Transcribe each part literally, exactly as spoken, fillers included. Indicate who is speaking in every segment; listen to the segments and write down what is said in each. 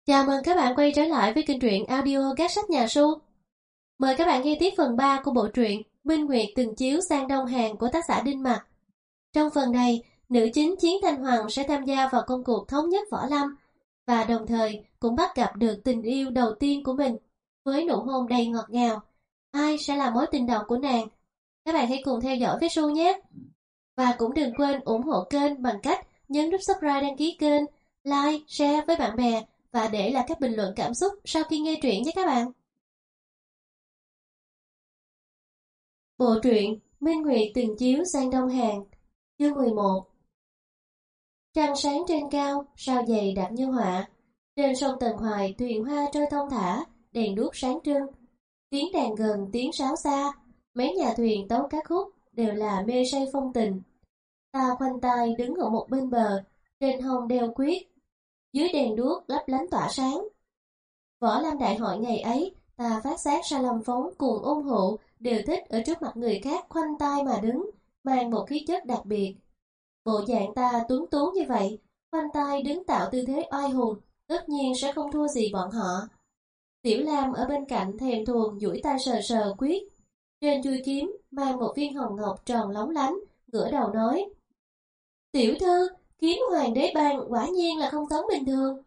Speaker 1: Chào mừng các bạn quay trở lại với kênh truyện audio Gác Sách Nhà Su. Mời các bạn nghe tiếp phần ba của bộ truyện Minh Nguyệt từng chiếu sang đông hàng của tác giả Đinh Mặc. Trong phần này, nữ chính Chiến Thanh Hoàng sẽ tham gia vào công cuộc thống nhất Võ Lâm và đồng thời cũng bắt gặp được tình yêu đầu tiên của mình với nụ hôn đầy ngọt ngào. Ai sẽ là mối tình đầu của nàng? Các bạn hãy cùng theo dõi với Su nhé. Và cũng đừng quên ủng hộ kênh bằng cách nhấn nút subscribe, đăng ký kênh, like, share với bạn bè và để lại các bình luận cảm xúc sau khi nghe truyện nhé các bạn. Bộ truyện Minh Nguyệt từng chiếu sang đông hàng, chương mười một. Trăng sáng trên cao, sao dày đặc như họa. Trên sông Tần Hoài thuyền hoa trôi thong thả, đèn đuốc sáng trưng. Tiếng đàn gần, tiếng sáo xa, mấy nhà thuyền tấu ca khúc đều là mê say phong tình. Ta khoanh tay đứng ở một bên bờ, trên hông đeo quyết, dưới đèn đuốc lấp lánh tỏa sáng. Võ Lâm đại hội ngày ấy, ta phát giác Sa Lâm Phóng cùng ôn hộ đều thích ở trước mặt người khác khoanh tay mà đứng, mang một khí chất đặc biệt. Bộ dạng ta tuấn tú như vậy, khoanh tay đứng tạo tư thế oai hùng, tất nhiên sẽ không thua gì bọn họ. Tiểu Lam ở bên cạnh thèm thuồng duỗi tay sờ sờ quyết. Trên chuôi kiếm mang một viên hồng ngọc tròn lóng lánh, ngửa đầu nói: "Tiểu thư, kiếm hoàng đế ban quả nhiên là không giống bình thường."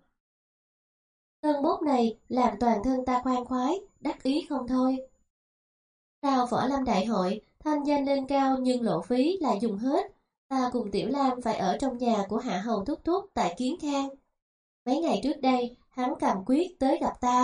Speaker 1: Tân bút này làm toàn thân ta khoan khoái, đắc ý không thôi. Sau Võ Lâm đại hội, thanh danh lên cao nhưng lộ phí lại dùng hết. Ta cùng Tiểu Lam phải ở trong nhà của Hạ Hầu Thúc Thúc tại Kiến Khang. Mấy ngày trước đây, hắn cầm quyết tới gặp ta.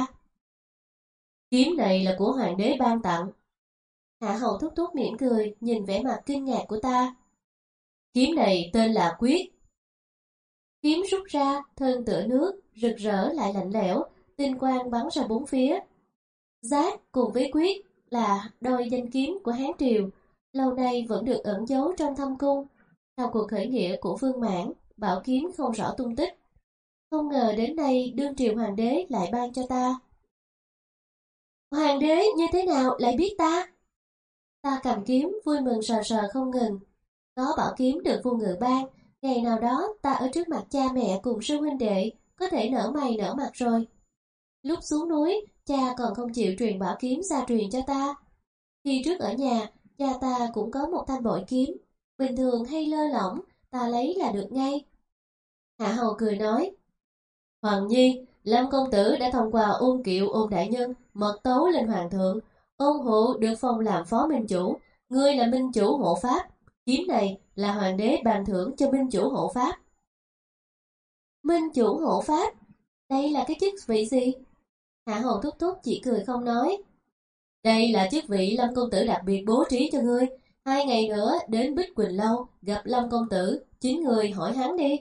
Speaker 1: "Kiếm này là của hoàng đế ban tặng." Hạ Hầu Thúc Thúc mỉm cười, nhìn vẻ mặt kinh ngạc của ta. "Kiếm này tên là quyết." Kiếm rút ra, thân tựa nước, rực rỡ lại lạnh lẽo, tinh quang bắn ra bốn phía. Giác cùng với quyết là đôi danh kiếm của Hán Triều, lâu nay vẫn được ẩn giấu trong thâm cung. Sau cuộc khởi nghĩa của Vương Mãn, bảo kiếm không rõ tung tích. Không ngờ đến nay đương triều hoàng đế lại ban cho ta. Hoàng đế như thế nào lại biết ta? Ta cầm kiếm vui mừng sờ sờ không ngừng. Có bảo kiếm được vua ngự ban, ngày nào đó ta ở trước mặt cha mẹ cùng sư huynh đệ có thể nở mày nở mặt rồi. Lúc xuống núi, cha còn không chịu truyền bảo kiếm gia truyền cho ta. Khi trước ở nhà, cha ta cũng có một thanh bội kiếm, bình thường hay lơ lỏng, ta lấy là được ngay. Hạ Hầu cười nói: "Hoàng nhi, Lâm công tử đã thông qua ôn kiệu ôn đại nhân mật tấu lên hoàng thượng, ôn hộ được phong làm phó minh chủ, ngươi là minh chủ hộ pháp. Kiếm này là hoàng đế ban thưởng cho minh chủ hộ pháp." Minh chủ hộ pháp? Đây là cái chức vị gì? Hạ Hầu Thúc Thúc chỉ cười không nói. "Đây là chức vị Lâm công tử đặc biệt bố trí cho ngươi. Hai ngày nữa đến Bích Quỳnh Lâu gặp Lâm công tử, chính người hỏi hắn đi."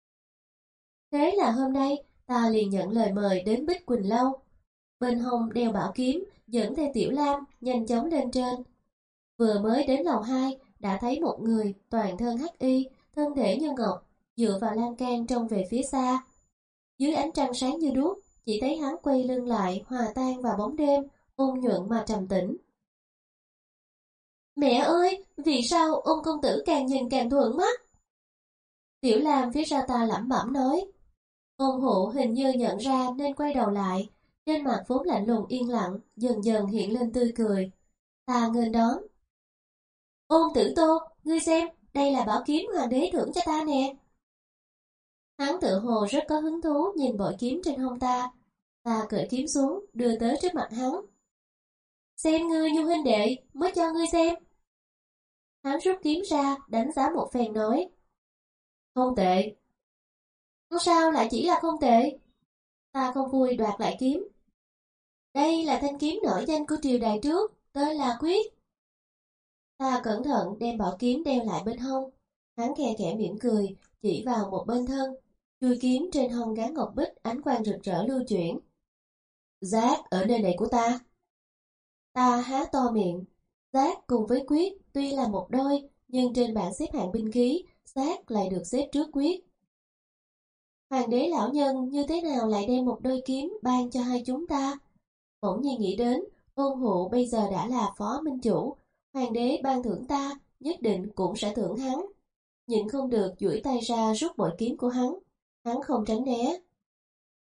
Speaker 1: Thế là hôm nay ta liền nhận lời mời đến Bích Quỳnh Lâu. Bên hông đeo bảo kiếm, dẫn theo Tiểu Lam nhanh chóng lên trên. Vừa mới đến lầu hai đã thấy một người toàn thân hắc y, thân thể như ngọc, dựa vào lan can trông về phía xa. Dưới ánh trăng sáng như đuốc, chỉ thấy hắn quay lưng lại hòa tan vào bóng đêm, ôn nhuận mà trầm tĩnh. "Mẹ ơi, vì sao ôn công tử càng nhìn càng thuận mắt?" Tiểu Lam phía sau ta lẩm bẩm nói. Ôn hộ hình như nhận ra nên quay đầu lại, trên mặt vốn lạnh lùng yên lặng dần dần hiện lên tươi cười. Ta nghênh đón. "Ôn tử Tô, ngươi xem, đây là bảo kiếm hoàng đế thưởng cho ta nè." Hắn tự hồ rất có hứng thú nhìn bội kiếm trên hông ta. Ta cởi kiếm xuống, đưa tới trước mặt hắn. "Xem ngươi như huynh đệ, mới cho ngươi xem." Hắn rút kiếm ra, đánh giá một phen nói. "Không tệ." "Sao lại chỉ là không tệ?" Ta không vui đoạt lại kiếm. "Đây là thanh kiếm nổi danh của triều đại trước, tên là Quyết." Ta cẩn thận đem bảo kiếm đeo lại bên hông. Hắn khe khẽ mỉm cười, chỉ vào một bên thân. Chuôi kiếm trên hông gắn ngọc bích ánh quang rực rỡ lưu chuyển. "Giác ở nơi này của ta." Ta há to miệng. Giác cùng với Quyết tuy là một đôi, nhưng trên bảng xếp hạng binh khí, Giác lại được xếp trước Quyết. Hoàng đế lão nhân như thế nào lại đem một đôi kiếm ban cho hai chúng ta? Bỗng nhiên nghĩ đến, ôn hộ bây giờ đã là phó minh chủ, hoàng đế ban thưởng ta, nhất định cũng sẽ thưởng hắn. Nhịn không được duỗi tay ra rút bội kiếm của hắn. Hắn không tránh né.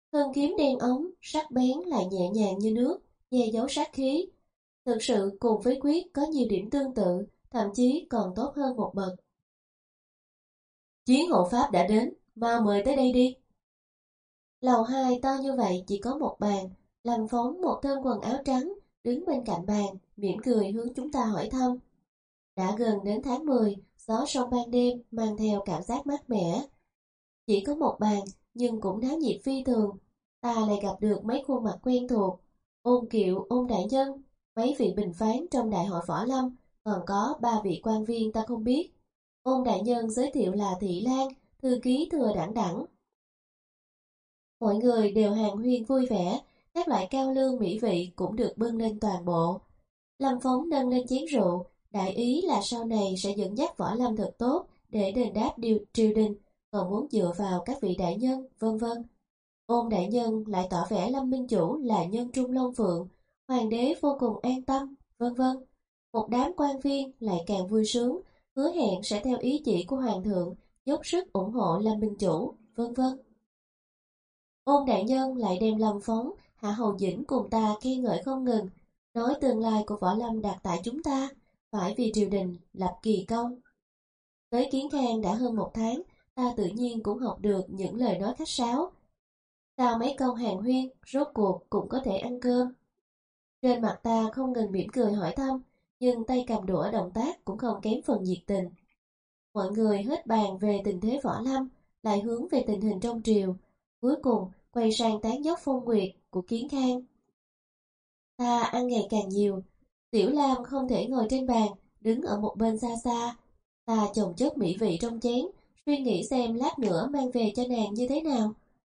Speaker 1: Thân kiếm đen ống, sắc bén lại nhẹ nhàng như nước, che giấu sát khí. Thực sự cùng với quyết có nhiều điểm tương tự, thậm chí còn tốt hơn một bậc. Chiến hộ pháp đã đến, mau mời tới đây đi. Lầu hai to như vậy chỉ có một bàn, Lâm Phóng một thân quần áo trắng, đứng bên cạnh bàn, mỉm cười hướng chúng ta hỏi thăm. Đã gần đến tháng mười, gió sông ban đêm mang theo cảm giác mát mẻ. Chỉ có một bàn, nhưng cũng náo nhiệt phi thường. Ta lại gặp được mấy khuôn mặt quen thuộc. Ôn Kiệu, Ôn Đại Nhân, mấy vị bình phán trong đại hội võ lâm, còn có ba vị quan viên ta không biết. Ôn Đại Nhân giới thiệu là Thị Lan, thư ký Thừa Đẳng Đẳng. Mọi người đều hàn huyên vui vẻ, các loại cao lương mỹ vị cũng được bưng lên toàn bộ. Lâm Phóng nâng lên chén rượu, đại ý là sau này sẽ dẫn dắt võ lâm thật tốt để đền đáp điều triều đình, còn muốn dựa vào các vị đại nhân, vân vân. Ôn Đại Nhân lại tỏ vẻ Lâm Minh Chủ là nhân trung long phượng, hoàng đế vô cùng an tâm, vân vân. Một đám quan viên lại càng vui sướng, hứa hẹn sẽ theo ý chỉ của hoàng thượng, dốc sức ủng hộ Lâm Minh Chủ, vân vân. Ôn Đại Nhân lại đem Lâm Phóng, Hạ Hầu Dĩnh cùng ta khen ngợi không ngừng, nói tương lai của võ lâm đặt tại chúng ta, phải vì triều đình lập kỳ công. Tới Kiến Khang đã hơn một tháng, ta tự nhiên cũng học được những lời nói khách sáo. Sau mấy câu hàn huyên, rốt cuộc cũng có thể ăn cơm. Trên mặt ta không ngừng mỉm cười hỏi thăm, nhưng tay cầm đũa động tác cũng không kém phần nhiệt tình. Mọi người hết bàn về tình thế võ lâm, lại hướng về tình hình trong triều, cuối cùng quay sang tán dốc phong nguyệt của Kiến Khang. Ta ăn ngày càng nhiều, Tiểu Lam không thể ngồi trên bàn, đứng ở một bên xa xa. Ta chồng chất mỹ vị trong chén, suy nghĩ xem lát nữa mang về cho nàng như thế nào.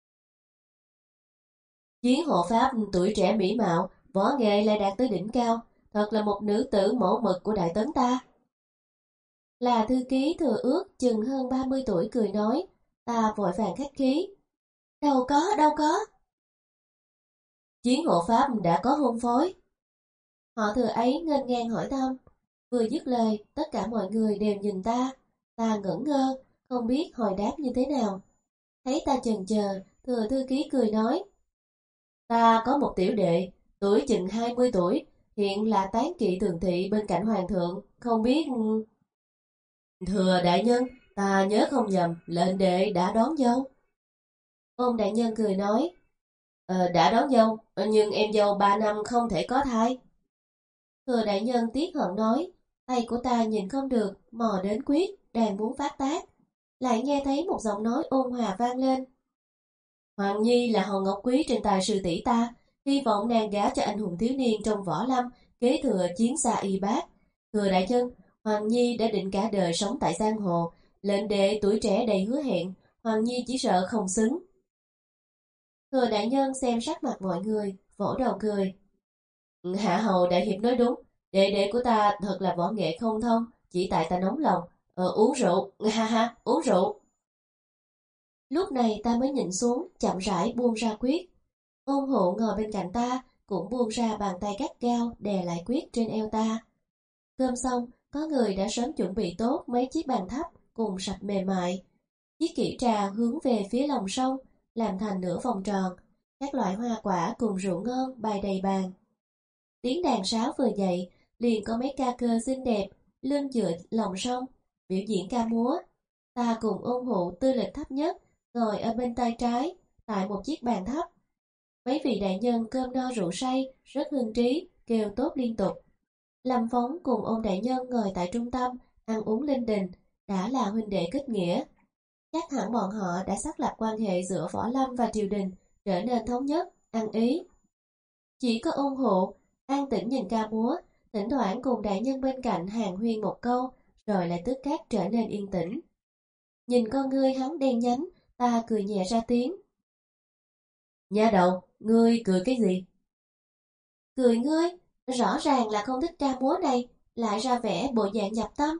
Speaker 1: Chiến hộ pháp tuổi trẻ mỹ mạo, võ nghệ lại đạt tới đỉnh cao, thật là một nữ tử mẫu mực của Đại Tấn ta. Là thư ký Thừa Ước chừng hơn ba mươi tuổi cười nói, ta vội vàng khách khí. Đâu có, đâu có. Chiến hộ pháp đã có hôn phối. Họ Thừa ấy nghênh ngang hỏi thăm. Vừa dứt lời, tất cả mọi người đều nhìn ta. Ta ngẩn ngơ, không biết hồi đáp như thế nào. Thấy ta chần chờ, Thừa thư ký cười nói. Ta có một tiểu đệ, tuổi chừng hai mươi tuổi, hiện là tán kỵ tường thị bên cạnh hoàng thượng, không biết... Thừa đại nhân, ta nhớ không nhầm, lệnh đệ đã đón dâu. Ôn Đại Nhân cười nói, ờ, đã đón dâu, nhưng em dâu ba năm không thể có thai. Thừa Đại Nhân tiếc hận nói, tay của ta nhìn không được, mò đến quyết, đang muốn phát tác. Lại nghe thấy một giọng nói ôn hòa vang lên. Hoàng Nhi là hòn ngọc quý trên tài sư tỷ ta, hy vọng nàng gả cho anh hùng thiếu niên trong võ lâm, kế thừa chiến xa y bác. Thừa đại nhân, Hoàng Nhi đã định cả đời sống tại giang hồ, lệnh đệ tuổi trẻ đầy hứa hẹn, Hoàng Nhi chỉ sợ không xứng. Thừa đại nhân xem sắc mặt mọi người, vỗ đầu cười. Hạ hầu đại hiệp nói đúng, đệ đệ của ta thật là võ nghệ không thông, chỉ tại ta nóng lòng, ờ, uống rượu, ha ha, uống rượu. Lúc này ta mới nhịn xuống, chậm rãi buông ra quyết. Ôn Hụ ngồi bên cạnh ta, cũng buông ra bàn tay gắt gao đè lại quyết trên eo ta. Cơm xong, có người đã sớm chuẩn bị tốt mấy chiếc bàn thấp cùng sạch mềm mại. Chiếc kỹ trà hướng về phía lòng sông, làm thành nửa vòng tròn. Các loại hoa quả cùng rượu ngon bày đầy bàn. Tiếng đàn sáo vừa dậy, liền có mấy ca cơ xinh đẹp, lưng dựa lòng sông, biểu diễn ca múa. Ta cùng Ôn Hụ tư lịch thấp nhất, ngồi ở bên tay trái, tại một chiếc bàn thấp. Mấy vị đại nhân cơm no rượu say, rất hưng trí, kêu tốt liên tục. Lâm Phóng cùng Ôn đại nhân ngồi tại trung tâm, ăn uống linh đình, đã là huynh đệ kết nghĩa. Chắc hẳn bọn họ đã xác lập quan hệ giữa võ lâm và triều đình, trở nên thống nhất, ăn ý. Chỉ có Ôn Hụ, an tĩnh nhìn ca múa, thỉnh thoảng cùng đại nhân bên cạnh hàn huyên một câu, rồi lại tức khắc trở nên yên tĩnh. Nhìn con ngươi hắn đen nhánh, ta cười nhẹ ra tiếng. Nha đầu, ngươi cười cái gì? Cười ngươi, rõ ràng là không thích ca múa này, lại ra vẻ bộ dạng nhập tâm.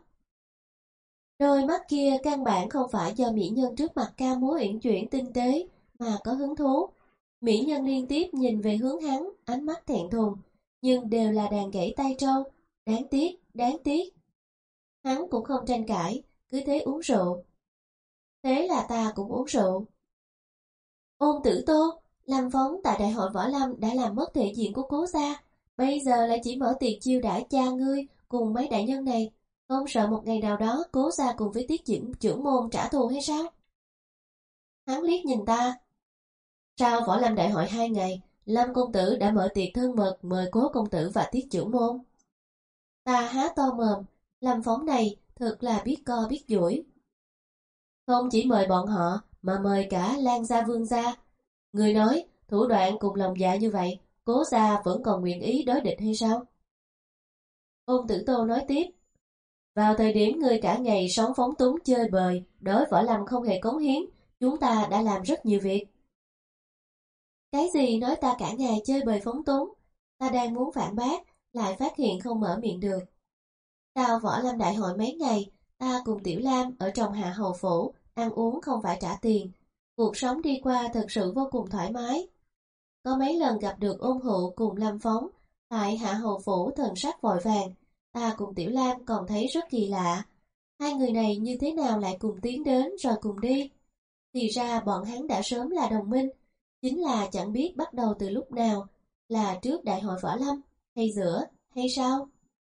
Speaker 1: Đôi mắt kia căn bản không phải do mỹ nhân trước mặt ca múa uyển chuyển tinh tế, mà có hứng thú. Mỹ nhân liên tiếp nhìn về hướng hắn, ánh mắt thẹn thùng, nhưng đều là đàn gãy tay trâu. Đáng tiếc, đáng tiếc. Hắn cũng không tranh cãi, cứ thế uống rượu. Thế là ta cũng uống rượu. Ôn Tử Tô, Lâm Phong tại đại hội võ lâm đã làm mất thể diện của Cố gia, bây giờ lại chỉ mở tiệc chiêu đãi cha ngươi cùng mấy đại nhân này, không sợ một ngày nào đó Cố gia cùng với Tiết trưởng, trưởng môn trả thù hay sao? Hắn liếc nhìn ta. Sau võ lâm đại hội hai ngày, Lâm công tử đã mở tiệc thân mật mời Cố công tử và Tiết trưởng môn. Ta há to mồm, Lâm Phong này thật là biết co biết duỗi. Không chỉ mời bọn họ mà mời cả Lan gia Vương gia. Người nói thủ đoạn cùng lòng dạ như vậy, Cố gia vẫn còn nguyện ý đối địch hay sao? Ôn Tử Tô nói tiếp. Vào thời điểm người cả ngày sống phóng túng chơi bời, đối võ lâm không hề cống hiến, chúng ta đã làm rất nhiều việc. Cái gì nói ta cả ngày chơi bời phóng túng? Ta đang muốn phản bác, lại phát hiện không mở miệng được. Sau võ lâm đại hội mấy ngày, ta cùng Tiểu Lam ở trong Hạ Hầu Phủ, ăn uống không phải trả tiền. Cuộc sống đi qua thật sự vô cùng thoải mái. Có mấy lần gặp được Ôn Hụ cùng Lâm Phong, tại Hạ Hầu Phủ thần sắc vội vàng, ta cùng Tiểu Lam còn thấy rất kỳ lạ. Hai người này như thế nào lại cùng tiến đến rồi cùng đi? Thì ra bọn hắn đã sớm là đồng minh, chính là chẳng biết bắt đầu từ lúc nào, là trước đại hội võ lâm, hay giữa, hay sau.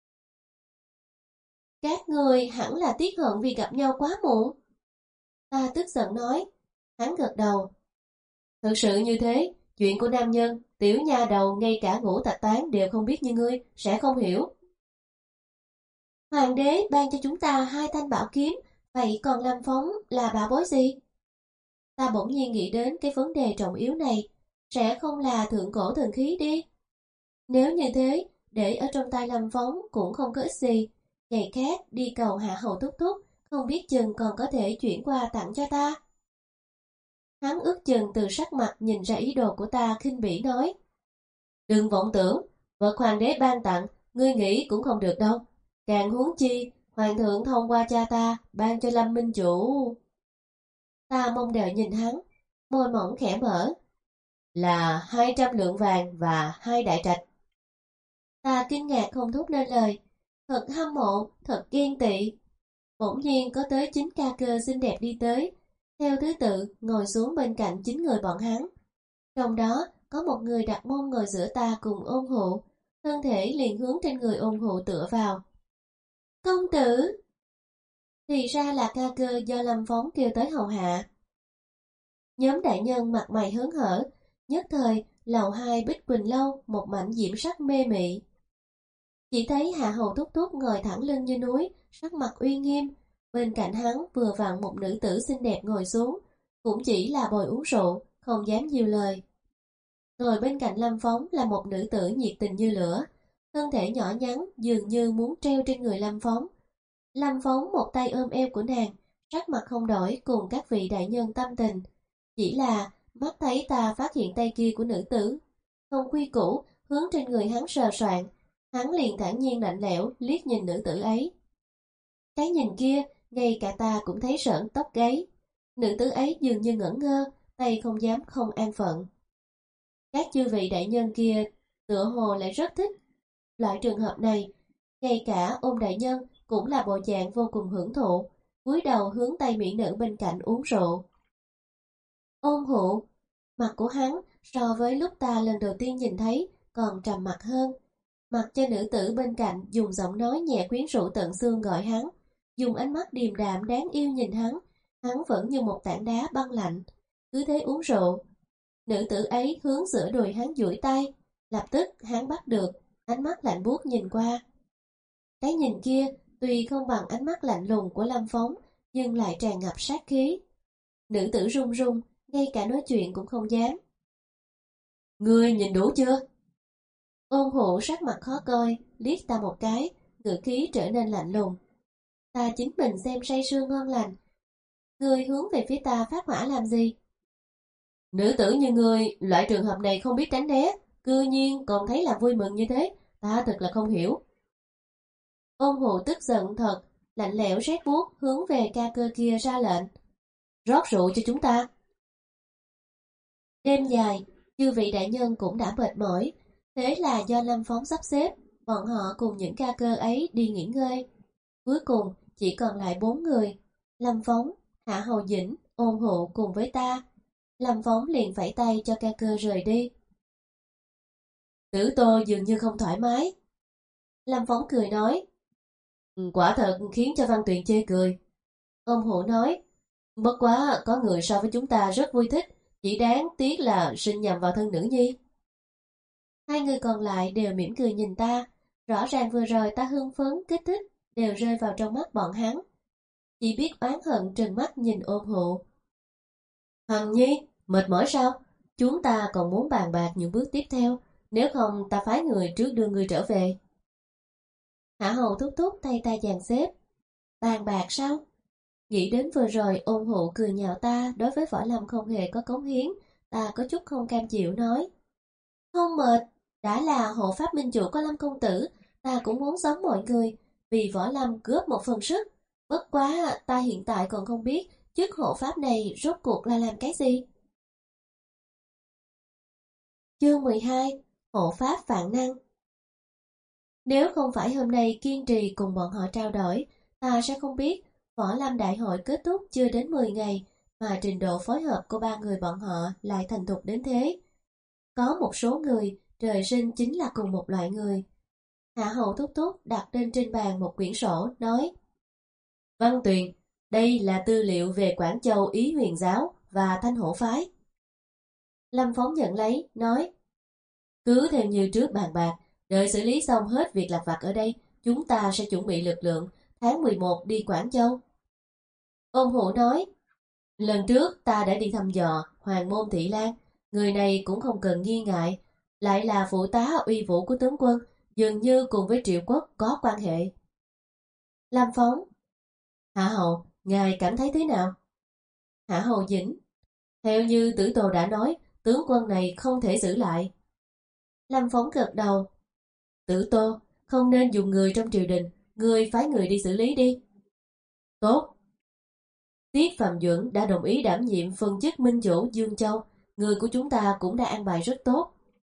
Speaker 1: Các người hẳn là tiếc hận vì gặp nhau quá muộn. Ta tức giận nói. Hắn gật đầu. Thực sự như thế, chuyện của nam nhân, tiểu nha đầu ngay cả ngũ tạch tán đều không biết như ngươi, sẽ không hiểu. Hoàng đế ban cho chúng ta hai thanh bảo kiếm, vậy còn Lâm Phong là bảo bối gì? Ta bỗng nhiên nghĩ đến cái vấn đề trọng yếu này, sẽ không là thượng cổ thần khí đi. Nếu như thế, để ở trong tay Lâm Phong cũng không có ích gì. Ngày khác đi cầu Hạ Hầu thúc thúc, không biết chừng còn có thể chuyển qua tặng cho ta. Hắn ước chừng từ sắc mặt nhìn ra ý đồ của ta khinh bỉ nói. Đừng vọng tưởng, vật hoàng đế ban tặng, ngươi nghĩ cũng không được đâu. Càng huống chi, hoàng thượng thông qua cha ta, ban cho Lâm Minh Chủ. Ta mong đợi nhìn hắn, môi mỏng khẽ mở. Là hai trăm lượng vàng và hai đại trạch. Ta kinh ngạc không thốt nên lời. Thật hâm mộ, thật ghen tị. Bỗng nhiên có tới chín ca cơ xinh đẹp đi tới, theo thứ tự ngồi xuống bên cạnh chín người bọn hắn. Trong đó có một người đặt mông ngồi giữa ta cùng Ôn Hụ, thân thể liền hướng trên người Ôn Hụ tựa vào. Công tử! Thì ra là ca cơ do Lâm Phong kêu tới hầu hạ. Nhóm đại nhân mặt mày hớn hở, nhất thời lầu hai Bích Quỳnh Lâu một mảnh diễm sắc mê mị. Chỉ thấy Hạ Hầu thúc thúc ngồi thẳng lưng như núi, sắc mặt uy nghiêm. Bên cạnh hắn vừa vặn một nữ tử xinh đẹp ngồi xuống, cũng chỉ là bồi uống rượu, không dám nhiều lời. Ngồi bên cạnh Lâm Phong là một nữ tử nhiệt tình như lửa, thân thể nhỏ nhắn dường như muốn treo trên người Lâm Phong. Lâm Phong một tay ôm eo của nàng, sắc mặt không đổi cùng các vị đại nhân tâm tình. Chỉ là mắt thấy ta phát hiện tay kia của nữ tử, không quy củ, hướng trên người hắn sờ soạn. Hắn liền thản nhiên lạnh lẽo liếc nhìn nữ tử ấy. Cái nhìn kia, ngay cả ta cũng thấy sởn tóc gáy. Nữ tử ấy dường như ngẩn ngơ, tay không dám không an phận. Các chư vị đại nhân kia tựa hồ lại rất thích. Loại trường hợp này, ngay cả Ôn đại nhân cũng là bộ dạng vô cùng hưởng thụ, cúi đầu hướng tay mỹ nữ bên cạnh uống rượu. Ôn Hụ, mặt của hắn so với lúc ta lần đầu tiên nhìn thấy còn trầm mặc hơn. Mặc cho nữ tử bên cạnh dùng giọng nói nhẹ quyến rũ tận xương gọi hắn, dùng ánh mắt điềm đạm đáng yêu nhìn hắn, hắn vẫn như một tảng đá băng lạnh, cứ thế uống rượu. Nữ tử ấy hướng giữa đùi hắn duỗi tay, lập tức hắn bắt được, ánh mắt lạnh buốt nhìn qua. Cái nhìn kia tuy không bằng ánh mắt lạnh lùng của Lâm Phong, nhưng lại tràn ngập sát khí. Nữ tử run run, ngay cả nói chuyện cũng không dám. Ngươi nhìn đủ chưa? Ôn Hụ sắc mặt khó coi, liếc ta một cái, ngữ khí trở nên lạnh lùng. Ta chính mình xem say sưa ngon lành. Ngươi hướng về phía ta phát hỏa làm gì? Nữ tử như ngươi, loại trường hợp này không biết tránh né, cư nhiên còn thấy là vui mừng như thế, ta thật là không hiểu. Ôn Hụ tức giận thật, lạnh lẽo rét buốt hướng về ca cơ kia ra lệnh. Rót rượu cho chúng ta. Đêm dài, chư vị đại nhân cũng đã mệt mỏi. Thế là do Lâm Phong sắp xếp, bọn họ cùng những ca cơ ấy đi nghỉ ngơi. Cuối cùng chỉ còn lại bốn người, Lâm Phong, Hạ Hầu Dĩnh, Ôn Hụ cùng với ta. Lâm Phóng liền vẫy tay cho ca cơ rời đi. Tử Tô dường như không thoải mái. Lâm Phóng cười nói, quả thật khiến cho Văn Tuyền chê cười. Ông Hữu nói, bất quá có người so với chúng ta rất vui thích, chỉ đáng tiếc là sinh nhầm vào thân nữ nhi. Hai người còn lại đều mỉm cười nhìn ta, rõ ràng vừa rồi ta hưng phấn, kích thích, đều rơi vào trong mắt bọn hắn. Chỉ biết oán hận trừng mắt nhìn Ôn Hữu. Hằng Nhi, mệt mỏi sao? Chúng ta còn muốn bàn bạc những bước tiếp theo, nếu không ta phái người trước đưa người trở về. Hạ Hầu thúc thúc tay ta dàn xếp. Bàn bạc sao? Nghĩ đến vừa rồi Ôn Hữu cười nhạo ta đối với Võ Lâm không hề có cống hiến, ta có chút không cam chịu nói. Không mệt, đã là hộ pháp minh chủ của Lâm công tử, ta cũng muốn giống mọi người, vì Võ Lâm góp một phần sức. Bất quá ta hiện tại còn không biết chức hộ pháp này rốt cuộc là làm cái gì. Chương mười hai. Hộ pháp vạn năng. Nếu không phải hôm nay kiên trì cùng bọn họ trao đổi, ta sẽ không biết Võ Lâm Đại hội kết thúc chưa đến mười ngày mà trình độ phối hợp của ba người bọn họ lại thành thục đến thế. Có một số người trời sinh chính là cùng một loại người. Hạ Hầu thúc thúc đặt lên trên bàn một quyển sổ, nói: Văn Tuyền, đây là tư liệu về Quảng Châu Ý Huyền Giáo và Thanh Hổ Phái. Lâm Phóng nhận lấy, nói: Cứ theo như trước bàn bạc, đợi xử lý xong hết việc lặt vặt ở đây, chúng ta sẽ chuẩn bị lực lượng, tháng mười một đi Quảng Châu. Ôn Hữu nói: Lần trước ta đã đi thăm dò Hoàng Môn Thị Lan, người này cũng không cần nghi ngại, lại là phụ tá uy vũ của tướng quân, dường như cùng với Triệu Quốc có quan hệ. Lâm Phóng: Hạ Hầu, ngài cảm thấy thế nào? Hạ Hầu Dĩnh: Theo như Tử Tô đã nói, tướng quân này không thể giữ lại. Lâm Phóng gật đầu: Tử Tô, không nên dùng người trong triều đình, người phái người đi xử lý đi. Tốt. Tiết Phạm Duẩn đã đồng ý đảm nhiệm phân chức minh chủ Dương Châu, người của chúng ta cũng đã an bài rất tốt.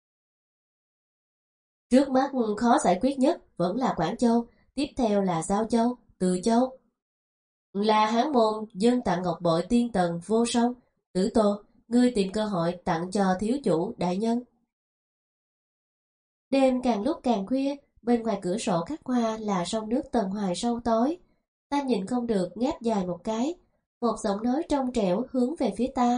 Speaker 1: Trước mắt khó giải quyết nhất vẫn là Quảng Châu, tiếp theo là Giao Châu, Từ Châu. Là Hán Môn dân tặng ngọc bội tiên tần vô song. Tử Tô, ngươi tìm cơ hội tặng cho thiếu chủ đại nhân. Đêm càng lúc càng khuya, bên ngoài cửa sổ khắc hoa là sông nước Tần Hoài sâu tối. Ta nhìn không được ngáp dài một cái, một giọng nói trong trẻo hướng về phía ta.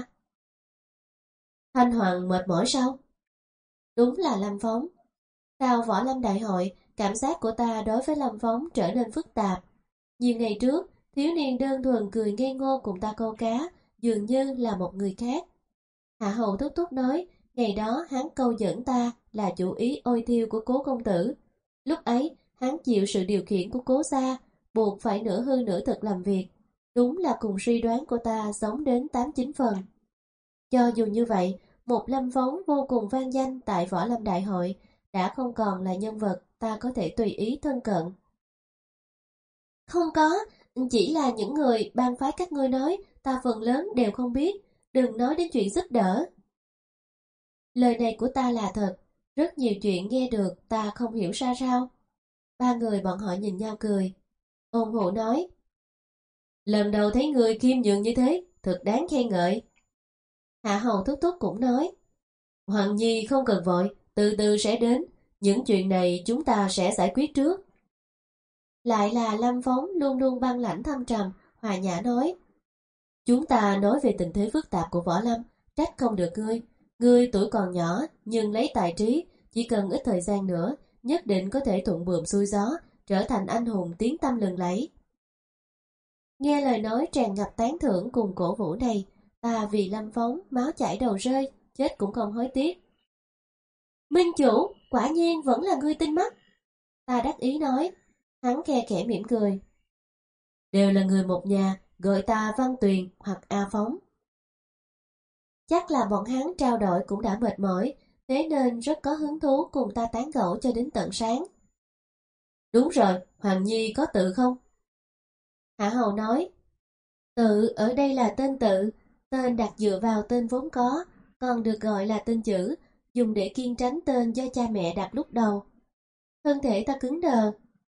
Speaker 1: Thanh Hoàng mệt mỏi sao? Đúng là Lâm Phóng. Sau Võ Lâm Đại hội, cảm giác của ta đối với Lâm Phóng trở nên phức tạp. Nhiều ngày trước, thiếu niên đơn thuần cười ngây ngô cùng ta câu cá, dường như là một người khác. Hạ Hầu thúc thúc nói, ngày đó hắn câu dẫn ta là chủ ý ôi thiêu của Cố công tử. Lúc ấy, hắn chịu sự điều khiển của Cố gia, buộc phải nửa hư nửa thực làm việc. Đúng là cùng suy đoán của ta giống đến tám chín phần. Cho dù như vậy, một Lâm Phóng vô cùng vang danh tại Võ Lâm Đại hội đã không còn là nhân vật ta có thể tùy ý thân cận. Không có, chỉ là những người ban phái các ngươi nói, ta phần lớn đều không biết, đừng nói đến chuyện giúp đỡ. Lời này của ta là thật, rất nhiều chuyện nghe được ta không hiểu ra sao. Ba người bọn họ nhìn nhau cười. Ôn Hữu nói: Lần đầu thấy người khiêm nhường như thế, thật đáng khen ngợi. Hạ Hầu thúc thúc cũng nói: Hoàng Nhi không cần vội, từ từ sẽ đến, những chuyện này chúng ta sẽ giải quyết trước. Lại là Lâm Phóng luôn luôn băng lãnh thâm trầm, hòa nhã nói: Chúng ta nói về tình thế phức tạp của Võ Lâm, trách không được ngươi. Ngươi tuổi còn nhỏ, nhưng lấy tài trí, chỉ cần ít thời gian nữa, nhất định có thể thuận buồm xuôi gió, trở thành anh hùng tiếng tăm lừng lẫy. Nghe lời nói tràn ngập tán thưởng cùng cổ vũ này, ta vì Lâm Phóng máu chảy đầu rơi, chết cũng không hối tiếc. Minh chủ, quả nhiên vẫn là ngươi tinh mắt. Ta đắc ý nói. Hắn khe khẽ mỉm cười. Đều là người một nhà, gọi ta Văn Tuyền hoặc A Phóng. Chắc là bọn hắn trao đổi cũng đã mệt mỏi, thế nên rất có hứng thú cùng ta tán gẫu cho đến tận sáng. Đúng rồi, Hoàng Nhi có tự không? Hạ Hầu nói. Tự ở đây là tên tự, tên đặt dựa vào tên vốn có, còn được gọi là tên chữ, dùng để kiêng tránh tên do cha mẹ đặt lúc đầu. Thân thể ta cứng đờ.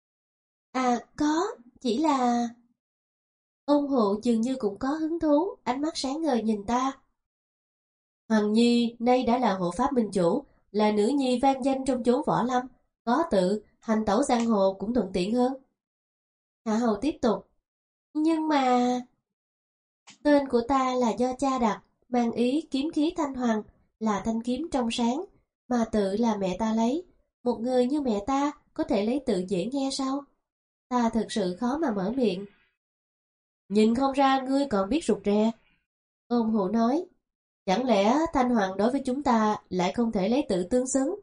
Speaker 1: À có, chỉ là... Ôn Hữu dường như cũng có hứng thú, ánh mắt sáng ngời nhìn ta. Hằng Nhi nay đã là hộ pháp minh chủ, là nữ nhi vang danh trong chốn võ lâm, có tự hành tẩu giang hồ cũng thuận tiện hơn. Hạ Hầu tiếp tục. Nhưng mà... Tên của ta là do cha đặt, mang ý kiếm khí thanh hoàng, là thanh kiếm trong sáng, mà tự là mẹ ta lấy. Một người như mẹ ta có thể lấy tự dễ nghe sao? Ta thực sự khó mà mở miệng. Nhìn không ra ngươi còn biết rụt rè. Ôn Hụ nói. Chẳng lẽ thanh hoàng đối với chúng ta lại không thể lấy tự tương xứng?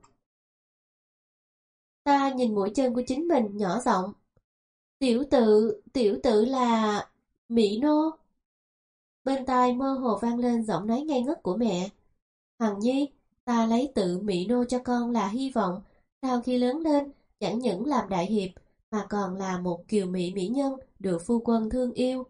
Speaker 1: Ta nhìn mũi chân của chính mình nhỏ giọng. Tiểu tự, tiểu tự là... Mỹ nô. Bên tai mơ hồ vang lên giọng nói ngây ngất của mẹ. Hằng Nhi, ta lấy tự Mỹ nô cho con là hy vọng, sau khi lớn lên, chẳng những làm đại hiệp, mà còn là một kiều mỹ mỹ nhân được phu quân thương yêu.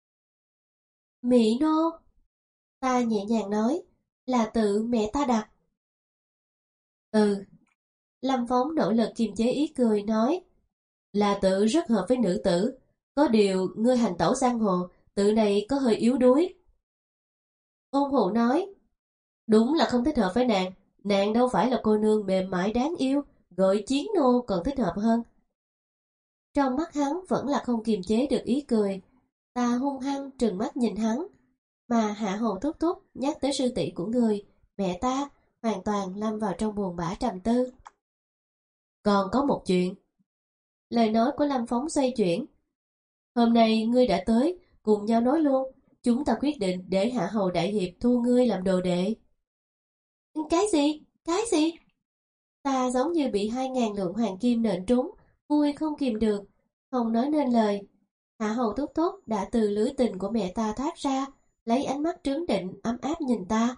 Speaker 1: Mỹ nô, ta nhẹ nhàng nói, là tự mẹ ta đặt. Ừ, Lâm Phóng nỗ lực kiềm chế ý cười nói, là tự rất hợp với nữ tử, có điều ngươi hành tẩu giang hồ, tự này có hơi yếu đuối. Ôn Hụ nói, đúng là không thích hợp với nàng, nàng đâu phải là cô nương mềm mại đáng yêu, gọi chiến nô còn thích hợp hơn. Trong mắt hắn vẫn là không kiềm chế được ý cười, ta hung hăng trừng mắt nhìn hắn, mà Hạ Hầu thúc thúc nhắc tới sư tỷ của người, mẹ ta hoàn toàn lâm vào trong buồn bã trầm tư. Còn có một chuyện. Lời nói của Lâm Phóng xoay chuyển. Hôm nay ngươi đã tới, cùng nhau nói luôn, chúng ta quyết định để Hạ Hầu đại hiệp thu ngươi làm đồ đệ. Cái gì? Cái gì? Ta giống như bị hai ngàn lượng hoàng kim nện trúng, vui không kìm được, không nói nên lời. Hạ Hầu thúc thúc đã từ lưới tình của mẹ ta thoát ra, lấy ánh mắt trấn định ấm áp nhìn ta.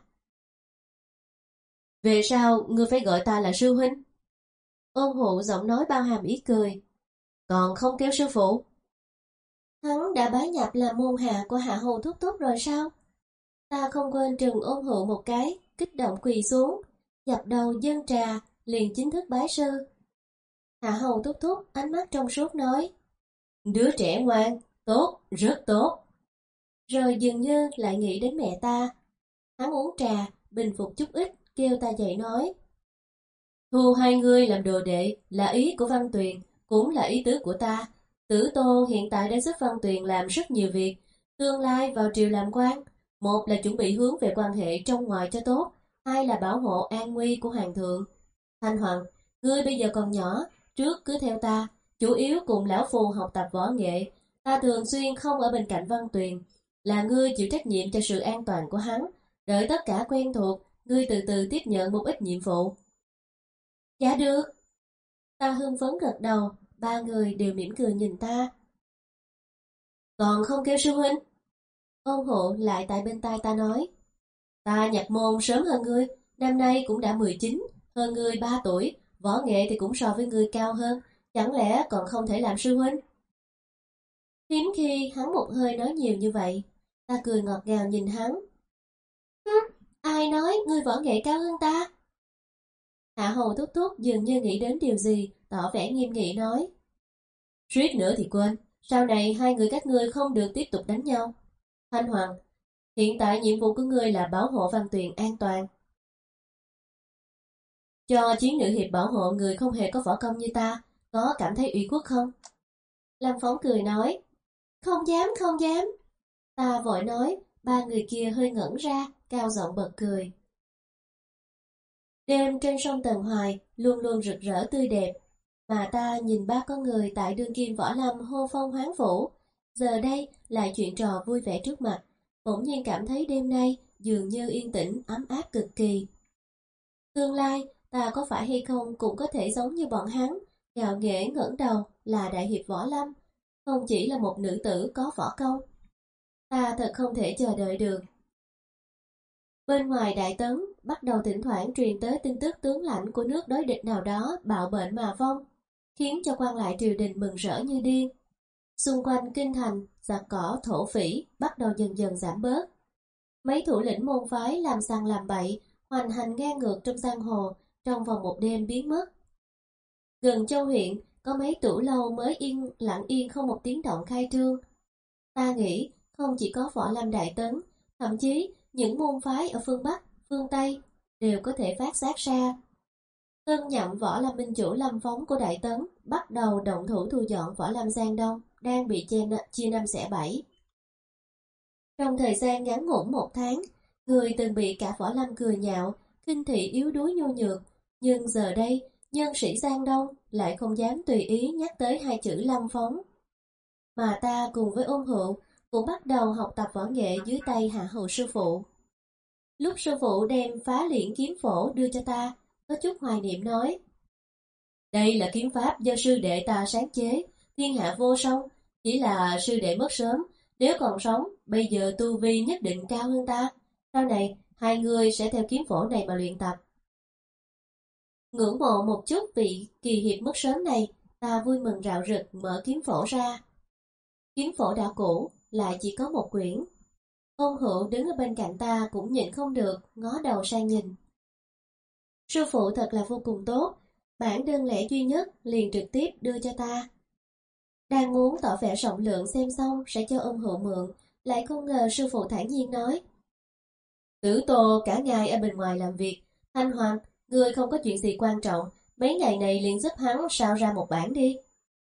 Speaker 1: Về sau ngươi phải gọi ta là sư huynh. Ôn Hụ giọng nói bao hàm ý cười. Còn không kêu sư phụ? Hắn đã bái nhập là môn hạ của Hạ Hầu thúc thúc rồi sao? Ta không quên trừng Ôn Hụ một cái, kích động quỳ xuống, dập đầu dâng trà, liền chính thức bái sư. Hạ Hầu thúc thúc ánh mắt trong suốt nói, đứa trẻ ngoan, tốt, rất tốt. Rồi dường như lại nghĩ đến mẹ ta. Hắn uống trà, bình phục chút ít, kêu ta dậy nói, thu hai người làm đồ đệ là ý của Văn Tuyền, cũng là ý tứ của ta. Tử Tô hiện tại đã giúp Văn Tuyền làm rất nhiều việc, tương lai vào triều làm quan, một là chuẩn bị hướng về quan hệ trong ngoài cho tốt, hai là bảo hộ an nguy của hoàng thượng. Thanh Hoàng, ngươi bây giờ còn nhỏ, trước cứ theo ta, chủ yếu cùng lão phù học tập võ nghệ. Ta thường xuyên không ở bên cạnh Văn Tuyền, là ngươi chịu trách nhiệm cho sự an toàn của hắn. Đợi tất cả quen thuộc, ngươi từ từ tiếp nhận một ít nhiệm vụ. Dạ được. Ta hưng phấn gật đầu, ba người đều mỉm cười nhìn ta. Còn không kêu sư huynh? Ôn Hộ lại tại bên tai ta nói, ta nhập môn sớm hơn ngươi, năm nay cũng đã mười chín, hơn ngươi ba tuổi, võ nghệ thì cũng so với ngươi cao hơn, chẳng lẽ còn không thể làm sư huynh? Hiếm khi hắn một hơi nói nhiều như vậy, ta cười ngọt ngào nhìn hắn. Hứ, ai nói ngươi võ nghệ cao hơn ta? Hạ Hầu thúc thúc dường như nghĩ đến điều gì, tỏ vẻ nghiêm nghị nói. Suýt nữa thì quên, sau này hai người các ngươi không được tiếp tục đánh nhau. Thanh Hoàng, hiện tại nhiệm vụ của ngươi là bảo hộ Văn Tuyền an toàn. Cho chiến nữ hiệp bảo hộ người không hề có võ công như ta, có cảm thấy ủy khuất không? Lâm Phóng cười nói, không dám, không dám. Ta vội nói, ba người kia hơi ngẩn ra, cao giọng bật cười. Đêm trên sông Tần Hoài luôn luôn rực rỡ tươi đẹp, mà ta nhìn ba con người tại đương kim võ lâm hô phong hoán vũ, giờ đây lại chuyện trò vui vẻ trước mặt, bỗng nhiên cảm thấy đêm nay dường như yên tĩnh ấm áp cực kỳ. Tương lai ta có phải hay không cũng có thể giống như bọn hắn, ngạo nghễ ngẩng đầu là đại hiệp võ lâm, không chỉ là một nữ tử có võ công. Ta thật không thể chờ đợi được. Bên ngoài Đại Tấn bắt đầu thỉnh thoảng truyền tới tin tức tướng lãnh của nước đối địch nào đó bạo bệnh mà vong, khiến cho quan lại triều đình mừng rỡ như điên. Xung quanh kinh thành, giặc cỏ thổ phỉ bắt đầu dần dần giảm bớt. Mấy thủ lĩnh môn phái làm sằng làm bậy, hoành hành ngang ngược trong giang hồ, trong vòng một đêm biến mất. Gần Châu huyện có mấy tủ lâu mới yên lặng yên không một tiếng động khai trương. Ta nghĩ không chỉ có võ lâm Đại Tấn, thậm chí những môn phái ở phương Bắc phương Tây đều có thể phát giác ra. Tân nhậm võ lâm minh chủ Lâm Phóng của Đại Tấn bắt đầu động thủ thu dọn võ lâm Giang Đông đang bị chia, chia năm xẻ bảy. Trong thời gian ngắn ngủn một tháng, người từng bị cả võ lâm cười nhạo, khinh thị yếu đuối nhu nhược, nhưng giờ đây, nhân sĩ Giang Đông lại không dám tùy ý nhắc tới hai chữ Lâm Phóng. Mà ta cùng với Ôn Hữu cũng bắt đầu học tập võ nghệ dưới tay hạ hầu sư phụ. Lúc sư phụ đem phá liễn kiếm phổ đưa cho ta, có chút hoài niệm nói: đây là kiếm pháp do sư đệ ta sáng chế, thiên hạ vô song, chỉ là sư đệ mất sớm, nếu còn sống, bây giờ tu vi nhất định cao hơn ta, sau này hai người sẽ theo kiếm phổ này mà luyện tập. Ngưỡng mộ một chút vị kỳ hiệp mất sớm này, ta vui mừng rạo rực mở kiếm phổ ra. Kiếm phổ đã cũ, lại chỉ có một quyển. Ôn Hữu đứng ở bên cạnh ta cũng nhịn không được, ngó đầu sang nhìn. Sư phụ thật là vô cùng tốt, bản đơn lẻ duy nhất liền trực tiếp đưa cho ta. Đang muốn tỏ vẻ rộng lượng xem xong sẽ cho Ôn Hữu mượn, lại không ngờ sư phụ thản nhiên nói: Tử Tô cả ngày ở bên ngoài làm việc, Thanh Hoàng, ngươi không có chuyện gì quan trọng, mấy ngày này liền giúp hắn sao ra một bản đi.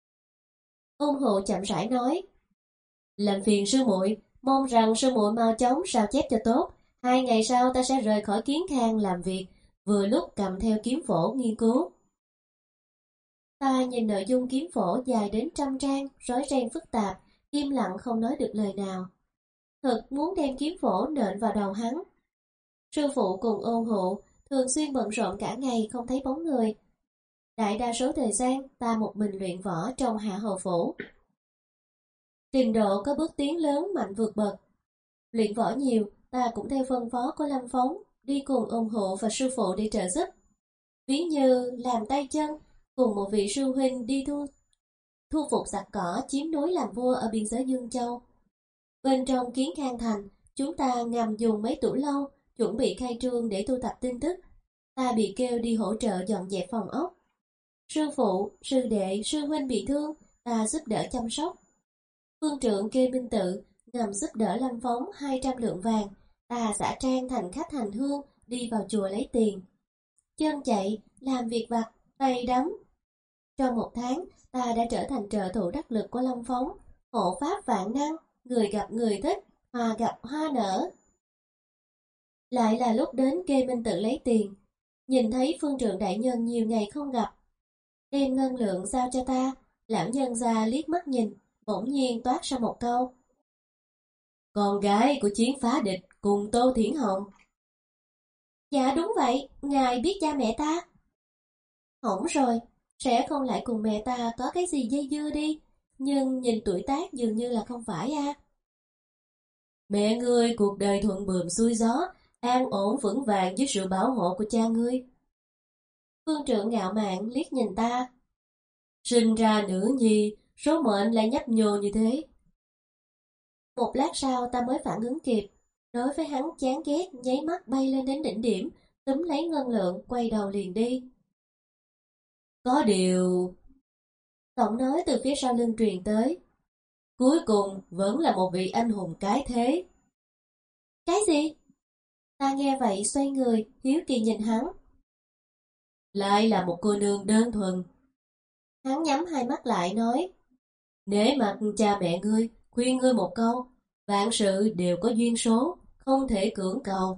Speaker 1: Ôn Hữu chậm rãi nói: làm phiền sư muội, mong rằng sư muội mau chóng sao chép cho tốt, hai ngày sau ta sẽ rời khỏi Kiến Khang làm việc, vừa lúc cầm theo kiếm phổ nghiên cứu. Ta nhìn nội dung kiếm phổ dài đến trăm trang, rối ren phức tạp, im lặng không nói được lời nào. Thật muốn đem kiếm phổ nện vào đầu hắn. Sư phụ cùng Ôn Hữu thường xuyên bận rộn cả ngày không thấy bóng người. Đại đa số thời gian ta một mình luyện võ trong hạ hầu phủ. Trình độ có bước tiến lớn mạnh vượt bậc. Luyện võ nhiều, ta cũng theo phân phó của Lâm Phóng, đi cùng Ôn Hữu và sư phụ để trợ giúp. Ví như làm tay chân, cùng một vị sư huynh đi thu, thu phục giặc cỏ chiếm núi làm vua ở biên giới Dương Châu. Bên trong Kiến Khang Thành, chúng ta ngầm dùng mấy tủ lâu, chuẩn bị khai trương để thu thập tin tức. Ta bị kêu đi hỗ trợ dọn dẹp phòng ốc. Sư phụ, sư đệ, sư huynh bị thương, ta giúp đỡ chăm sóc. Phương trượng Kê Minh Tự ngầm giúp đỡ Lâm Phóng hai trăm lượng vàng, ta giả trang thành khách hành hương đi vào chùa lấy tiền. Chân chạy, làm việc vặt, tay đấm. Trong một tháng, ta đã trở thành trợ thủ đắc lực của Lâm Phóng, hộ pháp vạn năng, người gặp người thích, hoa gặp hoa nở. Lại là lúc đến Kê Minh Tự lấy tiền, nhìn thấy phương trượng đại nhân nhiều ngày không gặp. Đem ngân lượng giao cho ta, lão nhân ra liếc mắt nhìn, bỗng nhiên toát ra một câu: con gái của Chiến Phá Địch cùng Tô Thiển Hồng. Dạ đúng vậy, ngài biết cha mẹ ta. Hỏng rồi, sẽ không lại cùng mẹ ta có cái gì dây dưa đi, nhưng nhìn tuổi tác dường như là không phải a. À. Mẹ ngươi cuộc đời thuận buồm xuôi gió, an ổn vững vàng dưới sự bảo hộ của cha ngươi. Phương trượng ngạo mạn liếc nhìn ta. Sinh ra nữ nhi, số mệnh lại nhấp nhô như thế. Một lát sau ta mới phản ứng kịp, đối với hắn chán ghét nháy mắt bay lên đến đỉnh điểm, túm lấy ngân lượng quay đầu liền đi. Có điều... Giọng nói từ phía sau lưng truyền tới. Cuối cùng vẫn là một vị anh hùng cái thế. Cái gì? Ta nghe vậy xoay người, hiếu kỳ nhìn hắn. Lại là một cô nương đơn thuần. Hắn nhắm hai mắt lại nói. Nể mặt cha mẹ ngươi, khuyên ngươi một câu, vạn sự đều có duyên số, không thể cưỡng cầu.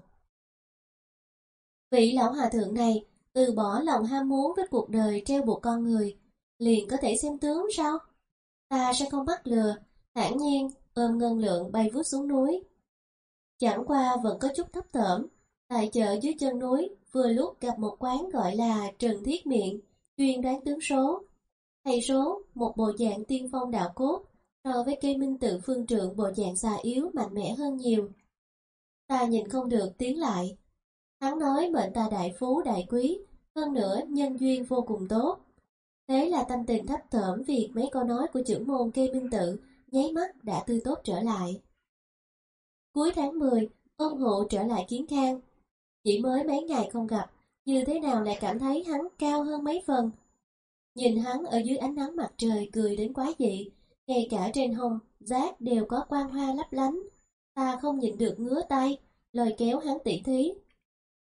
Speaker 1: Vị lão hòa thượng này từ bỏ lòng ham muốn với cuộc đời treo buộc con người, liền có thể xem tướng sao? Ta sẽ không bắt lừa, thản nhiên ôm ngân lượng bay vút xuống núi. Chẳng qua vẫn có chút thấp thởm, tại chợ dưới chân núi vừa lúc gặp một quán gọi là Trần Thiết Miệng, chuyên đoán tướng số. Thầy số một bộ dạng tiên phong đạo cốt, so với Kê Minh Tự phương trượng bộ dạng già yếu mạnh mẽ hơn nhiều. Ta nhìn không được tiến lại. Hắn nói mệnh ta đại phú đại quý, hơn nữa nhân duyên vô cùng tốt. Thế là tâm tình thấp thởm vì mấy câu nói của trưởng môn Kê Minh Tự nháy mắt đã tươi tốt trở lại. Cuối tháng mười, Ôn Hữu trở lại Kiến Khang. Chỉ mới mấy ngày không gặp, như thế nào lại cảm thấy hắn cao hơn mấy phần. Nhìn hắn ở dưới ánh nắng mặt trời cười đến quá dị, ngay cả trên hông, giác đều có quang hoa lấp lánh. Ta không nhịn được ngứa tay, lôi kéo hắn tỉ thí.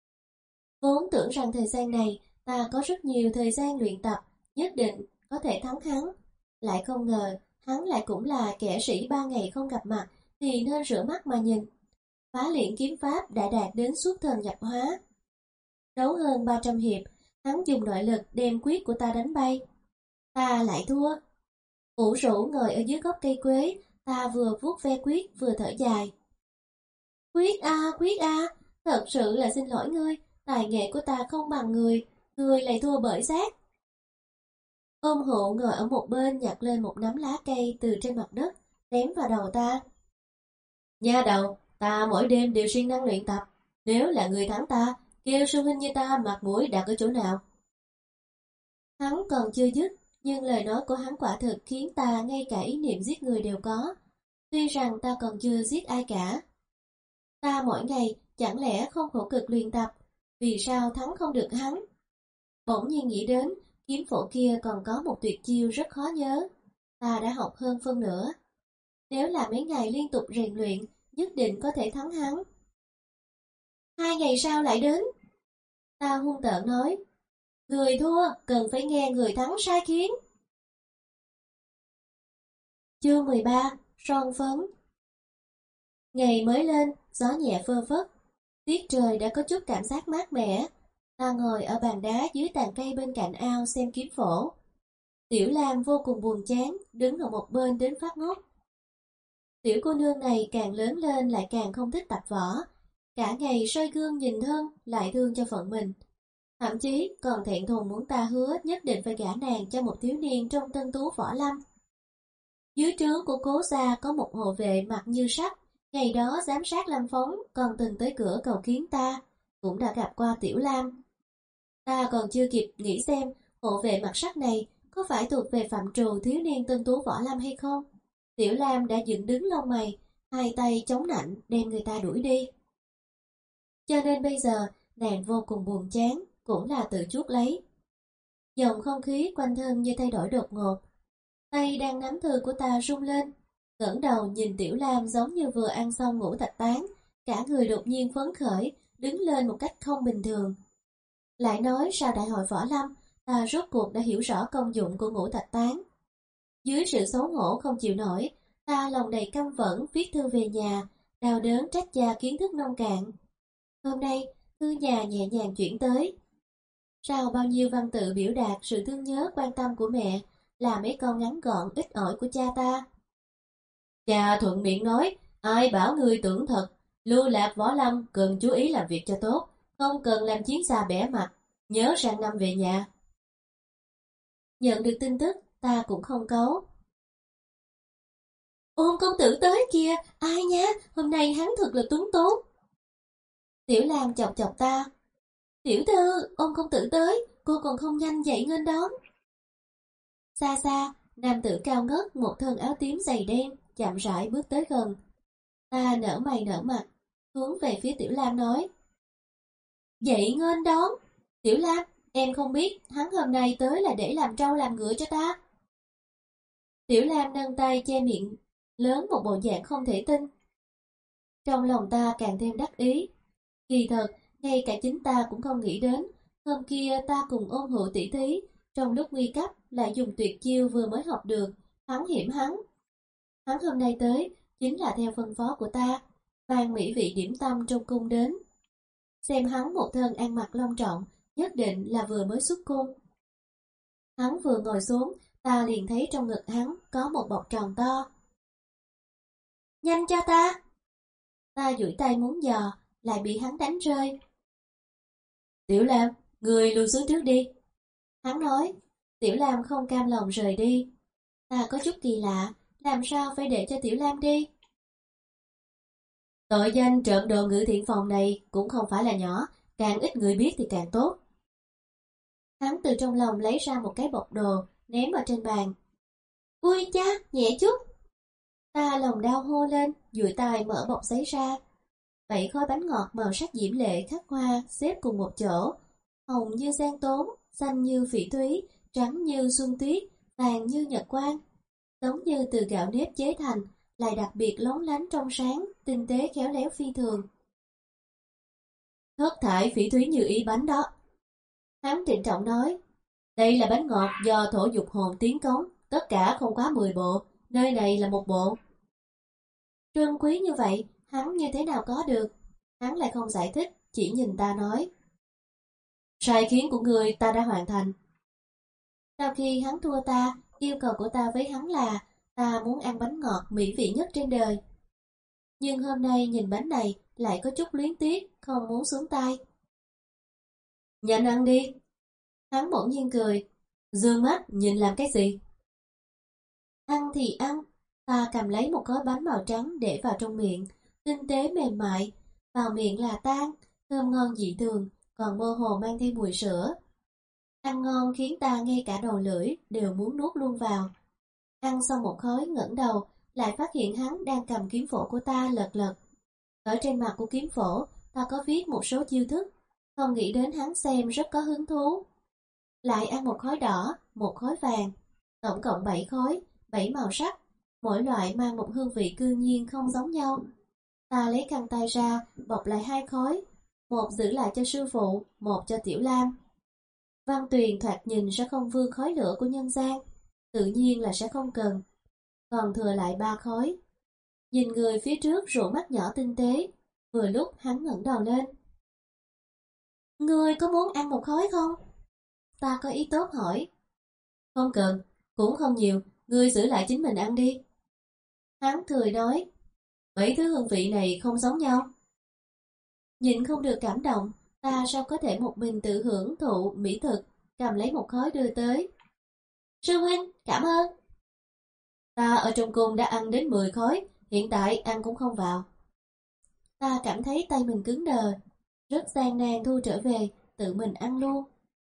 Speaker 1: Vốn tưởng rằng thời gian này ta có rất nhiều thời gian luyện tập, nhất định có thể thắng hắn. Lại không ngờ, hắn lại cũng là kẻ sĩ ba ngày không gặp mặt, thì nên rửa mắt mà nhìn. Phá luyện kiếm pháp đã đạt đến xuất thần nhập hóa. Đấu hơn ba trăm hiệp, hắn dùng nội lực đem quyết của ta đánh bay. Ta lại thua. Ủ rũ ngồi ở dưới gốc cây quế, ta vừa vuốt ve quyết vừa thở dài. Quyết a, quyết a, thật sự là xin lỗi ngươi, tài nghệ của ta không bằng người, ngươi lại thua bởi xác. Ôm hụ ngồi ở một bên nhặt lên một nắm lá cây từ trên mặt đất, ném vào đầu ta. Nha đầu, ta mỗi đêm đều siêng năng luyện tập, nếu là người thắng ta, kêu sư huynh như ta mặt mũi đặt ở chỗ nào? Hắn còn chưa dứt, nhưng lời nói của hắn quả thực khiến ta ngay cả ý niệm giết người đều có. Tuy rằng ta còn chưa giết ai cả. Ta mỗi ngày chẳng lẽ không khổ cực luyện tập, vì sao thắng không được hắn? Bỗng nhiên nghĩ đến, kiếm phổ kia còn có một tuyệt chiêu rất khó nhớ. Ta đã học hơn phân nửa. Nếu là mấy ngày liên tục rèn luyện, nhất định có thể thắng hắn. Hai ngày sau lại đến. Ta hung tợn nói, người thua cần phải nghe người thắng sai khiến. Chương mười ba, son phấn. Ngày mới lên, gió nhẹ phơ phất. Tiết trời đã có chút cảm giác mát mẻ. Ta ngồi ở bàn đá dưới tàn cây bên cạnh ao xem kiếm phổ. Tiểu Lam vô cùng buồn chán, đứng ở một bên đến phát ngốc. Tiểu cô nương này càng lớn lên lại càng không thích tập võ. Cả ngày soi gương nhìn thân, lại thương cho phận mình. Thậm chí còn thẹn thùng muốn ta hứa nhất định phải gả nàng cho một thiếu niên trong tân tú võ lâm. Dưới trướng của cố gia có một hộ vệ mặt như sắt. Ngày đó giám sát Lâm Phóng còn từng tới cửa cầu kiến ta, cũng đã gặp qua Tiểu Lam. Ta còn chưa kịp nghĩ xem hộ vệ mặt sắt này có phải thuộc về phạm trù thiếu niên tân tú võ lâm hay không. Tiểu Lam đã dựng đứng lông mày, hai tay chống nạnh đem người ta đuổi đi. Cho nên bây giờ nàng vô cùng buồn chán, cũng là tự chuốc lấy. Dòng không khí quanh thân như thay đổi đột ngột. Tay đang nắm thư của ta rung lên. Ngẩng đầu nhìn Tiểu Lam giống như vừa ăn xong ngũ thạch tán, cả người đột nhiên phấn khởi, đứng lên một cách không bình thường. Lại nói sau đại hội võ lâm, ta rốt cuộc đã hiểu rõ công dụng của ngũ thạch tán. Dưới sự xấu hổ không chịu nổi, ta lòng đầy căm phẫn viết thư về nhà, đau đớn trách cha kiến thức nông cạn. Hôm nay, thư nhà nhẹ nhàng chuyển tới. Sau bao nhiêu văn tự biểu đạt sự thương nhớ quan tâm của mẹ, là mấy câu ngắn gọn ít ỏi của cha ta. Cha thuận miệng nói, ai bảo ngươi tưởng thật, lưu lạc võ lâm cần chú ý làm việc cho tốt, không cần làm chiến xa bẻ mặt, nhớ sang năm về nhà. Nhận được tin tức, ta cũng không cấu. Ôn công tử tới kìa, ai nha, hôm nay hắn thật là tuấn tú. Tiểu Lam chọc chọc ta. Tiểu thư, ôn công tử tới, cô còn không nhanh dậy nghênh đón. Xa xa, nam tử cao ngất một thân áo tím dày đen, chậm rãi bước tới gần. Ta nở mày nở mặt, hướng về phía Tiểu Lam nói. Dậy nghênh đón. Tiểu Lam, em không biết hắn hôm nay tới là để làm trâu làm ngựa cho ta. Tiểu Lam nâng tay che miệng, lớn một bộ dạng không thể tin. Trong lòng ta càng thêm đắc ý. Kỳ thật, ngay cả chính ta cũng không nghĩ đến, hôm kia ta cùng ôn hữu tỷ thí, trong lúc nguy cấp lại dùng tuyệt chiêu vừa mới học được, thắng hiểm hắn. Hắn hôm nay tới, chính là theo phân phó của ta, mang mỹ vị điểm tâm trong cung đến. Xem hắn một thân ăn mặc long trọng, nhất định là vừa mới xuất cung. Hắn vừa ngồi xuống, ta liền thấy trong ngực hắn có một bọc tròn to. Nhanh cho ta! Ta duỗi tay muốn dò, lại bị hắn đánh rơi. Tiểu Lam, người lùi xuống trước đi. Hắn nói. Tiểu Lam không cam lòng rời đi. Ta có chút kỳ lạ, làm sao phải để cho Tiểu Lam đi? Tội danh trộm đồ ngự thiện phòng này cũng không phải là nhỏ, càng ít người biết thì càng tốt. Hắn từ trong lòng lấy ra một cái bọc đồ, ném vào trên bàn. Ui cha, nhẹ chút. Ta lòng đau hô lên, duỗi tay mở bọc giấy ra. Bảy khối bánh ngọt màu sắc diễm lệ khắc hoa xếp cùng một chỗ, hồng như giang tốn, xanh như phỉ thúy, trắng như xuân tuyết, vàng như nhật quang, giống như từ gạo nếp chế thành, lại đặc biệt lóng lánh trong sáng, tinh tế khéo léo phi thường. Thất thải phỉ thúy như ý bánh đó. Hắn trịnh trọng nói, đây là bánh ngọt do thổ dục hồn tiến cống, tất cả không quá mười bộ, nơi này là một bộ. Trân quý như vậy, hắn như thế nào có được? Hắn lại không giải thích, chỉ nhìn ta nói. Sai khiến của ngươi ta đã hoàn thành. Sau khi hắn thua ta, yêu cầu của ta với hắn là ta muốn ăn bánh ngọt mỹ vị nhất trên đời. Nhưng hôm nay nhìn bánh này lại có chút luyến tiếc, không muốn xuống tay. Nhanh ăn đi. Hắn bỗng nhiên cười, dương mắt nhìn làm cái gì? Ăn thì ăn, ta cầm lấy một gói bánh màu trắng để vào trong miệng, tinh tế mềm mại, vào miệng là tan, thơm ngon dị thường, còn mơ hồ mang thêm mùi sữa. Ăn ngon khiến ta ngay cả đầu lưỡi đều muốn nuốt luôn vào. Ăn xong một khối ngẩng đầu, lại phát hiện hắn đang cầm kiếm phổ của ta lật lật. Ở trên mặt của kiếm phổ, ta có viết một số chiêu thức, không nghĩ đến hắn xem rất có hứng thú. Lại ăn một khối đỏ, một khối vàng, tổng cộng bảy khối, bảy màu sắc, mỗi loại mang một hương vị cư nhiên không giống nhau. Ta lấy khăn tay ra, bọc lại hai khối, một giữ lại cho sư phụ, một cho Tiểu Lam. Văn Tuyền thoạt nhìn sẽ không vương khói lửa của nhân gian, tự nhiên là sẽ không cần. Còn thừa lại ba khối. Nhìn người phía trước rủ mắt nhỏ tinh tế, vừa lúc hắn ngẩng đầu lên. Ngươi có muốn ăn một khối không? Ta có ý tốt hỏi. Không cần, cũng không nhiều, ngươi giữ lại chính mình ăn đi. Hắn cười nói, mấy thứ hương vị này không giống nhau. Nhìn không được cảm động, ta sao có thể một mình tự hưởng thụ mỹ thực, cầm lấy một khối đưa tới. Sư huynh, cảm ơn. Ta ở trong cung đã ăn đến mười khối, hiện tại ăn cũng không vào. Ta cảm thấy tay mình cứng đờ, rất gian nan thu trở về, tự mình ăn luôn.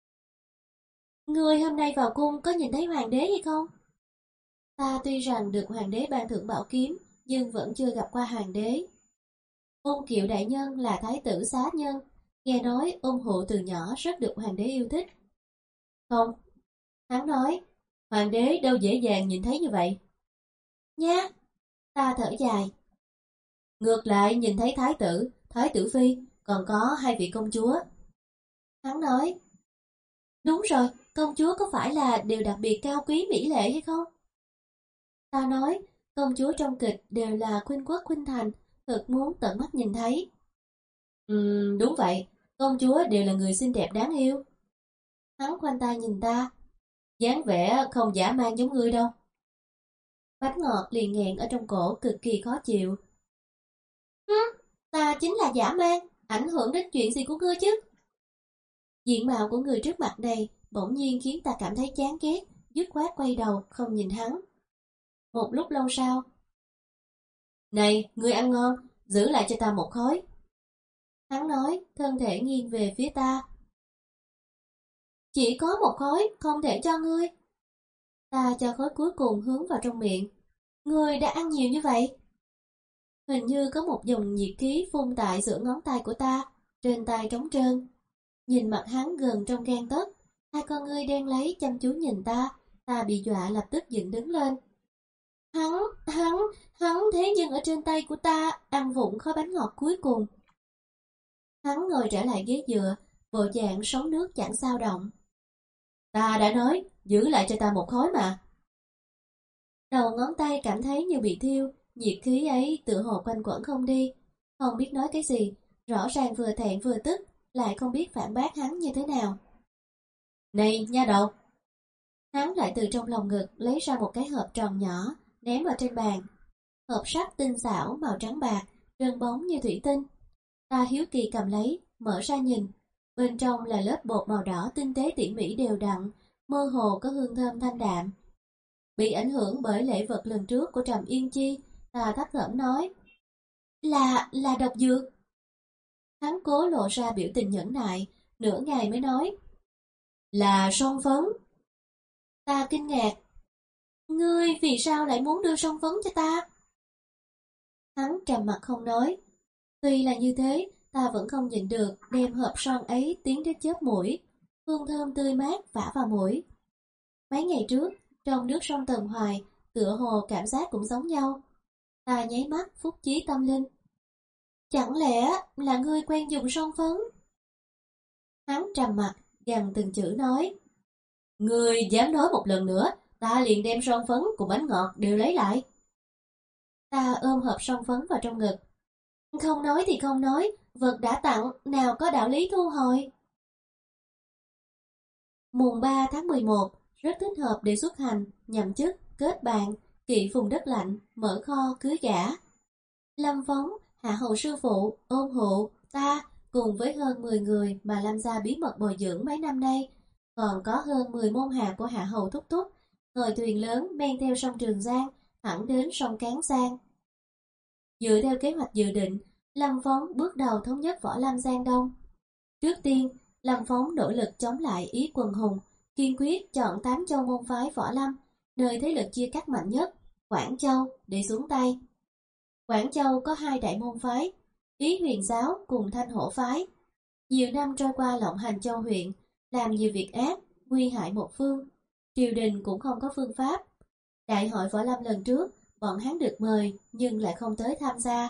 Speaker 1: Ngươi hôm nay vào cung có nhìn thấy hoàng đế hay không? Ta tuy rằng được hoàng đế ban thưởng bảo kiếm, nhưng vẫn chưa gặp qua hoàng đế. Ôn Kiệu đại nhân là thái tử xá nhân, nghe nói ôn hụ từ nhỏ rất được hoàng đế yêu thích. Không, hắn nói, hoàng đế đâu dễ dàng nhìn thấy như vậy. Nha, ta thở dài. Ngược lại nhìn thấy thái tử, thái tử phi, còn có hai vị công chúa. Hắn nói, đúng rồi, công chúa có phải là đều đặc biệt cao quý mỹ lệ hay không? Ta nói, công chúa trong kịch đều là khuynh quốc khuynh thành, thật muốn tận mắt nhìn thấy. Ừm, đúng vậy, công chúa đều là người xinh đẹp đáng yêu. Hắn khoanh tay nhìn ta, dáng vẻ không dã man giống ngươi đâu. Bánh ngọt liền nghẹn ở trong cổ cực kỳ khó chịu. Hứ, ta chính là dã man, ảnh hưởng đến chuyện gì của ngươi chứ? Diện mạo của người trước mặt này bỗng nhiên khiến ta cảm thấy chán ghét, dứt khoát quay đầu không nhìn hắn. Một lúc lâu sau, này, ngươi ăn ngon, giữ lại cho ta một khối. Hắn nói, thân thể nghiêng về phía ta. Chỉ có một khối, không thể cho ngươi. Ta cho khối cuối cùng hướng vào trong miệng. Ngươi đã ăn nhiều như vậy? Hình như có một dòng nhiệt khí phun tại giữa ngón tay của ta, trên tay trống trơn. Nhìn mặt hắn gần trong gang tấc, hai con ngươi đen lấy chăm chú nhìn ta, ta bị dọa lập tức dựng đứng lên. Hắn, hắn, hắn thế nhưng ở trên tay của ta ăn vụng khối bánh ngọt cuối cùng. Hắn ngồi trở lại ghế dựa, bộ dạng sóng nước chẳng sao động. Ta đã nói, giữ lại cho ta một khối mà. Đầu ngón tay cảm thấy như bị thiêu, nhiệt khí ấy tựa hồ quanh quẩn không đi. Không biết nói cái gì, rõ ràng vừa thẹn vừa tức, lại không biết phản bác hắn như thế nào. Này, nha đầu! Hắn lại từ trong lòng ngực lấy ra một cái hộp tròn nhỏ, ném vào trên bàn. Hộp sắt tinh xảo màu trắng bạc, trơn bóng như thủy tinh. Ta hiếu kỳ cầm lấy, mở ra nhìn. Bên trong là lớp bột màu đỏ tinh tế tỉ mỉ đều đặn, mơ hồ có hương thơm thanh đạm. Bị ảnh hưởng bởi lễ vật lần trước của Trầm Yên Chi, ta thấp thỏm nói. Là, là độc dược. Hắn cố lộ ra biểu tình nhẫn nại, nửa ngày mới nói. Là son phấn. Ta kinh ngạc. Ngươi vì sao lại muốn đưa son phấn cho ta? Hắn trầm mặt không nói. Tuy là như thế, ta vẫn không nhịn được đem hộp son ấy tiến đến chớp mũi. Hương thơm tươi mát vả vào mũi. Mấy ngày trước, trong nước sông Tần Hoài, tựa hồ cảm giác cũng giống nhau. Ta nháy mắt phúc chí tâm linh. Chẳng lẽ là ngươi quen dùng son phấn? Hắn trầm mặt, gằn từng chữ nói. Người dám nói một lần nữa, ta liền đem son phấn cùng bánh ngọt đều lấy lại. Ta ôm hộp son phấn vào trong ngực. Không nói thì không nói, vật đã tặng, nào có đạo lý thu hồi. Mùng ba tháng mười một, rất thích hợp để xuất hành, nhậm chức, kết bạn, kỵ vùng đất lạnh, mở kho, cưới gả. Lâm Phóng, hạ hầu sư phụ, ôn hộ, ta, cùng với hơn mười người mà Lâm gia bí mật bồi dưỡng mấy năm nay, còn có hơn mười môn hạ của hạ hầu thúc thúc, ngồi thuyền lớn men theo sông Trường Giang, thẳng đến sông Cán Giang. Dựa theo kế hoạch dự định, Lâm Phóng bước đầu thống nhất võ lâm Giang Đông. Trước tiên, Lâm Phóng nỗ lực chống lại ý quần hùng, kiên quyết chọn tám châu môn phái võ lâm, nơi thế lực chia cắt mạnh nhất, Quảng Châu, để xuống tay. Quảng Châu có hai đại môn phái, Ý Huyền giáo cùng Thanh Hổ phái. Nhiều năm trôi qua lộng hành châu huyện, làm nhiều việc ác, nguy hại một phương. Triều đình cũng không có phương pháp. Đại hội võ lâm lần trước, bọn hắn được mời nhưng lại không tới tham gia.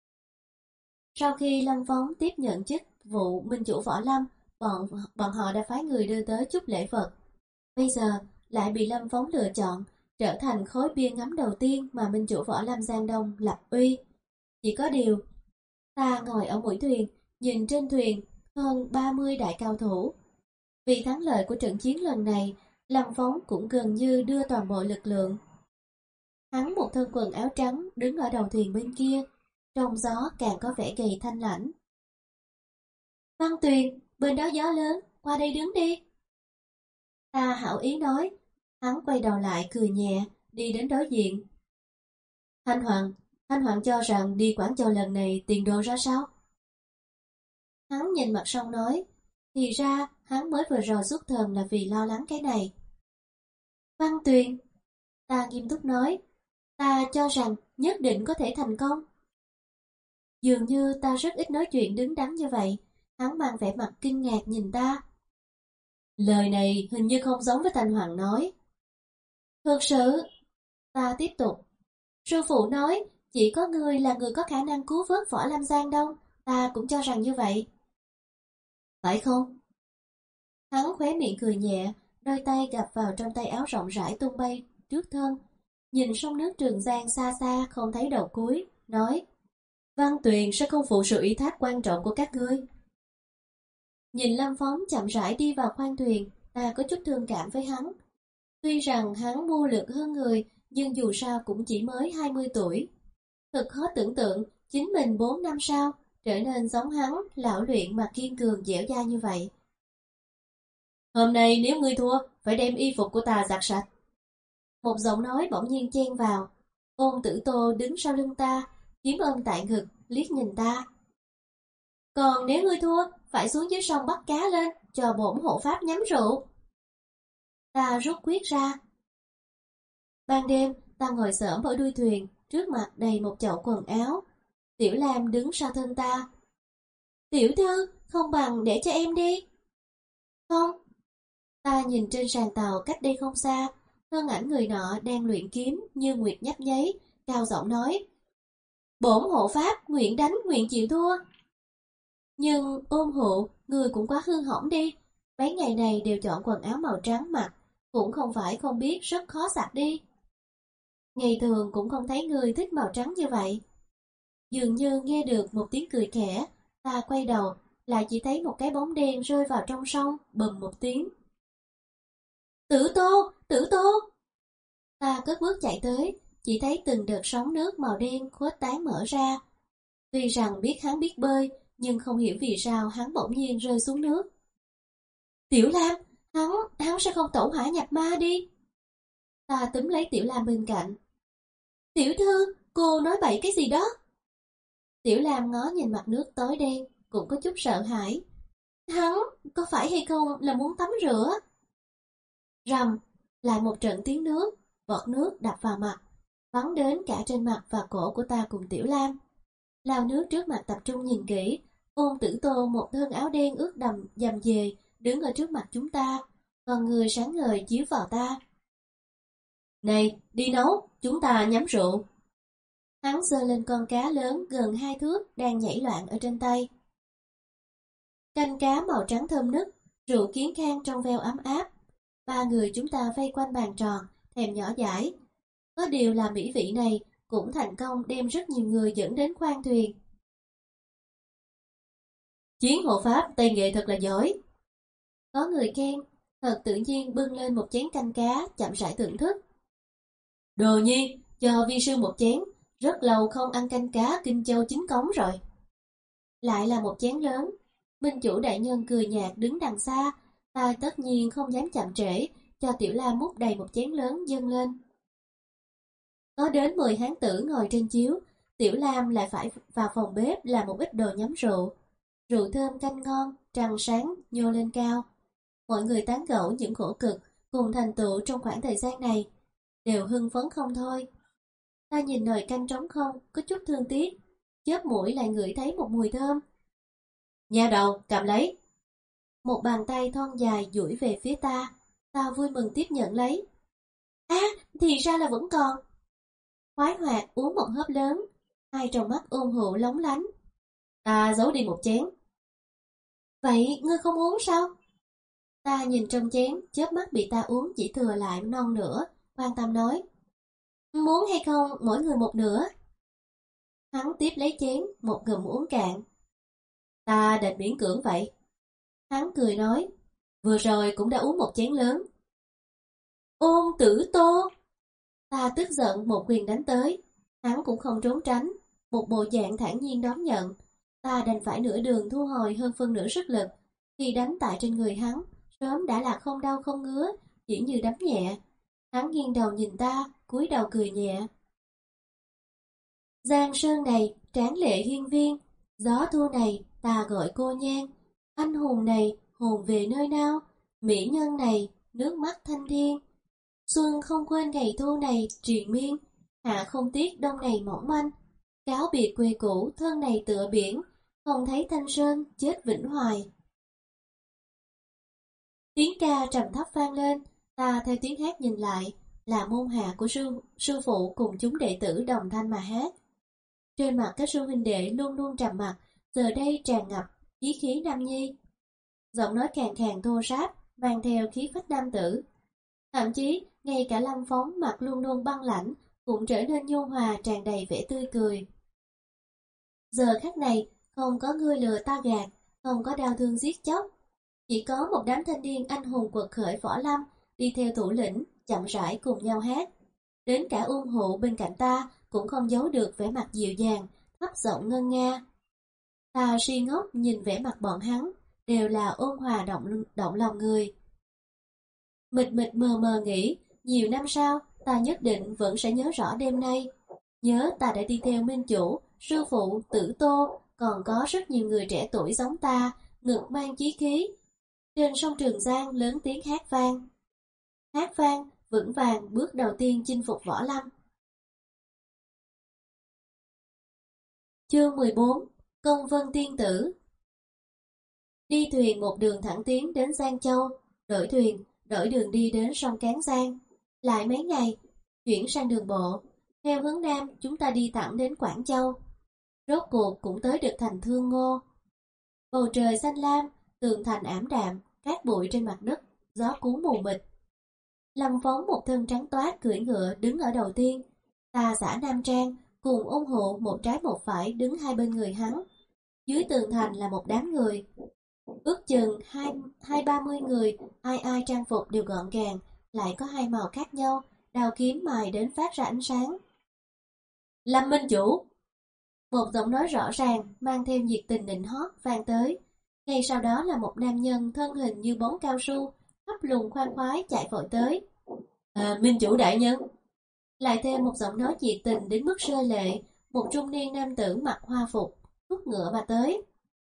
Speaker 1: Sau khi Lâm Phóng tiếp nhận chức vụ minh chủ võ lâm, bọn bọn họ đã phái người đưa tới chút lễ vật. Bây giờ lại bị Lâm Phóng lựa chọn, trở thành khối bia ngắm đầu tiên mà minh chủ võ lâm Giang Đông lập uy. Chỉ có điều, ta ngồi ở mũi thuyền, nhìn trên thuyền hơn ba mươi đại cao thủ. Vì thắng lợi của trận chiến lần này, Lâm Phóng cũng gần như đưa toàn bộ lực lượng. Hắn một thân quần áo trắng đứng ở đầu thuyền bên kia, trong gió càng có vẻ gầy thanh lãnh. Văn Tuyền, bên đó gió lớn, qua đây đứng đi. Ta hảo ý nói, hắn quay đầu lại cười nhẹ, đi đến đối diện. Thanh Hoàng, Thanh Hoàng cho rằng đi Quảng Châu lần này tiền đồ ra sao? Hắn nhìn mặt sông nói, thì ra hắn mới vừa rồi xuất thần là vì lo lắng cái này. Văn Tuyền, ta nghiêm túc nói, ta cho rằng nhất định có thể thành công. Dường như ta rất ít nói chuyện đứng đắn như vậy, hắn mang vẻ mặt kinh ngạc nhìn ta. Lời này hình như không giống với Thanh Hoàng nói. Thực sự, ta tiếp tục. Sư phụ nói, chỉ có ngươi là người có khả năng cứu vớt võ lâm Giang Đông, ta cũng cho rằng như vậy. Phải không? Hắn khóe miệng cười nhẹ, đôi tay gập vào trong tay áo rộng rãi tung bay trước thân, nhìn sông nước Trường Giang xa xa không thấy đầu cuối, nói: Văn Tuyền sẽ không phụ sự ủy thác quan trọng của các ngươi. Nhìn Lâm Phóng chậm rãi đi vào khoang thuyền, ta có chút thương cảm với hắn. Tuy rằng hắn mưu lược hơn người, nhưng dù sao cũng chỉ mới hai mươi tuổi. Thật khó tưởng tượng, chính mình bốn năm sau, trở nên giống hắn, lão luyện mà kiên cường dẻo dai như vậy. Hôm nay nếu ngươi thua, phải đem y phục của ta giặt sạch. Một giọng nói bỗng nhiên chen vào. Ôn Tử Tô đứng sau lưng ta, kiếm ôm tại ngực, liếc nhìn ta. Còn nếu ngươi thua, phải xuống dưới sông bắt cá lên, cho bổn hộ pháp nhắm rượu. Ta rút quyết ra. Ban đêm, ta ngồi xổm ở đuôi thuyền, trước mặt đầy một chậu quần áo. Tiểu Lam đứng sau thân ta. Tiểu thư, không bằng để cho em đi. Không. Ta nhìn trên sàn tàu cách đây không xa, thân ảnh người nọ đang luyện kiếm như nguyệt nhấp nháy, cao giọng nói. Bổn hộ pháp, nguyện đánh, nguyện chịu thua. Nhưng ôn hộ, người cũng quá hư hỏng đi. Mấy ngày này đều chọn quần áo màu trắng mặc, cũng không phải không biết rất khó giặt đi. Ngày thường cũng không thấy người thích màu trắng như vậy. Dường như nghe được một tiếng cười khẽ, ta quay đầu, lại chỉ thấy một cái bóng đen rơi vào trong sông, bầm một tiếng. Tử Tô, Tử Tô! Ta cất bước chạy tới, chỉ thấy từng đợt sóng nước màu đen khuếch tán mở ra. Tuy rằng biết hắn biết bơi, nhưng không hiểu vì sao hắn bỗng nhiên rơi xuống nước. Tiểu Lam, hắn, hắn sẽ không tẩu hỏa nhập ma đi. Ta túm lấy Tiểu Lam bên cạnh. Tiểu thư, cô nói bậy cái gì đó? Tiểu Lam ngó nhìn mặt nước tối đen, cũng có chút sợ hãi. Hắn, có phải hay không là muốn tắm rửa? Rầm, lại một trận tiếng nước, vọt nước đập vào mặt, bắn đến cả trên mặt và cổ của ta cùng Tiểu Lam. Lao nước trước mặt tập trung nhìn kỹ, Ôn Tử Tô một thân áo đen ướt đầm dầm dề đứng ở trước mặt chúng ta, còn người sáng ngời chiếu vào ta. Này, đi nấu, chúng ta nhắm rượu. Hắn giơ lên con cá lớn gần hai thước đang nhảy loạn ở trên tay. canh cá màu trắng thơm nức, rượu kiến khang trong veo ấm áp. Ba người chúng ta vây quanh bàn tròn, thèm nhỏ dãi. Có điều là mỹ vị này cũng thành công đem rất nhiều người dẫn đến khoang thuyền. Chiến hộ pháp tay nghề thật là giỏi. Có người khen, thật tự nhiên bưng lên một chén canh cá, chậm rãi thưởng thức. Đồ nhi, cho vi sư một chén, rất lâu không ăn canh cá Kinh Châu chính cống rồi. Lại là một chén lớn. Minh chủ đại nhân cười nhạt đứng đằng xa, ta tất nhiên không dám chậm trễ, cho Tiểu Lam múc đầy một chén lớn dâng lên. Có đến mười hán tử ngồi trên chiếu, Tiểu Lam lại phải vào phòng bếp làm một ít đồ nhắm rượu. Rượu thơm canh ngon, trăng sáng nhô lên cao. Mọi người tán gẫu những khổ cực cùng thành tựu trong khoảng thời gian này, đều hưng phấn không thôi. Ta nhìn nồi canh trống không, có chút thương tiếc, chớp mũi lại ngửi thấy một mùi thơm. Nhà đầu, cầm lấy. Một bàn tay thon dài duỗi về phía ta, ta vui mừng tiếp nhận lấy. À, thì ra là vẫn còn. Khoái hoạt uống một hớp lớn, hai tròng mắt ôn hữu lóng lánh. Ta giấu đi một chén. Vậy ngươi không uống sao? Ta nhìn trong chén, chớp mắt bị ta uống chỉ thừa lại non nữa, quan tâm nói. Muốn hay không, mỗi người một nửa. Hắn tiếp lấy chén, một ngụm uống cạn. Ta đành miễn cưỡng vậy. Hắn cười nói, vừa rồi cũng đã uống một chén lớn. Ôn Tử Tô! Ta tức giận một quyền đánh tới, hắn cũng không trốn tránh, một bộ dạng thản nhiên đón nhận. Ta đành phải nửa đường thu hồi hơn phân nửa sức lực, khi đánh tại trên người hắn, sớm đã là không đau không ngứa, chỉ như đấm nhẹ. Hắn nghiêng đầu nhìn ta, cúi đầu cười nhẹ. Giang sơn này, tráng lệ hiên viên, gió thu này, ta gọi cô nhan. Anh hùng này, hồn về nơi nào, mỹ nhân này, nước mắt thanh thiên. Xuân không quên ngày thu này, triền miên, hạ không tiếc đông này mỏng manh. Cáo biệt quê cũ, thân này tựa biển, không thấy thanh sơn, chết vĩnh hoài. Tiếng ca trầm thấp vang lên, ta theo tiếng hát nhìn lại, là môn hạ của sư, sư phụ cùng chúng đệ tử đồng thanh mà hát. Trên mặt các sư huynh đệ luôn luôn trầm mặc, giờ đây tràn ngập khí khí nam nhi. Giọng nói khàn khàn thô ráp, mang theo khí phách nam tử. Thậm chí, ngay cả Lâm Phóng mặt luôn luôn băng lãnh, cũng trở nên nhu hòa tràn đầy vẻ tươi cười. Giờ khắc này, không có ngươi lừa ta gạt, không có đau thương giết chóc. Chỉ có một đám thanh niên anh hùng quật khởi võ lâm, đi theo thủ lĩnh, chậm rãi cùng nhau hát. Đến cả Uông Hụ bên cạnh ta cũng không giấu được vẻ mặt dịu dàng, thấp giọng ngân nga. Ta si ngốc nhìn vẻ mặt bọn hắn, đều là ôn hòa động, động lòng người. Mịt mịt mờ mờ nghĩ, nhiều năm sau, ta nhất định vẫn sẽ nhớ rõ đêm nay. Nhớ ta đã đi theo Minh Chủ, sư phụ, Tử Tô, còn có rất nhiều người trẻ tuổi giống ta, ngực mang chí khí. Trên sông Trường Giang lớn tiếng hát vang. Hát vang, vững vàng bước đầu tiên chinh phục võ lâm. Chương mười bốn. Công Vân Tiên Tử. Đi thuyền một đường thẳng tiến đến Giang Châu, đổi thuyền, đổi đường đi đến sông Cán Giang. Lại mấy ngày, chuyển sang đường bộ, theo hướng Nam chúng ta đi thẳng đến Quảng Châu. Rốt cuộc cũng tới được thành Thương Ngô. Bầu trời xanh lam, tường thành ảm đạm, cát bụi trên mặt đất, gió cuốn mù mịt. Lâm Phóng một thân trắng toát cưỡi ngựa đứng ở đầu tiên, ta giả Nam Trang cùng ôn hộ một trái một phải đứng hai bên người hắn. Dưới tường thành là một đám người, ước chừng hai hai ba mươi người, ai ai trang phục đều gọn gàng, lại có hai màu khác nhau, đao kiếm mài đến phát ra ánh sáng. Lâm Minh Chủ! Một giọng nói rõ ràng, mang theo nhiệt tình nịnh hót vang tới. Ngay sau đó là một nam nhân thân hình như bóng cao su, hấp lùng khoan khoái chạy vội tới. À, Minh Chủ đại nhân! Lại thêm một giọng nói nhiệt tình đến mức rơi lệ, một trung niên nam tử mặc hoa phục, thúc ngựa mà tới.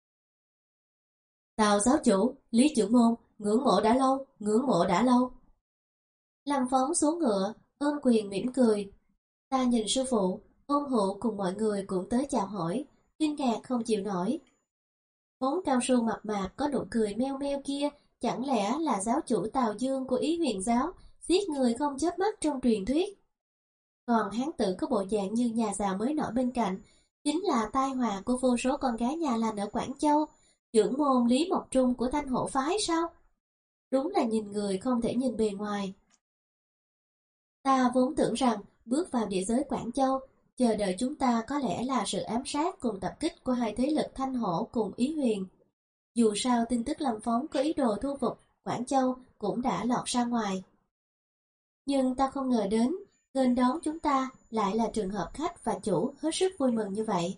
Speaker 1: Tào giáo chủ, Lý trưởng môn, ngưỡng mộ đã lâu, ngưỡng mộ đã lâu. Lâm Phóng xuống ngựa, ôm quyền mỉm cười. Ta nhìn sư phụ, ôn hộ cùng mọi người cũng tới chào hỏi, kinh ngạc không chịu nổi. Bóng cao su mập mạp có nụ cười meo meo kia, chẳng lẽ là giáo chủ Tào Dương của Ý Huyền giáo, giết người không chớp mắt trong truyền thuyết. Còn hán tử có bộ dạng như nhà giàu mới nổi bên cạnh, chính là tai họa của vô số con gái nhà lành ở Quảng Châu, Trưởng môn Lý Mộc Trung của Thanh Hổ Phái sao? Đúng là nhìn người không thể nhìn bề ngoài. Ta vốn tưởng rằng bước vào địa giới Quảng Châu, chờ đợi chúng ta có lẽ là sự ám sát cùng tập kích của hai thế lực Thanh Hổ cùng Ý Huyền. Dù sao tin tức Lâm Phong có ý đồ thu phục Quảng Châu cũng đã lọt ra ngoài. Nhưng ta không ngờ đến, nghênh đón chúng ta lại là trường hợp khách và chủ hết sức vui mừng như vậy.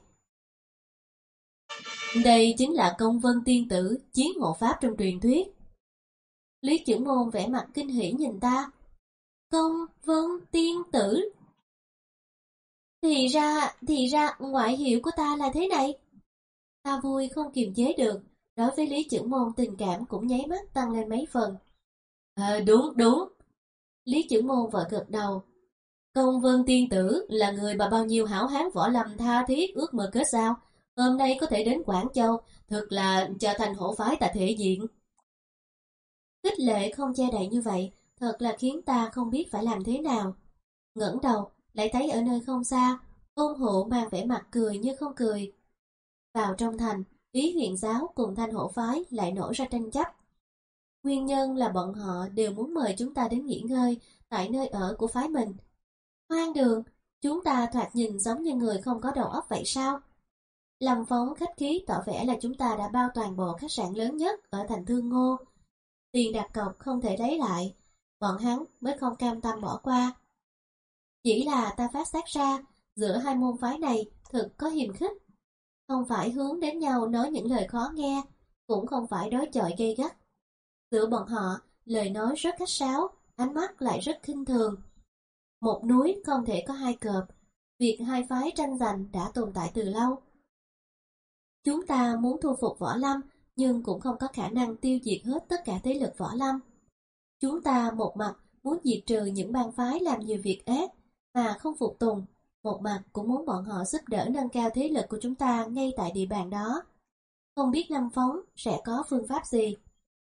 Speaker 1: Đây chính là Công Vân Tiên Tử, chiến hộ pháp trong truyền thuyết. Lý Chưởng Môn vẻ mặt kinh hỉ nhìn ta. Công Vân Tiên Tử. Thì ra, thì ra ngoại hiệu của ta là thế này. Ta vui không kiềm chế được, đối với Lý Chưởng Môn tình cảm cũng nháy mắt tăng lên mấy phần. À, đúng, đúng. Lý Chưởng Môn vội gật đầu. Công Vân Tiên Tử là người mà bao nhiêu hảo hán võ lâm tha thiết ước mơ kết giao. Hôm nay có thể đến Quảng Châu, thật là cho Thanh Hổ Phái ta thể diện. Khích lệ không che đậy như vậy, thật là khiến ta không biết phải làm thế nào. Ngẩng đầu, lại thấy ở nơi không xa, Ôn Hộ mang vẻ mặt cười như không cười. Vào trong thành, Ý Huyền giáo cùng Thanh Hổ Phái lại nổi ra tranh chấp. Nguyên nhân là bọn họ đều muốn mời chúng ta đến nghỉ ngơi tại nơi ở của phái mình. Hoang đường, chúng ta thoạt nhìn giống như người không có đầu óc vậy sao? Lâm Phong khách khí tỏ vẻ là chúng ta đã bao toàn bộ khách sạn lớn nhất ở thành Thương Ngô. Tiền đặt cọc không thể lấy lại, bọn hắn mới không cam tâm bỏ qua. Chỉ là ta phát giác ra, giữa hai môn phái này thực có hiềm khích. Không phải hướng đến nhau nói những lời khó nghe, cũng không phải đối chọi gay gắt. Giữa bọn họ, lời nói rất khách sáo, ánh mắt lại rất khinh thường. Một núi không thể có hai cọp, việc hai phái tranh giành đã tồn tại từ lâu. Chúng ta muốn thu phục võ lâm, nhưng cũng không có khả năng tiêu diệt hết tất cả thế lực võ lâm. Chúng ta một mặt muốn diệt trừ những bang phái làm nhiều việc ác mà không phục tùng, một mặt cũng muốn bọn họ giúp đỡ nâng cao thế lực của chúng ta ngay tại địa bàn đó. Không biết Lâm Phong sẽ có phương pháp gì?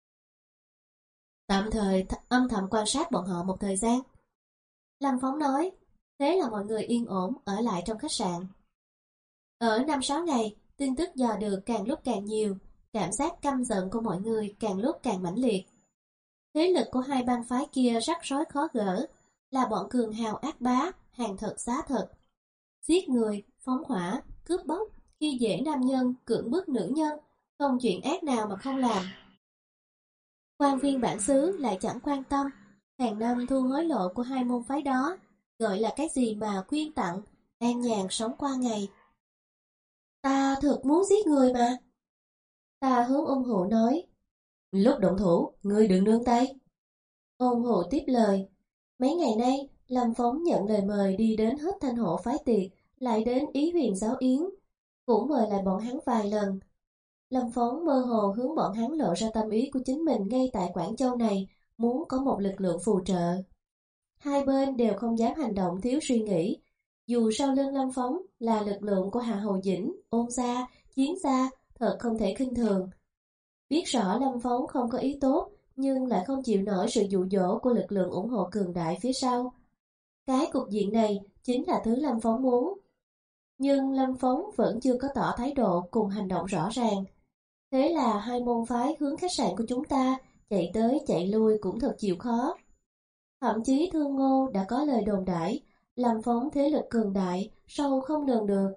Speaker 1: Tạm thời th âm thầm quan sát bọn họ một thời gian. Lâm Phong nói, thế là mọi người yên ổn ở lại trong khách sạn. Ở năm sáu ngày, tin tức dò được càng lúc càng nhiều, cảm giác căm giận của mọi người càng lúc càng mãnh liệt. Thế lực của hai bang phái kia rắc rối khó gỡ, là bọn cường hào ác bá, hàng thật giá thật. Giết người, phóng hỏa, cướp bóc, khi dễ nam nhân, cưỡng bức nữ nhân, không chuyện ác nào mà không làm. Quan viên bản xứ lại chẳng quan tâm, hàng năm thu hối lộ của hai môn phái đó, gọi là cái gì mà quyên tặng, an nhàn sống qua ngày. Ta thực muốn giết người mà. Ta hướng Ôn Hộ nói, lúc động thủ, ngươi đừng nương tay. Ôn Hộ tiếp lời, mấy ngày nay, Lâm Phong nhận lời mời đi đến hết Thanh Hổ Phái tiệc, lại đến Ý Huyền giáo yến, cũng mời lại bọn hắn vài lần. Lâm Phong mơ hồ hướng bọn hắn lộ ra tâm ý của chính mình ngay tại Quảng Châu này, muốn có một lực lượng phù trợ. Hai bên đều không dám hành động thiếu suy nghĩ, dù sau lưng Lâm Phong là lực lượng của Hạ Hầu Dĩnh, Ôn gia, Chiến gia, thật không thể khinh thường. Biết rõ Lâm Phong không có ý tốt, nhưng lại không chịu nổi sự dụ dỗ của lực lượng ủng hộ cường đại phía sau. Cái cục diện này chính là thứ Lâm Phong muốn. Nhưng Lâm Phong vẫn chưa có tỏ thái độ cùng hành động rõ ràng. Thế là hai môn phái hướng khách sạn của chúng ta, chạy tới chạy lui cũng thật chịu khó. Thậm chí Thương Ngô đã có lời đồn đãi, Lâm Phong thế lực cường đại, sâu không lường được.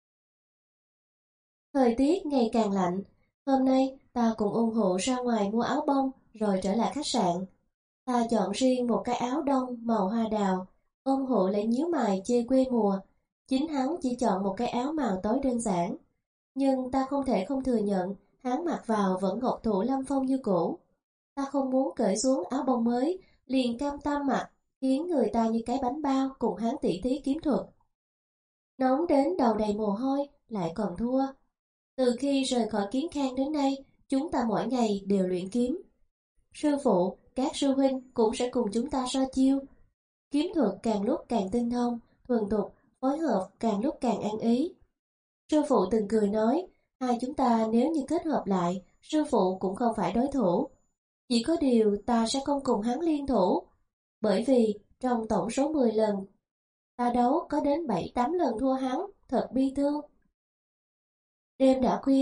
Speaker 1: Thời tiết ngày càng lạnh, hôm nay ta cùng Ôn Hộ ra ngoài mua áo bông rồi trở lại khách sạn. Ta chọn riêng một cái áo đông màu hoa đào, Ôn Hộ lại nhíu mày chê quê mùa. Chính hắn chỉ chọn một cái áo màu tối đơn giản. Nhưng ta không thể không thừa nhận, hắn mặc vào vẫn ngọc thủ Lâm Phong như cũ. Ta không muốn cởi xuống áo bông mới, liền cam tâm mặc, khiến người ta như cái bánh bao cùng hắn tỉ thí kiếm thuật. Nóng đến đầu đầy mồ hôi, lại còn thua. Từ khi rời khỏi Kiến Khang đến nay, chúng ta mỗi ngày đều luyện kiếm. Sư phụ, các sư huynh cũng sẽ cùng chúng ta so chiêu. Kiếm thuật càng lúc càng tinh thông, thuần thục, phối hợp càng lúc càng ăn ý. Sư phụ từng cười nói, hai chúng ta nếu như kết hợp lại, sư phụ cũng không phải đối thủ. Chỉ có điều ta sẽ không cùng hắn liên thủ, bởi vì trong tổng số mười lần, ta đấu có đến bảy tám lần thua hắn, thật bi thương. Đêm đã khuya,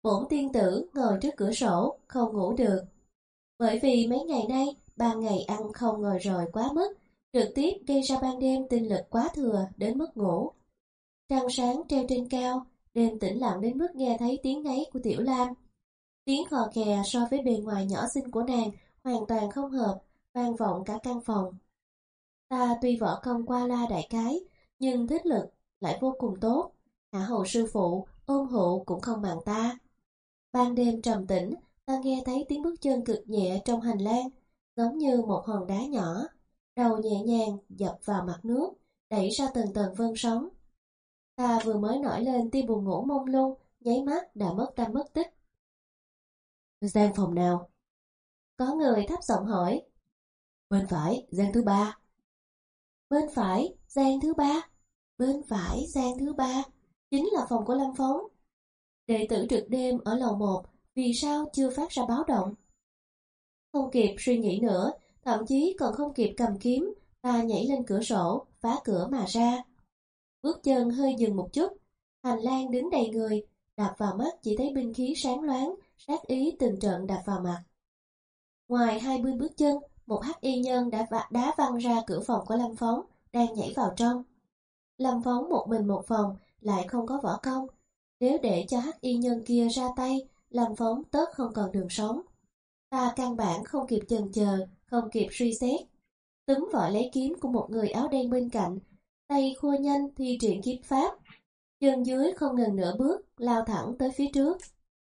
Speaker 1: Bổn tiên tử ngồi trước cửa sổ, không ngủ được. Bởi vì mấy ngày nay, ban ngày ăn không ngồi rồi quá mức, trực tiếp gây ra ban đêm tinh lực quá thừa đến mất ngủ. Trăng sáng treo trên cao, đêm tĩnh lặng đến mức nghe thấy tiếng ngáy của Tiểu Lam. Tiếng khò khè so với bề ngoài nhỏ xinh của nàng hoàn toàn không hợp, vang vọng cả căn phòng. Ta tuy võ công qua la đại cái, nhưng thích lực lại vô cùng tốt. Hạ hầu sư phụ, ôn hộ cũng không bằng ta. Ban đêm trầm tĩnh, ta nghe thấy tiếng bước chân cực nhẹ trong hành lang, giống như một hòn đá nhỏ. Đầu nhẹ nhàng dập vào mặt nước, đẩy ra từng tầng vân sóng. Ta vừa mới nổi lên tia buồn ngủ mông lung, nháy mắt đã mất tâm mất tích. Gian phòng nào? Có người thấp giọng hỏi. Bên phải, gian thứ ba. Bên phải, gian thứ ba. Bên phải, gian thứ ba. Chính là phòng của Lâm Phong. Đệ tử trực đêm ở lầu một, vì sao chưa phát ra báo động? Không kịp suy nghĩ nữa, thậm chí còn không kịp cầm kiếm, ta nhảy lên cửa sổ, phá cửa mà ra. Bước chân hơi dừng một chút, hành lang đứng đầy người, đạp vào mắt chỉ thấy binh khí sáng loáng, sát ý từng trận đạp vào mặt. Ngoài hai mươi bước chân, một hắc y nhân đã đá văng ra cửa phòng của Lâm Phong, đang nhảy vào trong. Lâm Phong một mình một phòng, lại không có võ công. Nếu để cho hắc y nhân kia ra tay, Lâm Phong tất không còn đường sống. Ta căn bản không kịp chần chờ, không kịp suy xét. Túm vội lấy kiếm của một người áo đen bên cạnh, tay khua nhanh thi triển kiếm pháp. Chân dưới không ngừng nửa bước, lao thẳng tới phía trước.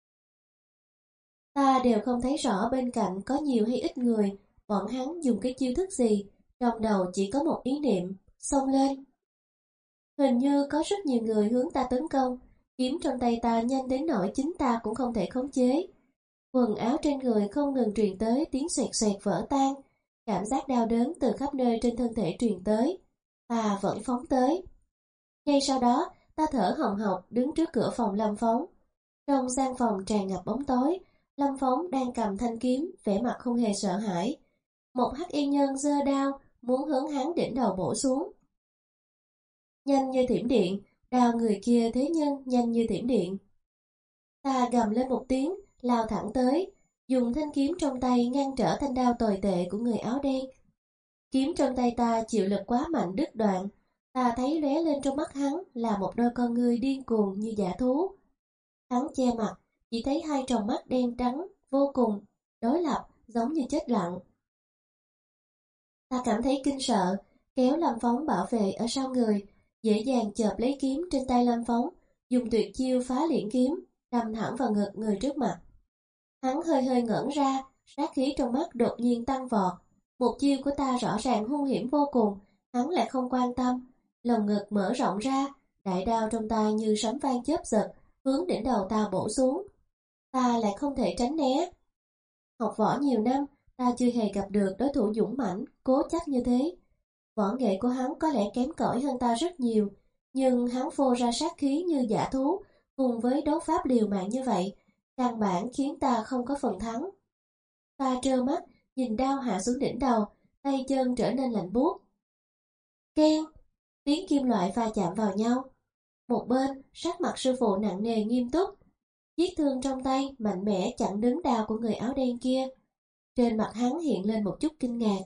Speaker 1: Ta đều không thấy rõ bên cạnh có nhiều hay ít người, bọn hắn dùng cái chiêu thức gì, trong đầu chỉ có một ý niệm, xông lên. Hình như có rất nhiều người hướng ta tấn công, kiếm trong tay ta nhanh đến nỗi chính ta cũng không thể khống chế. Quần áo trên người không ngừng truyền tới tiếng xoẹt xoẹt vỡ tan, cảm giác đau đớn từ khắp nơi trên thân thể truyền tới. Ta vẫn phóng tới. Ngay sau đó, ta thở hồng hộc đứng trước cửa phòng Lâm Phong. Trong gian phòng tràn ngập bóng tối, Lâm Phong đang cầm thanh kiếm, vẻ mặt không hề sợ hãi. Một hắc y nhân giơ đao, muốn hướng hắn đỉnh đầu bổ xuống. Nhanh như thiểm điện, đao người kia thế nhưng nhanh như thiểm điện. Ta gầm lên một tiếng, lao thẳng tới, dùng thanh kiếm trong tay ngăn trở thanh đao tồi tệ của người áo đen. Kiếm trong tay ta chịu lực quá mạnh đứt đoạn, ta thấy lóe lên trong mắt hắn là một đôi con ngươi điên cuồng như dã thú. Hắn che mặt, chỉ thấy hai tròng mắt đen trắng, vô cùng, đối lập, giống như chết lặng. Ta cảm thấy kinh sợ, kéo Lâm Phong bảo vệ ở sau người, dễ dàng chộp lấy kiếm trên tay Lâm Phong, dùng tuyệt chiêu phá liễn kiếm, đâm thẳng vào ngực người trước mặt. Hắn hơi hơi ngẩn ra, sát khí trong mắt đột nhiên tăng vọt. Một chiêu của ta rõ ràng hung hiểm vô cùng, hắn lại không quan tâm. Lồng ngực mở rộng ra, đại đao trong tay như sấm vang chớp giật, hướng đỉnh đầu ta bổ xuống. Ta lại không thể tránh né. Học võ nhiều năm, ta chưa hề gặp được đối thủ dũng mãnh, cố chấp như thế. Võ nghệ của hắn có lẽ kém cỏi hơn ta rất nhiều, nhưng hắn phô ra sát khí như dã thú, cùng với đấu pháp liều mạng như vậy, căn bản khiến ta không có phần thắng. Ta trơ mắt, nhìn đao hạ xuống đỉnh đầu, tay chân trở nên lạnh buốt. Keng, tiếng kim loại va chạm vào nhau. Một bên, sắc mặt sư phụ nặng nề nghiêm túc. Chiếc thương trong tay mạnh mẽ chặn đứng đao của người áo đen kia. Trên mặt hắn hiện lên một chút kinh ngạc.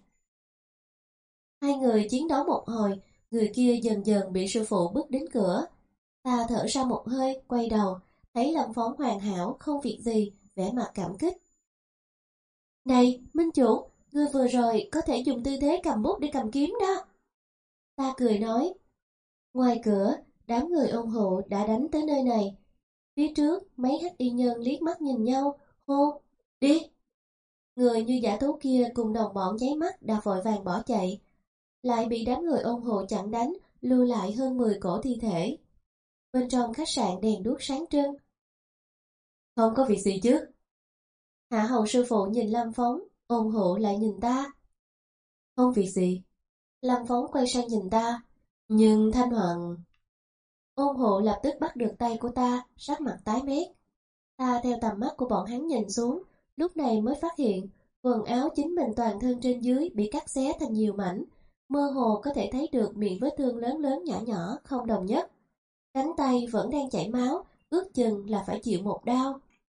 Speaker 1: Hai người chiến đấu một hồi, người kia dần dần bị sư phụ bước đến cửa. Ta thở ra một hơi, quay đầu, thấy Lâm Phong hoàn hảo, không việc gì, vẻ mặt cảm kích. Này, Minh Chủ, ngươi vừa rồi có thể dùng tư thế cầm bút để cầm kiếm đó. Ta cười nói. Ngoài cửa, đám người ôn hộ đã đánh tới nơi này. Phía trước, mấy hắc y nhân liếc mắt nhìn nhau, hô, đi. Người như giả thú kia cùng đồng bọn nháy mắt đã vội vàng bỏ chạy. Lại bị đám người ôn hộ chặn đánh, lưu lại hơn mười cổ thi thể. Bên trong khách sạn đèn đuốc sáng trưng. Không có việc gì chứ? Hạ hầu sư phụ nhìn Lâm Phong, ôn hộ lại nhìn ta. Không việc gì. Lâm Phong quay sang nhìn ta. Nhưng Thanh Hoàng... Ôn hộ lập tức bắt được tay của ta, sắc mặt tái mét. Ta theo tầm mắt của bọn hắn nhìn xuống, lúc này mới phát hiện quần áo chính mình toàn thân trên dưới bị cắt xé thành nhiều mảnh, mơ hồ có thể thấy được miệng vết thương lớn lớn nhỏ nhỏ không đồng nhất. Cánh tay vẫn đang chảy máu, ước chừng là phải chịu một đau.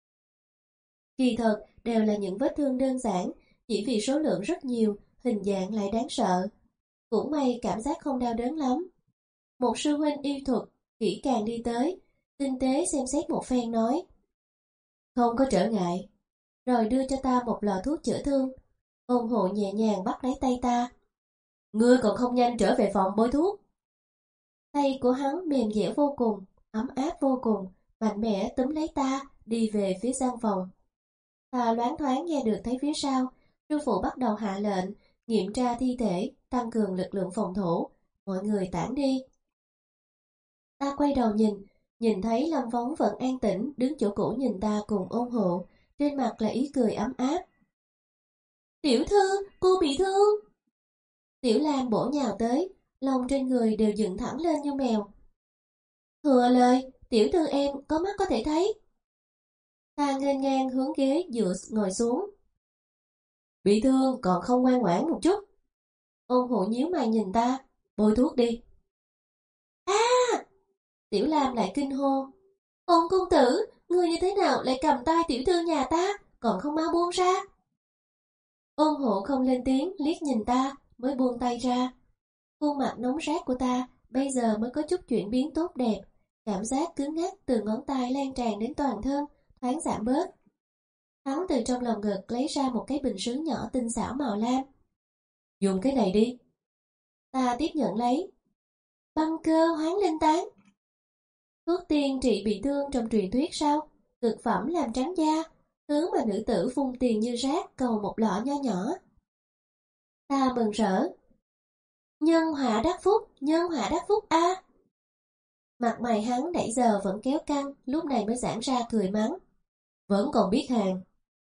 Speaker 1: Kỳ thực đều là những vết thương đơn giản, chỉ vì số lượng rất nhiều, hình dạng lại đáng sợ. Cũng may cảm giác không đau đớn lắm. Một sư huynh y thuật kỹ càng đi tới, tinh tế xem xét một phen nói: "Không có trở ngại." Rồi đưa cho ta một lọ thuốc chữa thương. Ôn hộ nhẹ nhàng bắt lấy tay ta. "Ngươi còn không nhanh trở về phòng bôi thuốc." Tay của hắn mềm dẻo vô cùng, ấm áp vô cùng, mạnh mẽ túm lấy ta, đi về phía gian phòng. Ta loáng thoáng nghe được thấy phía sau, sư phụ bắt đầu hạ lệnh, kiểm tra thi thể, tăng cường lực lượng phòng thủ. Mọi người tản đi. Ta quay đầu nhìn, nhìn thấy Lâm Phóng vẫn an tĩnh, đứng chỗ cũ nhìn ta cùng ôn hộ, trên mặt là ý cười ấm áp. "Tiểu thư, cô bị thương." Tiểu Lam bổ nhào tới, lông trên người đều dựng thẳng lên như mèo. "Thừa lời, tiểu thư em có mắt có thể thấy." Ta nghênh ngang hướng ghế dựa ngồi xuống. "Bị thương còn không ngoan ngoãn một chút." Ôn hộ nhíu mày nhìn ta. "Bôi thuốc đi." "A!" Tiểu Lam lại kinh hô. "Ôn công tử, người như thế nào lại cầm tay tiểu thư nhà ta, còn không mau buông ra." Ôn hộ không lên tiếng, liếc nhìn ta, mới buông tay ra. Khuôn mặt nóng rát của ta bây giờ mới có chút chuyển biến tốt đẹp, cảm giác cứng ngắc từ ngón tay lan tràn đến toàn thân, thoáng giảm bớt. Hắn từ trong lòng ngực lấy ra một cái bình sứ nhỏ tinh xảo màu lam. "Dùng cái này đi." Ta tiếp nhận lấy. Băng cơ hoán linh tán. Thuốc tiên trị bị thương trong truyền thuyết sao? Thực phẩm làm trắng da, thứ mà nữ tử phun tiền như rác cầu một lọ nho nhỏ. Ta mừng rỡ. Nhân họa đắc phúc, nhân họa đắc phúc a. À. Mặt mày hắn nãy giờ vẫn kéo căng, lúc này mới giãn ra cười mắng. Vẫn còn biết hàng.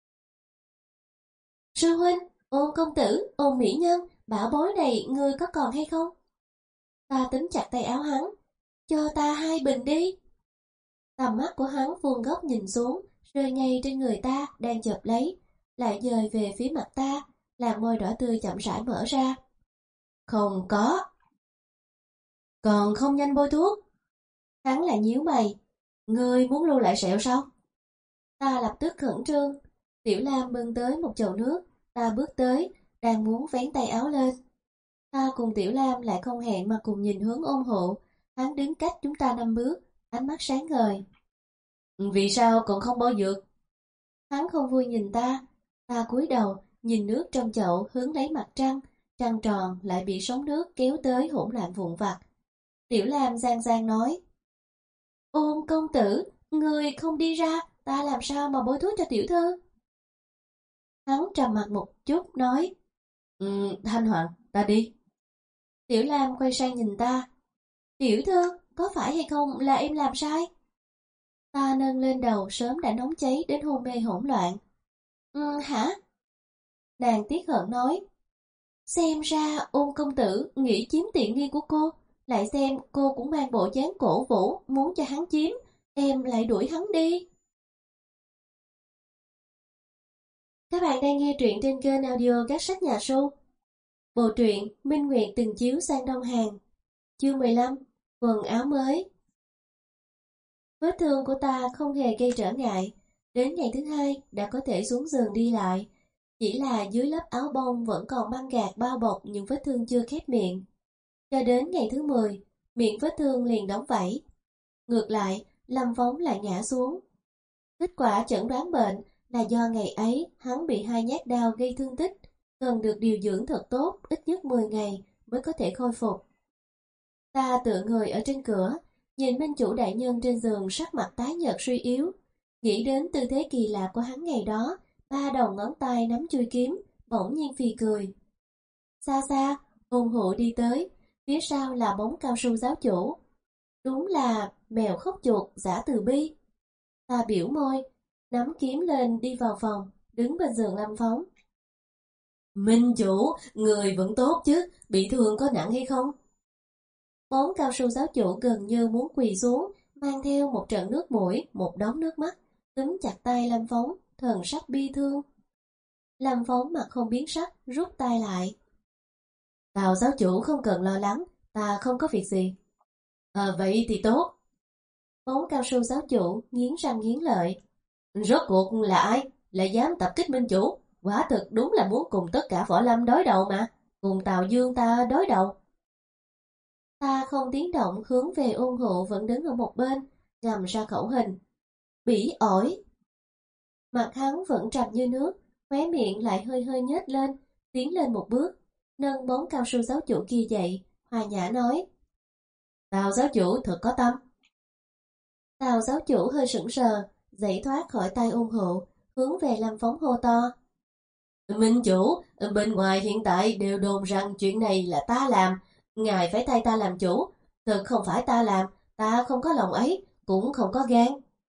Speaker 1: Sư huynh, ôn công tử, ôn mỹ nhân, bảo bối này ngươi có còn hay không? Ta tính chặt tay áo hắn. Cho ta hai bình đi. Tầm mắt của hắn vuông góc nhìn xuống, rơi ngay trên người ta đang chộp lấy, lại dời về phía mặt ta, làm môi đỏ tươi chậm rãi mở ra. Không có. Còn không nhanh bôi thuốc. Hắn lại nhíu mày. Ngươi muốn lưu lại sẹo sao? Ta lập tức khẩn trương. Tiểu Lam bưng tới một chậu nước. Ta bước tới, đang muốn vén tay áo lên. Ta cùng Tiểu Lam lại không hẹn mà cùng nhìn hướng ôn hộ. Hắn đứng cách chúng ta năm bước, ánh mắt sáng ngời. Vì sao còn không bôi dược? Hắn không vui nhìn ta. Ta cúi đầu, nhìn nước trong chậu hướng lấy mặt trăng. Trăng tròn lại bị sóng nước kéo tới hỗn loạn vụn vặt. Tiểu Lam gian gian nói. Ôn công tử, người không đi ra, ta làm sao mà bôi thuốc cho tiểu thư? Hắn trầm mặt một chút nói. Ừ, Thanh Hoàng, ta đi. Tiểu Lam quay sang nhìn ta. Tiểu thư, có phải hay không là em làm sai? Ta nâng lên đầu sớm đã nóng cháy đến hôn mê hỗn loạn. Ừ, hả? Nàng tiếc hận nói. Xem ra ôn công tử nghĩ chiếm tiện nghi của cô, lại xem cô cũng mang bộ dáng cổ vũ muốn cho hắn chiếm, em lại đuổi hắn đi. Các bạn đang nghe truyện trên kênh audio Các Sách Nhà Su. Bộ truyện Minh Nguyệt từng chiếu sang đông hàng. Chương mười lăm. Quần áo mới. Vết thương của ta không hề gây trở ngại. Đến ngày thứ hai đã có thể xuống giường đi lại. Chỉ là dưới lớp áo bông vẫn còn băng gạc bao bọc những vết thương chưa khép miệng. Cho đến ngày thứ mười, miệng vết thương liền đóng vảy. Ngược lại, Lâm Phóng lại ngã xuống. Kết quả chẩn đoán bệnh là do ngày ấy hắn bị hai nhát đao gây thương tích, cần được điều dưỡng thật tốt ít nhất mười ngày mới có thể khôi phục. Ta tựa người ở trên cửa, nhìn minh chủ đại nhân trên giường sắc mặt tái nhợt suy yếu, nghĩ đến tư thế kỳ lạ của hắn ngày đó, ba đầu ngón tay nắm chui kiếm, bỗng nhiên phì cười. Xa xa, ôn hộ đi tới, phía sau là bóng cao su giáo chủ. Đúng là mèo khóc chuột giả từ bi. Ta biểu môi, nắm kiếm lên đi vào phòng, đứng bên giường Lâm Phóng. Minh chủ, người vẫn tốt chứ, bị thương có nặng hay không? Bóng cao su giáo chủ gần như muốn quỳ xuống, mang theo một trận nước mũi, một đống nước mắt, túm chặt tay Lâm Phóng, thần sắc bi thương. Lâm Phóng mặt không biến sắc, rút tay lại. Tào giáo chủ không cần lo lắng, ta không có việc gì. À, vậy thì tốt. Bóng cao su giáo chủ nghiến răng nghiến lợi. Rốt cuộc là ai? lại dám tập kích Minh Chủ, quả thực đúng là muốn cùng tất cả võ lâm đối đầu mà, cùng Tào Dương ta đối đầu. Ta không tiếng động hướng về Ôn Hụ vẫn đứng ở một bên, gầm ra khẩu hình. Bỉ ổi! Mặt hắn vẫn trầm như nước, khóe miệng lại hơi hơi nhếch lên, tiến lên một bước, nâng bóng cao su giáo chủ kia dậy, hòa nhã nói. Tào giáo chủ thật có tâm. Tào giáo chủ hơi sững sờ, dậy thoát khỏi tay Ôn Hụ, hướng về Lâm Phong hô to. Minh chủ, bên ngoài hiện tại đều đồn rằng chuyện này là ta làm, ngài phải thay ta làm chủ, thật không phải ta làm, ta không có lòng ấy, cũng không có gan.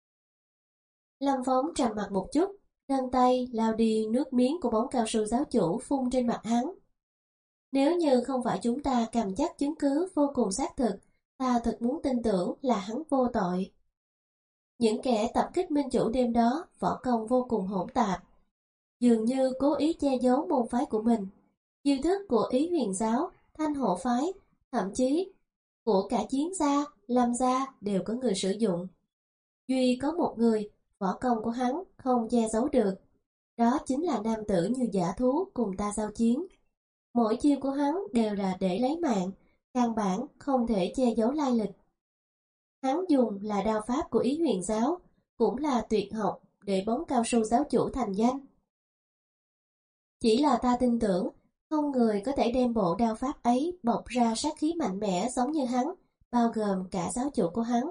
Speaker 1: Lâm Phong trầm mặt một chút, nâng tay lao đi nước miếng của bóng cao su giáo chủ phun trên mặt hắn. Nếu như không phải chúng ta cầm chắc chứng cứ vô cùng xác thực, ta thật muốn tin tưởng là hắn vô tội. Những kẻ tập kích Minh chủ đêm đó võ công vô cùng hỗn tạp, dường như cố ý che giấu môn phái của mình. Chiêu thức của Ý Huyền giáo, Thanh Hộ phái, thậm chí của cả Chiến gia, Lâm gia đều có người sử dụng. Duy có một người, võ công của hắn không che giấu được. Đó chính là nam tử như dã thú cùng ta giao chiến. Mỗi chiêu của hắn đều là để lấy mạng, căn bản không thể che giấu lai lịch. Hắn dùng là đao pháp của Ý Huyền giáo, cũng là tuyệt học để bóng cao su giáo chủ thành danh. Chỉ là ta tin tưởng, không người có thể đem bộ đao pháp ấy bộc ra sát khí mạnh mẽ giống như hắn, bao gồm cả giáo chủ của hắn.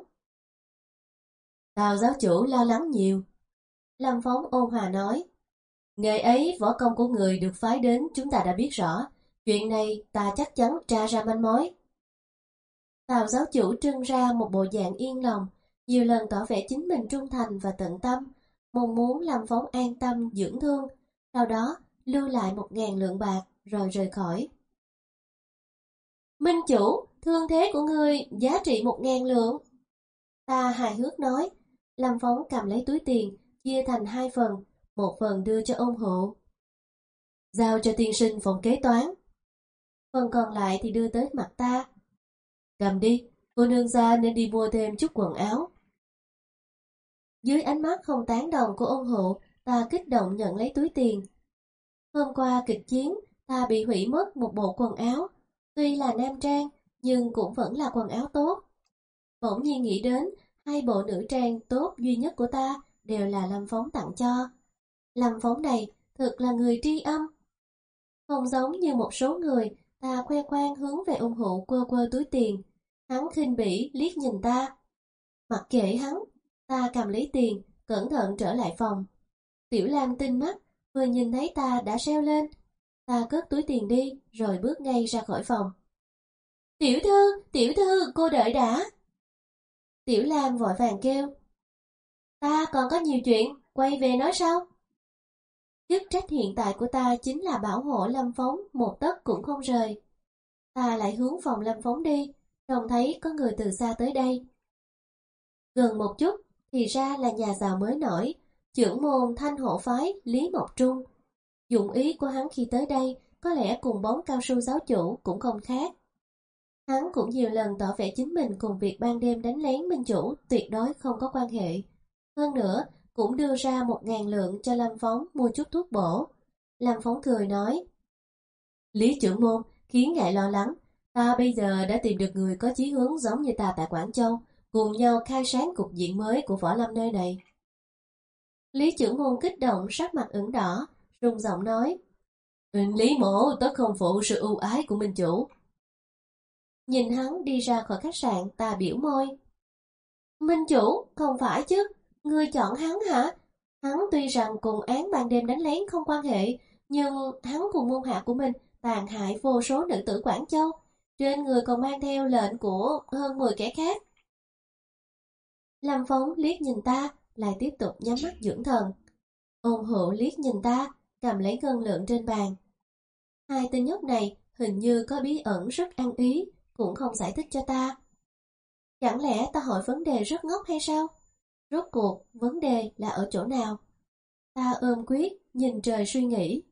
Speaker 1: Tào giáo chủ lo lắng nhiều. Lâm Phong ôn hòa nói. Ngày ấy võ công của người được phái đến chúng ta đã biết rõ. Chuyện này ta chắc chắn tra ra manh mối. Tào giáo chủ trưng ra một bộ dạng yên lòng, nhiều lần tỏ vẻ chính mình trung thành và tận tâm, mong muốn Lâm Phong an tâm dưỡng thương, sau đó lưu lại một ngàn lượng bạc rồi rời khỏi. Minh chủ, thương thế của ngươi giá trị một ngàn lượng. Ta hài hước nói. Lâm Phong cầm lấy túi tiền, chia thành hai phần, một phần đưa cho Ôn Hụ. Giao cho tiên sinh phòng kế toán. Phần còn lại thì đưa tới mặt ta. Cầm đi, cô nương gia nên đi mua thêm chút quần áo. Dưới ánh mắt không tán đồng của Ôn Hụ, ta kích động nhận lấy túi tiền. Hôm qua kịch chiến, ta bị hủy mất một bộ quần áo. Tuy là nam trang, nhưng cũng vẫn là quần áo tốt. Bỗng nhiên nghĩ đến, hai bộ nữ trang tốt duy nhất của ta đều là Lâm Phong tặng cho. Lâm Phong này thực là người tri âm. Không giống như một số người, ta khoe khoang hướng về Ôn Hụ quơ quơ túi tiền. Hắn khinh bỉ liếc nhìn ta. Mặc kệ hắn, ta cầm lấy tiền, cẩn thận trở lại phòng. Tiểu Lam tinh mắt, vừa nhìn thấy ta đã reo lên. Ta cất túi tiền đi, rồi bước ngay ra khỏi phòng. Tiểu thư, tiểu thư, cô đợi đã. Tiểu Lam vội vàng kêu. Ta còn có nhiều chuyện, quay về nói sau. Chức trách hiện tại của ta chính là bảo hộ Lâm Phong một tấc cũng không rời. Ta lại hướng phòng Lâm Phong đi, trông thấy có người từ xa tới đây. Gần một chút, thì ra là nhà giàu mới nổi, trưởng môn Thanh Hộ phái Lý Mộc Trung. Dụng ý của hắn khi tới đây có lẽ cùng bóng cao su giáo chủ cũng không khác. Hắn cũng nhiều lần tỏ vẻ chính mình cùng việc ban đêm đánh lén Minh chủ tuyệt đối không có quan hệ. Hơn nữa, cũng đưa ra một ngàn lượng cho Lâm Phong mua chút thuốc bổ. Lâm Phong cười nói. Lý trưởng môn, khiến ngài lo lắng. Ta bây giờ đã tìm được người có chí hướng giống như ta tại Quảng Châu, cùng nhau khai sáng cục diện mới của võ lâm nơi này. Lý trưởng môn kích động sắc mặt ửng đỏ, rung giọng nói. Lý mổ tất không phụ sự ưu ái của Minh chủ. Nhìn hắn đi ra khỏi khách sạn, ta biểu môi. Minh chủ, không phải chứ, ngươi chọn hắn hả? Hắn tuy rằng cùng án ban đêm đánh lén không quan hệ, nhưng hắn cùng môn hạ của mình tàn hại vô số nữ tử Quảng Châu, trên người còn mang theo lệnh của hơn mười kẻ khác. Lâm Phong liếc nhìn ta, lại tiếp tục nhắm mắt dưỡng thần. Ôn Hụ liếc nhìn ta, cầm lấy ngân lượng trên bàn. Hai tên nhóc này hình như có bí ẩn rất ăn ý, cũng không giải thích cho ta. Chẳng lẽ ta hỏi vấn đề rất ngốc hay sao? Rốt cuộc, vấn đề là ở chỗ nào? Ta ôm quyết, nhìn trời suy nghĩ.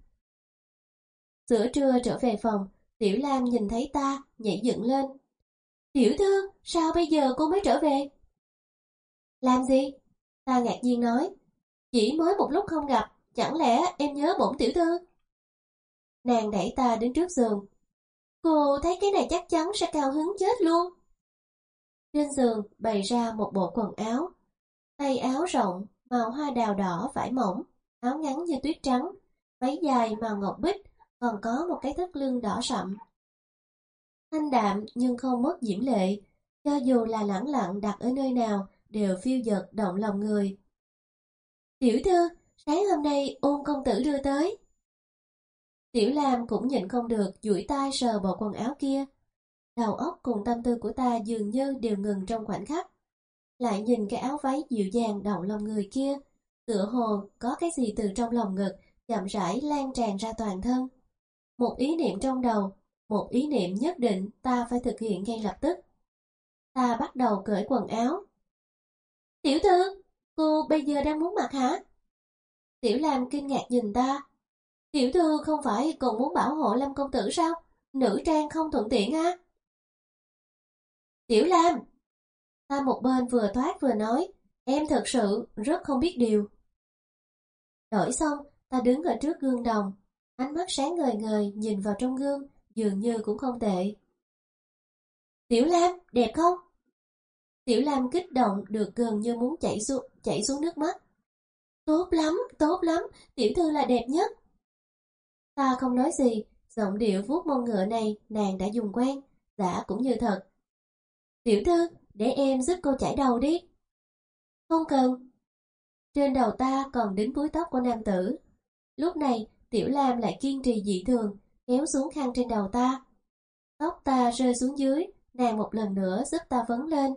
Speaker 1: Giữa trưa trở về phòng, Tiểu Lam nhìn thấy ta, nhảy dựng lên. Tiểu thư, sao bây giờ cô mới trở về? Làm gì? Ta ngạc nhiên nói. Chỉ mới một lúc không gặp, chẳng lẽ em nhớ bổn tiểu thư? Nàng đẩy ta đến trước giường. Cô thấy cái này chắc chắn sẽ cao hứng chết luôn. Trên giường bày ra một bộ quần áo. Tay áo rộng, màu hoa đào đỏ vải mỏng, áo ngắn như tuyết trắng, váy dài màu ngọc bích, còn có một cái thắt lưng đỏ sậm. Thanh đạm nhưng không mất diễm lệ, cho dù là lẳng lặng đặt ở nơi nào đều phiêu dật động lòng người. Tiểu thư, sáng hôm nay Ôn công tử đưa tới. Tiểu Lam cũng nhịn không được duỗi tay sờ bộ quần áo kia. Đầu óc cùng tâm tư của ta dường như đều ngừng trong khoảnh khắc. Lại nhìn cái áo váy dịu dàng động lòng người kia, tựa hồ có cái gì từ trong lòng ngực chậm rãi lan tràn ra toàn thân. Một ý niệm trong đầu, một ý niệm nhất định ta phải thực hiện ngay lập tức. Ta bắt đầu cởi quần áo. Tiểu thư, cô bây giờ đang muốn mặc hả? Tiểu Lam kinh ngạc nhìn ta. Tiểu thư không phải còn muốn bảo hộ Lâm công tử sao? Nữ trang không thuận tiện á? Tiểu Lam! Ta một bên vừa thoát vừa nói, em thật sự rất không biết điều. Đổi xong, ta đứng ở trước gương đồng, ánh mắt sáng ngời ngời nhìn vào trong gương, dường như cũng không tệ. Tiểu Lam, đẹp không? Tiểu Lam kích động được gần như muốn chảy xuống, chảy xuống nước mắt. Tốt lắm, tốt lắm, tiểu thư là đẹp nhất. Ta không nói gì, giọng điệu vuốt mông ngựa này nàng đã dùng quen, giả cũng như thật. Tiểu thư, để em giúp cô chải đầu đi. Không cần. Trên đầu ta còn đính búi tóc của nam tử. Lúc này, Tiểu Lam lại kiên trì dị thường, kéo xuống khăn trên đầu ta. Tóc ta rơi xuống dưới, nàng một lần nữa giúp ta vấn lên.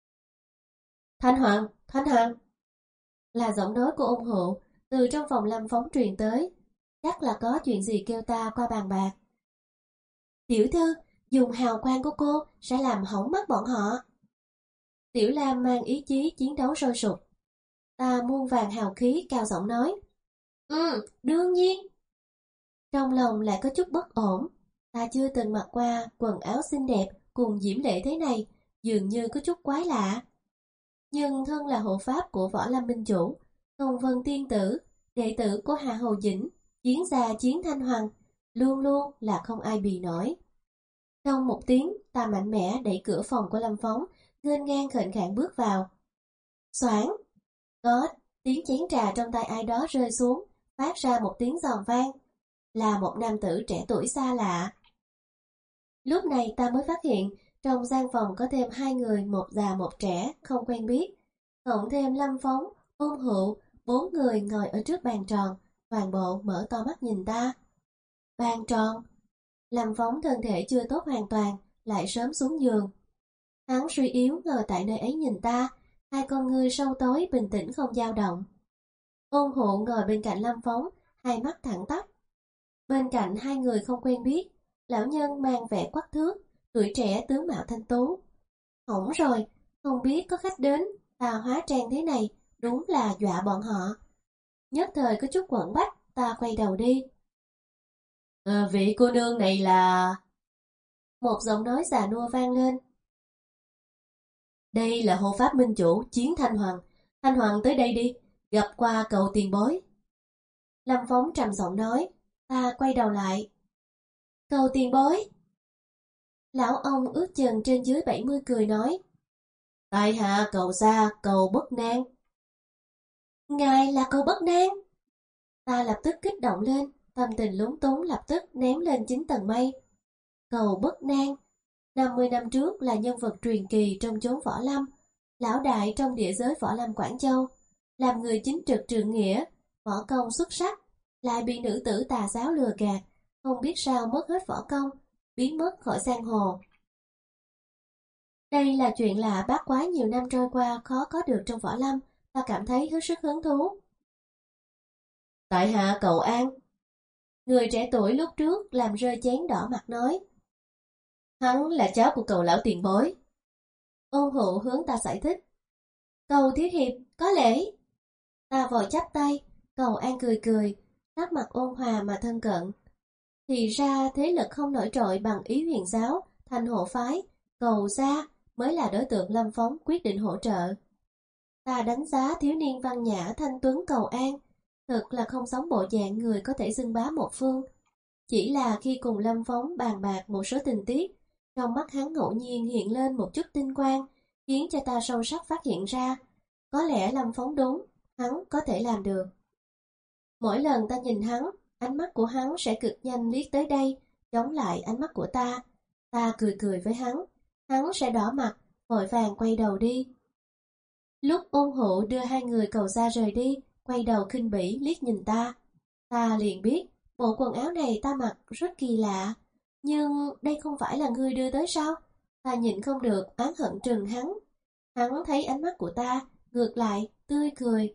Speaker 1: Thanh Hoàng, Thanh Hoàng. Là giọng nói của ôn hộ, từ trong phòng Lâm Phóng truyền tới. Chắc là có chuyện gì kêu ta qua bàn bạc. Tiểu thư, dùng hào quang của cô sẽ làm hỏng mắt bọn họ. Tiểu Lam mang ý chí chiến đấu sôi sục. Ta muôn vàng hào khí cao giọng nói. Ừ, đương nhiên. Trong lòng lại có chút bất ổn. Ta chưa từng mặc qua quần áo xinh đẹp cùng diễm lệ thế này, dường như có chút quái lạ. Nhưng thân là hộ pháp của Võ Lâm Minh Chủ, Công Vân Tiên Tử, đệ tử của Hà Hầu Dĩnh, chiến gia Chiến Thanh Hoàng, luôn luôn là không ai bì nổi. Trong một tiếng, ta mạnh mẽ đẩy cửa phòng của Lâm Phóng, nghênh ngang khệnh khạng bước vào. Xoảng! Có tiếng chén trà trong tay ai đó rơi xuống, phát ra một tiếng giòn vang. Là một nam tử trẻ tuổi xa lạ. Lúc này ta mới phát hiện, trong gian phòng có thêm hai người, một già một trẻ, không quen biết. Cộng thêm Lâm Phóng, Ôn Hữu, bốn người ngồi ở trước bàn tròn, toàn bộ mở to mắt nhìn ta. Bàn tròn. Lâm Phóng thân thể chưa tốt hoàn toàn, lại sớm xuống giường. Hắn suy yếu ngồi tại nơi ấy nhìn ta, hai con ngươi sâu tối bình tĩnh không dao động. Ôn Hộ ngồi bên cạnh Lâm Phóng, hai mắt thẳng tắp. Bên cạnh hai người không quen biết, lão nhân mang vẻ quắc thước, tuổi trẻ tướng mạo thanh tú. Hỏng rồi, không biết có khách đến, ta hóa trang thế này, đúng là dọa bọn họ. Nhất thời có chút quẩn bách, ta quay đầu đi. À, vị cô nương này là... Một giọng nói già nua vang lên. Đây là hộ pháp minh chủ Chiến Thanh Hoàng. Thanh Hoàng tới đây đi, gặp qua cậu tiền bối. Lâm Phóng trầm giọng nói. Ta quay đầu lại. Cậu tiền bối. Lão ông ước chừng trên dưới bảy mươi cười nói. Tại hạ cầu xa, cầu bất nan. Ngài là cầu bất nan. Ta lập tức kích động lên, tâm tình lúng túng lập tức ném lên chín tầng mây. Cầu bất nan, năm mươi năm trước là nhân vật truyền kỳ trong chốn võ lâm, lão đại trong địa giới võ lâm Quảng Châu, làm người chính trực trượng nghĩa, võ công xuất sắc, lại bị nữ tử tà giáo lừa gạt, không biết sao mất hết võ công, biến mất khỏi giang hồ. Đây là chuyện lạ bát quái nhiều năm trôi qua khó có được trong võ lâm, ta cảm thấy hết sức hứng thú. Tại hạ cầu an. Người trẻ tuổi lúc trước làm rơi chén đỏ mặt nói. Hắn là cháu của cầu lão tiền bối. Ôn Hữu hướng ta giải thích. Cầu thiếu hiệp, có lễ. Ta vội chắp tay, cầu an cười cười, sắc mặt ôn hòa mà thân cận. Thì ra thế lực không nổi trội bằng Ý Huyền giáo, Thành hộ phái, cầu gia mới là đối tượng Lâm Phóng quyết định hỗ trợ. Ta đánh giá thiếu niên văn nhã thanh tuấn cầu an, thật là không sống bộ dạng người có thể xưng bá một phương. Chỉ là khi cùng Lâm Phong bàn bạc một số tình tiết, trong mắt hắn ngẫu nhiên hiện lên một chút tinh quang, khiến cho ta sâu sắc phát hiện ra, có lẽ Lâm Phong đúng, hắn có thể làm được. Mỗi lần ta nhìn hắn, ánh mắt của hắn sẽ cực nhanh liếc tới đây, chống lại ánh mắt của ta. Ta cười cười với hắn, hắn sẽ đỏ mặt, vội vàng quay đầu đi. Lúc Ôn Hụ đưa hai người cầu xa rời đi, quay đầu khinh bỉ liếc nhìn ta. Ta liền biết, bộ quần áo này ta mặc rất kỳ lạ, nhưng đây không phải là ngươi đưa tới sao? Ta nhịn không được oán hận trừng hắn. Hắn thấy ánh mắt của ta, ngược lại, tươi cười.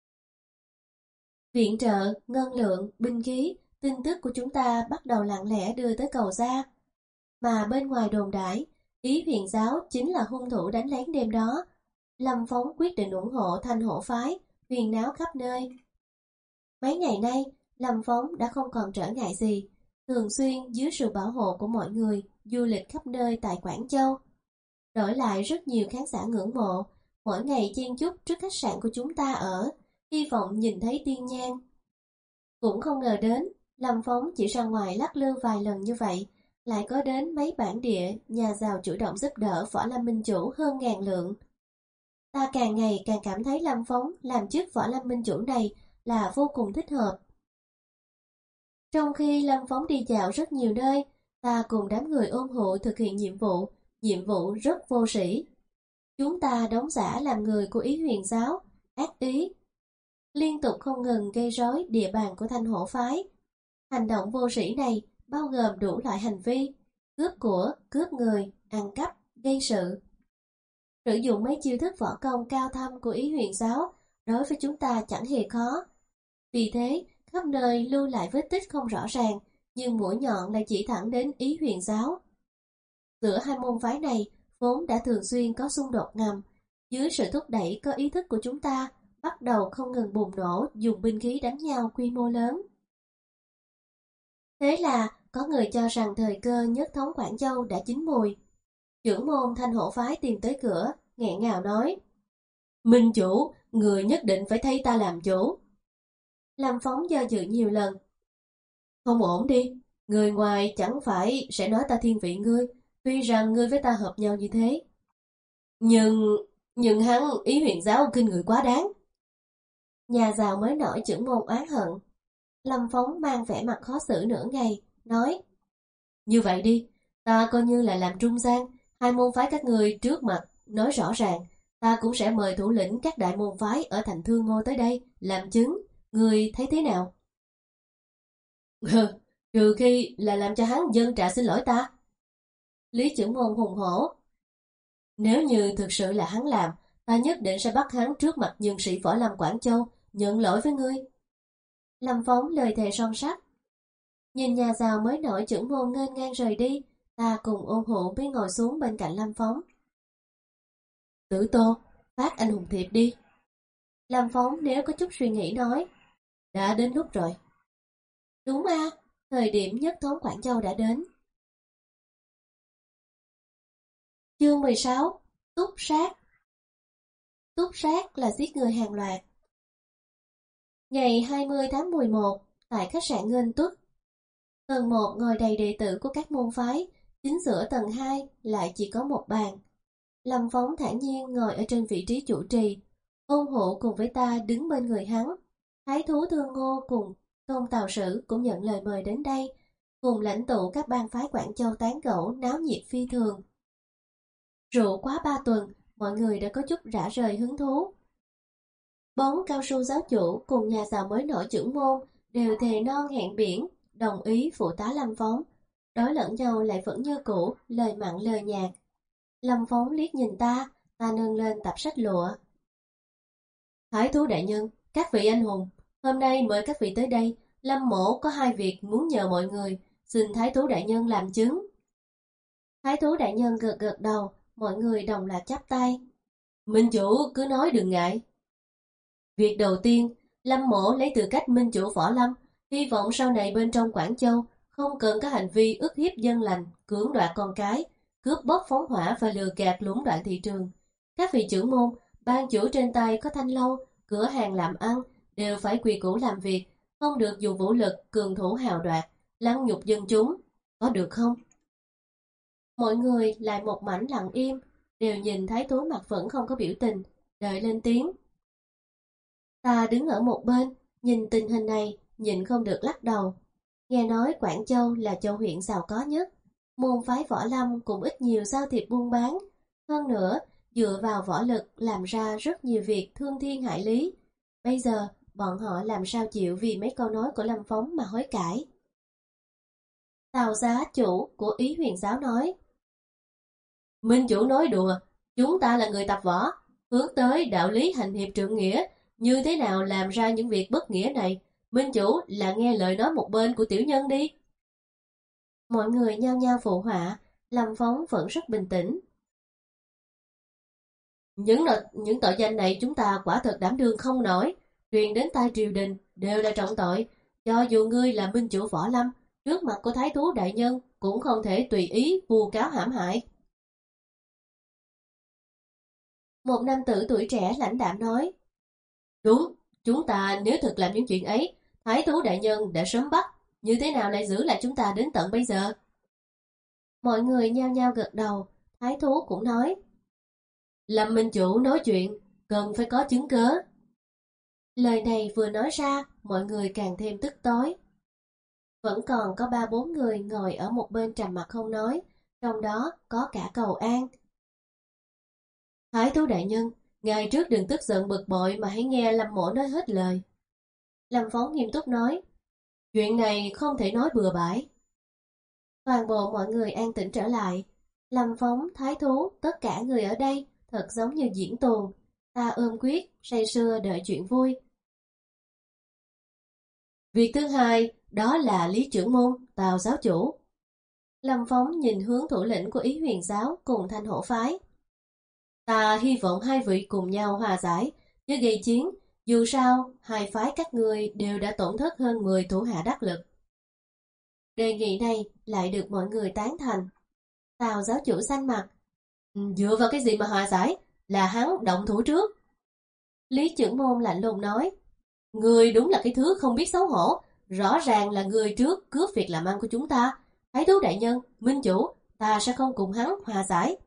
Speaker 1: Viện trợ, ngân lượng, binh khí, tin tức của chúng ta bắt đầu lặng lẽ đưa tới cầu ra. Mà bên ngoài đồn đãi, Ý Huyền giáo chính là hung thủ đánh lén đêm đó. Lâm Phong quyết định ủng hộ Thanh Hổ phái, huyền náo khắp nơi. Mấy ngày nay, Lâm Phong đã không còn trở ngại gì, thường xuyên dưới sự bảo hộ của mọi người du lịch khắp nơi tại Quảng Châu. Đổi lại rất nhiều khán giả ngưỡng mộ, mỗi ngày chen chúc trước khách sạn của chúng ta ở, hy vọng nhìn thấy tiên nhang. Cũng không ngờ đến, Lâm Phong chỉ ra ngoài lắc lư vài lần như vậy, lại có đến mấy bản địa nhà giàu chủ động giúp đỡ Võ Lâm Minh Chủ hơn ngàn lượng. Ta càng ngày càng cảm thấy Lâm Phong làm chức Võ Lâm Minh Chủ này là vô cùng thích hợp. Trong khi Lâm Phong đi dạo rất nhiều nơi, ta cùng đám người Ôn Hụ thực hiện nhiệm vụ, nhiệm vụ rất vô sĩ. Chúng ta đóng giả làm người của Ý Huyền giáo, ác ý, liên tục không ngừng gây rối địa bàn của Thanh Hổ phái. Hành động vô sĩ này bao gồm đủ loại hành vi, cướp của, cướp người, ăn cắp, gây sự. Sử dụng mấy chiêu thức võ công cao thâm của Ý Huyền giáo đối với chúng ta chẳng hề khó. Vì thế, khắp nơi lưu lại vết tích không rõ ràng, nhưng mũi nhọn lại chỉ thẳng đến Ý Huyền giáo. Giữa hai môn phái này vốn đã thường xuyên có xung đột ngầm, dưới sự thúc đẩy có ý thức của chúng ta, bắt đầu không ngừng bùng nổ dùng binh khí đánh nhau quy mô lớn. Thế là có người cho rằng thời cơ nhất thống Quảng Châu đã chín mùi. Trưởng môn Thanh Hổ phái tìm tới cửa, nghẹn ngào nói: "Minh chủ, người nhất định phải thấy ta làm chủ." Lâm Phong do dự nhiều lần. "Không ổn đi, người ngoài chẳng phải sẽ nói ta thiên vị ngươi, tuy rằng ngươi với ta hợp nhau như thế. Nhưng, nhưng hắn Ý Huyền giáo kinh người quá đáng." Nhà giàu mới nổi trưởng môn oán hận. Lâm Phong mang vẻ mặt khó xử nửa ngày, nói: "Như vậy đi, ta coi như là làm trung gian, hai môn phái các người trước mặt, nói rõ ràng, ta cũng sẽ mời thủ lĩnh các đại môn phái ở thành Thương Ngô tới đây, làm chứng, người thấy thế nào?" "Trừ khi là làm cho hắn dâng trả xin lỗi ta." Lý trưởng môn hùng hổ: "Nếu như thực sự là hắn làm, ta nhất định sẽ bắt hắn trước mặt nhân sĩ Võ Lâm Quảng Châu, nhận lỗi với ngươi." Lâm Phong lời thề son sắt. Nhìn nhà giàu mới nổi trưởng môn nghênh ngang rời đi, ta cùng Ôn Hụ mới ngồi xuống bên cạnh Lâm Phong. "Tử Tô, phát anh hùng thiệp đi." Lâm Phong nếu có chút suy nghĩ nói: "Đã đến lúc rồi." Đúng a, thời điểm nhất thống Quảng Châu đã đến. Chương mười sáu. Túc sát. Túc sát là giết người hàng loạt. Ngày hai mươi tháng mười một, tại khách sạn Nghênh Tuất, tầng một ngồi đầy đệ tử của các môn phái, chính giữa tầng hai lại chỉ có một bàn. Lâm Phong thản nhiên ngồi ở trên vị trí chủ trì, Ôn Hụ cùng với ta đứng bên người hắn. Thái thú Thương Ngô cùng Công Tào Sử cũng nhận lời mời đến đây, cùng lãnh tụ các bang phái Quảng Châu tán gẫu náo nhiệt phi thường. Rượu quá ba tuần, mọi người đã có chút rã rời hứng thú. Bốn cao su giáo chủ cùng nhà giàu mới nổi trưởng môn đều thề non hẹn biển, đồng ý phụ tá Lâm Phong. Đối lẫn nhau lại vẫn như cũ, lời mặn lời nhạt. Lâm Phong liếc nhìn ta, ta nâng lên tập sách lụa. "Thái thú đại nhân, các vị anh hùng, hôm nay mời các vị tới đây, Lâm mỗ có hai việc muốn nhờ mọi người, xin Thái thú đại nhân làm chứng." Thái thú đại nhân gật gật đầu, mọi người đồng loạt chắp tay. "Minh chủ cứ nói đừng ngại." "Việc đầu tiên, Lâm mỗ lấy tư cách minh chủ Võ Lâm, hy vọng sau này bên trong Quảng Châu không cần có hành vi ức hiếp dân lành, cưỡng đoạt con cái, cướp bóc phóng hỏa và lừa gạt lũng đoạn thị trường. Các vị trưởng môn, ban chủ trên tay có thanh lâu, cửa hàng làm ăn, đều phải quy củ làm việc, không được dùng vũ lực cường thủ hào đoạt, lăng nhục dân chúng, có được không? Mọi người lại một mảnh lặng im, đều nhìn thái thú mặt vẫn không có biểu tình, đợi lên tiếng. Ta đứng ở một bên, nhìn tình hình này, nhịn không được lắc đầu. Nghe nói Quảng Châu là châu huyện giàu có nhất, môn phái võ lâm cũng ít nhiều giao thiệp buôn bán. Hơn nữa, dựa vào võ lực làm ra rất nhiều việc thương thiên hại lý. Bây giờ, bọn họ làm sao chịu vì mấy câu nói của Lâm Phóng mà hối cải. Tào giá chủ của Ý Huyền Giáo nói. Minh chủ nói đùa, chúng ta là người tập võ, hướng tới đạo lý hành hiệp trượng nghĩa, như thế nào làm ra những việc bất nghĩa này? Minh chủ là nghe lời nói một bên của tiểu nhân đi. Mọi người nhao nhao phụ họa, Lâm Phóng vẫn rất bình tĩnh. Những nội, những tội danh này chúng ta quả thật đảm đương không nổi, truyền đến tai triều đình đều là trọng tội. Cho dù ngươi là minh chủ võ lâm, trước mặt của thái thú đại nhân cũng không thể tùy ý vu cáo hãm hại. Một nam tử tuổi trẻ lãnh đạm nói. Đúng, chúng ta nếu thực làm những chuyện ấy, thái thú đại nhân đã sớm bắt, như thế nào lại giữ lại chúng ta đến tận bây giờ? Mọi người nhao nhao gật đầu, thái thú cũng nói. Lâm minh chủ nói chuyện, cần phải có chứng cớ. Lời này vừa nói ra, mọi người càng thêm tức tối. Vẫn còn có ba bốn người ngồi ở một bên trầm mặc không nói, trong đó có cả Cầu An. Thái thú đại nhân, ngày trước đừng tức giận bực bội mà hãy nghe Lâm mỗ nói hết lời. Lâm Phóng nghiêm túc nói, chuyện này không thể nói bừa bãi. Toàn bộ mọi người an tĩnh trở lại. Lâm Phóng, Thái thú, tất cả người ở đây thật giống như diễn tuồng. Ta ôm quyết, say sưa đợi chuyện vui. Việc thứ hai, đó là Lý Trưởng Môn, Tào giáo chủ. Lâm Phóng nhìn hướng thủ lĩnh của Ý Huyền Giáo cùng Thanh Hổ Phái. Ta hy vọng hai vị cùng nhau hòa giải, chứ gây chiến, dù sao, hai phái các ngươi đều đã tổn thất hơn mười thủ hạ đắc lực. Đề nghị này lại được mọi người tán thành. Tào giáo chủ xanh mặt. Dựa vào cái gì mà hòa giải, là hắn động thủ trước. Lý Trưởng Môn lạnh lùng nói. Ngươi đúng là cái thứ không biết xấu hổ, rõ ràng là ngươi trước cướp việc làm ăn của chúng ta. Thái thú đại nhân, minh chủ, ta sẽ không cùng hắn hòa giải.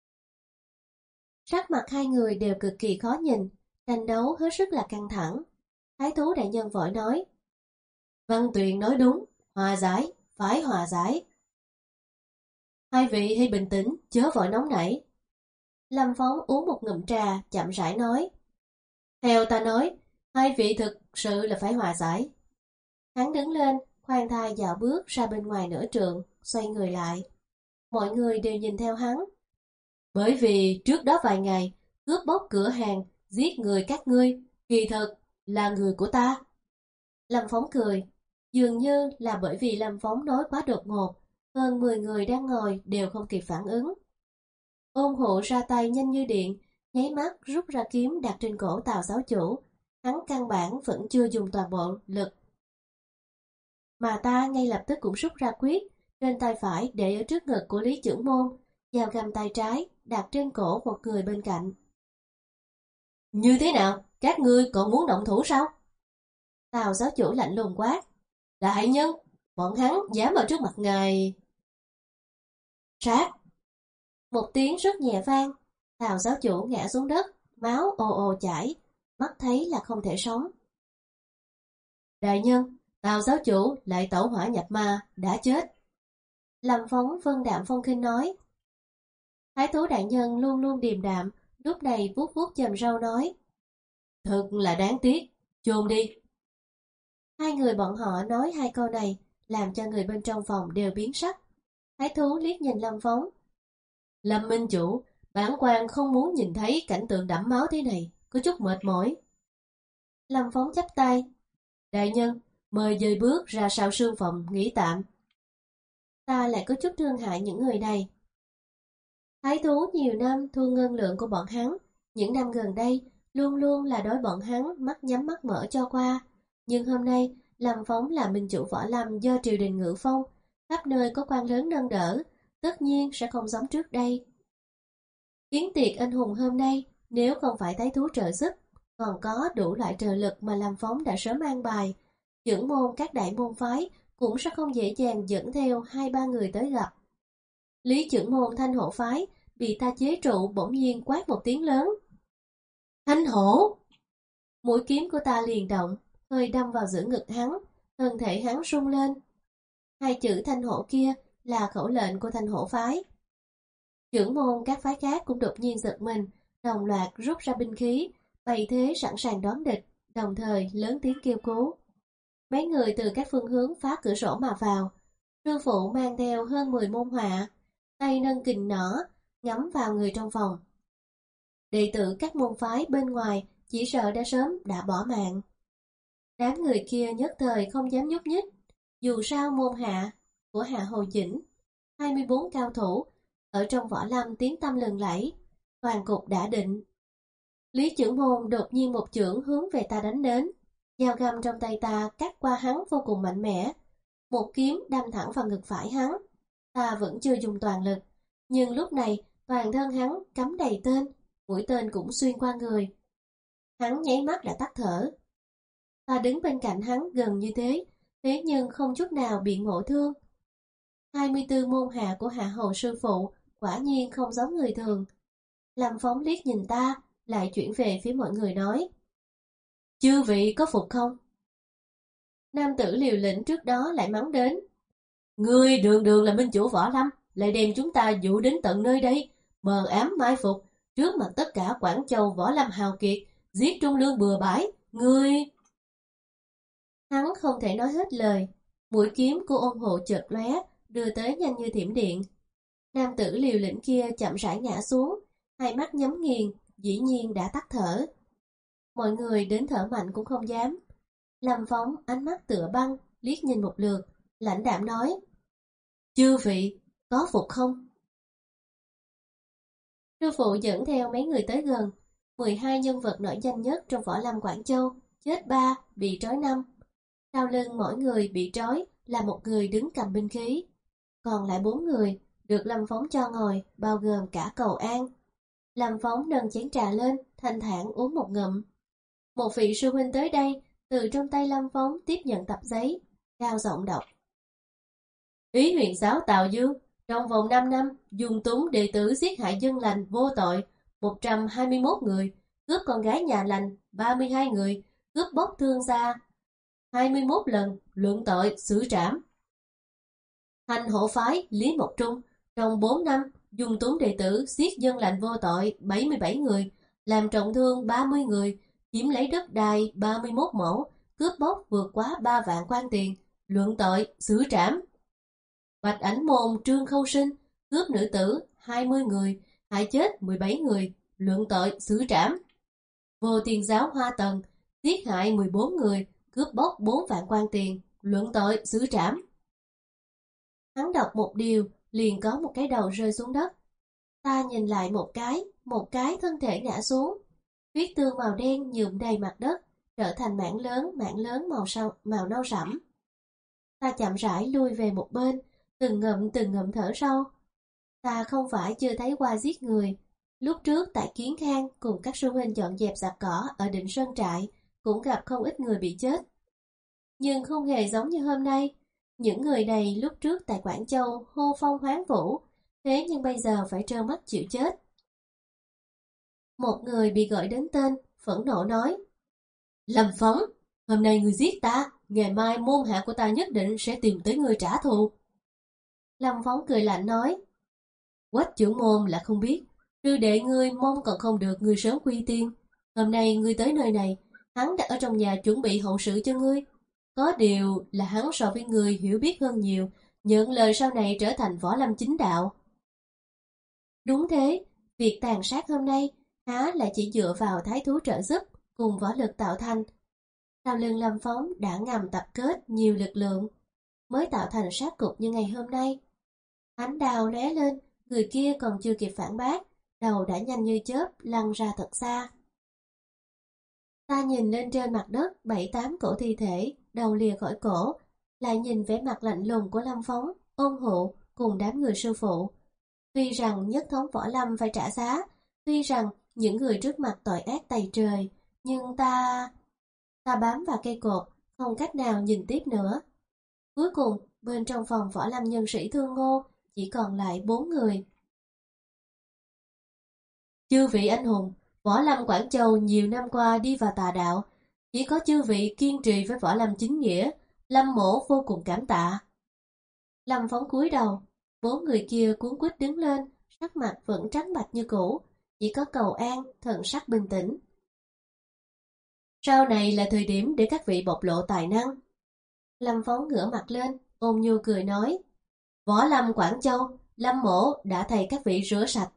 Speaker 1: Sắc mặt hai người đều cực kỳ khó nhìn, tranh đấu hết sức là căng thẳng. Thái thú đại nhân vội nói. Văn Tuyền nói đúng, hòa giải, phải hòa giải. Hai vị hãy bình tĩnh, chớ vội nóng nảy. Lâm Phóng uống một ngụm trà, chậm rãi nói. Theo ta nói, hai vị thực sự là phải hòa giải. Hắn đứng lên, khoan thai dạo bước ra bên ngoài nửa trượng, xoay người lại. Mọi người đều nhìn theo hắn. Bởi vì trước đó vài ngày, cướp bóc cửa hàng, giết người các ngươi, kỳ thực là người của ta. Lâm Phóng cười, dường như là bởi vì Lâm Phóng nói quá đột ngột, hơn mười người đang ngồi đều không kịp phản ứng. Ôn Hộ ra tay nhanh như điện, nháy mắt rút ra kiếm đặt trên cổ Tào giáo chủ, hắn căn bản vẫn chưa dùng toàn bộ lực. Mà ta ngay lập tức cũng rút ra quyết, trên tay phải để ở trước ngực của Lý Trưởng Môn, dao găm tay trái đặt trên cổ một người bên cạnh. Như thế nào? Các ngươi còn muốn động thủ sao? Tào giáo chủ lạnh lùng quát. Đại nhân, bọn hắn dám ở trước mặt ngài. Sát! Một tiếng rất nhẹ vang, Tào giáo chủ ngã xuống đất, máu ồ ồ chảy, mắt thấy là không thể sống. Đại nhân, Tào giáo chủ lại tẩu hỏa nhập ma, đã chết. Lâm Phóng vân đạm phong khinh nói. Thái thú đại nhân luôn luôn điềm đạm, lúc này vuốt vuốt chòm râu nói. Thật là đáng tiếc, chôn đi. Hai người bọn họ nói hai câu này, làm cho người bên trong phòng đều biến sắc. Thái thú liếc nhìn Lâm Phóng. Lâm minh chủ, bản quan không muốn nhìn thấy cảnh tượng đẫm máu thế này, có chút mệt mỏi. Lâm Phóng chắp tay. Đại nhân, mời dời bước ra sau sương phòng nghỉ tạm. Ta lại có chút thương hại những người này. Thái thú nhiều năm thu ngân lượng của bọn hắn, những năm gần đây luôn luôn là đối bọn hắn mắt nhắm mắt mở cho qua. Nhưng hôm nay, Lâm Phóng là minh chủ võ lâm do triều đình ngự phong, khắp nơi có quan lớn nâng đỡ, tất nhiên sẽ không giống trước đây. Yến tiệc anh hùng hôm nay, nếu không phải thái thú trợ giúp, còn có đủ loại trợ lực mà Lâm Phong đã sớm an bài. Trưởng môn các đại môn phái cũng sẽ không dễ dàng dẫn theo hai ba người tới gặp. Lý trưởng môn Thanh Hổ phái bị ta chế trụ bỗng nhiên quát một tiếng lớn. Thanh Hổ! Mũi kiếm của ta liền động, hơi đâm vào giữa ngực hắn, thân thể hắn rung lên. Hai chữ Thanh Hổ kia là khẩu lệnh của Thanh Hổ phái. Trưởng môn các phái khác cũng đột nhiên giật mình, đồng loạt rút ra binh khí, bày thế sẵn sàng đón địch, đồng thời lớn tiếng kêu cứu. Mấy người từ các phương hướng phá cửa sổ mà vào. Sư phụ mang theo hơn mười môn họa, tay nâng kình nỏ, ngắm vào người trong phòng. Đệ tử các môn phái bên ngoài chỉ sợ đã sớm đã bỏ mạng. Đám người kia nhất thời không dám nhúc nhích, dù sao môn hạ của Hạ Hồ Chỉnh, hai mươi bốn cao thủ, ở trong võ lâm tiếng tăm lừng lẫy, toàn cục đã định. Lý trưởng môn đột nhiên một chưởng hướng về ta đánh đến, dao găm trong tay ta cắt qua hắn vô cùng mạnh mẽ, một kiếm đâm thẳng vào ngực phải hắn. Ta vẫn chưa dùng toàn lực, nhưng lúc này toàn thân hắn cắm đầy tên, mũi tên cũng xuyên qua người. Hắn nháy mắt đã tắt thở. Ta đứng bên cạnh hắn gần như thế, thế nhưng không chút nào bị ngộ thương. hai mươi tư môn hạ của Hạ Hầu sư phụ quả nhiên không giống người thường. Lâm Phong liếc nhìn ta, lại chuyển về phía mọi người nói. Chư vị có phục không? Nam tử liều lĩnh trước đó lại mắng đến. Ngươi đường đường là minh chủ võ lâm, lại đem chúng ta dụ đến tận nơi đây, mờ ám mai phục, trước mặt tất cả Quảng Châu võ lâm hào kiệt, giết Trung Lương bừa bãi, ngươi... Hắn không thể nói hết lời, mũi kiếm của ôn hộ chợt lóe, đưa tới nhanh như thiểm điện. Nam tử liều lĩnh kia chậm rãi ngã xuống, hai mắt nhắm nghiền, dĩ nhiên đã tắt thở. Mọi người đến thở mạnh cũng không dám. Lâm Phong ánh mắt tựa băng, liếc nhìn một lượt, lãnh đạm nói. Chư vị, có phục không? Sư phụ dẫn theo mấy người tới gần, mười hai nhân vật nổi danh nhất trong võ lâm Quảng Châu, chết ba, bị trói năm. Sau lưng mỗi người bị trói là một người đứng cầm binh khí. Còn lại bốn người được Lâm Phong cho ngồi, bao gồm cả Cầu An. Lâm Phong nâng chén trà lên, thanh thản uống một ngụm. Một vị sư huynh tới đây, từ trong tay Lâm Phong tiếp nhận tập giấy, cao giọng đọc. Ý huyền giáo Tào Dương, trong vòng năm năm, dùng túng đệ tử giết hại dân lành vô tội, một trăm hai mươi mốt người, cướp con gái nhà lành, ba mươi hai người, cướp bóc thương gia, hai mươi mốt lần, luận tội, xử trảm. Hành hộ phái Lý Mộc Trung, trong bốn năm, dùng túng đệ tử giết dân lành vô tội, bảy mươi bảy người, làm trọng thương ba mươi người, chiếm lấy đất đai ba mươi mốt mẫu, cướp bóc vượt quá ba vạn quan tiền, luận tội, xử trảm. Bạch Ảnh môn Trương Khâu Sinh, cướp nữ tử hai mươi người, hại chết mười bảy người, luận tội, xử trảm. Vô Tiền giáo Hoa Tần, giết hại mười bốn người, cướp bóc bốn vạn quan tiền, luận tội, xử trảm. Hắn đọc một điều, liền có một cái đầu rơi xuống đất. Ta nhìn lại một cái, một cái thân thể ngã xuống. Huyết tương màu đen nhuộm đầy mặt đất, trở thành mảng lớn, mảng lớn màu sâu, màu nâu sẫm. Ta chậm rãi lui về một bên, từng ngụm từng ngụm thở sâu. Ta không phải chưa thấy qua giết người. Lúc trước tại Kiến Khang cùng các sư huynh dọn dẹp giặt cỏ ở Định Sơn Trại, cũng gặp không ít người bị chết. Nhưng không hề giống như hôm nay. Những người này lúc trước tại Quảng Châu hô phong hoán vũ, thế nhưng bây giờ phải trơ mắt chịu chết. Một người bị gọi đến tên, phẫn nộ nói. Lâm Phong, hôm nay người giết ta, ngày mai môn hạ của ta nhất định sẽ tìm tới người trả thù. Lâm Phong cười lạnh nói. Quách trưởng môn là không biết, sư đệ ngươi mong còn không được ngươi sớm quy tiên. Hôm nay ngươi tới nơi này, hắn đã ở trong nhà chuẩn bị hậu sự cho ngươi. Có điều là hắn so với người hiểu biết hơn nhiều, nhận lời sau này trở thành võ lâm chính đạo. Đúng thế, việc tàn sát hôm nay há là chỉ dựa vào thái thú trợ giúp cùng võ lực tạo thành. Sau lưng Lâm Phong đã ngầm tập kết nhiều lực lượng, mới tạo thành sát cục như ngày hôm nay. Ánh đào lóe lên, người kia còn chưa kịp phản bác, đầu đã nhanh như chớp lăn ra thật xa. Ta nhìn lên trên mặt đất bảy tám cổ thi thể, đầu lìa khỏi cổ, lại nhìn vẻ mặt lạnh lùng của Lâm Phong, ôn hộ cùng đám người sư phụ. Tuy rằng nhất thống võ lâm phải trả giá, tuy rằng những người trước mặt tội ác tày trời, Nhưng ta... Ta bám vào cây cột, không cách nào nhìn tiếp nữa. Cuối cùng, bên trong phòng võ lâm nhân sĩ Thương Ngô chỉ còn lại bốn người. Chư vị anh hùng, võ lâm Quảng Châu nhiều năm qua đi vào tà đạo, chỉ có chư vị kiên trì với võ lâm chính nghĩa, Lâm mỗ vô cùng cảm tạ. Lâm Phóng cúi đầu, bốn người kia cuống quýt đứng lên, sắc mặt vẫn trắng bạch như cũ, chỉ có Cầu An thần sắc bình tĩnh. Sau này là thời điểm để các vị bộc lộ tài năng. Lâm Phóng ngửa mặt lên, ôn nhu cười nói, võ lâm Quảng Châu, Lâm mỗ đã thầy các vị rửa sạch.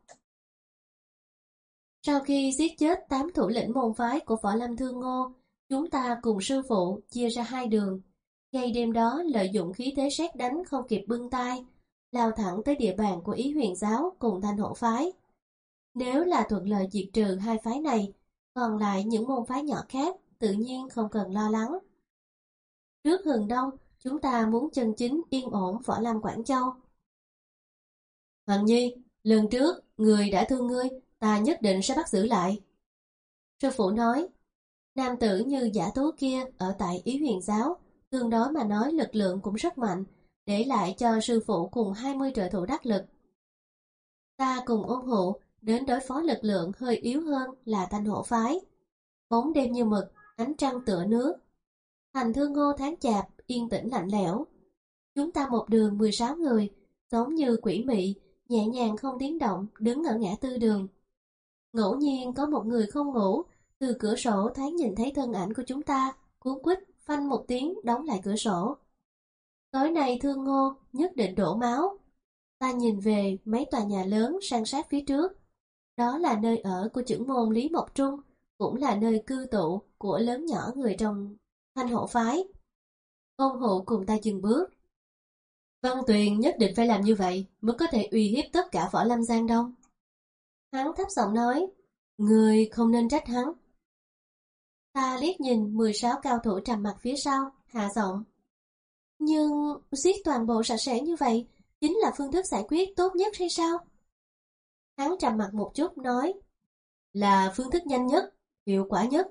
Speaker 1: Sau khi giết chết tám thủ lĩnh môn phái của võ lâm Thương Ngô, chúng ta cùng sư phụ chia ra hai đường. Ngày đêm đó lợi dụng khí thế sét đánh không kịp bưng tay, lao thẳng tới địa bàn của Ý Huyền giáo cùng Thanh Hổ phái. Nếu là thuận lợi diệt trừ hai phái này, còn lại những môn phái nhỏ khác tự nhiên không cần lo lắng. Trước hừng đông, chúng ta muốn chân chính yên ổn võ lâm Quảng Châu. Hằng Nhi, lần trước người đã thương ngươi, ta nhất định sẽ bắt giữ lại. Sư phụ nói, nam tử như Giả Tú kia ở tại Ý Huyền giáo, tương đối mà nói lực lượng cũng rất mạnh, để lại cho sư phụ cùng hai mươi trợ thủ đắc lực. Ta cùng ôn hộ, đến đối phó lực lượng hơi yếu hơn là Thanh Hổ phái. Bóng đêm như mực, ánh trăng tựa nước. Thành Thương Ngô tháng chạp, yên tĩnh lạnh lẽo. Chúng ta một đường mười sáu người, giống như quỷ mị, nhẹ nhàng không tiếng động đứng ở ngã tư đường. Ngẫu nhiên có một người không ngủ, từ cửa sổ thoáng nhìn thấy thân ảnh của chúng ta, cuống quýt phanh một tiếng đóng lại cửa sổ. Tối nay Thương Ngô nhất định đổ máu. Ta nhìn về mấy tòa nhà lớn san sát phía trước. Đó là nơi ở của trưởng môn Lý Mộc Trung, cũng là nơi cư tụ của lớn nhỏ người trong Thanh Hổ phái. Ôn hộ cùng ta dừng bước. Văn Tuyền nhất định phải làm như vậy mới có thể uy hiếp tất cả võ lâm Giang Đông. Hắn thấp giọng nói, người không nên trách hắn. Ta liếc nhìn mười sáu cao thủ trầm mặt phía sau, hạ giọng. Nhưng giết toàn bộ sạch sẽ như vậy chính là phương thức giải quyết tốt nhất hay sao? Hắn trầm mặt một chút nói, là phương thức nhanh nhất, hiệu quả nhất.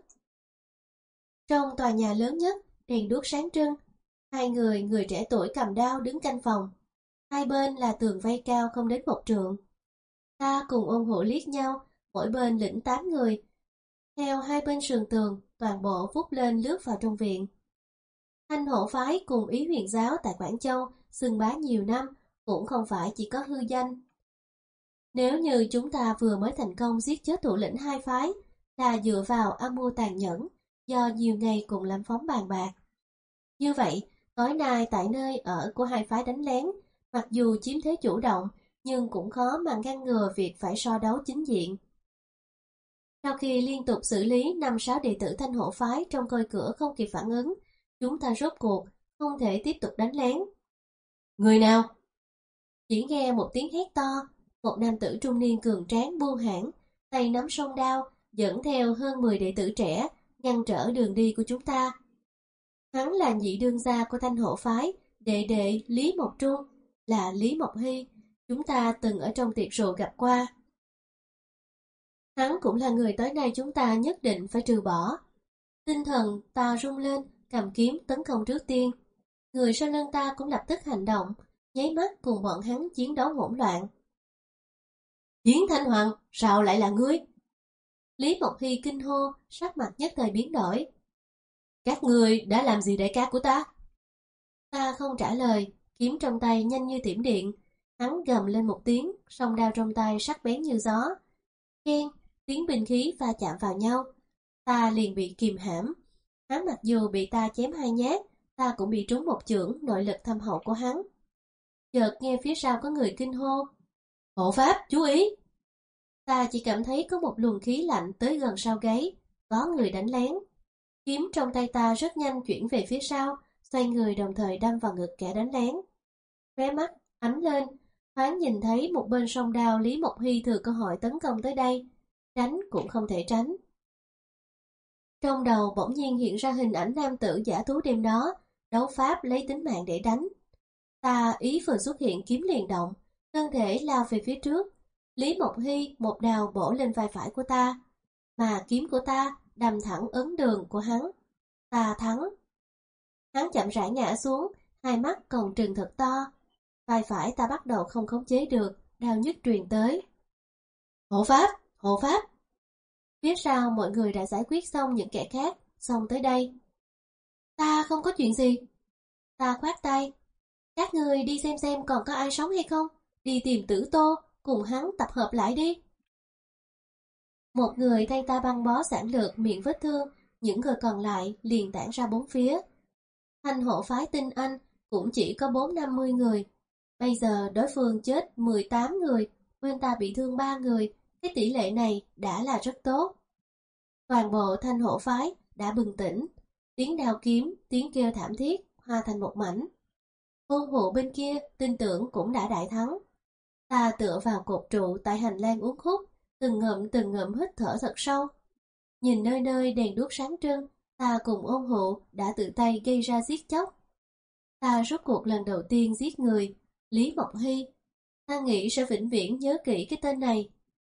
Speaker 1: Trong tòa nhà lớn nhất, đèn đuốc sáng trưng, hai người, người trẻ tuổi cầm đao đứng canh phòng. Hai bên là tường vây cao không đến một trượng. Ta cùng ôn hộ liếc nhau, mỗi bên lĩnh tám người. Theo hai bên sườn tường, toàn bộ vút lên lướt vào trong viện. Thanh Hổ phái cùng Ý Huyền giáo tại Quảng Châu xưng bá nhiều năm, cũng không phải chỉ có hư danh. Nếu như chúng ta vừa mới thành công giết chết thủ lĩnh hai phái, là dựa vào âm mưu tàn nhẫn, do nhiều ngày cùng Lâm Phóng bàn bạc. Như vậy, tối nay tại nơi ở của hai phái đánh lén, mặc dù chiếm thế chủ động, nhưng cũng khó mà ngăn ngừa việc phải so đấu chính diện. Sau khi liên tục xử lý năm sáu đệ tử Thanh Hổ phái trong coi cửa không kịp phản ứng, chúng ta rốt cuộc không thể tiếp tục đánh lén. Người nào? Chỉ nghe một tiếng hét to, một nam tử trung niên cường tráng buông hãn, tay nắm song đao, dẫn theo hơn mười đệ tử trẻ, ngăn trở đường đi của chúng ta. Hắn là nhị đương gia của Thanh Hổ phái, đệ đệ Lý Mộc Trung, là Lý Mộc Hy, chúng ta từng ở trong tiệc rượu gặp qua. Hắn cũng là người tối nay chúng ta nhất định phải trừ bỏ. Tinh thần ta rung lên, cầm kiếm tấn công trước tiên. Người sau lưng ta cũng lập tức hành động, nháy mắt cùng bọn hắn chiến đấu hỗn loạn. Chiến Thanh Hoàng, sao lại là ngươi? Lý Mộc Hy kinh hô, sắc mặt nhất thời biến đổi. Các ngươi đã làm gì đại ca của ta? Ta không trả lời, kiếm trong tay nhanh như tiễn điện. Hắn gầm lên một tiếng, song đao trong tay sắc bén như gió. Keng, tiếng binh khí va chạm vào nhau. Ta liền bị kìm hãm. Hắn mặc dù bị ta chém hai nhát, ta cũng bị trúng một chưởng nội lực thâm hậu của hắn. Chợt nghe phía sau có người kinh hô. Hộ pháp, chú ý! Ta chỉ cảm thấy có một luồng khí lạnh tới gần sau gáy, có người đánh lén. Kiếm trong tay ta rất nhanh chuyển về phía sau, xoay người đồng thời đâm vào ngực kẻ đánh lén. Khóe mắt ánh lên, thoáng nhìn thấy một bên song đao Lý Mộc Hy thừa cơ hội tấn công tới đây, tránh cũng không thể tránh. Trong đầu bỗng nhiên hiện ra hình ảnh nam tử giả thú đêm đó, đấu pháp lấy tính mạng để đánh. Ta ý vừa xuất hiện kiếm liền động, thân thể lao về phía trước. Lý Mộc Hy một đào bổ lên vai phải của ta, mà kiếm của ta đâm thẳng ấn đường của hắn. Ta thắng. Hắn chậm rãi ngã xuống, hai mắt còn trừng thật to. Vai phải ta bắt đầu không khống chế được, đau nhức truyền tới. Hộ pháp! Hộ pháp! Phía sau mọi người đã giải quyết xong những kẻ khác, xong tới đây. Ta không có chuyện gì. Ta khoát tay. Các người đi xem xem còn có ai sống hay không. Đi tìm Tử Tô, cùng hắn tập hợp lại đi. Một người thay ta băng bó giản lược miệng vết thương, những người còn lại liền tản ra bốn phía. Thanh hộ phái Tinh Anh cũng chỉ có bốn năm mươi người. Bây giờ đối phương chết mười tám người, bên ta bị thương ba người, cái tỷ lệ này đã là rất tốt. Toàn bộ thanh hộ phái đã bừng tỉnh, tiếng đao kiếm, tiếng kêu thảm thiết hòa thành một mảnh. Hôn hộ bên kia tin tưởng cũng đã đại thắng. Ta tựa vào cột trụ tại hành lang uống khúc, từng ngụm từng ngụm hít thở thật sâu. Nhìn nơi nơi đèn đuốc sáng trưng, ta cùng ôn hộ đã tự tay gây ra giết chóc. Ta rốt cuộc lần đầu tiên giết người, Lý Mộc Hy. Ta nghĩ sẽ vĩnh viễn nhớ kỹ cái tên này.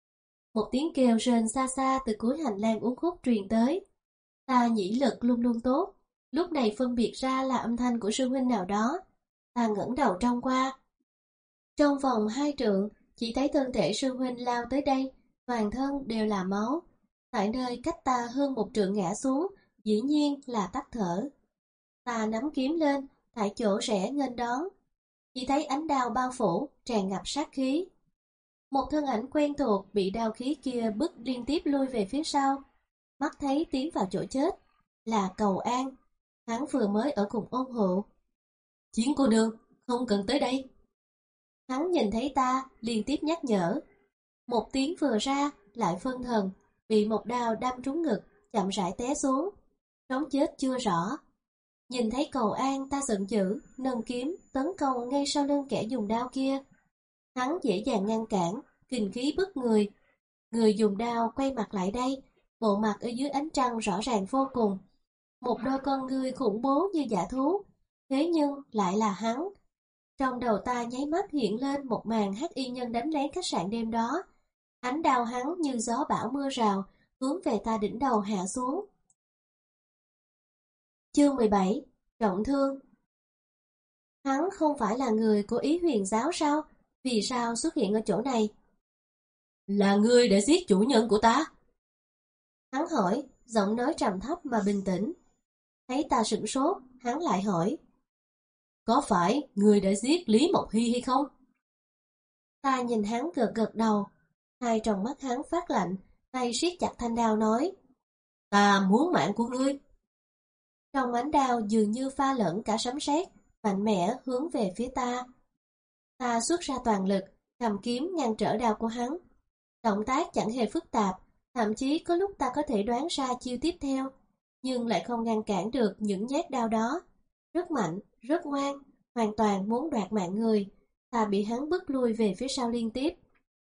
Speaker 1: Một tiếng kêu rền xa xa từ cuối hành lang uốn khúc truyền tới. Ta nhĩ lực luôn luôn tốt, lúc này phân biệt ra là âm thanh của sư huynh nào đó. Ta ngẩng đầu trông qua. Trong vòng hai trượng, chỉ thấy thân thể sư huynh lao tới đây, toàn thân đều là máu. Tại nơi cách ta hơn một trượng ngã xuống, dĩ nhiên là tắt thở. Ta nắm kiếm lên, tại chỗ rẽ nghênh đón. Chỉ thấy ánh đao bao phủ, tràn ngập sát khí. Một thân ảnh quen thuộc bị đao khí kia bức liên tiếp lui về phía sau. Mắt thấy tiến vào chỗ chết, là Cầu An. Hắn vừa mới ở cùng ôn hộ. Chiến cô nương, không cần tới đây. Hắn nhìn thấy ta, liên tiếp nhắc nhở. Một tiếng vừa ra, lại phân thần, bị một đao đâm trúng ngực, chậm rãi té xuống. Sống chết chưa rõ. Nhìn thấy Cầu An, ta giận dữ, nâng kiếm, tấn công ngay sau lưng kẻ dùng đao kia. Hắn dễ dàng ngăn cản, kình khí bức người. Người dùng đao quay mặt lại đây, bộ mặt ở dưới ánh trăng rõ ràng vô cùng. Một đôi con ngươi khủng bố như dã thú, thế nhưng lại là hắn. Trong đầu ta nháy mắt hiện lên một màn hắc y nhân đánh lén khách sạn đêm đó. Ánh đao hắn như gió bão mưa rào, hướng về ta đỉnh đầu hạ xuống. Chương mười bảy. Trọng thương. Hắn không phải là người của Ý Huyền giáo sao? Vì sao xuất hiện ở chỗ này? Là ngươi đã giết chủ nhân của ta? Hắn hỏi, giọng nói trầm thấp mà bình tĩnh. Thấy ta sửng sốt, hắn lại hỏi. Có phải ngươi đã giết Lý Mộc Hy hay không? Ta nhìn hắn gật gật đầu. Hai tròng mắt hắn phát lạnh, tay siết chặt thanh đao nói. Ta muốn mạng của ngươi. Trong ánh đao dường như pha lẫn cả sấm sét, mạnh mẽ hướng về phía ta. Ta xuất ra toàn lực, cầm kiếm ngăn trở đao của hắn. Động tác chẳng hề phức tạp, thậm chí có lúc ta có thể đoán ra chiêu tiếp theo, nhưng lại không ngăn cản được những nhát đao đó. Rất mạnh, rất ngoan, hoàn toàn muốn đoạt mạng người. Ta bị hắn bức lui về phía sau liên tiếp.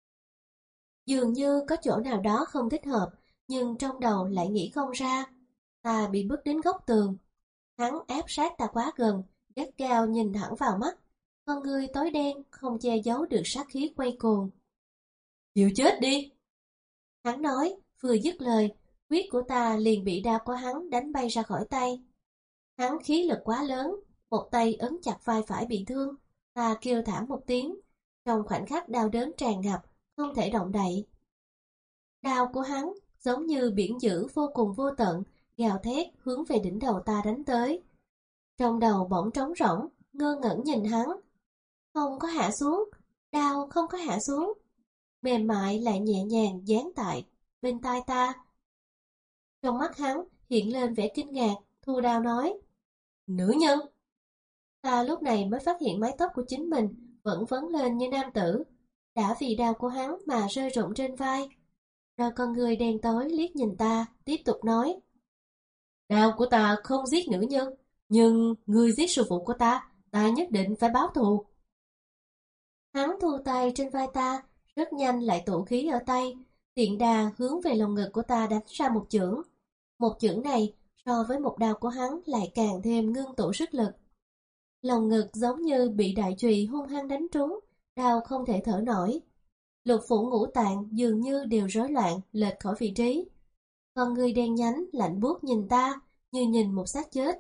Speaker 1: Dường như có chỗ nào đó không thích hợp, nhưng trong đầu lại nghĩ không ra. Ta bị bước đến góc tường. Hắn áp sát ta quá gần, gắt gao nhìn thẳng vào mắt. Con ngươi tối đen, không che giấu được sát khí quay cuồng. Chịu chết đi! Hắn nói, vừa dứt lời, huyết của ta liền bị đao của hắn đánh bay ra khỏi tay. Hắn khí lực quá lớn, một tay ấn chặt vai phải bị thương. Ta kêu thảm một tiếng, trong khoảnh khắc đau đớn tràn ngập, không thể động đậy. Đao của hắn giống như biển dữ vô cùng vô tận, gào thét hướng về đỉnh đầu ta đánh tới. Trong đầu bỗng trống rỗng, ngơ ngẩn nhìn hắn. Không có hạ xuống, đao không có hạ xuống. Mềm mại lại nhẹ nhàng dán tại bên tai ta. Trong mắt hắn hiện lên vẻ kinh ngạc, thu đao nói. Nữ nhân! Ta lúc này mới phát hiện mái tóc của chính mình vẫn vấn lên như nam tử, đã vì đao của hắn mà rơi rụng trên vai. Rồi con người đen tối liếc nhìn ta, tiếp tục nói. Đao của ta không giết nữ nhân, nhưng ngươi giết sư phụ của ta, ta nhất định phải báo thù. Hắn thu tay trên vai ta, rất nhanh lại tụ khí ở tay, tiện đà hướng về lồng ngực của ta đánh ra một chưởng. Một chưởng này so với một đao của hắn lại càng thêm ngưng tụ sức lực. Lồng ngực giống như bị đại chùy hung hăng đánh trúng, đau không thể thở nổi. Lục phủ ngũ tạng dường như đều rối loạn, lệch khỏi vị trí. Con người đen nhánh, lạnh buốt nhìn ta, như nhìn một xác chết.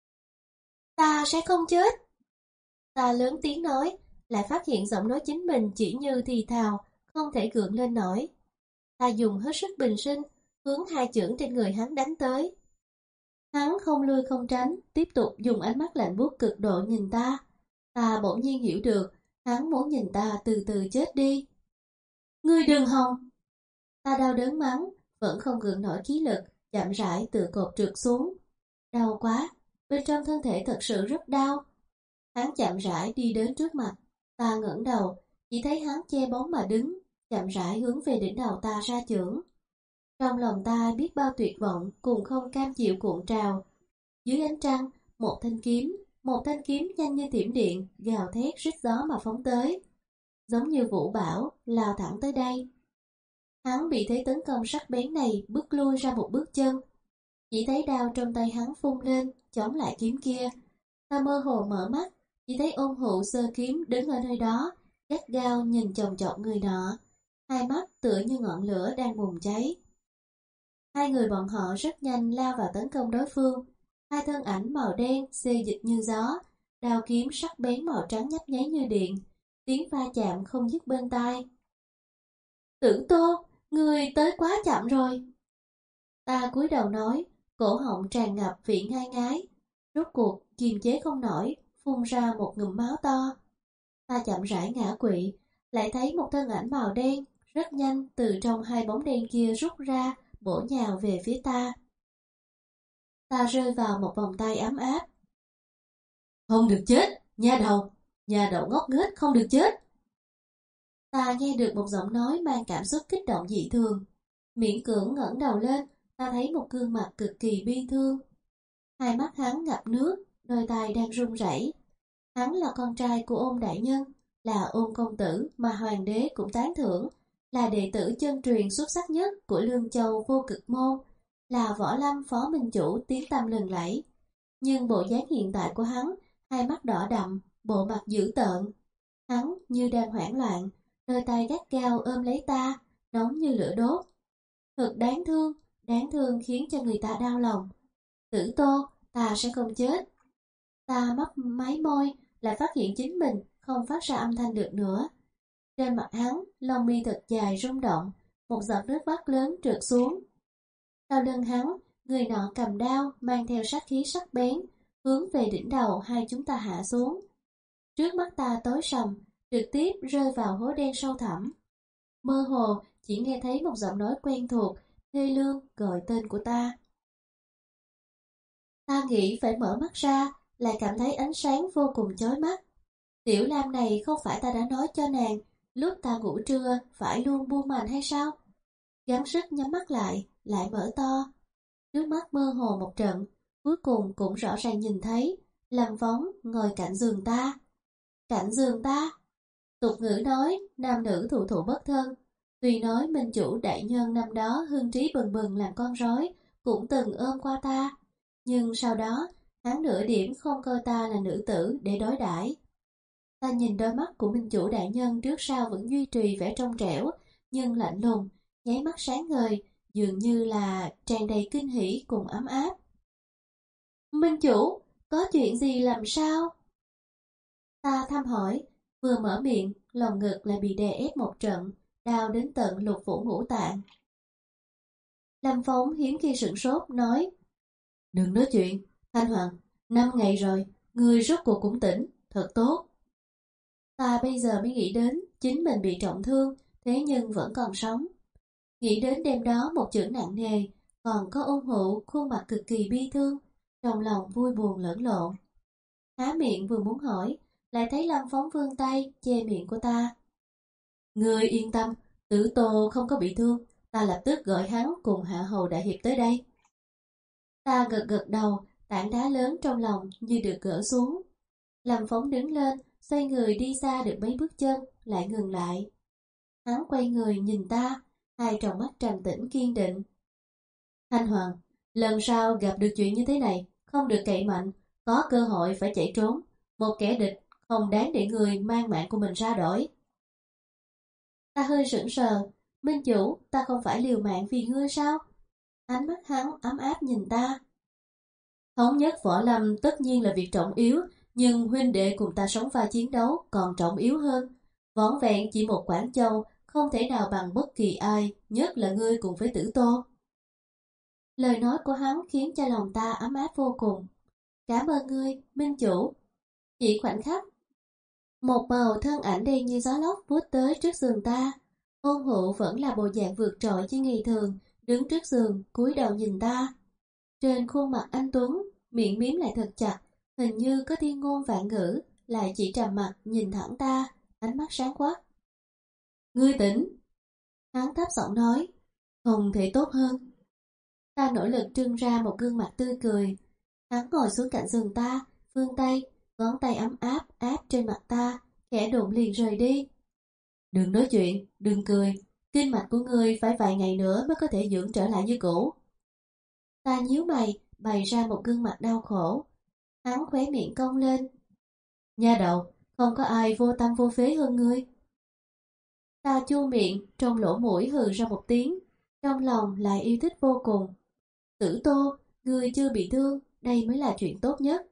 Speaker 1: Ta sẽ không chết. Ta lớn tiếng nói, lại phát hiện giọng nói chính mình chỉ như thì thào, không thể gượng lên nổi. Ta dùng hết sức bình sinh, hướng hai chưởng trên người hắn đánh tới. Hắn không lui không tránh, tiếp tục dùng ánh mắt lạnh buốt cực độ nhìn ta. Ta bỗng nhiên hiểu được, hắn muốn nhìn ta từ từ chết đi. Ngươi đừng hòng! Ta đau đớn mắng, vẫn không gượng nổi khí lực, chậm rãi từ cột trượt xuống. Đau quá, bên trong thân thể thật sự rất đau. Hắn chậm rãi đi đến trước mặt, ta ngẩng đầu, chỉ thấy hắn che bóng mà đứng, chậm rãi hướng về đỉnh đầu ta ra chưởng. Trong lòng ta biết bao tuyệt vọng cùng không cam chịu cuộn trào. Dưới ánh trăng, một thanh kiếm, một thanh kiếm nhanh như thiểm điện, gào thét rít gió mà phóng tới. Giống như vũ bão, lao thẳng tới đây. Hắn bị thế tấn công sắc bén này bước lui ra một bước chân. Chỉ thấy đao trong tay hắn phun lên, chống lại kiếm kia. Ta mơ hồ mở mắt, chỉ thấy ôn hụ sơ kiếm đứng ở nơi đó, gắt gao nhìn chòng chọc người nọ. Hai mắt tựa như ngọn lửa đang bùng cháy. Hai người bọn họ rất nhanh lao vào tấn công đối phương. Hai thân ảnh màu đen xê dịch như gió, đao kiếm sắc bén màu trắng nhấp nháy như điện, tiếng va chạm không dứt bên tai. Tử Tô, người tới quá chậm rồi. Ta cúi đầu nói, cổ họng tràn ngập vị ngai ngái. Rốt cuộc kiềm chế không nổi, phun ra một ngụm máu to. Ta chậm rãi ngã quỵ, lại thấy một thân ảnh màu đen rất nhanh từ trong hai bóng đen kia rút ra, bổ nhào về phía ta. Ta rơi vào một vòng tay ấm áp. Không được chết, nha đầu, nhà đầu ngốc nghếch không được chết. Ta nghe được một giọng nói mang cảm xúc kích động dị thường. Miễn cưỡng ngẩng đầu lên, ta thấy một gương mặt cực kỳ bi thương. Hai mắt hắn ngập nước, đôi tay đang run rẩy. Hắn là con trai của Ôn đại nhân, là Ôn công tử mà hoàng đế cũng tán thưởng, là đệ tử chân truyền xuất sắc nhất của Lương Châu Vô Cực Môn, là võ lâm phó minh chủ tiếng tăm lừng lẫy. Nhưng bộ dáng hiện tại của hắn, hai mắt đỏ đậm, bộ mặt dữ tợn. Hắn như đang hoảng loạn, đôi tay gắt gao ôm lấy ta, nóng như lửa đốt. Thật đáng thương, đáng thương khiến cho người ta đau lòng. Tử Tô, ta sẽ không chết. Ta mấp máy môi, lại phát hiện chính mình không phát ra âm thanh được nữa. Trên mặt hắn, lông mi thật dài rung động, một giọt nước mắt lớn trượt xuống. Sau lưng hắn, người nọ cầm đao mang theo sát khí sắc bén, hướng về đỉnh đầu hai chúng ta hạ xuống. Trước mắt ta tối sầm, trực tiếp rơi vào hố đen sâu thẳm. Mơ hồ chỉ nghe thấy một giọng nói quen thuộc, thê lương gọi tên của ta. Ta nghĩ phải mở mắt ra, lại cảm thấy ánh sáng vô cùng chói mắt. Tiểu Lam này không phải ta đã nói cho nàng, lúc ta ngủ trưa phải luôn buông màn hay sao? Gắng sức nhắm mắt lại, lại mở to. Trước mắt mơ hồ một trận, cuối cùng cũng rõ ràng nhìn thấy Lâm Phóng ngồi cạnh giường ta. Cạnh giường ta? Tục ngữ nói, nam nữ thụ thụ bất thân. Tuy nói minh chủ đại nhân năm đó hưng trí bừng bừng làm con rối, cũng từng ôm qua ta. Nhưng sau đó, hắn nửa điểm không coi ta là nữ tử để đối đãi. Ta nhìn đôi mắt của minh chủ đại nhân trước sau vẫn duy trì vẻ trong trẻo, nhưng lạnh lùng, nháy mắt sáng ngời, dường như là tràn đầy kinh hỉ cùng ấm áp. Minh chủ, có chuyện gì làm sao? Ta thăm hỏi, vừa mở miệng, lòng ngực lại bị đè ép một trận, đau đến tận lục phủ ngũ tạng. Lâm Phong hiếm khi sửng sốt, nói: Đừng nói chuyện, Thanh Hoàng, năm ngày rồi, người rốt cuộc cũng tỉnh, thật tốt. Ta bây giờ mới nghĩ đến chính mình bị trọng thương, thế nhưng vẫn còn sống. Nghĩ đến đêm đó một chưởng nặng nề, còn có Ôn Hụ khuôn mặt cực kỳ bi thương, trong lòng vui buồn lẫn lộn. Há miệng vừa muốn hỏi, lại thấy Lâm Phong vươn tay che miệng của ta. Ngươi yên tâm, Tử Tô không có bị thương, ta lập tức gọi hắn cùng Hạ Hầu đại hiệp tới đây. Ta gật gật đầu, tảng đá lớn trong lòng như được gỡ xuống. Lâm Phong đứng lên, xoay người đi xa được mấy bước chân, lại ngừng lại. Hắn quay người nhìn ta, hai tròng mắt trầm tĩnh kiên định. Thanh Hoàng, lần sau gặp được chuyện như thế này, không được cậy mạnh, có cơ hội phải chạy trốn. Một kẻ địch không đáng để người mang mạng của mình ra đổi. Ta hơi sững sờ, Minh chủ, ta không phải liều mạng vì ngươi sao? Ánh mắt hắn ấm áp nhìn ta. Thống nhất võ lâm tất nhiên là việc trọng yếu, nhưng huynh đệ cùng ta sống vai chiến đấu còn trọng yếu hơn. Vỏn vẹn chỉ một Quảng Châu, không thể nào bằng bất kỳ ai, nhất là ngươi cùng với Tử Tô. Lời nói của hắn khiến cho lòng ta ấm áp vô cùng. Cảm ơn ngươi, minh chủ. Chỉ khoảnh khắc, một bầu thân ảnh đen như gió lốc vút tới trước giường ta. Ôn Hụ vẫn là bộ dạng vượt trội như ngày thường, đứng trước giường, cúi đầu nhìn ta. Trên khuôn mặt anh tuấn, miệng miếm lại thật chặt, hình như có thiên ngôn vạn ngữ, lại chỉ trầm mặt nhìn thẳng ta, ánh mắt sáng quắc. Ngươi tỉnh. Hắn thấp giọng nói, không thể tốt hơn. Ta nỗ lực trưng ra một gương mặt tươi cười. Hắn ngồi xuống cạnh giường ta, vươn tay, ngón tay ấm áp áp trên mặt ta, khẽ đụng liền rời đi. Đừng nói chuyện, đừng cười, kinh mạch của ngươi phải vài ngày nữa mới có thể dưỡng trở lại như cũ. Ta nhíu mày, bày ra một gương mặt đau khổ. Hắn khóe miệng cong lên. Nha đầu, không có ai vô tâm vô phế hơn ngươi. Ta chu miệng, trong lỗ mũi hừ ra một tiếng, trong lòng lại yêu thích vô cùng. Tử Tô, ngươi chưa bị thương, đây mới là chuyện tốt nhất.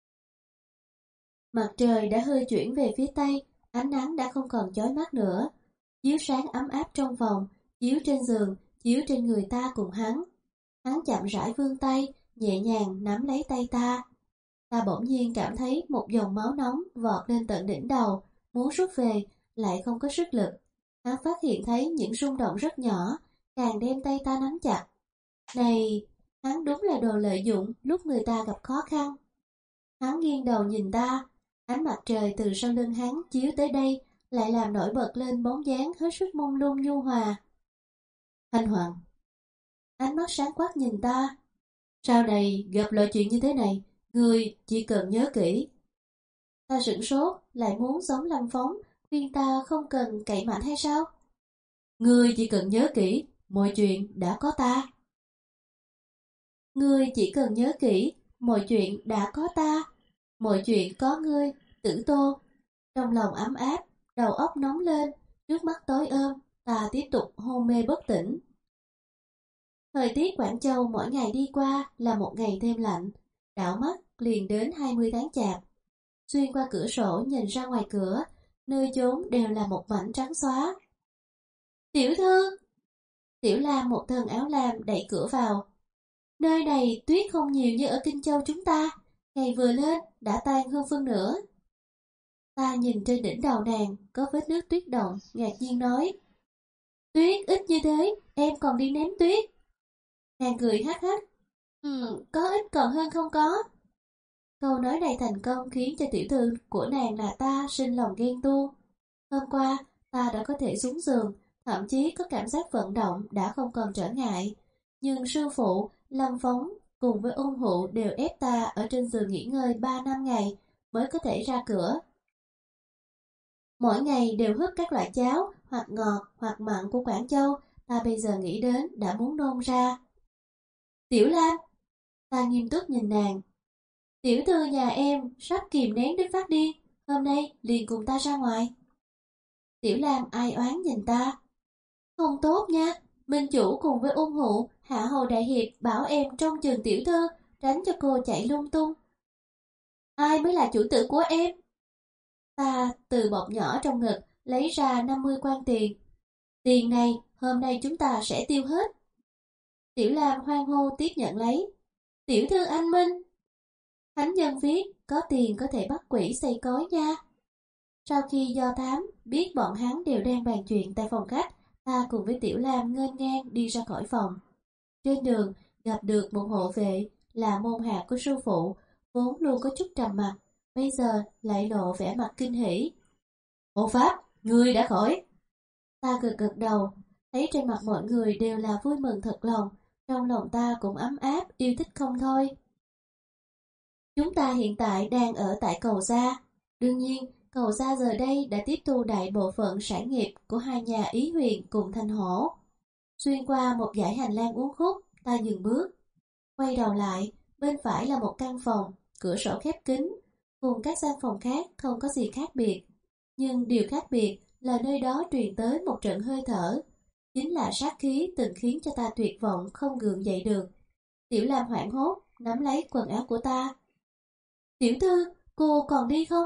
Speaker 1: Mặt trời đã hơi chuyển về phía tây, ánh nắng đã không còn chói mắt nữa. Chiếu sáng ấm áp trong phòng, chiếu trên giường, chiếu trên người ta cùng hắn. Hắn chậm rãi vươn tay, nhẹ nhàng nắm lấy tay ta. Ta bỗng nhiên cảm thấy một dòng máu nóng vọt lên tận đỉnh đầu, muốn rút về, lại không có sức lực. Hắn phát hiện thấy những rung động rất nhỏ, càng đem tay ta nắm chặt. Này, hắn đúng là đồ lợi dụng lúc người ta gặp khó khăn. Hắn nghiêng đầu nhìn ta, ánh mặt trời từ sau lưng hắn chiếu tới đây, lại làm nổi bật lên bóng dáng hết sức mông lung nhu hòa. Thanh Hoàng. Ánh mắt sáng quắc nhìn ta. Sau này gặp loại chuyện như thế này, ngươi chỉ cần nhớ kỹ. Ta sửng sốt, lại muốn giống Lâm Phóng, khuyên ta không cần cậy mạnh hay sao? Ngươi chỉ cần nhớ kỹ, mọi chuyện đã có ta. Ngươi chỉ cần nhớ kỹ, mọi chuyện đã có ta. Mọi chuyện có ngươi, Tử Tô. Trong lòng ấm áp, đầu óc nóng lên, trước mắt tối ôm, ta tiếp tục hôn mê bất tỉnh. Thời tiết Quảng Châu mỗi ngày đi qua là một ngày thêm lạnh, đảo mắt liền đến hai mươi tháng chạp. Xuyên qua cửa sổ nhìn ra ngoài cửa, nơi chốn đều là một mảnh trắng xóa. Tiểu thư! Tiểu Lam một thân áo lam đẩy cửa vào. Nơi này tuyết không nhiều như ở Kinh Châu chúng ta, ngày vừa lên đã tan hơn phân nửa. Ta nhìn trên đỉnh đầu nàng có vết nước tuyết động, ngạc nhiên nói. Tuyết ít như thế, em còn đi ném tuyết. Nàng cười hắc hắc. Ừ, có ít còn hơn không có. Câu nói này thành công khiến cho tiểu thư của nàng là ta sinh lòng ghen tuông. Hôm qua, ta đã có thể xuống giường, thậm chí có cảm giác vận động đã không còn trở ngại. Nhưng sư phụ, Lâm Phóng cùng với Ôn Hụ đều ép ta ở trên giường nghỉ ngơi ba năm ngày mới có thể ra cửa. Mỗi ngày đều húp các loại cháo, hoặc ngọt hoặc mặn của Quảng Châu, ta bây giờ nghĩ đến đã muốn nôn ra. Tiểu Lam! Ta nghiêm túc nhìn nàng. Tiểu thư nhà em sắp kìm nén đến phát điên, hôm nay liền cùng ta ra ngoài. Tiểu Lam ai oán nhìn ta. Không tốt nha, Minh chủ cùng với Ôn Hụ, Hạ Hồ Đại Hiệp bảo em trông chừng tiểu thư, tránh cho cô chạy lung tung. Ai mới là chủ tử của em? Ta từ bọc nhỏ trong ngực lấy ra năm mươi quan tiền. Tiền này hôm nay chúng ta sẽ tiêu hết. Tiểu Lam hoan hô tiếp nhận lấy. Tiểu thư anh Minh. Thánh nhân viết có tiền có thể bắt quỷ xây cối nha. Sau khi do thám biết bọn hắn đều đang bàn chuyện tại phòng khách, ta cùng với Tiểu Lam nghênh ngang đi ra khỏi phòng. Trên đường gặp được một hộ vệ là môn hạ của sư phụ, vốn luôn có chút trầm mặc, bây giờ lại lộ vẻ mặt kinh hỉ. Hộ pháp, ngươi đã khỏi. Ta gật gật đầu, thấy trên mặt mọi người đều là vui mừng thật lòng, trong lòng ta cũng ấm áp, yêu thích không thôi. Chúng ta hiện tại đang ở tại Cầu Gia. Đương nhiên, Cầu Gia giờ đây đã tiếp thu đại bộ phận sản nghiệp của hai nhà Ý Huyền cùng Thanh Hổ. Xuyên qua một dãy hành lang uốn khúc, ta dừng bước. Quay đầu lại, bên phải là một căn phòng, cửa sổ khép kín, cùng các gian phòng khác không có gì khác biệt. Nhưng điều khác biệt là nơi đó truyền tới một trận hơi thở. chính là sát khí từng khiến cho ta tuyệt vọng không gượng dậy được. Tiểu Lam hoảng hốt, nắm lấy quần áo của ta. Tiểu thư, cô còn đi không?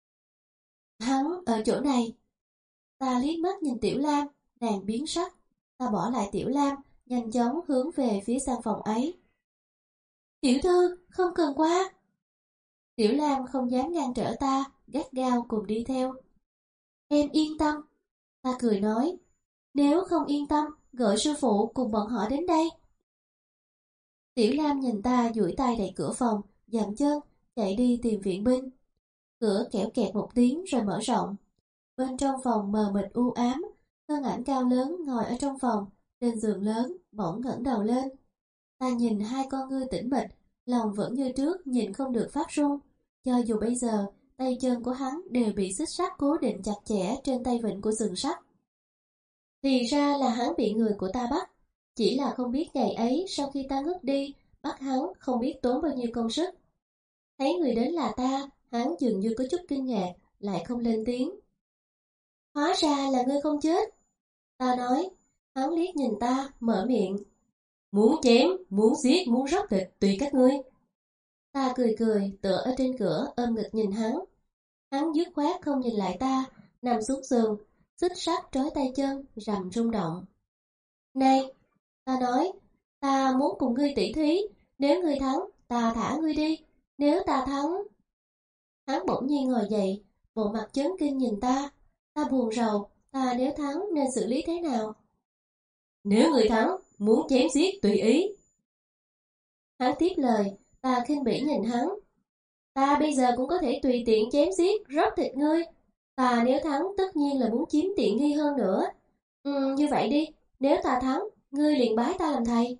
Speaker 1: Hắn ở chỗ này. Ta liếc mắt nhìn Tiểu Lam, nàng biến sắc. Ta bỏ lại Tiểu Lam, nhanh chóng hướng về phía gian phòng ấy. Tiểu thư, không cần qua. Tiểu Lam không dám ngăn trở ta, gắt gao cùng đi theo. Em yên tâm. Ta cười nói, nếu không yên tâm, gọi sư phụ cùng bọn họ đến đây. Tiểu Lam nhìn ta duỗi tay đẩy cửa phòng, dậm chân, chạy đi tìm viện binh. Cửa kẽo kẹt một tiếng rồi mở rộng. Bên trong phòng mờ mịt u ám, thân ảnh cao lớn ngồi ở trong phòng, trên giường lớn, bỗng ngẩng đầu lên. Ta nhìn hai con ngươi tĩnh mịch, lòng vẫn như trước nhìn không được phát run. Cho dù bây giờ, tay chân của hắn đều bị xích sắt cố định chặt chẽ trên tay vịn của sừng sắt. Thì ra là hắn bị người của ta bắt. Chỉ là không biết ngày ấy sau khi ta ngất đi, bắt hắn không biết tốn bao nhiêu công sức. Thấy người đến là ta, hắn dường như có chút kinh ngạc, lại không lên tiếng. Hóa ra là ngươi không chết. Ta nói, hắn liếc nhìn ta, mở miệng. Muốn chém, muốn giết, muốn róc thịt, tùy các ngươi. Ta cười cười, tựa ở trên cửa, ôm ngực nhìn hắn. Hắn dứt khoát không nhìn lại ta, nằm xuống giường, xích sắt trói tay chân, rầm rung động. Này, ta nói, ta muốn cùng ngươi tỉ thí, nếu ngươi thắng, ta thả ngươi đi, nếu ta thắng. Hắn bỗng nhiên ngồi dậy, bộ mặt chấn kinh nhìn ta, ta buồn rầu, ta nếu thắng nên xử lý thế nào? Nếu ngươi thắng, muốn chém giết tùy ý. Hắn tiếp lời, ta khinh bỉ nhìn hắn. Ta bây giờ cũng có thể tùy tiện chém giết, róc thịt ngươi. Ta nếu thắng tất nhiên là muốn chiếm tiện nghi hơn nữa. Ừ, như vậy đi, nếu ta thắng, ngươi liền bái ta làm thầy.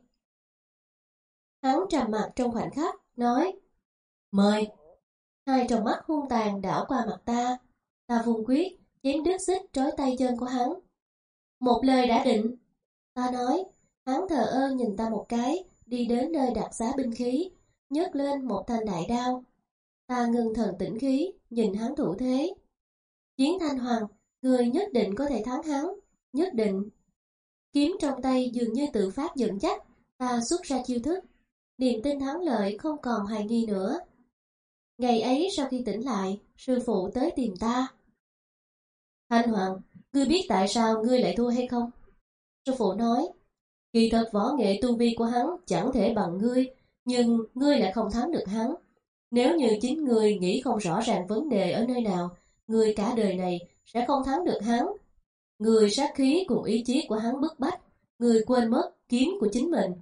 Speaker 1: Hắn trầm mặt trong khoảnh khắc, nói, mời. Hai tròng mắt hung tàn đảo qua mặt ta. Ta vung quyết, chém đứt xích trói tay chân của hắn. Một lời đã định. Ta nói, hắn thờ ơ nhìn ta một cái, đi đến nơi đặt giá binh khí, nhấc lên một thanh đại đao. Ta ngưng thần tĩnh khí, nhìn hắn thủ thế. Chiến Thanh Hoàng, người nhất định có thể thắng hắn, nhất định. Kiếm trong tay dường như tự phát dẫn chắc, ta xuất ra chiêu thức. Niềm tin thắng lợi không còn hoài nghi nữa. Ngày ấy sau khi tỉnh lại, sư phụ tới tìm ta. Thanh Hoàng, ngươi biết tại sao ngươi lại thua hay không? Sư phụ nói, kỳ thật võ nghệ tu vi của hắn chẳng thể bằng ngươi, nhưng ngươi lại không thắng được hắn. Nếu như chính ngươi nghĩ không rõ ràng vấn đề ở nơi nào, ngươi cả đời này sẽ không thắng được hắn. Ngươi sát khí cùng ý chí của hắn bức bách, ngươi quên mất kiếm của chính mình.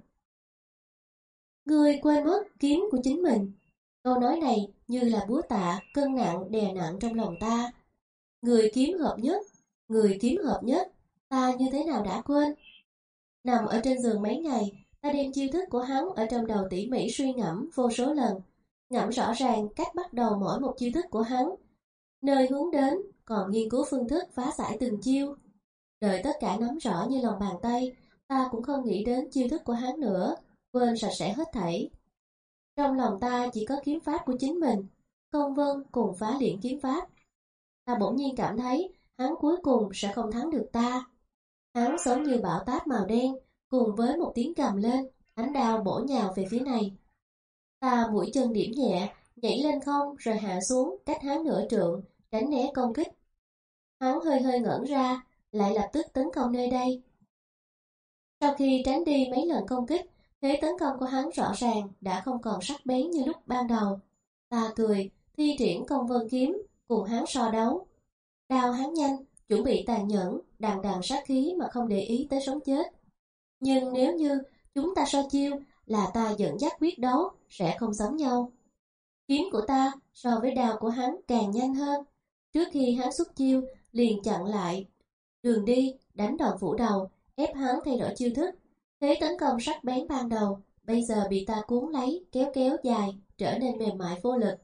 Speaker 1: Ngươi quên mất kiếm của chính mình. Câu nói này như là búa tạ, cân nặng đè nặng trong lòng ta. Người kiếm hợp nhất, người kiếm hợp nhất, ta như thế nào đã quên. Nằm ở trên giường mấy ngày, ta đem chiêu thức của hắn ở trong đầu tỉ mỉ suy ngẫm vô số lần, ngẫm rõ ràng cách bắt đầu mỗi một chiêu thức của hắn, nơi hướng đến, còn nghiên cứu phương thức phá giải từng chiêu. Đợi tất cả nắm rõ như lòng bàn tay, ta cũng không nghĩ đến chiêu thức của hắn nữa, quên sạch sẽ hết thảy. Trong lòng ta chỉ có kiếm pháp của chính mình, Công Vân cùng phá luyện kiếm pháp. Ta bỗng nhiên cảm thấy hắn cuối cùng sẽ không thắng được ta. Hắn giống như bão táp màu đen, cùng với một tiếng gầm lên, ánh đao bổ nhào về phía này. Ta mũi chân điểm nhẹ, nhảy lên không rồi hạ xuống cách hắn nửa trượng, tránh né công kích. Hắn hơi hơi ngẩn ra, lại lập tức tấn công nơi đây. Sau khi tránh đi mấy lần công kích, thế tấn công của hắn rõ ràng đã không còn sắc bén như lúc ban đầu. Ta cười, thi triển Công Vân kiếm, cùng hắn so đấu. Đao hắn nhanh, chuẩn bị tàn nhẫn, đằng đằng sát khí mà không để ý tới sống chết. Nhưng nếu như chúng ta so chiêu, là ta dẫn dắt quyết đấu, sẽ không giống nhau. Kiếm của ta so với đao của hắn càng nhanh hơn. Trước khi hắn xuất chiêu, liền chặn lại đường đi, đánh đòn phủ đầu, ép hắn thay đổi chiêu thức. Thế tấn công sắc bén ban đầu, bây giờ bị ta cuốn lấy, kéo kéo dài, trở nên mềm mại vô lực.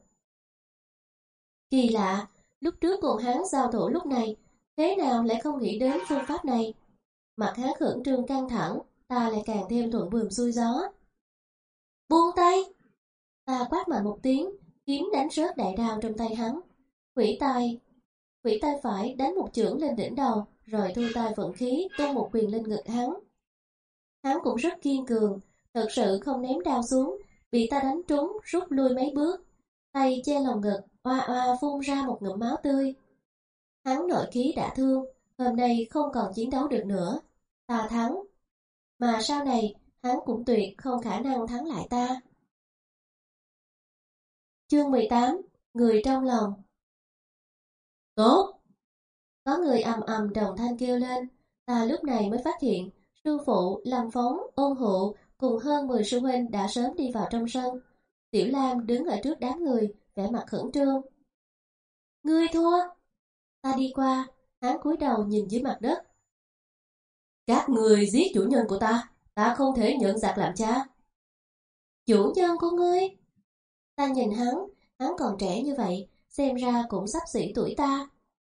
Speaker 1: Kỳ lạ, lúc trước cùng hắn giao thủ lúc này, thế nào lại không nghĩ đến phương pháp này? Mặt hắn khẩn trương căng thẳng, ta lại càng thêm thuận buồm xuôi gió. Buông tay! Ta quát mạnh một tiếng, kiếm đánh rớt đại đao trong tay hắn. Quỷ tay, quỷ tay phải đánh một chưởng lên đỉnh đầu, rồi thu tay vận khí tung một quyền lên ngực hắn. Hắn cũng rất kiên cường, thật sự không ném đao xuống, bị ta đánh trúng rút lui mấy bước, tay che lồng ngực, oa oa phun ra một ngụm máu tươi. Hắn nội khí đã thương, hôm nay không còn chiến đấu được nữa, ta thắng. Mà sau này, hắn cũng tuyệt không khả năng thắng lại ta. Chương mười tám, người trong lòng. Tốt! Có người ầm ầm đồng thanh kêu lên, ta lúc này mới phát hiện, sư phụ, Lâm Phóng, Ôn Hụ cùng hơn mười sư huynh đã sớm đi vào trong sân. Tiểu Lam đứng ở trước đám người, vẻ mặt khẩn trương. Ngươi thua! Ta đi qua, hắn cúi đầu nhìn dưới mặt đất. Các người giết chủ nhân của ta, ta không thể nhận giặc làm cha. Chủ nhân của ngươi? Ta nhìn hắn, hắn còn trẻ như vậy, xem ra cũng sắp xỉ tuổi ta.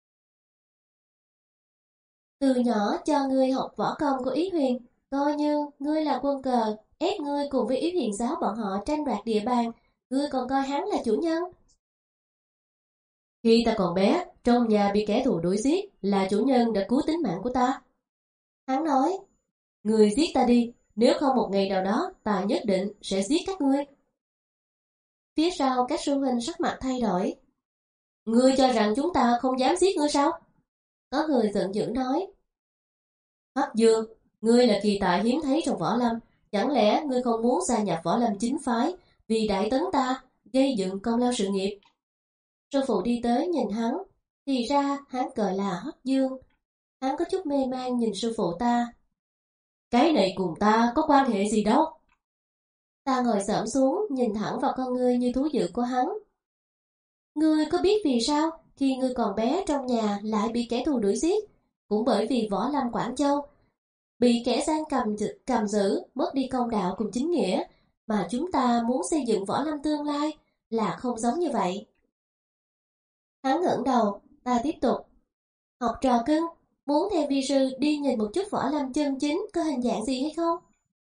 Speaker 1: Từ nhỏ cho ngươi học võ công của Ý Huyền, coi như ngươi là quân cờ, ép ngươi cùng với Ý Huyền giáo bọn họ tranh đoạt địa bàn, ngươi còn coi hắn là chủ nhân. Khi ta còn bé, trong nhà bị kẻ thù đuổi giết, là chủ nhân đã cứu tính mạng của ta. Hắn nói, ngươi giết ta đi, nếu không một ngày nào đó, ta nhất định sẽ giết các ngươi. Phía sau các sư huynh sắc mặt thay đổi. Ngươi cho rằng chúng ta không dám giết ngươi sao? Có người giận dữ nói. Hắc Dương, ngươi là kỳ tài hiếm thấy trong võ lâm, chẳng lẽ ngươi không muốn gia nhập võ lâm chính phái vì đại tấn ta, gây dựng công lao sự nghiệp? Sư phụ đi tới nhìn hắn, thì ra hắn gọi là Hắc Dương. Hắn có chút mê man nhìn sư phụ ta. Cái này cùng ta có quan hệ gì đâu? Ta ngồi xổm xuống nhìn thẳng vào con ngươi như thú dữ của hắn. Ngươi có biết vì sao khi ngươi còn bé trong nhà lại bị kẻ thù đuổi giết? Cũng bởi vì võ lâm Quảng Châu bị kẻ gian cầm, cầm giữ, mất đi công đạo cùng chính nghĩa, mà chúng ta muốn xây dựng võ lâm tương lai là không giống như vậy. Hắn ngẩng đầu, ta tiếp tục. Học trò cưng, muốn theo vi sư đi nhìn một chút võ lâm chân chính có hình dạng gì hay không?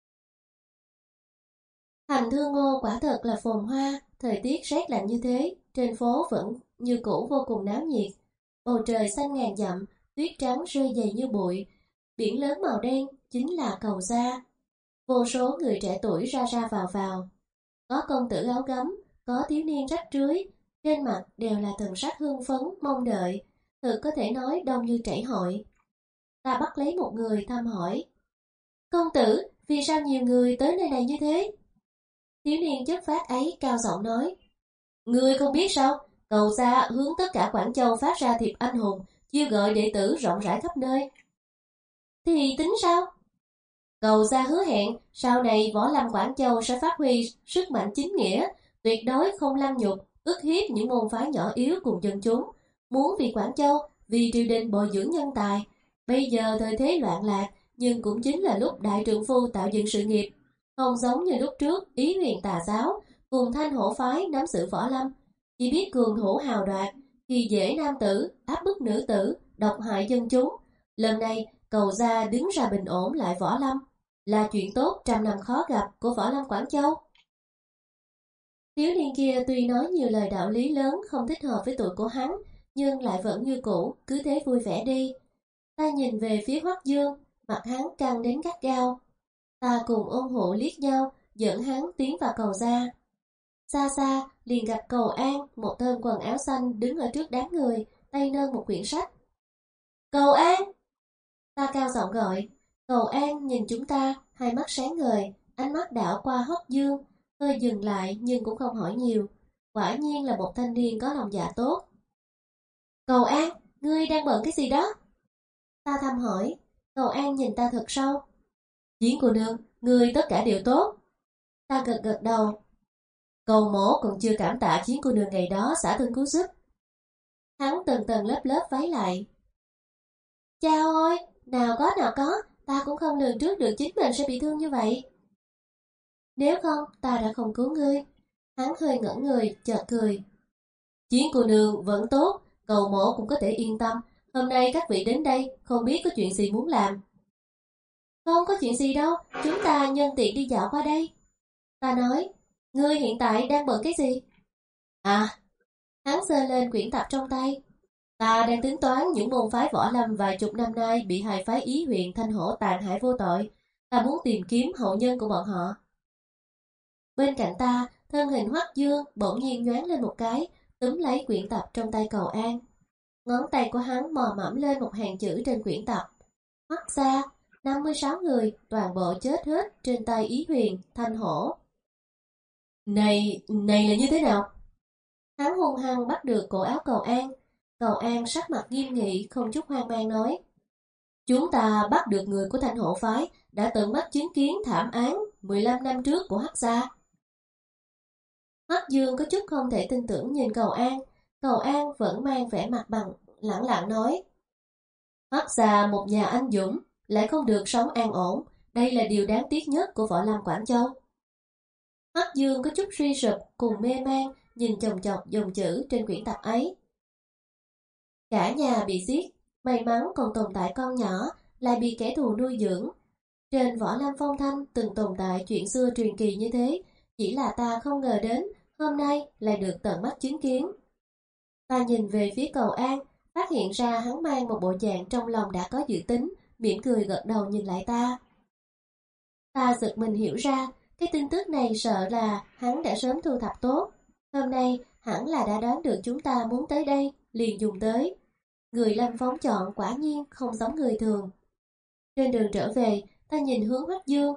Speaker 1: Hành Thương Ngô quả thật là phồn hoa, thời tiết rét lạnh như thế, trên phố vẫn như cũ vô cùng náo nhiệt. Bầu trời xanh ngàn dặm, tuyết trắng rơi dày như bụi, biển lớn màu đen chính là Cầu Gia. Vô số người trẻ tuổi ra ra vào vào, có công tử áo gấm, có thiếu niên rách rưới, trên mặt đều là thần sắc hưng phấn, mong đợi, thực có thể nói đông như chảy hội. Ta bắt lấy một người thăm hỏi. Công tử, vì sao nhiều người tới nơi này như thế? Thiếu niên chất phát ấy cao giọng nói. Ngươi không biết sao, Cầu Gia hướng tất cả Quảng Châu phát ra thiệp anh hùng, chiêu gọi đệ tử rộng rãi khắp nơi. Thì tính sao? Cầu Gia hứa hẹn, sau này võ lâm Quảng Châu sẽ phát huy sức mạnh chính nghĩa, tuyệt đối không lăng nhục, ức hiếp những môn phái nhỏ yếu cùng dân chúng. Muốn vì Quảng Châu, vì triều đình bồi dưỡng nhân tài. Bây giờ thời thế loạn lạc, nhưng cũng chính là lúc đại trượng phu tạo dựng sự nghiệp. Không giống như lúc trước, Ý Huyền tà giáo, cùng Thanh Hổ phái nắm giữ võ lâm, chỉ biết cường thủ hào đoạt, khi dễ nam tử, áp bức nữ tử, độc hại dân chúng. Lần này, Cầu Gia đứng ra bình ổn lại võ lâm, là chuyện tốt trăm năm khó gặp của võ lâm Quảng Châu. Thiếu niên kia tuy nói nhiều lời đạo lý lớn không thích hợp với tuổi của hắn, nhưng lại vẫn như cũ, cứ thế vui vẻ đi. Ta nhìn về phía Hoắc Dương, mặt hắn căng đến gắt gao. Ta cùng Ôn Hụ liếc nhau, dẫn hắn tiến vào Cầu Gia. Xa xa, liền gặp Cầu An, một thân quần áo xanh đứng ở trước đám người, tay nâng một quyển sách. Cầu An! Ta cao giọng gọi. Cầu An nhìn chúng ta, hai mắt sáng ngời, ánh mắt đảo qua Hoắc Dương, hơi dừng lại nhưng cũng không hỏi nhiều. Quả nhiên là một thanh niên có lòng dạ tốt. Cầu An, ngươi đang bận cái gì đó? Ta thầm hỏi. Cầu An nhìn ta thật sâu. Chiến cô nương, ngươi tất cả đều tốt. Ta gật gật đầu. Cầu mổ còn chưa cảm tạ Chiến cô nương ngày đó xả thân cứu giúp. Hắn tầng tầng lớp lớp váy lại. Chao ôi, nào có nào có, ta cũng không lường trước được chính mình sẽ bị thương như vậy. Nếu không, ta đã không cứu ngươi. Hắn hơi ngẩn người, chợt cười. Chiến cô nương vẫn tốt, Cầu mổ cũng có thể yên tâm. Hôm nay các vị đến đây, không biết có chuyện gì muốn làm. Không có chuyện gì đâu, chúng ta nhân tiện đi dạo qua đây. Ta nói, ngươi hiện tại đang bận cái gì? À, hắn giơ lên quyển tập trong tay. Ta đang tính toán những môn phái võ lâm vài chục năm nay bị hai phái Ý huyện Thanh Hổ tàn hại vô tội. Ta muốn tìm kiếm hậu nhân của bọn họ. Bên cạnh ta, thân hình Hoắc Dương bỗng nhiên nhoáng lên một cái, túm lấy quyển tập trong tay Cầu An. Ngón tay của hắn mò mẫm lên một hàng chữ trên quyển tập. Hoắc gia, năm mươi sáu người, toàn bộ chết hết trên tay Ý huyền, Thanh Hổ. Này, này là như thế nào? Hắn hung hăng bắt được cổ áo Cầu An. Cầu An sắc mặt nghiêm nghị, không chút hoang mang nói. Chúng ta bắt được người của Thanh Hổ phái, đã tận mắt chứng kiến thảm án mười lăm năm trước của Hoắc gia. Hoắc Dương có chút không thể tin tưởng nhìn Cầu An. Cầu An vẫn mang vẻ mặt bằng lẳng lặng nói. Hoắc gia một nhà anh dũng, lại không được sống an ổn, đây là điều đáng tiếc nhất của võ lâm Quảng Châu. Hoắc Dương có chút suy sụp cùng mê man nhìn chồng chọc dòng chữ trên quyển tập ấy. Cả nhà bị giết, may mắn còn tồn tại con nhỏ, lại bị kẻ thù nuôi dưỡng. Trên võ lâm phong thanh từng tồn tại chuyện xưa truyền kỳ như thế, chỉ là ta không ngờ đến, hôm nay lại được tận mắt chứng kiến. Ta nhìn về phía Cầu An, phát hiện ra hắn mang một bộ dạng trong lòng đã có dự tính, mỉm cười gật đầu nhìn lại ta. Ta giật mình hiểu ra, cái tin tức này sợ là hắn đã sớm thu thập tốt. Hôm nay hẳn là đã đoán được chúng ta muốn tới đây, liền dùng tới. Người Lâm phóng chọn quả nhiên không giống người thường. Trên đường trở về, ta nhìn hướng Hoắc Dương.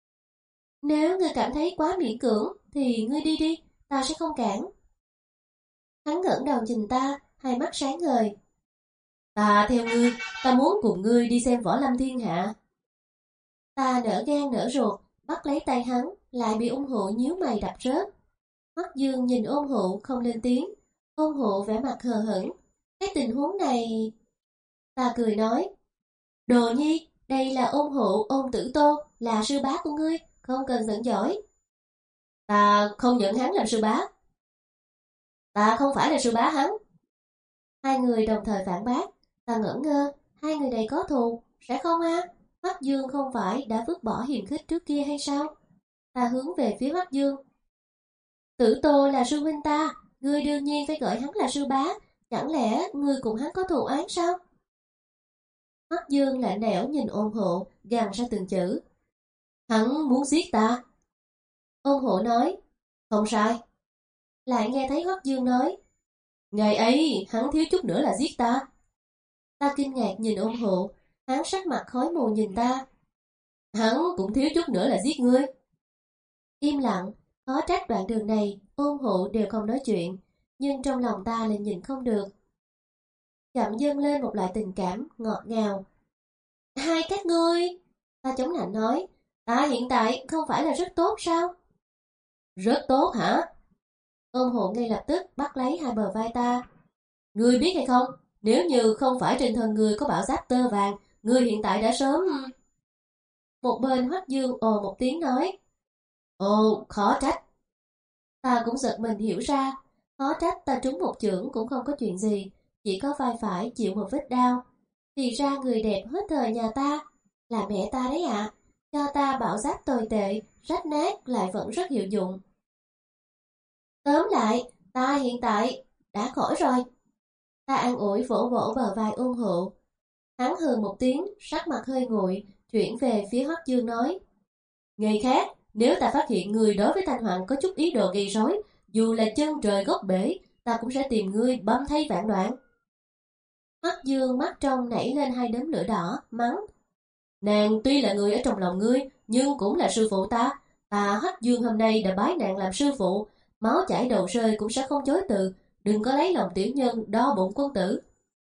Speaker 1: Nếu ngươi cảm thấy quá miễn cưỡng, thì ngươi đi đi, ta sẽ không cản. Hắn ngẩng đầu nhìn ta, hai mắt sáng ngời. Ta theo ngươi, ta muốn cùng ngươi đi xem võ lâm thiên hạ. Ta nở gan nở ruột, bắt lấy tay hắn, lại bị ôn hộ nhíu mày đập rớt. Hoắc Dương nhìn ôn hộ không lên tiếng, ôn hộ vẻ mặt hờ hững. Cái tình huống này... Ta cười nói, Đồ Nhi, đây là ôn hộ Ôn Tử Tô, là sư bá của ngươi, không cần giận dỗi. Ta không nhận hắn làm sư bá. Ta không phải là sư bá hắn. Hai người đồng thời phản bác. Ta ngỡ ngơ, hai người này có thù, sẽ không a? À? Hoắc Dương không phải đã vứt bỏ hiềm khích trước kia hay sao? Ta hướng về phía Hoắc Dương. Tử Tô là sư huynh ta, ngươi đương nhiên phải gọi hắn là sư bá, chẳng lẽ ngươi cùng hắn có thù oán sao? Hoắc Dương lạnh lẽo nhìn Ôn Hộ, gằn ra từng chữ. Hắn muốn giết ta. Ôn Hộ nói, không sai. Lại nghe thấy Hoắc Dương nói, ngày ấy hắn thiếu chút nữa là giết ta. Ta kinh ngạc nhìn Ôn Hộ, hắn sắc mặt khói mù nhìn ta. Hắn cũng thiếu chút nữa là giết ngươi. Im lặng, khó trách đoạn đường này Ôn Hộ đều không nói chuyện, nhưng trong lòng ta lại nhìn không được. Chậm dâng lên một loại tình cảm ngọt ngào. Hai các ngươi, ta chống nạnh nói, ta hiện tại không phải là rất tốt sao? Rất tốt hả? Ôn Hộ ngay lập tức bắt lấy hai bờ vai ta. Ngươi biết hay không, nếu như không phải trên thân ngươi có bảo giáp tơ vàng, ngươi hiện tại đã sớm... Một bên Hoắc Dương ồ một tiếng nói, ồ, khó trách. Ta cũng giật mình hiểu ra, khó trách ta trúng một chưởng cũng không có chuyện gì, chỉ có vai phải chịu một vết đau. Thì ra người đẹp hết thời nhà ta, là mẹ ta đấy ạ, à. Cho ta bảo giáp tồi tệ, rách nát lại vẫn rất hiệu dụng. Tóm lại, ta hiện tại đã khỏi rồi. Ta an ủi vỗ vỗ bờ vai Ôn Hộ. Hắn hừ một tiếng, sắc mặt hơi nguội, chuyển về phía Hoắc Dương nói. Ngày khác, nếu ta phát hiện người đối với Thanh Hoàng có chút ý đồ gây rối, dù là chân trời gốc bể, ta cũng sẽ tìm ngươi băm thay vạn đoạn. Hoắc Dương mắt trong nảy lên hai đốm lửa đỏ, mắng. Nàng tuy là người ở trong lòng ngươi, nhưng cũng là sư phụ ta. Ta Hoắc Dương hôm nay đã bái nàng làm sư phụ, máu chảy đầu rơi cũng sẽ không chối từ, đừng có lấy lòng tiểu nhân đo bụng quân tử.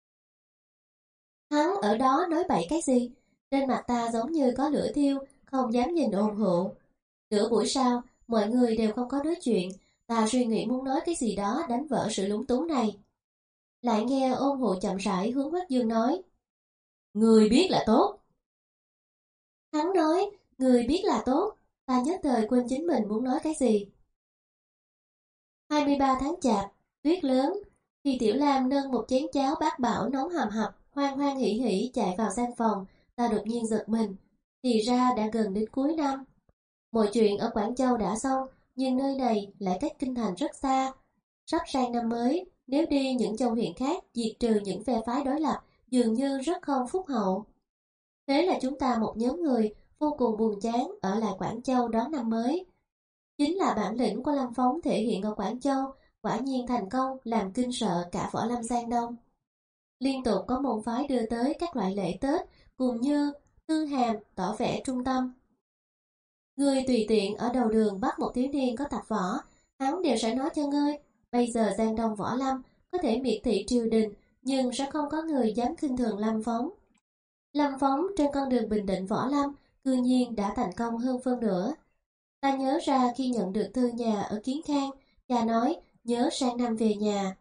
Speaker 1: Hắn ở đó nói bậy cái gì? Trên mặt ta giống như có lửa thiêu, không dám nhìn Ôn Hộ. Nửa buổi sau, mọi người đều không có nói chuyện, ta suy nghĩ muốn nói cái gì đó đánh vỡ sự lúng túng này. Lại nghe Ôn Hộ chậm rãi hướng Hoắc Dương nói. Người biết là tốt. Hắn nói, người biết là tốt, ta nhất thời quên chính mình muốn nói cái gì. hai mươi ba tháng chạp, tuyết lớn, khi Tiểu Lam nâng một chén cháo bát bảo nóng hầm hập, hoan hoan hỉ hỉ chạy vào gian phòng, ta đột nhiên giật mình, thì ra đã gần đến cuối năm. Mọi chuyện ở Quảng Châu đã xong, nhưng nơi này lại cách kinh thành rất xa. Sắp sang năm mới, nếu đi những châu huyện khác diệt trừ những phe phái đối lập dường như rất không phúc hậu. Thế là chúng ta một nhóm người vô cùng buồn chán ở lại Quảng Châu đón năm mới. Chính là bản lĩnh của Lâm Phong thể hiện ở Quảng Châu, quả nhiên thành công làm kinh sợ cả võ lâm Giang Đông. Liên tục có môn phái đưa tới các loại lễ Tết, cùng như Tư Hàm tỏ vẻ trung tâm. Ngươi tùy tiện ở đầu đường bắt một thiếu niên có tập võ, hắn đều sẽ nói cho ngươi, bây giờ Giang Đông võ lâm có thể miệt thị triều đình, nhưng sẽ không có người dám khinh thường Lâm Phong. Lâm Phong trên con đường bình định võ lâm, cư nhiên đã thành công hơn phân nửa. Ta nhớ ra khi nhận được thư nhà ở Kiến Khang, cha nói nhớ sang năm về nhà.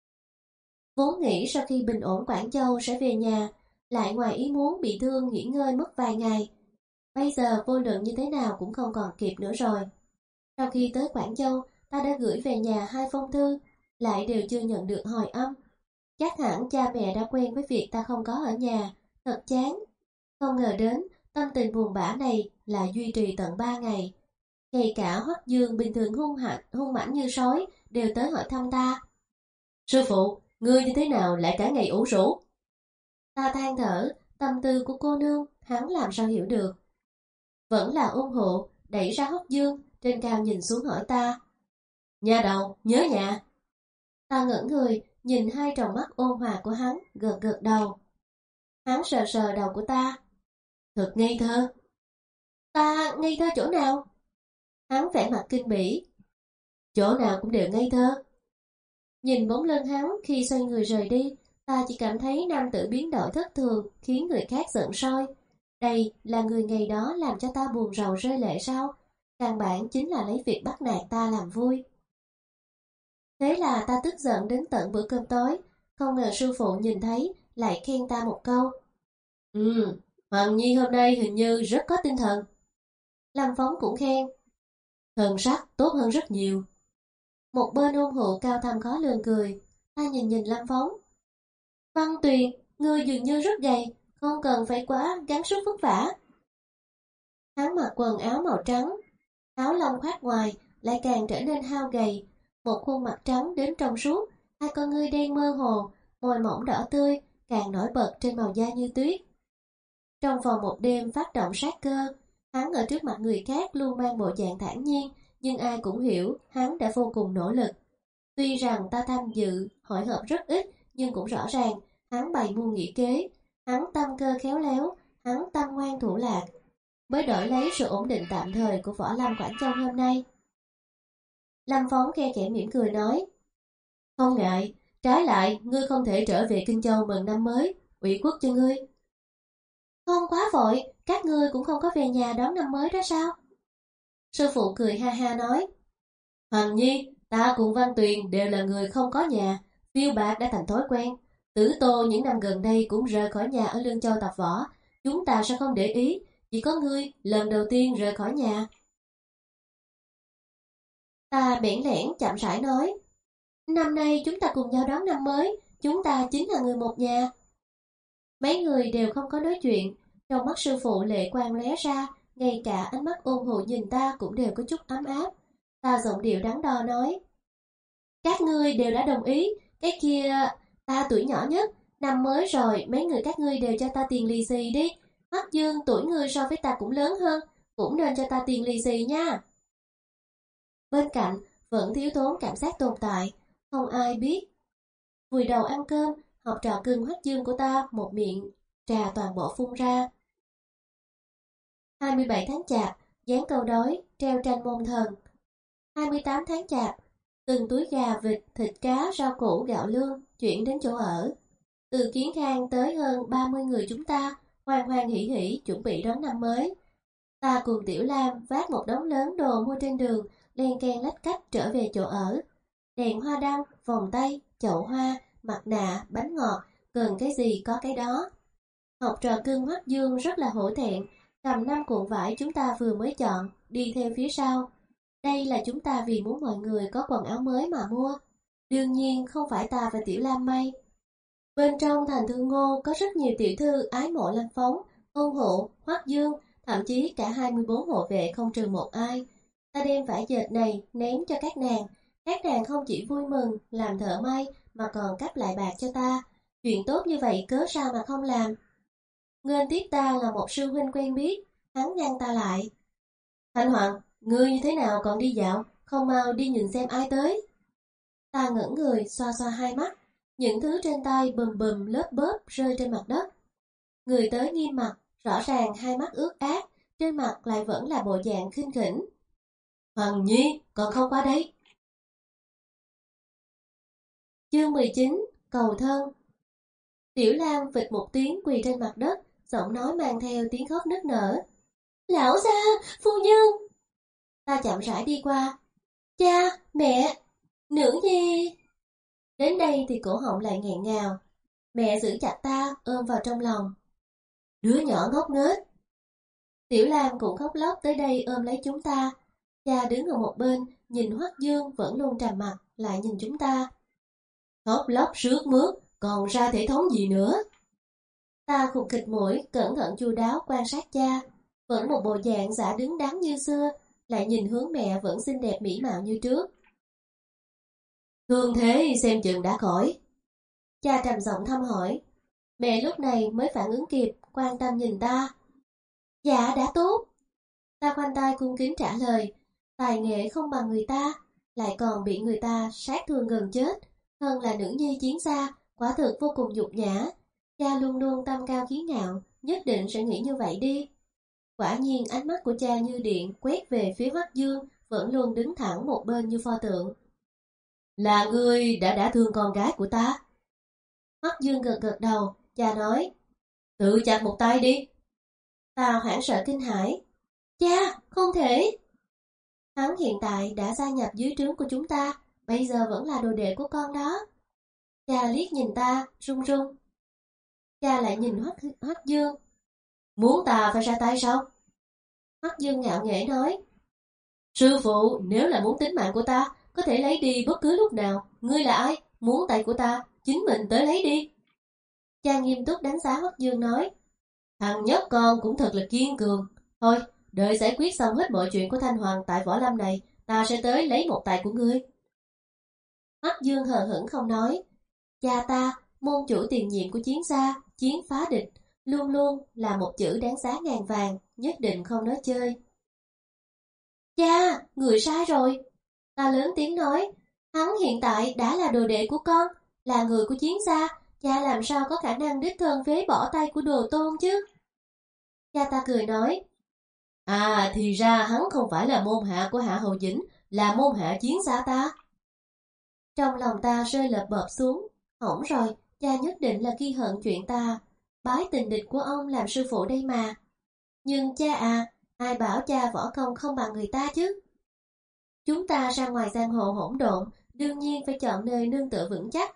Speaker 1: Vốn nghĩ sau khi bình ổn Quảng Châu sẽ về nhà, lại ngoài ý muốn bị thương nghỉ ngơi mất vài ngày. Bây giờ vô luận như thế nào cũng không còn kịp nữa rồi. Sau khi tới Quảng Châu, ta đã gửi về nhà hai phong thư, lại đều chưa nhận được hồi âm. Chắc hẳn cha mẹ đã quen với việc ta không có ở nhà, thật chán. Không ngờ đến, tâm tình buồn bã này là duy trì tận ba ngày. Ngay cả Hoắc Dương bình thường hung hãn, hung mãnh như sói đều tới hỏi thăm ta. Sư phụ, ngươi như thế nào lại cả ngày ủ rũ? Ta than thở, tâm tư của cô nương, hắn làm sao hiểu được. Vẫn là ôn hộ, đẩy ra Hoắc Dương, trên cao nhìn xuống hỏi ta. Nhà đầu, nhớ nhà. Ta ngẩn người, nhìn hai tròng mắt ôn hòa của hắn, gật gật đầu. Hắn sờ sờ đầu của ta. Thật ngây thơ. Ta ngây thơ chỗ nào? Hắn vẻ mặt kinh bỉ. Chỗ nào cũng đều ngây thơ. Nhìn bóng lưng hắn khi xoay người rời đi, ta chỉ cảm thấy nam tử biến đổi thất thường, khiến người khác giận soi. Đây là người ngày đó làm cho ta buồn rầu rơi lệ sao? Căn bản chính là lấy việc bắt nạt ta làm vui. Thế là ta tức giận đến tận bữa cơm tối, không ngờ sư phụ nhìn thấy, lại khen ta một câu. Ừ, Hoàng Nhi hôm nay hình như rất có tinh thần. Lâm Phong cũng khen. Thần sắc tốt hơn rất nhiều. Một bên ôn hộ cao thâm khó lường cười, ta nhìn nhìn Lâm Phong. Văn Tuyền, ngươi dường như rất gầy, không cần phải quá gắng sức vất vả. Hắn mặc quần áo màu trắng, áo lông khoác ngoài lại càng trở nên hao gầy, một khuôn mặt trắng đến trong suốt, hai con ngươi đen mơ hồ, môi mỏng đỏ tươi, càng nổi bật trên màu da như tuyết. Trong vòng một đêm phát động sát cơ, hắn ở trước mặt người khác luôn mang bộ dạng thản nhiên, nhưng ai cũng hiểu hắn đã vô cùng nỗ lực. Tuy rằng ta tham dự, hội họp rất ít, nhưng cũng rõ ràng, hắn bày mưu nghị kế, hắn tâm cơ khéo léo, hắn tâm ngoan thủ lạc, mới đổi lấy sự ổn định tạm thời của võ lâm Quảng Châu hôm nay. Lâm Phong khe khẽ mỉm cười nói, không ngại, trái lại, ngươi không thể trở về Kinh Châu mừng năm mới, ủy khuất cho ngươi. Không quá vội, các ngươi cũng không có về nhà đón năm mới đó sao? Sư phụ cười ha ha nói, Hoàng Nhi, ta cùng Văn Tuyền đều là người không có nhà, phiêu bạc đã thành thói quen. Tử Tô những năm gần đây cũng rời khỏi nhà ở Lương Châu tập võ, chúng ta sẽ không để ý, chỉ có ngươi lần đầu tiên rời khỏi nhà. Ta bẽn lẽn chậm rãi nói, năm nay chúng ta cùng nhau đón năm mới, chúng ta chính là người một nhà. Mấy người đều không có nói chuyện, trong mắt sư phụ lệ quang lóe ra, ngay cả ánh mắt ôn hộ nhìn ta cũng đều có chút ấm áp. Ta giọng điệu đắn đo nói, các ngươi đều đã đồng ý, cái kia ta tuổi nhỏ nhất, năm mới rồi mấy người các ngươi đều cho ta tiền lì xì đi. Hoắc Dương tuổi ngươi so với ta cũng lớn hơn, cũng nên cho ta tiền lì xì nha. Bên cạnh vẫn thiếu thốn cảm giác tồn tại, không ai biết. Vùi đầu ăn cơm, học trò cưng Hoắc Dương của ta một miệng trà toàn bộ phun ra. hai mươi bảy tháng chạp, dán câu đối, treo tranh môn thần. hai mươi tám tháng chạp, từng túi gà, vịt, thịt cá, rau củ, gạo lương chuyển đến chỗ ở. Từ Kiến Khang tới hơn ba mươi người chúng ta, hoan hoan hỉ hỉ chuẩn bị đón năm mới. Ta cùng Tiểu Lam vác một đống lớn đồ mua trên đường, len keng lách cách trở về chỗ ở. Đèn hoa đăng, vòng tay, chậu hoa, mặt nạ, bánh ngọt, cần cái gì có cái đó. Học trò cưng Hoắc Dương rất là hổ thẹn, cầm năm cuộn vải chúng ta vừa mới chọn, đi theo phía sau. Đây là chúng ta vì muốn mọi người có quần áo mới mà mua. Đương nhiên không phải ta và Tiểu Lam may. Bên trong thành Thương Ngô có rất nhiều tiểu thư ái mộ Lâm Phong, ôn hộ, Hoắc Dương, thậm chí cả hai mươi bốn hộ vệ không trừ một ai. Ta đem vải dệt này ném cho các nàng. Các nàng không chỉ vui mừng, làm thợ may, mà còn cắp lại bạc cho ta. Chuyện tốt như vậy cớ sao mà không làm? Nghênh tiếp ta là một sư huynh quen biết, hắn ngăn ta lại. Thanh Hoàng, ngươi như thế nào còn đi dạo, không mau đi nhìn xem ai tới. Ta ngẩn người, xoa xoa hai mắt, những thứ trên tay bùm bùm lớp bớp rơi trên mặt đất. Người tới nghiêm mặt, rõ ràng hai mắt ướt át, trên mặt lại vẫn là bộ dạng khinh khỉnh. Hoàng Nhi, còn không qua đây. Chương mười chín, cầu thân. Tiểu Lam vịt một tiếng quỳ trên mặt đất, giọng nói mang theo tiếng khóc nức nở. Lão gia, phu nhân. Ta chậm rãi đi qua. Cha, mẹ, nữ nhi. Đến đây thì cổ họng lại nghẹn ngào. Mẹ giữ chặt ta, ôm vào trong lòng. Đứa nhỏ ngốc nghếch. Tiểu Lam cũng khóc lóc tới đây ôm lấy chúng ta. Cha đứng ở một bên, nhìn Hoắc Dương vẫn luôn trầm mặc, lại nhìn chúng ta. Khóc lóc sướt mướt, còn ra thể thống gì nữa? Ta khục khịch mũi, cẩn thận chu đáo quan sát cha, vẫn một bộ dạng giả đứng đắn như xưa, lại nhìn hướng mẹ vẫn xinh đẹp mỹ mạo như trước. Thương thế xem chừng đã khỏi. Cha trầm giọng thăm hỏi. Mẹ lúc này mới phản ứng kịp, quan tâm nhìn ta. Dạ đã tốt. Ta khoanh tay cung kính trả lời. Tài nghệ không bằng người ta, lại còn bị người ta sát thương gần chết. Thân là nữ nhi chiến xa, quả thực vô cùng nhục nhã. Cha luôn luôn tâm cao khí ngạo, nhất định sẽ nghĩ như vậy đi. Quả nhiên ánh mắt của cha như điện quét về phía Hoắc Dương, vẫn luôn đứng thẳng một bên như pho tượng. Là ngươi đã đả thương con gái của ta. Hoắc Dương gật gật đầu, cha nói. Tự chặt một tay đi. Ta hoảng sợ kinh hãi. Cha, không thể. Hắn hiện tại đã gia nhập dưới trướng của chúng ta, bây giờ vẫn là đồ đệ của con đó. Cha liếc nhìn ta, run run. Cha lại nhìn Hoắc, Hoắc Dương. Muốn ta phải ra tay sao? Hoắc Dương ngạo nghễ nói. Sư phụ, nếu là muốn tính mạng của ta, có thể lấy đi bất cứ lúc nào. Ngươi là ai? Muốn tay của ta, chính mình tới lấy đi. Cha nghiêm túc đánh giá Hoắc Dương nói. Thằng nhóc con cũng thật là kiên cường. Thôi, đợi giải quyết xong hết mọi chuyện của Thanh Hoàng tại Võ Lâm này, ta sẽ tới lấy một tài của ngươi. Hoắc Dương hờ hững không nói. Cha ta, môn chủ tiền nhiệm của chiến gia, chiến phá địch, luôn luôn là một chữ đáng giá ngàn vàng, nhất định không nói chơi. Cha, người sai rồi. Ta lớn tiếng nói, hắn hiện tại đã là đồ đệ của con, là người của chiến gia, cha làm sao có khả năng đích thân phế bỏ tay của đồ tôn chứ? Cha ta cười nói, à thì ra hắn không phải là môn hạ của Hạ Hầu Dĩnh, là môn hạ chiến gia ta. Trong lòng ta rơi lợp bợp xuống, hỏng rồi, cha nhất định là ghi hận chuyện ta bái tình địch của ông làm sư phụ đây mà. Nhưng cha à, ai bảo cha võ công không bằng người ta chứ? Chúng ta ra ngoài giang hồ hỗn độn, đương nhiên phải chọn nơi nương tựa vững chắc.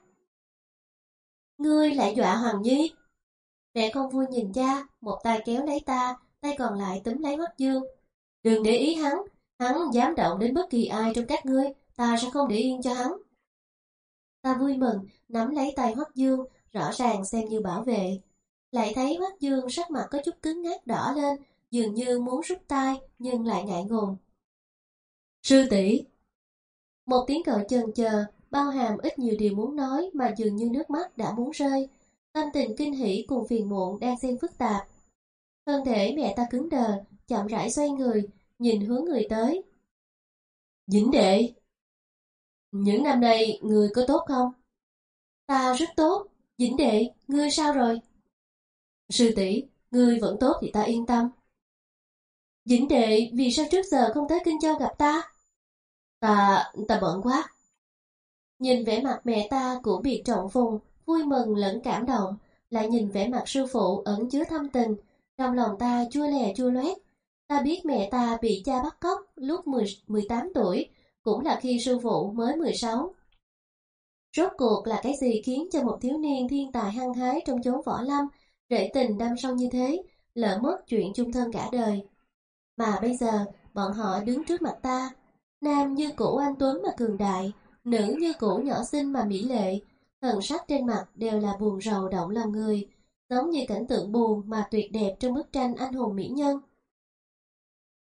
Speaker 1: Ngươi lại dọa Hoàng Nhi. Mẹ không vui nhìn cha, một tay kéo lấy ta, tay còn lại túm lấy Hoắc Dương. Đừng để ý hắn, hắn dám động đến bất kỳ ai trong các ngươi, ta sẽ không để yên cho hắn. Ta vui mừng, nắm lấy tay Hoắc Dương, rõ ràng xem như bảo vệ. Lại thấy Hoắc Dương sắc mặt có chút cứng ngắc đỏ lên, dường như muốn rút tay, nhưng lại ngại ngùng. Sư tỷ. Một tiếng gọi chần chờ, bao hàm ít nhiều điều muốn nói mà dường như nước mắt đã muốn rơi. Tâm tình kinh hỉ cùng phiền muộn đang xen phức tạp. Thân thể mẹ ta cứng đờ, chậm rãi xoay người, nhìn hướng người tới. Dĩnh đệ, những năm nay người có tốt không? Ta rất tốt. Dĩnh đệ, ngươi sao rồi? Sư tỷ, ngươi vẫn tốt thì ta yên tâm. Dĩnh đệ, vì sao trước giờ không tới Kinh Châu gặp ta? Ta, ta bận quá. Nhìn vẻ mặt mẹ ta cũng bị trọng phùng, vui mừng lẫn cảm động, lại nhìn vẻ mặt sư phụ ẩn chứa thâm tình, trong lòng ta chua lè chua loét. Ta biết mẹ ta bị cha bắt cóc lúc mười, mười tám tuổi, cũng là khi sư phụ mới mười sáu. Rốt cuộc là cái gì khiến cho một thiếu niên thiên tài hăng hái trong chốn võ lâm, rễ tình đâm sâu như thế, lỡ mất chuyện chung thân cả đời. Mà bây giờ, bọn họ đứng trước mặt ta, nam như cũ anh tuấn mà cường đại, nữ như cũ nhỏ xinh mà mỹ lệ, thần sắc trên mặt đều là buồn rầu động lòng người, giống như cảnh tượng buồn mà tuyệt đẹp trong bức tranh anh hùng mỹ nhân.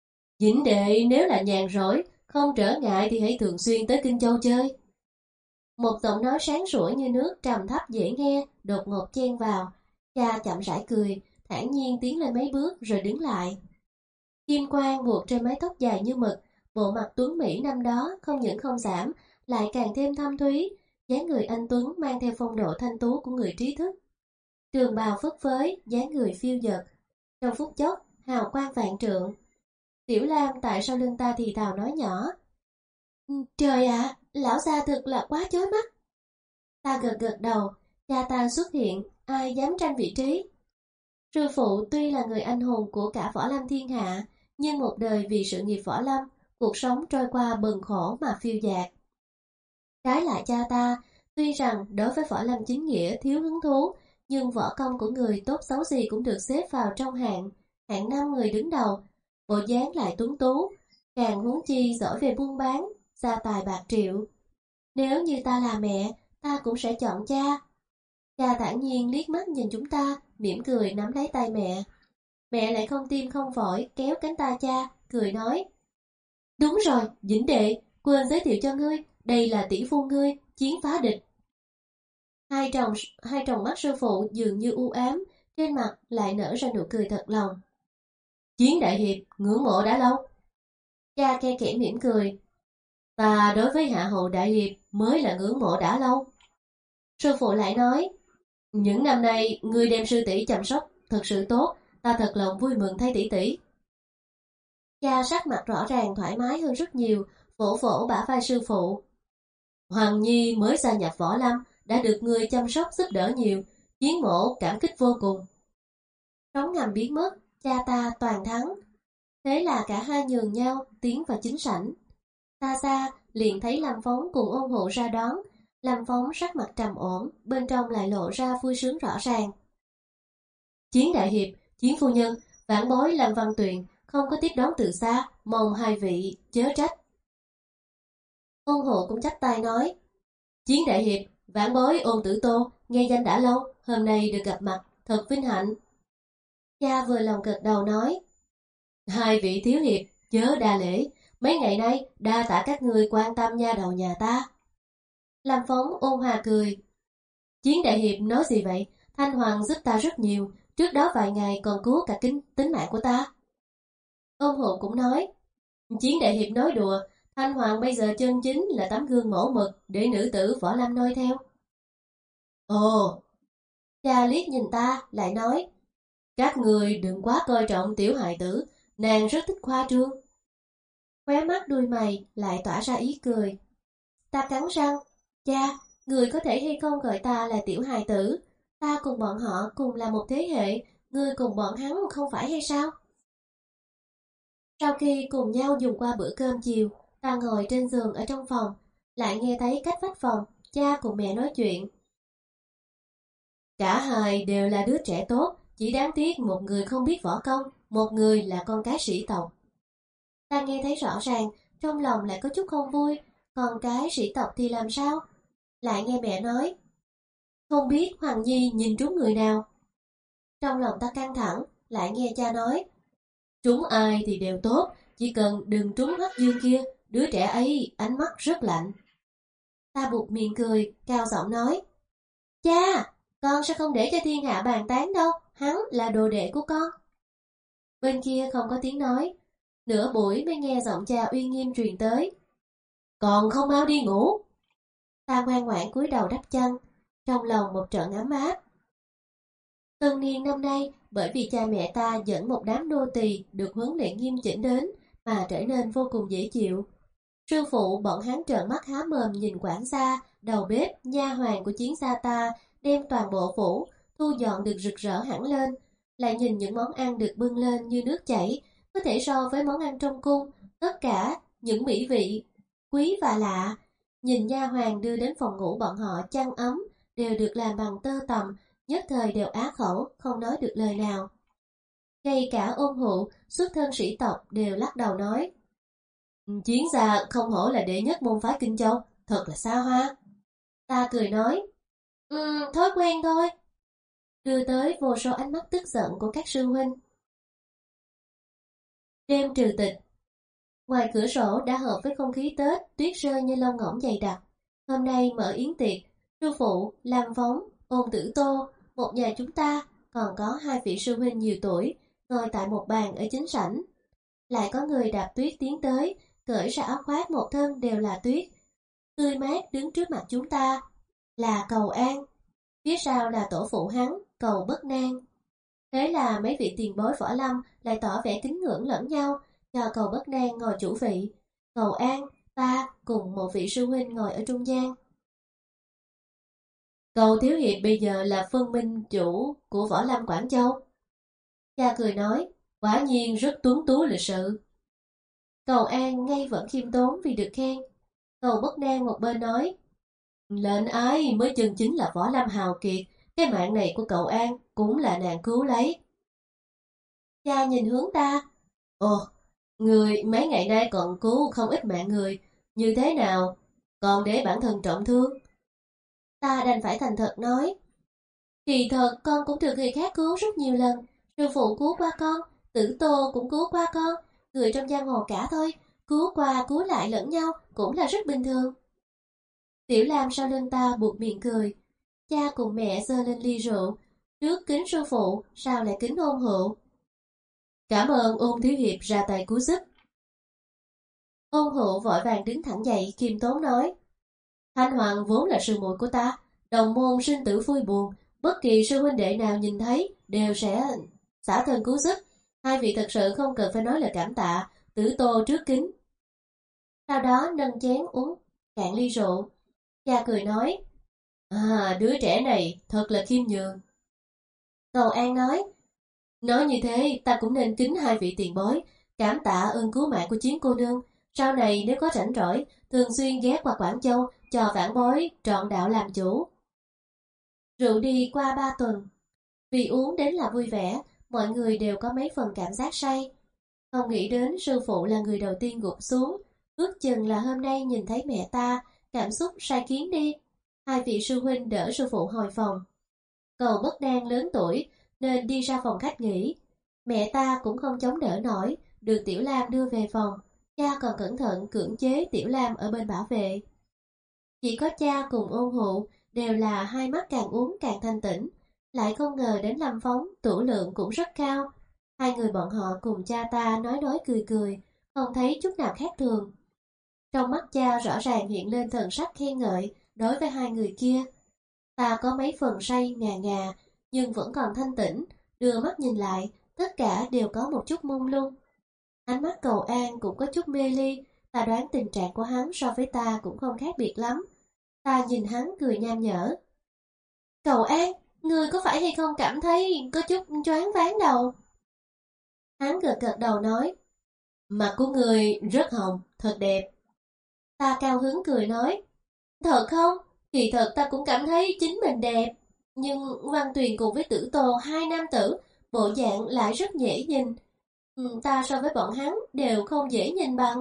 Speaker 1: Dĩnh đệ nếu là nhàn rỗi, không trở ngại thì hãy thường xuyên tới Kinh Châu chơi. Một giọng nói sáng sủa như nước trầm thấp dễ nghe, đột ngột chen vào. Cha chậm rãi cười, thản nhiên tiến lên mấy bước rồi đứng lại. Kim quang buộc trên mái tóc dài như mực, bộ mặt tuấn mỹ năm đó không những không giảm, lại càng thêm thâm thúy, dáng người anh tuấn mang theo phong độ thanh tú của người trí thức. Trường bào phất phới, dáng người phiêu dật, trong phút chốc, hào quang vạn trượng. Tiểu Lam tại sau lưng ta thì thào nói nhỏ. Trời ạ, lão gia thực là quá chói mắt. Ta gật gật đầu, cha ta xuất hiện, ai dám tranh vị trí. Sư phụ tuy là người anh hùng của cả võ lâm thiên hạ, nhưng một đời vì sự nghiệp võ lâm, cuộc sống trôi qua bần khổ mà phiêu dạt. Trái lại cha ta, tuy rằng đối với võ lâm chính nghĩa thiếu hứng thú, nhưng võ công của người tốt xấu gì cũng được xếp vào trong hạng, hạng năm người đứng đầu, bộ dáng lại tuấn tú, càng huống chi giỏi về buôn bán, gia tài bạc triệu. Nếu như ta là mẹ, ta cũng sẽ chọn cha. Cha thản nhiên liếc mắt nhìn chúng ta, mỉm cười nắm lấy tay mẹ. Mẹ lại không tim không phổi kéo cánh tay cha, cười nói. Đúng rồi, Vĩnh đệ, quên giới thiệu cho ngươi, đây là tỷ phu ngươi, Chiến Phá Địch. Hai tròng, hai tròng mắt sư phụ dường như u ám, trên mặt lại nở ra nụ cười thật lòng. Chiến đại hiệp, ngưỡng mộ đã lâu. Cha khe khẽ mỉm cười. Ta đối với hạ hầu đại hiệp mới là ngưỡng mộ đã lâu. Sư phụ lại nói. Những năm nay, ngươi đem sư tỷ chăm sóc thật sự tốt, ta thật lòng vui mừng thay tỷ tỷ. Cha sắc mặt rõ ràng thoải mái hơn rất nhiều, vỗ vỗ bả vai sư phụ. Hoàng Nhi mới gia nhập võ lâm, đã được ngươi chăm sóc giúp đỡ nhiều, Chiến mổ cảm kích vô cùng. Sóng ngầm biến mất, cha ta toàn thắng. Thế là cả hai nhường nhau, tiến vào chính sảnh. Xa xa, liền thấy Lâm Phong cùng Ôn Hụ ra đón. Lâm Phong sắc mặt trầm ổn, bên trong lại lộ ra vui sướng rõ ràng. Chiến đại hiệp, Chiến phu nhân, vãn bối Lâm Văn Tuyền không có tiếp đón từ xa, mong hai vị chớ trách. Ôn Hụ cũng chắp tay nói. Chiến đại hiệp, vãn bối Ôn Tử Tô, nghe danh đã lâu, hôm nay được gặp mặt, thật vinh hạnh. Cha vừa lòng gật đầu nói. Hai vị thiếu hiệp, chớ đa lễ, mấy ngày nay đa tạ các người quan tâm nha đầu nhà ta. Lâm Phong ôn hòa cười. Chiến đại hiệp nói gì vậy? Thanh Hoàng giúp ta rất nhiều, trước đó vài ngày còn cứu cả kính tính mạng của ta. Ôn Hụ cũng nói. Chiến đại hiệp nói đùa, Thanh Hoàng bây giờ chân chính là tấm gương mẫu mực để nữ tử võ lâm noi theo. Ồ! Cha liếc nhìn ta, lại nói. Các người đừng quá coi trọng tiểu hài tử, nàng rất thích khoa trương. Khóe mắt đuôi mày lại tỏa ra ý cười. Ta cắn răng. Cha, người có thể hay không gọi ta là tiểu hài tử? Ta cùng bọn họ cùng là một thế hệ, ngươi cùng bọn hắn không phải hay sao? Sau khi cùng nhau dùng qua bữa cơm chiều, ta ngồi trên giường ở trong phòng, lại nghe thấy cách vách phòng, cha cùng mẹ nói chuyện. Cả hai đều là đứa trẻ tốt, chỉ đáng tiếc một người không biết võ công, một người là con cái sĩ tộc. Ta nghe thấy rõ ràng, trong lòng lại có chút không vui, còn cái sĩ tộc thì làm sao? Lại nghe mẹ nói, không biết Hoàng Nhi nhìn trúng người nào. Trong lòng ta căng thẳng, lại nghe cha nói, trúng ai thì đều tốt, chỉ cần đừng trúng Hoắc Dương kia, đứa trẻ ấy ánh mắt rất lạnh. Ta buộc miệng cười, cao giọng nói, cha, con sẽ không để cho thiên hạ bàn tán đâu, hắn là đồ đệ của con. Bên kia không có tiếng nói, nửa buổi mới nghe giọng cha uy nghiêm truyền tới. Còn không mau đi ngủ. Ta ngoan ngoãn cúi đầu đắp chăn, trong lòng một trận ấm áp. Tân niên năm nay, bởi vì cha mẹ ta dẫn một đám nô tỳ được huấn luyện nghiêm chỉnh đến, mà trở nên vô cùng dễ chịu. Sư phụ bọn hắn trợn mắt há mồm nhìn quản gia, đầu bếp, nha hoàn của Chiến gia ta đem toàn bộ phủ thu dọn được rực rỡ hẳn lên, lại nhìn những món ăn được bưng lên như nước chảy, có thể so với món ăn trong cung, tất cả những mỹ vị quý và lạ. Nhìn nha hoàn đưa đến phòng ngủ bọn họ chăn ấm đều được làm bằng tơ tằm, nhất thời đều á khẩu, không nói được lời nào. Ngay cả Ôn Hụ, xuất thân sĩ tộc đều lắc đầu nói. Chiến gia không hổ là đệ nhất môn phái Kinh Châu, thật là xa hoa. Ta cười nói, um, thói quen thôi. Đưa tới vô số ánh mắt tức giận của các sư huynh. Đêm trừ tịch. Ngoài cửa sổ đã hợp với không khí Tết, tuyết rơi như lông ngỗng dày đặc. Hôm nay mở yến tiệc, sư phụ, Lam Phóng, Ôn Tử Tô, một nhà chúng ta, còn có hai vị sư huynh nhiều tuổi, ngồi tại một bàn ở chính sảnh. Lại có người đạp tuyết tiến tới, cởi ra áo khoác một thân đều là tuyết. Tươi mát đứng trước mặt chúng ta, là Cầu An. Phía sau là tổ phụ hắn, Cầu Bất Nan. Thế là mấy vị tiền bối võ lâm lại tỏ vẻ kính ngưỡng lẫn nhau, cho Cầu Bất Nan ngồi chủ vị. Cầu An, ta cùng một vị sư huynh ngồi ở trung gian. Cầu thiếu hiệp bây giờ là phân minh chủ của võ lâm Quảng Châu. Cha cười nói, quả nhiên rất tuấn tú lịch sự. Cầu An ngay vẫn khiêm tốn vì được khen. Cầu Bất Nan một bên nói, lệnh ái mới chân chính là võ lâm hào kiệt, cái mạng này của cậu An cũng là nàng cứu lấy. Cha nhìn hướng ta, ồ, người mấy ngày nay còn cứu không ít mạng người, như thế nào, còn để bản thân trọng thương. Ta đành phải thành thật nói, kỳ thật con cũng được người khác cứu rất nhiều lần, sư phụ cứu qua con, Tử Tô cũng cứu qua con, người trong giang hồ cả thôi, cứu qua cứu lại lẫn nhau cũng là rất bình thường. Tiểu Lam sau lưng ta buộc miệng cười, cha cùng mẹ giơ lên ly rượu, trước kính sư phụ, sao lại kính ôn hữu. Cảm ơn Ôn thiếu hiệp ra tay cứu giúp. Ôn hữu vội vàng đứng thẳng dậy, khiêm tốn nói, Thanh Hoàng vốn là sư muội của ta, đồng môn sinh tử vui buồn, bất kỳ sư huynh đệ nào nhìn thấy đều sẽ xả thân cứu giúp. Hai vị thật sự không cần phải nói lời cảm tạ, Tử Tô trước kính. Sau đó nâng chén uống cạn ly rượu. Cha cười nói, à, đứa trẻ này thật là khiêm nhường. Cầu An nói, nói như thế ta cũng nên kính hai vị tiền bối, cảm tạ ơn cứu mạng của Chiến cô nương. Sau này nếu có rảnh rỗi, thường xuyên ghé qua Quảng Châu, cho vãn bối trọn đạo làm chủ. Rượu đi qua ba tuần, vì uống đến là vui vẻ, mọi người đều có mấy phần cảm giác say. Không nghĩ đến sư phụ là người đầu tiên gục xuống, ước chừng là hôm nay nhìn thấy mẹ ta, cảm xúc sai khiến đi. Hai vị sư huynh đỡ sư phụ hồi phòng. Cầu Bất Đan lớn tuổi nên đi ra phòng khách nghỉ. Mẹ ta cũng không chống đỡ nổi, được Tiểu Lam đưa về phòng. Cha còn cẩn thận cưỡng chế Tiểu Lam ở bên bảo vệ. Chỉ có cha cùng Ôn Hụ đều là hai mắt càng uống càng thanh tĩnh. Lại không ngờ đến Lâm Phóng tửu lượng cũng rất cao. Hai người bọn họ cùng cha ta nói nói cười cười, không thấy chút nào khác thường. Trong mắt cha rõ ràng hiện lên thần sắc khen ngợi đối với hai người kia. Ta có mấy phần say ngà ngà, nhưng vẫn còn thanh tĩnh, đưa mắt nhìn lại, tất cả đều có một chút mông lung. Ánh mắt Cầu An cũng có chút mê ly, ta đoán tình trạng của hắn so với ta cũng không khác biệt lắm. Ta nhìn hắn cười nham nhở. Cầu An, ngươi có phải hay không cảm thấy có chút choáng váng đầu? Hắn gật gật đầu nói, mặt của ngươi rất hồng, thật đẹp. Ta cao hứng cười nói, thật không? Kỳ thật ta cũng cảm thấy chính mình đẹp. Nhưng Văn Tuyền cùng với Tử Tô hai nam tử, bộ dạng lại rất dễ nhìn. Ừ, ta so với bọn hắn đều không dễ nhìn bằng.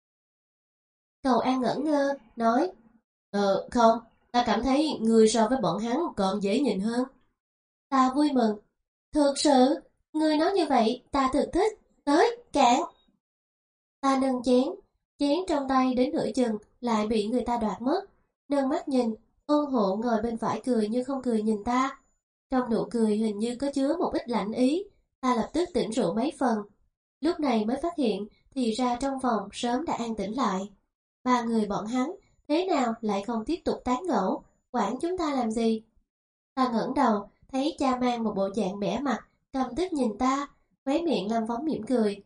Speaker 1: Cầu An ngẩn ngơ, nói, Ờ không, ta cảm thấy người so với bọn hắn còn dễ nhìn hơn. Ta vui mừng, thực sự, người nói như vậy ta thực thích, tới, cạn. Ta nâng chén, chén trong tay đến nửa chừng lại bị người ta đoạt mất. Nâng mắt nhìn, Ôn Hộ ngồi bên phải cười như không cười nhìn ta. Trong nụ cười hình như có chứa một ít lạnh ý, ta lập tức tỉnh rượu mấy phần. Lúc này mới phát hiện thì ra trong phòng sớm đã an tĩnh lại. Ba người bọn hắn thế nào lại không tiếp tục tán gẫu, quản chúng ta làm gì? Ta ngẩng đầu, thấy cha mang một bộ dạng bẽ mặt, căm tức nhìn ta, khóe miệng Lâm Phóng mỉm cười.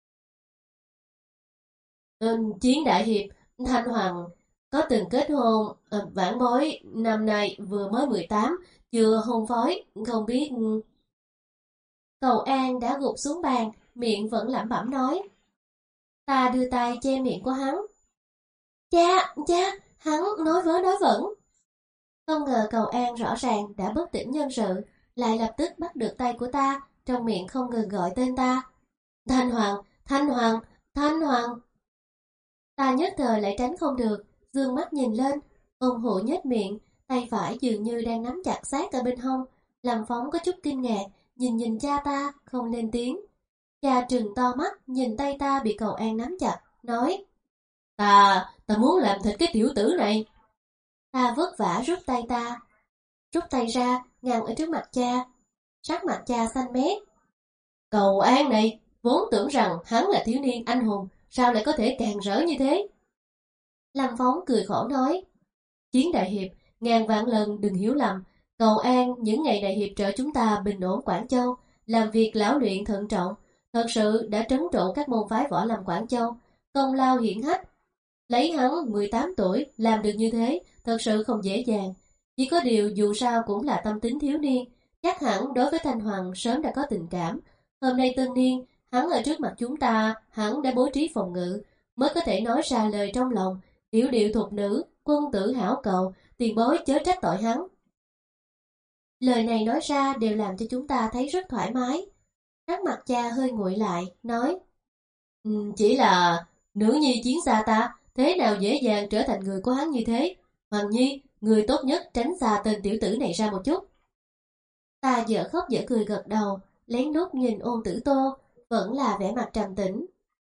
Speaker 1: Ừ, Chiến đại hiệp, Thanh Hoàng có từng kết hôn, à, vãn bối năm nay vừa mới mười tám, chưa hôn phối, không biết. Cầu An đã gục xuống bàn, miệng vẫn lẩm bẩm nói. Ta đưa tay che miệng của hắn. Cha, cha, hắn nói vớ nói vẩn. Không ngờ Cầu An rõ ràng đã bất tỉnh nhân sự, lại lập tức bắt được tay của ta, trong miệng không ngừng gọi tên ta. Thanh Hoàng, Thanh Hoàng, Thanh Hoàng. Ta nhất thời lại tránh không được, dương mắt nhìn lên, Ôn Hụ nhếch miệng, tay phải dường như đang nắm chặt sát ở bên hông. Lâm Phóng có chút kinh ngạc, nhìn nhìn cha ta, không lên tiếng. Cha trừng to mắt, nhìn tay ta bị Cầu An nắm chặt, nói, Ta, ta muốn làm thịt cái tiểu tử này. Ta vất vả rút tay ta, rút tay ra, ngăn ở trước mặt cha. Sắc mặt cha xanh mét. Cầu An này, vốn tưởng rằng hắn là thiếu niên anh hùng, sao lại có thể càng rỡ như thế? Lâm Phóng cười khổ nói, Chiến đại hiệp, ngàn vạn lần đừng hiểu lầm, cầu An những ngày đại hiệp trợ chúng ta bình ổn Quảng Châu, làm việc lão luyện thận trọng, thật sự đã trấn trụ các môn phái võ lâm Quảng Châu, công lao hiển hách. Lấy hắn mười tám tuổi làm được như thế, thật sự không dễ dàng. Chỉ có điều dù sao cũng là tâm tính thiếu niên, chắc hẳn đối với Thanh Hoàng sớm đã có tình cảm. Hôm nay tân niên, hắn ở trước mặt chúng ta, hắn đã bố trí phòng ngự, mới có thể nói ra lời trong lòng, hiểu điệu thuộc nữ, quân tử hảo cầu, tiền bối chớ trách tội hắn. Lời này nói ra đều làm cho chúng ta thấy rất thoải mái. Sắc mặt cha hơi nguội lại, nói, um, chỉ là nữ nhi chiến xa ta, thế nào dễ dàng trở thành người của hắn như thế? Hoàng Nhi, người tốt nhất tránh xa tên tiểu tử này ra một chút. Ta dở khóc dở cười gật đầu, lén lút nhìn Ôn Tử Tô, vẫn là vẻ mặt trầm tĩnh.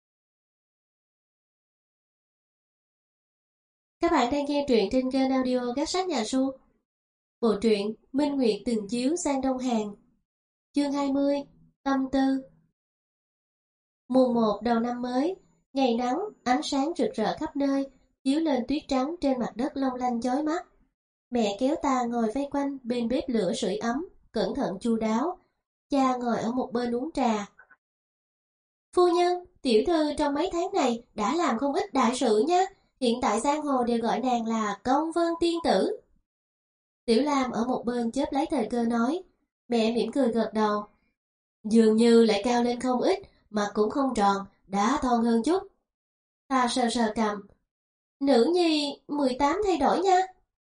Speaker 1: Các bạn đang nghe truyện trên kênh audio Gác Sách Nhà Su. Bộ truyện Minh Nguyệt từng chiếu sang Đông Hàn. Chương hai mươi, Tâm Tư. Mùng một đầu năm mới, ngày nắng, ánh sáng rực rỡ khắp nơi, chiếu lên tuyết trắng trên mặt đất long lanh chói mắt. Mẹ kéo ta ngồi vây quanh bên bếp lửa sưởi ấm, cẩn thận chu đáo. Cha ngồi ở một bên uống trà. Phu nhân, tiểu thư trong mấy tháng này đã làm không ít đại sự nha. Hiện tại giang hồ đều gọi nàng là Công Vân Tiên Tử. Tiểu Lam ở một bên chớp lấy thời cơ nói. Mẹ mỉm cười gật đầu. Dường như lại cao lên không ít, mặt cũng không tròn, đã thon hơn chút. Ta sờ sờ cằm. Nữ nhi mười tám thay đổi nha.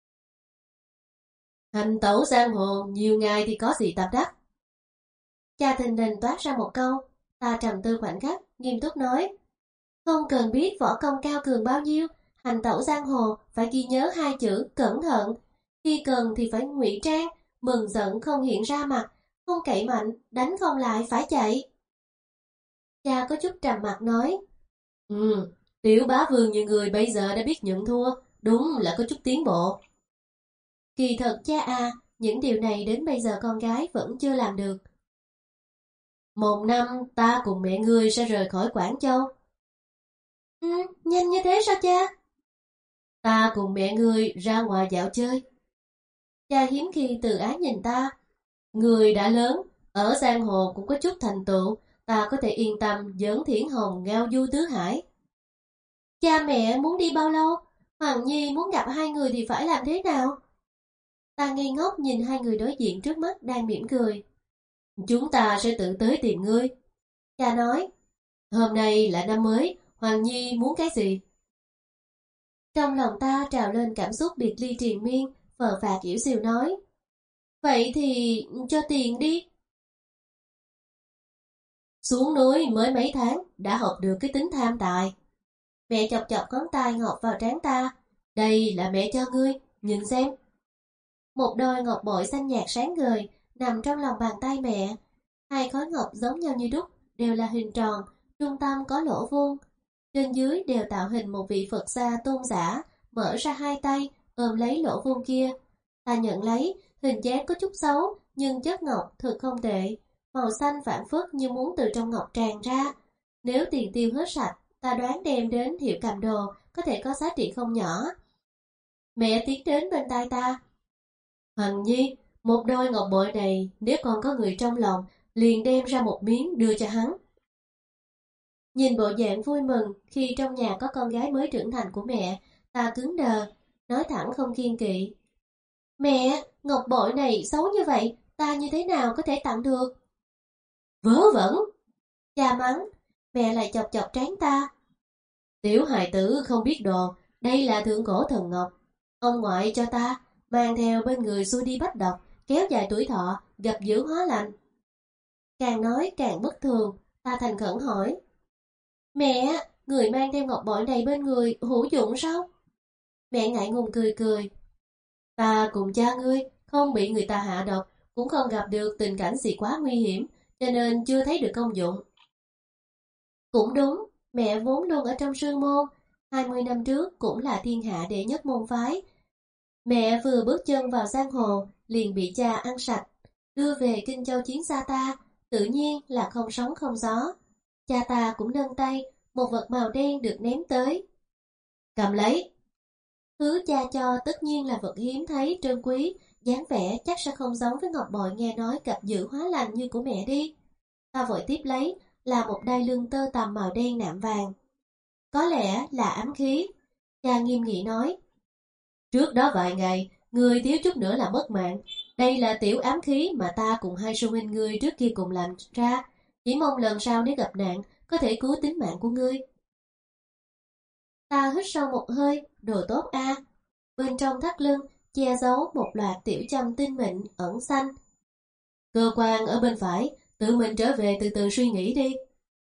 Speaker 1: Hành tẩu giang hồ nhiều ngày thì có gì tạp đắc. Cha thình lình toát ra một câu. Ta trầm tư khoảnh khắc, nghiêm túc nói. Không cần biết võ công cao cường bao nhiêu, hành tẩu giang hồ phải ghi nhớ hai chữ cẩn thận. Khi cần thì phải ngụy trang, mừng giận không hiện ra mặt, không cậy mạnh, đánh không lại phải chạy. Cha có chút trầm mặt nói. Ừ, tiểu bá vương như người bây giờ đã biết nhận thua, đúng là có chút tiến bộ. Kỳ thật cha à, những điều này đến bây giờ con gái vẫn chưa làm được. Một năm ta cùng mẹ ngươi sẽ rời khỏi Quảng Châu. Ừ, nhanh như thế sao cha? Ta cùng mẹ ngươi ra ngoài dạo chơi. Cha hiếm khi từ ái nhìn ta. Người đã lớn, ở giang hồ cũng có chút thành tựu, ta có thể yên tâm dẫn Thiển Hồng ngao du tứ hải. Cha mẹ muốn đi bao lâu? Hoàng Nhi muốn gặp hai người thì phải làm thế nào? Ta ngây ngốc nhìn hai người đối diện trước mắt đang mỉm cười. Chúng ta sẽ tự tới tìm ngươi. Cha nói, hôm nay là năm mới, Hoàng Nhi muốn cái gì? Trong lòng ta trào lên cảm xúc biệt ly triền miên, phờ phạc yểu xìu nói. Vậy thì cho tiền đi. Xuống núi mới mấy tháng, đã học được cái tính tham tài. Mẹ chọc chọc ngón tay ngọt vào trán ta. Đây là mẹ cho ngươi, nhìn xem. Một đôi ngọc bội xanh nhạt sáng ngời, nằm trong lòng bàn tay mẹ. Hai khối ngọc giống nhau như đúc, đều là hình tròn, trung tâm có lỗ vuông. Trên dưới đều tạo hình một vị Phật gia tôn giả, mở ra hai tay, ôm lấy lỗ vuông kia. Ta nhận lấy, hình dáng có chút xấu, nhưng chất ngọc thực không tệ. Màu xanh phản phất như muốn từ trong ngọc tràn ra. Nếu tiền tiêu hết sạch, ta đoán đem đến hiệu cầm đồ, có thể có giá trị không nhỏ. Mẹ tiến đến bên tai ta. Hằng Nhi, một đôi ngọc bội này, nếu còn có người trong lòng, liền đem ra một miếng đưa cho hắn. Nhìn bộ dạng vui mừng khi trong nhà có con gái mới trưởng thành của mẹ, ta cứng đờ, nói thẳng không kiêng kỵ. Mẹ, ngọc bội này xấu như vậy, ta như thế nào có thể tặng được? Vớ vẩn! Cha mắng, mẹ lại chọc chọc trán ta. Tiểu hài tử không biết đồ, đây là thượng cổ thần ngọc. Ông ngoại cho ta, mang theo bên người xuôi đi bách độc, kéo dài tuổi thọ, gặp dữ hóa lành. Càng nói càng bất thường, ta thành khẩn hỏi. Mẹ, người mang theo ngọc bội này bên người hữu dụng sao? Mẹ ngại ngùng cười cười. Ta cùng cha ngươi không bị người ta hạ độc, cũng không gặp được tình cảnh gì quá nguy hiểm, cho nên chưa thấy được công dụng. Cũng đúng, mẹ vốn luôn ở trong sương môn, hai mươi năm trước cũng là thiên hạ đệ nhất môn phái. Mẹ vừa bước chân vào giang hồ, liền bị cha ăn sạch, đưa về Kinh Châu Chiến Xa ta, tự nhiên là không sóng không gió. Cha ta cũng nâng tay, một vật màu đen được ném tới. Cầm lấy. Thứ cha cho tất nhiên là vật hiếm thấy trân quý, dáng vẻ chắc sẽ không giống với ngọc bội nghe nói cặp giữ hóa lành như của mẹ đi. Ta vội tiếp lấy, là một đai lưng tơ tằm màu đen nạm vàng. Có lẽ là ám khí. Cha nghiêm nghị nói. Trước đó vài ngày, người thiếu chút nữa là mất mạng. Đây là tiểu ám khí mà ta cùng hai sư huynh ngươi trước kia cùng làm ra. Chỉ mong lần sau nếu gặp nạn, có thể cứu tính mạng của ngươi. Ta hít sâu một hơi, đồ tốt a. Bên trong thắt lưng, che giấu một loạt tiểu châm tinh mịn, ẩn xanh. Cơ quan ở bên phải, tự mình trở về từ từ suy nghĩ đi.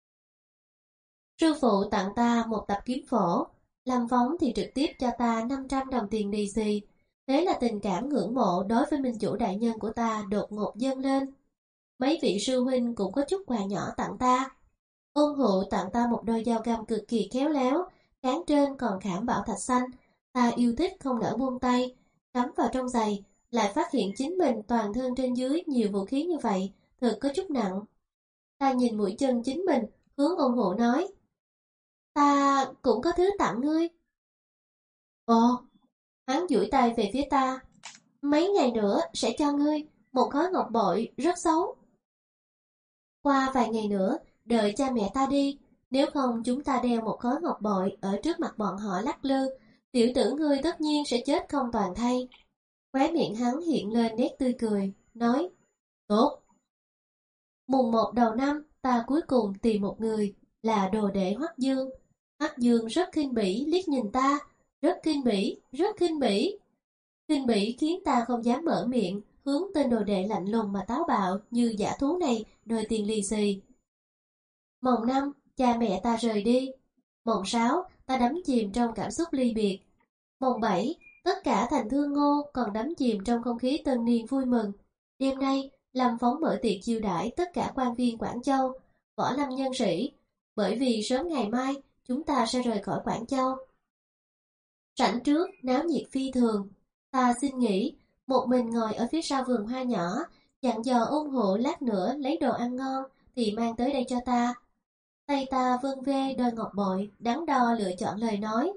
Speaker 1: Sư phụ tặng ta một tập kiếm phổ, Lâm Phóng thì trực tiếp cho ta năm trăm đồng tiền lì xì. Thế là tình cảm ngưỡng mộ đối với minh chủ đại nhân của ta đột ngột dâng lên. Mấy vị sư huynh cũng có chút quà nhỏ tặng ta. Ôn Hụ tặng ta một đôi dao găm cực kỳ khéo léo, cán trên còn khảm bảo thạch xanh. Ta yêu thích không nỡ buông tay, cắm vào trong giày, lại phát hiện chính mình toàn thân trên dưới nhiều vũ khí như vậy, thật có chút nặng. Ta nhìn mũi chân chính mình, hướng Ôn Hụ nói. Ta cũng có thứ tặng ngươi. Ồ, hắn duỗi tay về phía ta. Mấy ngày nữa sẽ cho ngươi một khối ngọc bội rất xấu. Qua vài ngày nữa, đợi cha mẹ ta đi, nếu không chúng ta đeo một khối ngọc bội ở trước mặt bọn họ lắc lư, tiểu tử ngươi tất nhiên sẽ chết không toàn thây. Khóe miệng hắn hiện lên nét tươi cười, nói, tốt. Mùng một đầu năm, ta cuối cùng tìm một người, là đồ đệ Hoắc Dương. Hoắc Dương rất khinh bỉ liếc nhìn ta, rất khinh bỉ, rất khinh bỉ. Khinh bỉ khiến ta không dám mở miệng, hướng tên đồ đệ lạnh lùng mà táo bạo như giả thú này đòi tiền lì xì. Mồng năm, cha mẹ ta rời đi. Mồng sáu, ta đắm chìm trong cảm xúc ly biệt. Mồng bảy, tất cả thành thương ngô còn đắm chìm trong không khí tân niên vui mừng. Đêm nay, Lâm Phóng mở tiệc chiêu đãi tất cả quan viên Quảng Châu, võ lâm nhân sĩ, bởi vì sớm ngày mai chúng ta sẽ rời khỏi Quảng Châu. Sảnh trước, náo nhiệt phi thường. Ta xin nghỉ, một mình ngồi ở phía sau vườn hoa nhỏ, dặn dò Ôn Hụ lát nữa lấy đồ ăn ngon thì mang tới đây cho ta. Tay ta vân vê đôi ngọc bội, đắn đo lựa chọn lời nói.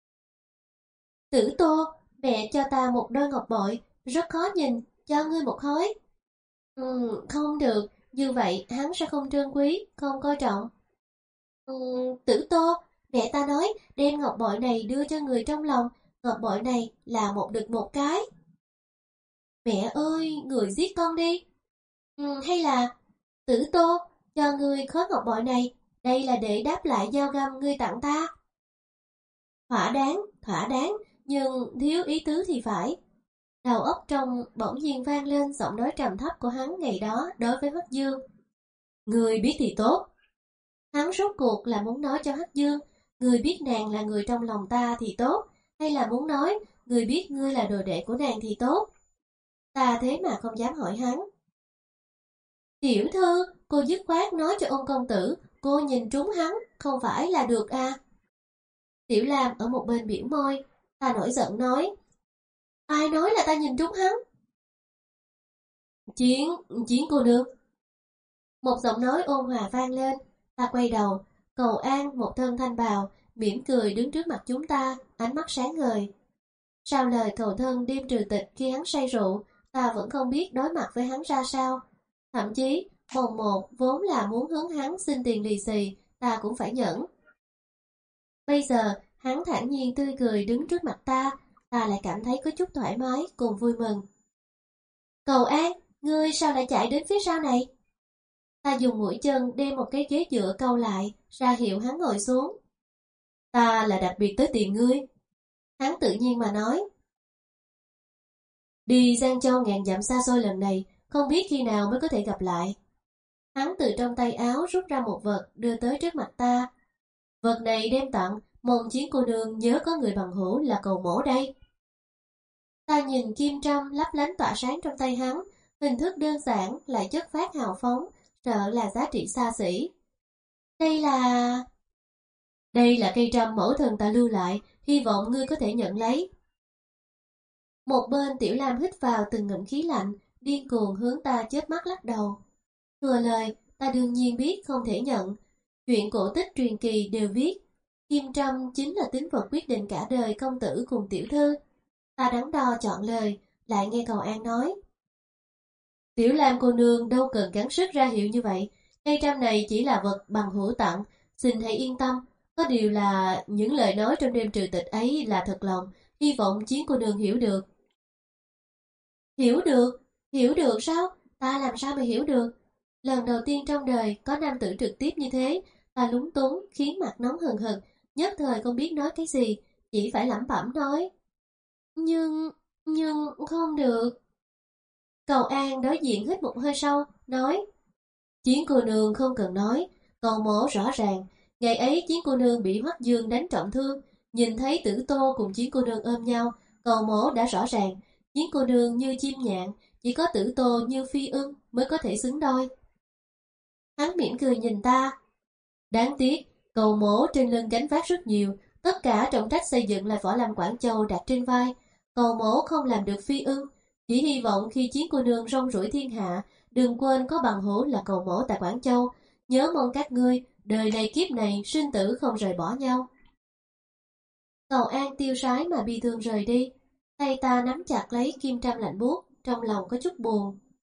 Speaker 1: Tử Tô, mẹ cho ta một đôi ngọc bội, rất khó nhìn, cho ngươi một khối. Ừ, không được, như vậy hắn sẽ không trân quý, không coi trọng. Ừ, Tử Tô, mẹ ta nói đem ngọc bội này đưa cho người trong lòng, ngọc bội này là một đực một cái. Mẹ ơi, người giết con đi. Ừ, hay là, Tử Tô, cho ngươi khối ngọc bội này, đây là để đáp lại dao găm ngươi tặng ta. Thỏa đáng, thỏa đáng, nhưng thiếu ý tứ thì phải. Đầu óc trong bỗng nhiên vang lên giọng nói trầm thấp của hắn ngày đó đối với Hoắc Dương. Ngươi biết thì tốt. Hắn rốt cuộc là muốn nói cho Hắc Dương, người biết nàng là người trong lòng ta thì tốt, hay là muốn nói, người biết ngươi là đồ đệ của nàng thì tốt. Ta thế mà không dám hỏi hắn. Tiểu thư, cô dứt khoát nói cho Ôn công tử, cô nhìn trúng hắn, không phải là được à. Tiểu Lam ở một bên biểu môi, ta nổi giận nói. Ai nói là ta nhìn trúng hắn? Chiến, chiến cô nương. Một giọng nói ôn hòa vang lên. Ta quay đầu, Cầu An một thân thanh bào, mỉm cười đứng trước mặt chúng ta, ánh mắt sáng ngời. Sau lời cầu thân đêm trừ tịch khi hắn say rượu, ta vẫn không biết đối mặt với hắn ra sao. Thậm chí, mồng một vốn là muốn hướng hắn xin tiền lì xì, ta cũng phải nhẫn. Bây giờ, hắn thản nhiên tươi cười đứng trước mặt ta, ta lại cảm thấy có chút thoải mái cùng vui mừng. Cầu An, ngươi sao lại chạy đến phía sau này? Ta dùng mũi chân đem một cái ghế dựa câu lại, ra hiệu hắn ngồi xuống. Ta là đặc biệt tới tìm ngươi. Hắn tự nhiên mà nói. Đi Giang Châu ngàn dặm xa xôi lần này, không biết khi nào mới có thể gặp lại. Hắn từ trong tay áo rút ra một vật đưa tới trước mặt ta. Vật này đem tặng, mong Chiến cô nương nhớ có người bằng hữu là Cầu Mổ đây. Ta nhìn kim trâm lấp lánh tỏa sáng trong tay hắn, hình thức đơn giản lại chất phát hào phóng, sợ là giá trị xa xỉ. Đây là... Đây là cây trâm mẫu thần ta lưu lại, hy vọng ngươi có thể nhận lấy. Một bên Tiểu Lam hít vào từng ngụm khí lạnh, điên cuồng hướng ta chớp mắt lắc đầu. Thừa lời, ta đương nhiên biết không thể nhận. Chuyện cổ tích truyền kỳ đều viết, Kim Trâm chính là tính vật quyết định cả đời công tử cùng tiểu thư. Ta đắn đo chọn lời, lại nghe Cầu An nói. Tiểu Lam cô nương đâu cần gắng sức ra hiệu như vậy, cây trăm này chỉ là vật bằng hữu tặng, xin hãy yên tâm. Có điều là những lời nói trong đêm trừ tịch ấy là thật lòng, hy vọng Chiến cô nương hiểu được. Hiểu được? Hiểu được sao? Ta làm sao mà hiểu được? Lần đầu tiên trong đời có nam tử trực tiếp như thế, ta lúng túng khiến mặt nóng hừng hực, nhất thời không biết nói cái gì, chỉ phải lẩm bẩm nói. Nhưng, nhưng không được. Cầu An đối diện hít một hơi sâu, nói. Chiến cô nương không cần nói, Cầu mổ rõ ràng, ngày ấy Chiến cô nương bị Hoắc Dương đánh trọng thương, nhìn thấy Tử Tô cùng Chiến cô nương ôm nhau, Cầu mổ đã rõ ràng, Chiến cô nương như chim nhạn, chỉ có Tử Tô như phi ưng mới có thể xứng đôi. Hắn mỉm cười nhìn ta. Đáng tiếc, Cầu mổ trên lưng gánh vác rất nhiều, tất cả trọng trách xây dựng lại Võ Lâm Quảng Châu đặt trên vai. Cầu mổ không làm được phi ưng, chỉ hy vọng khi Chiến cô nương rong ruổi thiên hạ, đừng quên có bằng hữu là Cầu mổ tại Quảng Châu. Nhớ mong các ngươi, đời này kiếp này sinh tử không rời bỏ nhau. Cầu An tiêu sái mà bi thương rời đi, tay ta nắm chặt lấy kim trâm lạnh buốt, trong lòng có chút buồn.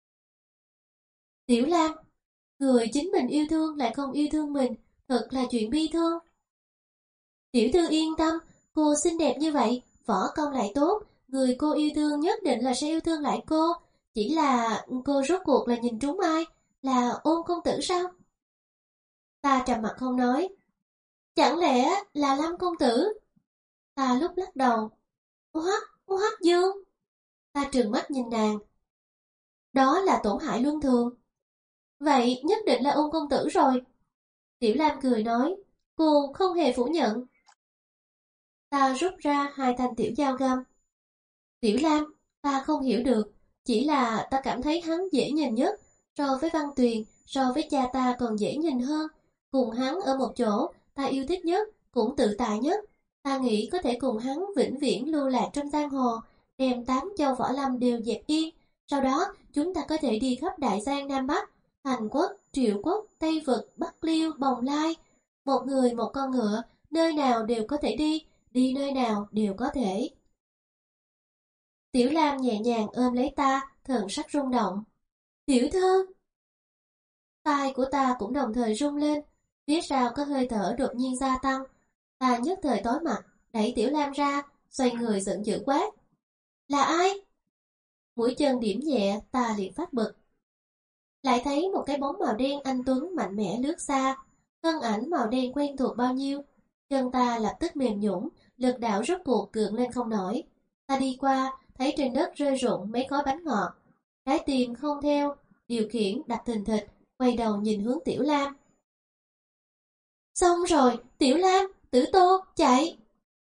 Speaker 1: Tiểu Lam, người chính mình yêu thương lại không yêu thương mình, thật là chuyện bi thương. Tiểu thư yên tâm, cô xinh đẹp như vậy, võ công lại tốt, người cô yêu thương nhất định là sẽ yêu thương lại cô. Chỉ là cô rốt cuộc là nhìn trúng ai, là Ôn công tử sao? Ta trầm mặt không nói. Chẳng lẽ là Lâm công tử? Ta lúc lắc đầu. Hoắc, Hoắc Dương. Ta trừng mắt nhìn nàng. Đó là tổn hại luân thường. Vậy nhất định là Ôn công tử rồi. Tiểu Lam cười nói, cô không hề phủ nhận. Ta rút ra hai thanh tiểu dao găm. Tiểu Lam, ta không hiểu được, chỉ là ta cảm thấy hắn dễ nhìn nhất, so với Văn Tuyền, so với cha ta còn dễ nhìn hơn. Cùng hắn ở một chỗ, ta yêu thích nhất, cũng tự tại nhất. Ta nghĩ có thể cùng hắn vĩnh viễn lưu lạc trong giang hồ, đem tám châu võ lâm đều dẹp yên. Sau đó, chúng ta có thể đi khắp Đại Giang Nam Bắc, Thành Quốc, Triệu Quốc, Tây Vực, Bắc Liêu, Bồng Lai. Một người một con ngựa, nơi nào đều có thể đi, đi nơi nào đều có thể. Tiểu Lam nhẹ nhàng ôm lấy ta, thần sắc rung động. Tiểu thư! Tai của ta cũng đồng thời rung lên, phía sau có hơi thở đột nhiên gia tăng. Ta nhất thời tối mặt, đẩy Tiểu Lam ra, xoay người giận dữ quát. Là ai? Mũi chân điểm nhẹ, ta liền phát bực. Lại thấy một cái bóng màu đen anh tuấn mạnh mẽ lướt xa, thân ảnh màu đen quen thuộc bao nhiêu. Chân ta lập tức mềm nhũn, lực đạo rốt cuộc gượng lên không nổi. Ta đi qua, thấy trên đất rơi rụng mấy khói bánh ngọt. Trái tim không theo, điều khiển đập thình thịch, quay đầu nhìn hướng Tiểu Lam. Xong rồi, Tiểu Lam, Tử Tô, chạy!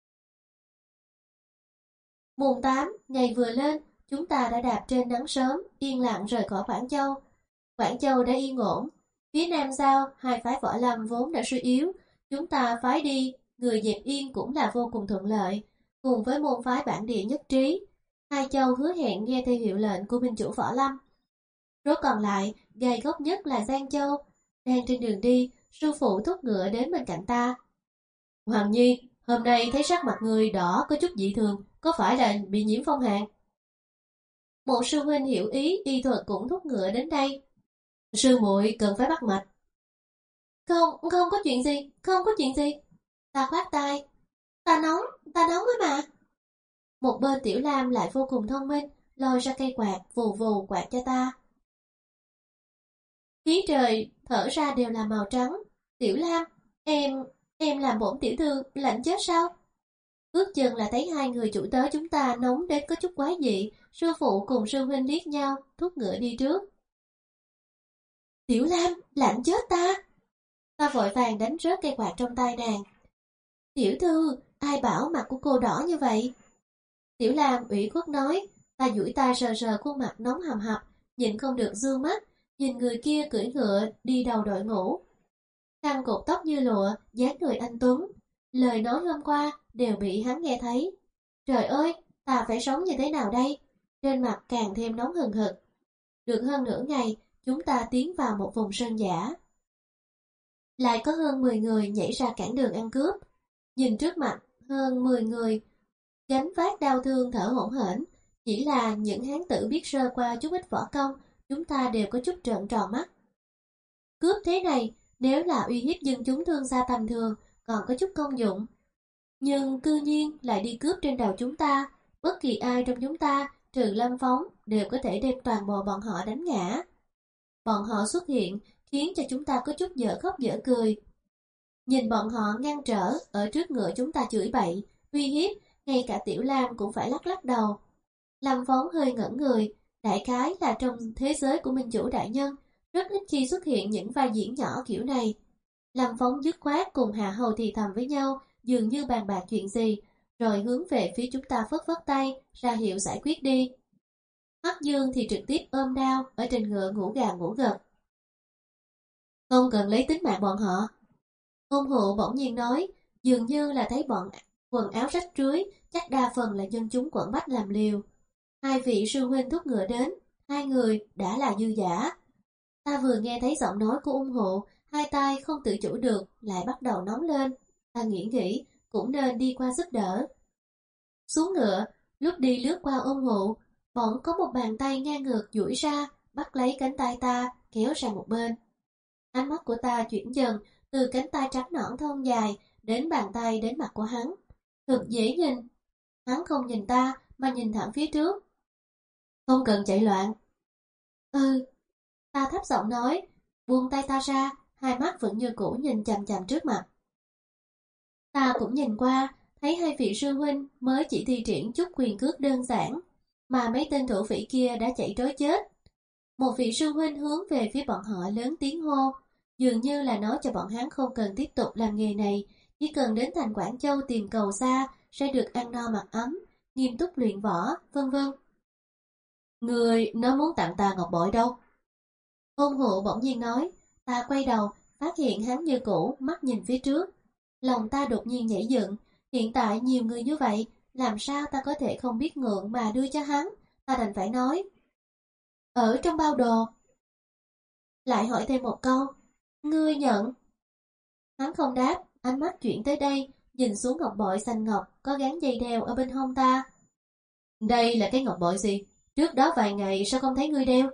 Speaker 1: Mùng tám, ngày vừa lên, chúng ta đã đạp trên nắng sớm, yên lặng rời khỏi Quảng Châu. Quảng Châu đã yên ổn. Phía Nam Giao, hai phái võ lâm vốn đã suy yếu, chúng ta phái đi, người dẹp yên cũng là vô cùng thuận lợi. Cùng với môn phái bản địa nhất trí, hai châu hứa hẹn nghe theo hiệu lệnh của binh chủ võ lâm. Rốt còn lại, gai gốc nhất là Giang Châu. Đang trên đường đi, sư phụ thúc ngựa đến bên cạnh ta. Hoàng Nhi, hôm nay thấy sắc mặt người đỏ có chút dị thường, có phải là bị nhiễm phong hàn? Một sư huynh hiểu ý y thuật cũng thúc ngựa đến đây. Sư muội cần phải bắt mạch. Không, không có chuyện gì, không có chuyện gì. Ta khoát tay. Ta nóng, ta nóng ấy mà. Một bên Tiểu Lam lại vô cùng thông minh, lôi ra cây quạt, vù vù quạt cho ta. Khí trời thở ra đều là màu trắng. Tiểu Lam, em, em làm bổn tiểu thư lạnh chết sao? Ước chừng là thấy hai người chủ tớ chúng ta nóng đến có chút quái dị, sư phụ cùng sư huynh liếc nhau, thúc ngựa đi trước. Tiểu Lam, lạnh chết ta! Ta vội vàng đánh rớt cây quạt trong tay nàng. Tiểu thư, ai bảo mặt của cô đỏ như vậy? Tiểu Lam ủy khuất nói, ta duỗi tay sờ sờ khuôn mặt nóng hầm hập, nhìn không được dương mắt, nhìn người kia cưỡi ngựa đi đầu đội ngũ. Khăn cột tóc như lụa, dáng người anh tuấn, lời nói hôm qua đều bị hắn nghe thấy. Trời ơi, Ta phải sống như thế nào đây? Trên mặt càng thêm nóng hừng hực. Được hơn nửa ngày, chúng ta tiến vào một vùng sơn dã. Lại có hơn mười người nhảy ra cản đường ăn cướp. Nhìn trước mặt, hơn mười người gánh vác đau thương thở hổn hển. Chỉ là những hán tử biết sơ qua chút ít võ công, chúng ta đều có chút trợn tròn mắt. Cướp thế này, nếu là uy hiếp dân chúng thương gia tầm thường, còn có chút công dụng. Nhưng cư nhiên lại đi cướp trên đầu chúng ta, bất kỳ ai trong chúng ta, trừ Lâm Phóng, đều có thể đem toàn bộ bọn họ đánh ngã. Bọn họ xuất hiện, khiến cho chúng ta có chút dở khóc dở cười. Nhìn bọn họ ngăn trở, ở trước ngựa chúng ta chửi bậy, uy hiếp, ngay cả Tiểu Lam cũng phải lắc lắc đầu. Lâm Phóng hơi ngẩn người, đại khái là trong thế giới của Minh Chủ đại nhân, rất ít khi xuất hiện những vai diễn nhỏ kiểu này. Lâm Phóng dứt khoát cùng Hạ Hầu thì thầm với nhau, dường như bàn bạc chuyện gì, rồi hướng về phía chúng ta phất phất tay, ra hiệu giải quyết đi. Hắc Dương thì trực tiếp ôm đao, ở trên ngựa ngủ gà ngủ gật. Không cần lấy tính mạng bọn họ. Ôn Hụ bỗng nhiên nói, dường như là thấy bọn quần áo rách rưới, chắc đa phần là dân chúng quận Bách làm liều. Hai vị sư huynh thúc ngựa đến, hai người đã là dư giả. Ta vừa nghe thấy giọng nói của Ôn Hụ, hai tay không tự chủ được, lại bắt đầu nóng lên. Ta nghĩ nghĩ, cũng nên đi qua giúp đỡ. Xuống ngựa, lúc đi lướt qua Ôn Hụ, bỗng có một bàn tay ngang ngược duỗi ra, bắt lấy cánh tay ta, kéo sang một bên. Ánh mắt của ta chuyển dần từ cánh tay trắng nõn thon dài đến bàn tay đến mặt của hắn. Thật dễ nhìn. Hắn không nhìn ta mà nhìn thẳng phía trước. Không cần chạy loạn. Ừ. Ta thấp giọng nói, buông tay ta ra, hai mắt vẫn như cũ nhìn chằm chằm trước mặt. Ta cũng nhìn qua, thấy hai vị sư huynh mới chỉ thi triển chút quyền cước đơn giản, mà mấy tên thổ phỉ kia đã chạy trối chết. Một vị sư huynh hướng về phía bọn họ lớn tiếng hô, dường như là nói cho bọn hắn không cần tiếp tục làm nghề này, chỉ cần đến thành Quảng Châu tìm cầu xa sẽ được ăn no mặc ấm, nghiêm túc luyện võ, vân vân. Người nó muốn tặng ta ngọc bội đâu? Ôn Hụ bỗng nhiên nói. Ta quay đầu, phát hiện hắn như cũ, mắt nhìn phía trước. Lòng ta đột nhiên nhảy dựng. Hiện tại nhiều người như vậy, làm sao ta có thể không biết ngượng mà đưa cho hắn? Ta đành phải nói. Ở trong bao đồ. Lại hỏi thêm một câu. Ngươi nhận. Hắn không đáp, ánh mắt chuyển tới đây, nhìn xuống ngọc bội xanh ngọc có gắn dây đeo ở bên hông ta. Đây là cái ngọc bội gì? Trước đó vài ngày sao không thấy ngươi đeo?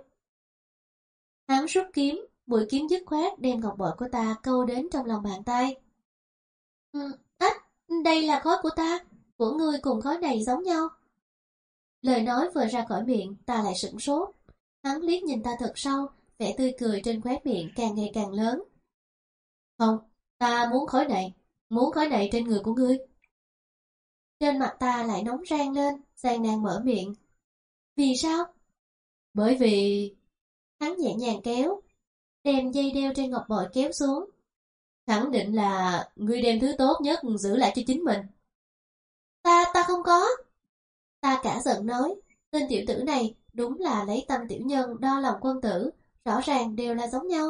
Speaker 1: Hắn rút kiếm, mũi kiếm dứt khoát đem ngọc bội của ta câu đến trong lòng bàn tay. Ừ, ách, đây là khối của ta, của ngươi cùng khối này giống nhau. Lời nói vừa ra khỏi miệng, ta lại sửng sốt. Hắn liếc nhìn ta thật sâu, vẻ tươi cười trên khóe miệng càng ngày càng lớn. Không, ta muốn khối này, muốn khối này trên người của ngươi. Trên mặt ta lại nóng rang lên, gian nan mở miệng. Vì sao? Bởi vì... Hắn nhẹ nhàng kéo, đem dây đeo trên ngọc bội kéo xuống. Khẳng định là ngươi đem thứ tốt nhất giữ lại cho chính mình. Ta, ta không có. Ta cả giận nói, tên tiểu tử này đúng là lấy tâm tiểu nhân đo lòng quân tử, rõ ràng đều là giống nhau.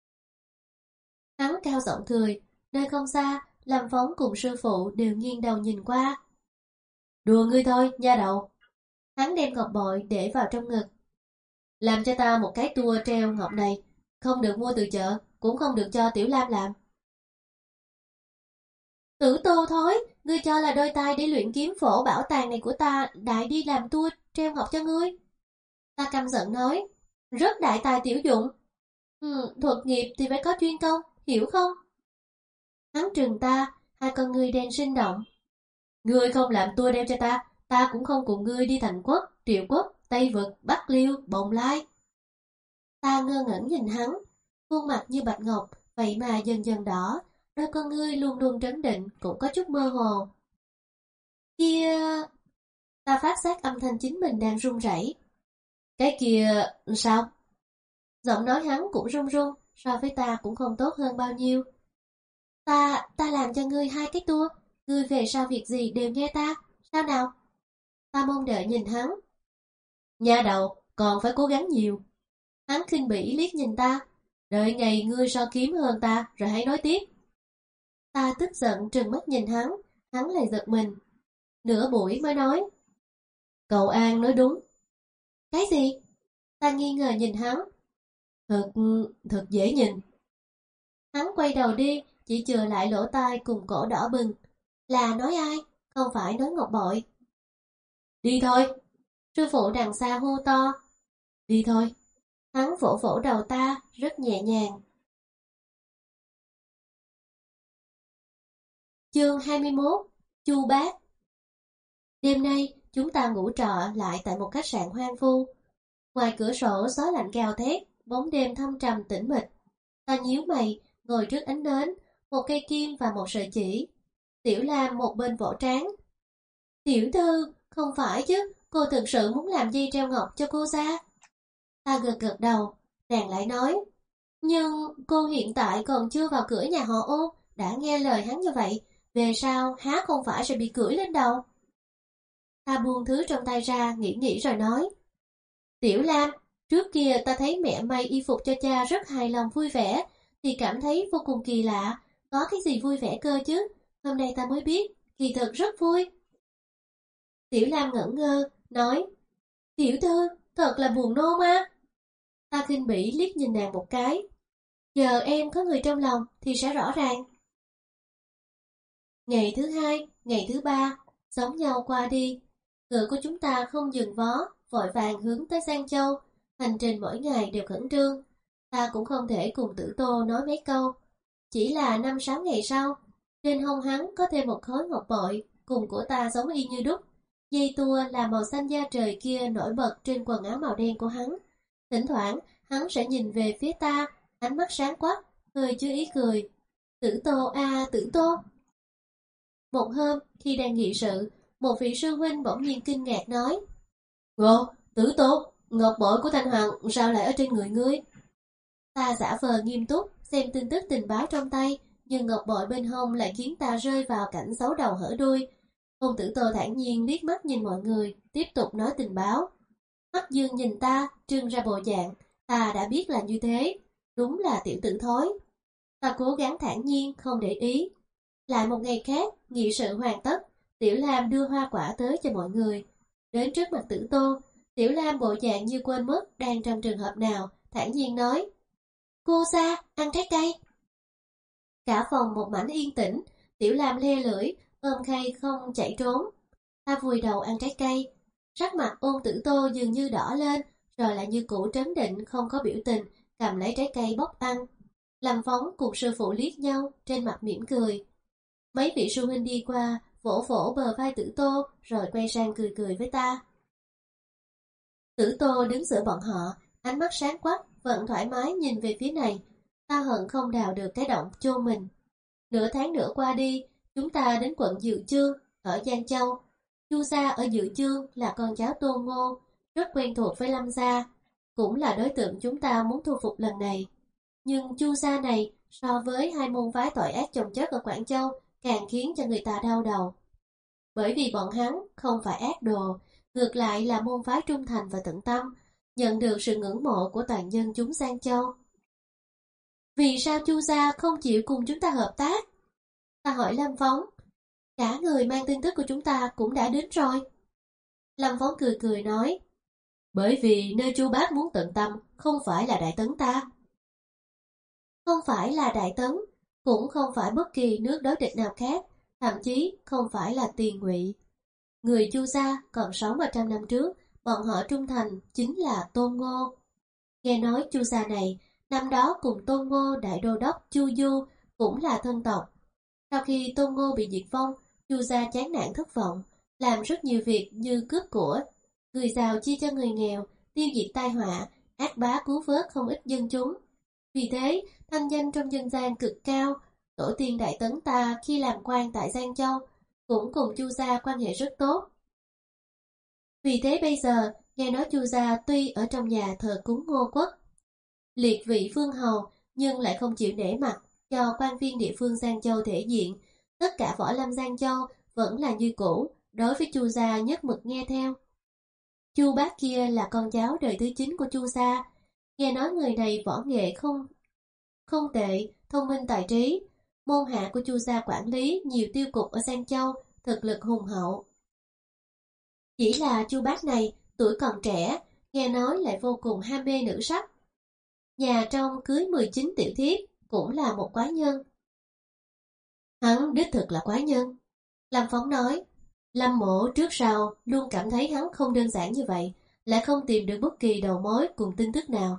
Speaker 1: Hắn cao giọng cười, nơi không xa, Lâm Phóng cùng sư phụ đều nghiêng đầu nhìn qua. Đùa ngươi thôi, nha đầu. Hắn đem ngọc bội để vào trong ngực. Làm cho ta một cái tua treo ngọc này, không được mua từ chợ, cũng không được cho Tiểu Lam làm. Tử Tô thối, ngươi cho là đôi tay để luyện kiếm phổ bảo tàng này của ta đại đi làm tua treo ngọc cho ngươi. Ta căm giận nói, rất đại tài tiểu dụng. Ừ, thuật nghiệp thì phải có chuyên công, hiểu không? Hắn trừng ta, hai con ngươi đen sinh động. Ngươi không làm tua đeo cho ta, ta cũng không cùng ngươi đi Thành Quốc, Triệu Quốc, Tây Vực, Bắc Liêu, Bồng Lai. Ta ngơ ngẩn nhìn hắn, khuôn mặt như bạch ngọc, vậy mà dần dần đỏ, đôi con ngươi luôn luôn trấn định, cũng có chút mơ hồ. Kia... Ta phát giác âm thanh chính mình đang run rẩy. Cái kia... sao? Giọng nói hắn cũng run run, so với ta cũng không tốt hơn bao nhiêu. Ta... ta làm cho ngươi hai cái tua, ngươi về sau việc gì đều nghe ta, sao nào? Ta mong đợi nhìn hắn. Nha đầu, còn phải cố gắng nhiều. Hắn khinh bỉ liếc nhìn ta. Đợi ngày ngươi so kiếm hơn ta, rồi hãy nói tiếp. Ta tức giận trừng mắt nhìn hắn, hắn lại giật mình. Nửa buổi mới nói. Cậu An nói đúng. Cái gì? Ta nghi ngờ nhìn hắn. Thật, thật dễ nhìn. Hắn quay đầu đi, chỉ chừa lại lỗ tai cùng cổ đỏ bừng. Là nói ai? Không phải nói Ngọc Bội. Đi thôi. Sư phụ đằng xa hô to. Đi thôi. Hắn vỗ vỗ đầu ta, rất nhẹ nhàng. Chương hai mươi mốt. Chu Bác. Đêm nay, chúng ta ngủ trọ lại tại một khách sạn hoang vu. Ngoài cửa sổ gió lạnh gào thét, bóng đêm thâm trầm tĩnh mịch. Ta nhíu mày, ngồi trước ánh nến, một cây kim và một sợi chỉ. Tiểu Lam một bên vỗ trán. Tiểu thư, không phải chứ, cô thực sự muốn làm dây treo ngọc cho cô ra. Ta gật gật đầu, nàng lại nói. Nhưng cô hiện tại còn chưa vào cửa nhà họ Ô, đã nghe lời hắn như vậy, về sau há không phải sẽ bị cưỡi lên đầu. Ta buông thứ trong tay ra, nghĩ nghĩ rồi nói. Tiểu Lam, trước kia ta thấy mẹ may y phục cho cha rất hài lòng vui vẻ, thì cảm thấy vô cùng kỳ lạ, có cái gì vui vẻ cơ chứ, hôm nay ta mới biết, kỳ thực rất vui. Tiểu Lam ngẩn ngơ, nói, tiểu thư, thật là buồn nôn á. Ta khinh bỉ liếc nhìn nàng một cái. Giờ em có người trong lòng thì sẽ rõ ràng. Ngày thứ hai, ngày thứ ba, giống nhau qua đi. Ngựa của chúng ta không dừng vó, vội vàng hướng tới Giang Châu. Hành trình mỗi ngày đều khẩn trương. Ta cũng không thể cùng Tử Tô nói mấy câu. Chỉ là năm sáu ngày sau, trên hông hắn có thêm một khối ngọc bội, cùng của ta giống y như đúc. Dây tua là màu xanh da trời kia nổi bật trên quần áo màu đen của hắn. Thỉnh thoảng, hắn sẽ nhìn về phía ta, ánh mắt sáng quắc, hơi chứa ý cười. Tử Tô à, Tử Tô. Một hôm, khi đang nghị sự, một vị sư huynh bỗng nhiên kinh ngạc nói. Ngộ, Tử Tô, ngọc bội của Thanh Hoàng sao lại ở trên người ngươi? Ta giả vờ nghiêm túc, xem tin tức tình báo trong tay, nhưng ngọc bội bên hông lại khiến ta rơi vào cảnh xấu đầu hở đuôi. Ôn Tử Tô thản nhiên liếc mắt nhìn mọi người, tiếp tục nói tình báo. Hắc Dương nhìn ta, trưng ra bộ dạng, ta đã biết là như thế, đúng là tiểu tử thối. Ta cố gắng thản nhiên, không để ý. Lại một ngày khác, nghị sự hoàn tất, Tiểu Lam đưa hoa quả tới cho mọi người. Đến trước mặt Tử Tô, Tiểu Lam bộ dạng như quên mất đang trong trường hợp nào, thản nhiên nói. Cô Sa, ăn trái cây. Cả phòng một mảnh yên tĩnh, Tiểu Lam le lưỡi, ôm khay không chạy trốn. Ta vùi đầu ăn trái cây. Sắc mặt Ôn Tử Tô dường như đỏ lên, rồi lại như cũ trấn định không có biểu tình, cầm lấy trái cây bóc ăn. Lâm Phóng cùng sư phụ liếc nhau, trên mặt mỉm cười. Mấy vị sư huynh đi qua, vỗ vỗ bờ vai Tử Tô, rồi quay sang cười cười với ta. Tử Tô đứng giữa bọn họ, ánh mắt sáng quắc, vẫn thoải mái nhìn về phía này. Ta hận không đào được cái động chôn mình. Nửa tháng nữa qua đi, chúng ta đến quận Dự Chương, ở Giang Châu. Chu gia ở Dự Chương là con cháu Tôn Ngô, rất quen thuộc với Lâm gia, cũng là đối tượng chúng ta muốn thu phục lần này. Nhưng Chu gia này, so với hai môn phái tội ác chồng chất ở Quảng Châu, càng khiến cho người ta đau đầu. Bởi vì bọn hắn không phải ác đồ, ngược lại là môn phái trung thành và tận tâm, nhận được sự ngưỡng mộ của toàn dân chúng Giang Châu. Vì sao Chu gia không chịu cùng chúng ta hợp tác? Ta hỏi Lâm Phóng. Cả người mang tin tức của chúng ta cũng đã đến rồi. Lâm Phóng cười cười nói. Bởi vì nơi Chu bác muốn tận tâm không phải là Đại Tấn ta. Không phải là Đại Tấn, cũng không phải bất kỳ nước đối địch nào khác, thậm chí không phải là Tiền Ngụy. Người Chu gia còn sống ở trăm năm trước, bọn họ trung thành chính là Tôn Ngô. Nghe nói Chu gia này, năm đó cùng Tôn Ngô đại đô đốc Chu Du cũng là thân tộc. Sau khi Tôn Ngô bị diệt vong, Chu gia chán nản thất vọng, làm rất nhiều việc như cướp của, người giàu chia cho người nghèo, tiêu diệt tai họa, ác bá cứu vớt không ít dân chúng. Vì thế, thanh danh trong dân gian cực cao, tổ tiên Đại Tấn ta khi làm quan tại Giang Châu cũng cùng Chu gia quan hệ rất tốt. Vì thế bây giờ, nghe nói Chu gia tuy ở trong nhà thờ cúng Ngô Quốc, liệt vị vương hầu, nhưng lại không chịu nể mặt cho quan viên địa phương Giang Châu thể diện. Tất cả võ lâm Giang Châu vẫn là như cũ, đối với Chu gia nhất mực nghe theo. Chu bác kia là con cháu đời thứ chín của Chu gia. Nghe nói người này võ nghệ không không tệ, thông minh tài trí. Môn hạ của Chu gia quản lý nhiều tiêu cục ở Giang Châu, thực lực hùng hậu. Chỉ là chu bác này tuổi còn trẻ, nghe nói lại vô cùng ham mê nữ sắc. Nhà trong cưới mười chín tiểu thiếp cũng là một quái nhân. Hắn đích thực là quái nhân. Lâm Phóng nói, Lâm Mộ trước sau luôn cảm thấy hắn không đơn giản như vậy, lại không tìm được bất kỳ đầu mối cùng tin tức nào.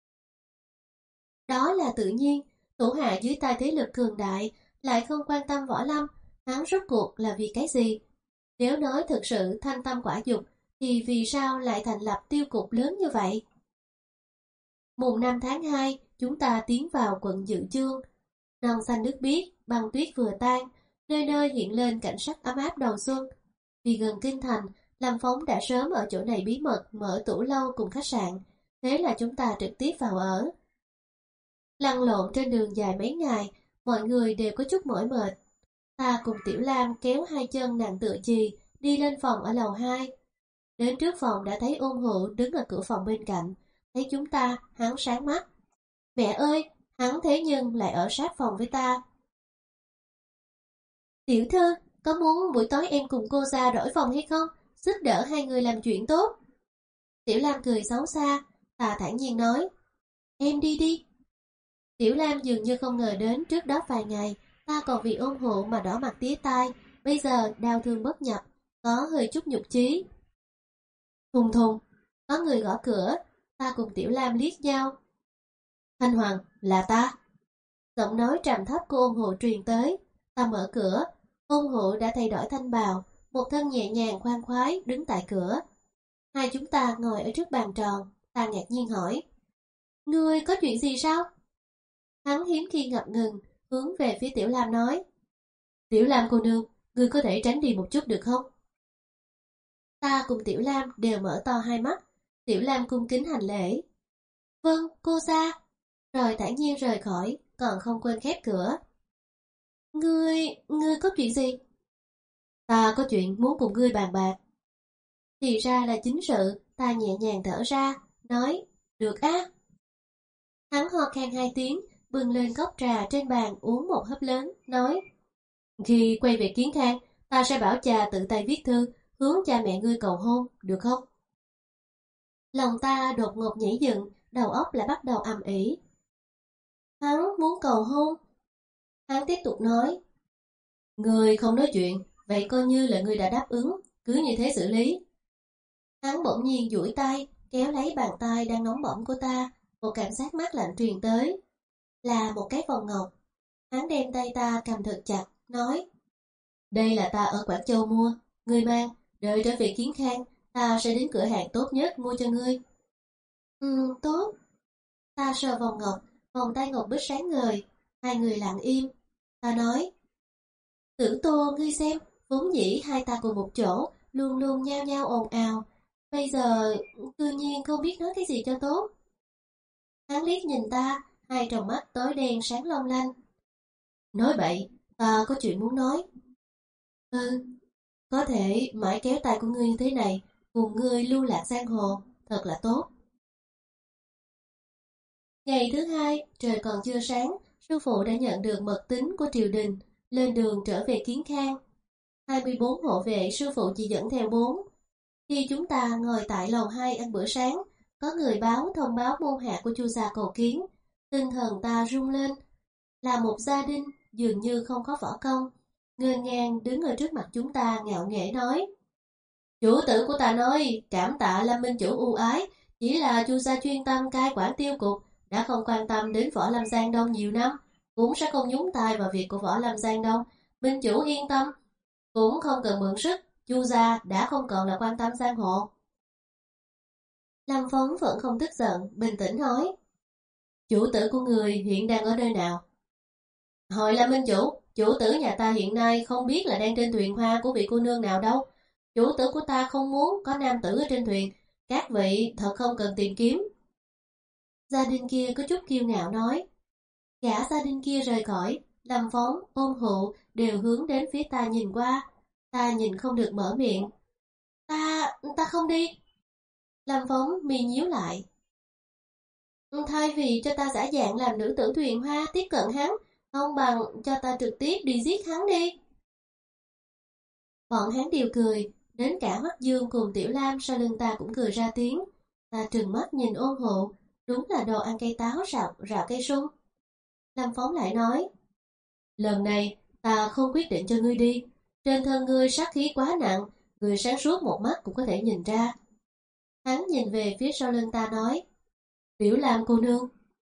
Speaker 1: Đó là tự nhiên, thủ hạ dưới tay thế lực cường đại, lại không quan tâm võ lâm, hắn rốt cuộc là vì cái gì? Nếu nói thực sự thanh tâm quả dục, thì vì sao lại thành lập tiêu cục lớn như vậy? Mùng năm tháng hai, chúng ta tiến vào quận Dự Chương. Non xanh nước biếc, băng tuyết vừa tan, nơi nơi hiện lên cảnh sắc ấm áp đầu xuân. Vì gần kinh thành, Lâm Phóng đã sớm ở chỗ này bí mật mở tủ lâu cùng khách sạn, thế là chúng ta trực tiếp vào ở. Lăn lộn trên đường dài mấy ngày, mọi người đều có chút mỏi mệt. Ta cùng Tiểu Lam kéo hai chân nặng tựa chì, đi lên phòng ở lầu hai. Đến trước phòng đã thấy Ôn Hữu đứng ở cửa phòng bên cạnh, thấy chúng ta, hắn sáng mắt. Mẹ ơi, hắn thế nhưng lại ở sát phòng với ta. Tiểu thư, có muốn buổi tối em cùng cô ra đổi phòng hay không? Giúp đỡ hai người làm chuyện tốt. Tiểu Lam cười xấu xa, ta thản nhiên nói. Em đi đi. Tiểu Lam dường như không ngờ đến trước đó vài ngày, ta còn vì Ôn Hữu mà đỏ mặt tía tai, bây giờ đau thương bất nhập, có hơi chút nhục chí. Thùng thùng, có người gõ cửa, ta cùng Tiểu Lam liếc nhau. Thanh Hoàng, là ta. Giọng nói trầm thấp của Ôn Hữu truyền tới, ta mở cửa, Ôn Hữu đã thay đổi thanh bào, một thân nhẹ nhàng khoan khoái đứng tại cửa. Hai chúng ta ngồi ở trước bàn tròn, ta ngạc nhiên hỏi. Ngươi có chuyện gì sao? Hắn hiếm khi ngập ngừng, hướng về phía Tiểu Lam nói. Tiểu Lam cô nương, ngươi có thể tránh đi một chút được không? Ta cùng Tiểu Lam đều mở to hai mắt, Tiểu Lam cung kính hành lễ. Vâng, cô ra. Rồi thản nhiên rời khỏi, còn không quên khép cửa. Ngươi, ngươi có chuyện gì? Ta có chuyện muốn cùng ngươi bàn bạc. Thì ra là chính sự, ta nhẹ nhàng thở ra, nói, được á. Hắn ho khan hai tiếng, bưng lên cốc trà trên bàn uống một hớp lớn, nói. Khi quay về Kiến Khang, ta sẽ bảo cha tự tay viết thư, hướng cha mẹ ngươi cầu hôn, được không? Lòng ta đột ngột nhảy dựng, đầu óc lại bắt đầu ầm ĩ. Hắn muốn cầu hôn. Hắn tiếp tục nói. Ngươi không nói chuyện, vậy coi như là ngươi đã đáp ứng, cứ như thế xử lý. Hắn bỗng nhiên duỗi tay, kéo lấy bàn tay đang nóng bỏng của ta, một cảm giác mát lạnh truyền tới. Là một cái vòng ngọc. Hắn đem tay ta cầm thật chặt, nói. Đây là ta ở Quảng Châu mua, ngươi mang, đợi trở về Kiến Khang, ta sẽ đến cửa hàng tốt nhất mua cho ngươi. Ừ, tốt. Ta sờ vòng ngọc, vòng tay ngọc bích sáng ngời, hai người lặng im. Ta nói. Tử Tô, ngươi xem, vốn dĩ hai ta cùng một chỗ, luôn luôn nhao nhao ồn ào. Bây giờ, tự nhiên không biết nói cái gì cho tốt. Hắn liếc nhìn ta, hai tròng mắt tối đen sáng long lanh. Nói bậy, ta có chuyện muốn nói. Ừ, có thể mãi kéo tay của ngươi như thế này, cùng ngươi lưu lạc giang hồ, thật là tốt. Ngày thứ hai, trời còn chưa sáng, sư phụ đã nhận được mật tín của triều đình, lên đường trở về Kiến Khang. hai mươi bốn hộ vệ sư phụ chỉ dẫn theo bốn. Khi chúng ta ngồi tại lầu hai ăn bữa sáng, có người báo thông báo môn hạ của Chu gia cầu kiến. Tinh thần ta rung lên. Là một gia đình dường như không có võ công, ngơ ngang đứng ở trước mặt chúng ta ngạo nghễ nói. Chủ tử của ta nói, cảm tạ Lâm Minh Chủ ưu ái, chỉ là Chu gia chuyên tâm cai quản tiêu cục, đã không quan tâm đến Võ Lâm Giang Đông nhiều năm, cũng sẽ không nhúng tay vào việc của Võ Lâm Giang Đông. Minh Chủ yên tâm, cũng không cần mượn sức, Chu gia đã không còn là quan tâm giang hồ. Lâm Phóng vẫn không tức giận, bình tĩnh nói. Chủ tử của người hiện đang ở nơi nào? Hỏi là Minh Chủ, chủ tử nhà ta hiện nay không biết là đang trên thuyền hoa của vị cô nương nào đâu. Chủ tử của ta không muốn có nam tử ở trên thuyền, các vị thật không cần tìm kiếm. Gia đình kia có chút kiêu ngạo nói. Gã gia đình kia rời khỏi, Lâm Phóng, Ôn Hữu đều hướng đến phía ta nhìn qua. Ta nhìn không được mở miệng. Ta, ta không đi. Lâm Phóng mi nhíu lại. Thay vì cho ta giả dạng làm nữ tử thuyền hoa tiếp cận hắn, không bằng cho ta trực tiếp đi giết hắn đi. Bọn hắn đều cười, Đến cả Hoắc Dương cùng Tiểu Lam sau lưng ta cũng cười ra tiếng. Ta trừng mắt nhìn ôn hộ, đúng là đồ ăn cây táo rạo, rạo cây sung. Lâm Phóng lại nói, lần này ta không quyết định cho ngươi đi. Trên thân ngươi sát khí quá nặng, người sáng suốt một mắt cũng có thể nhìn ra. Hắn nhìn về phía sau lưng ta nói, Tiểu Lam cô nương.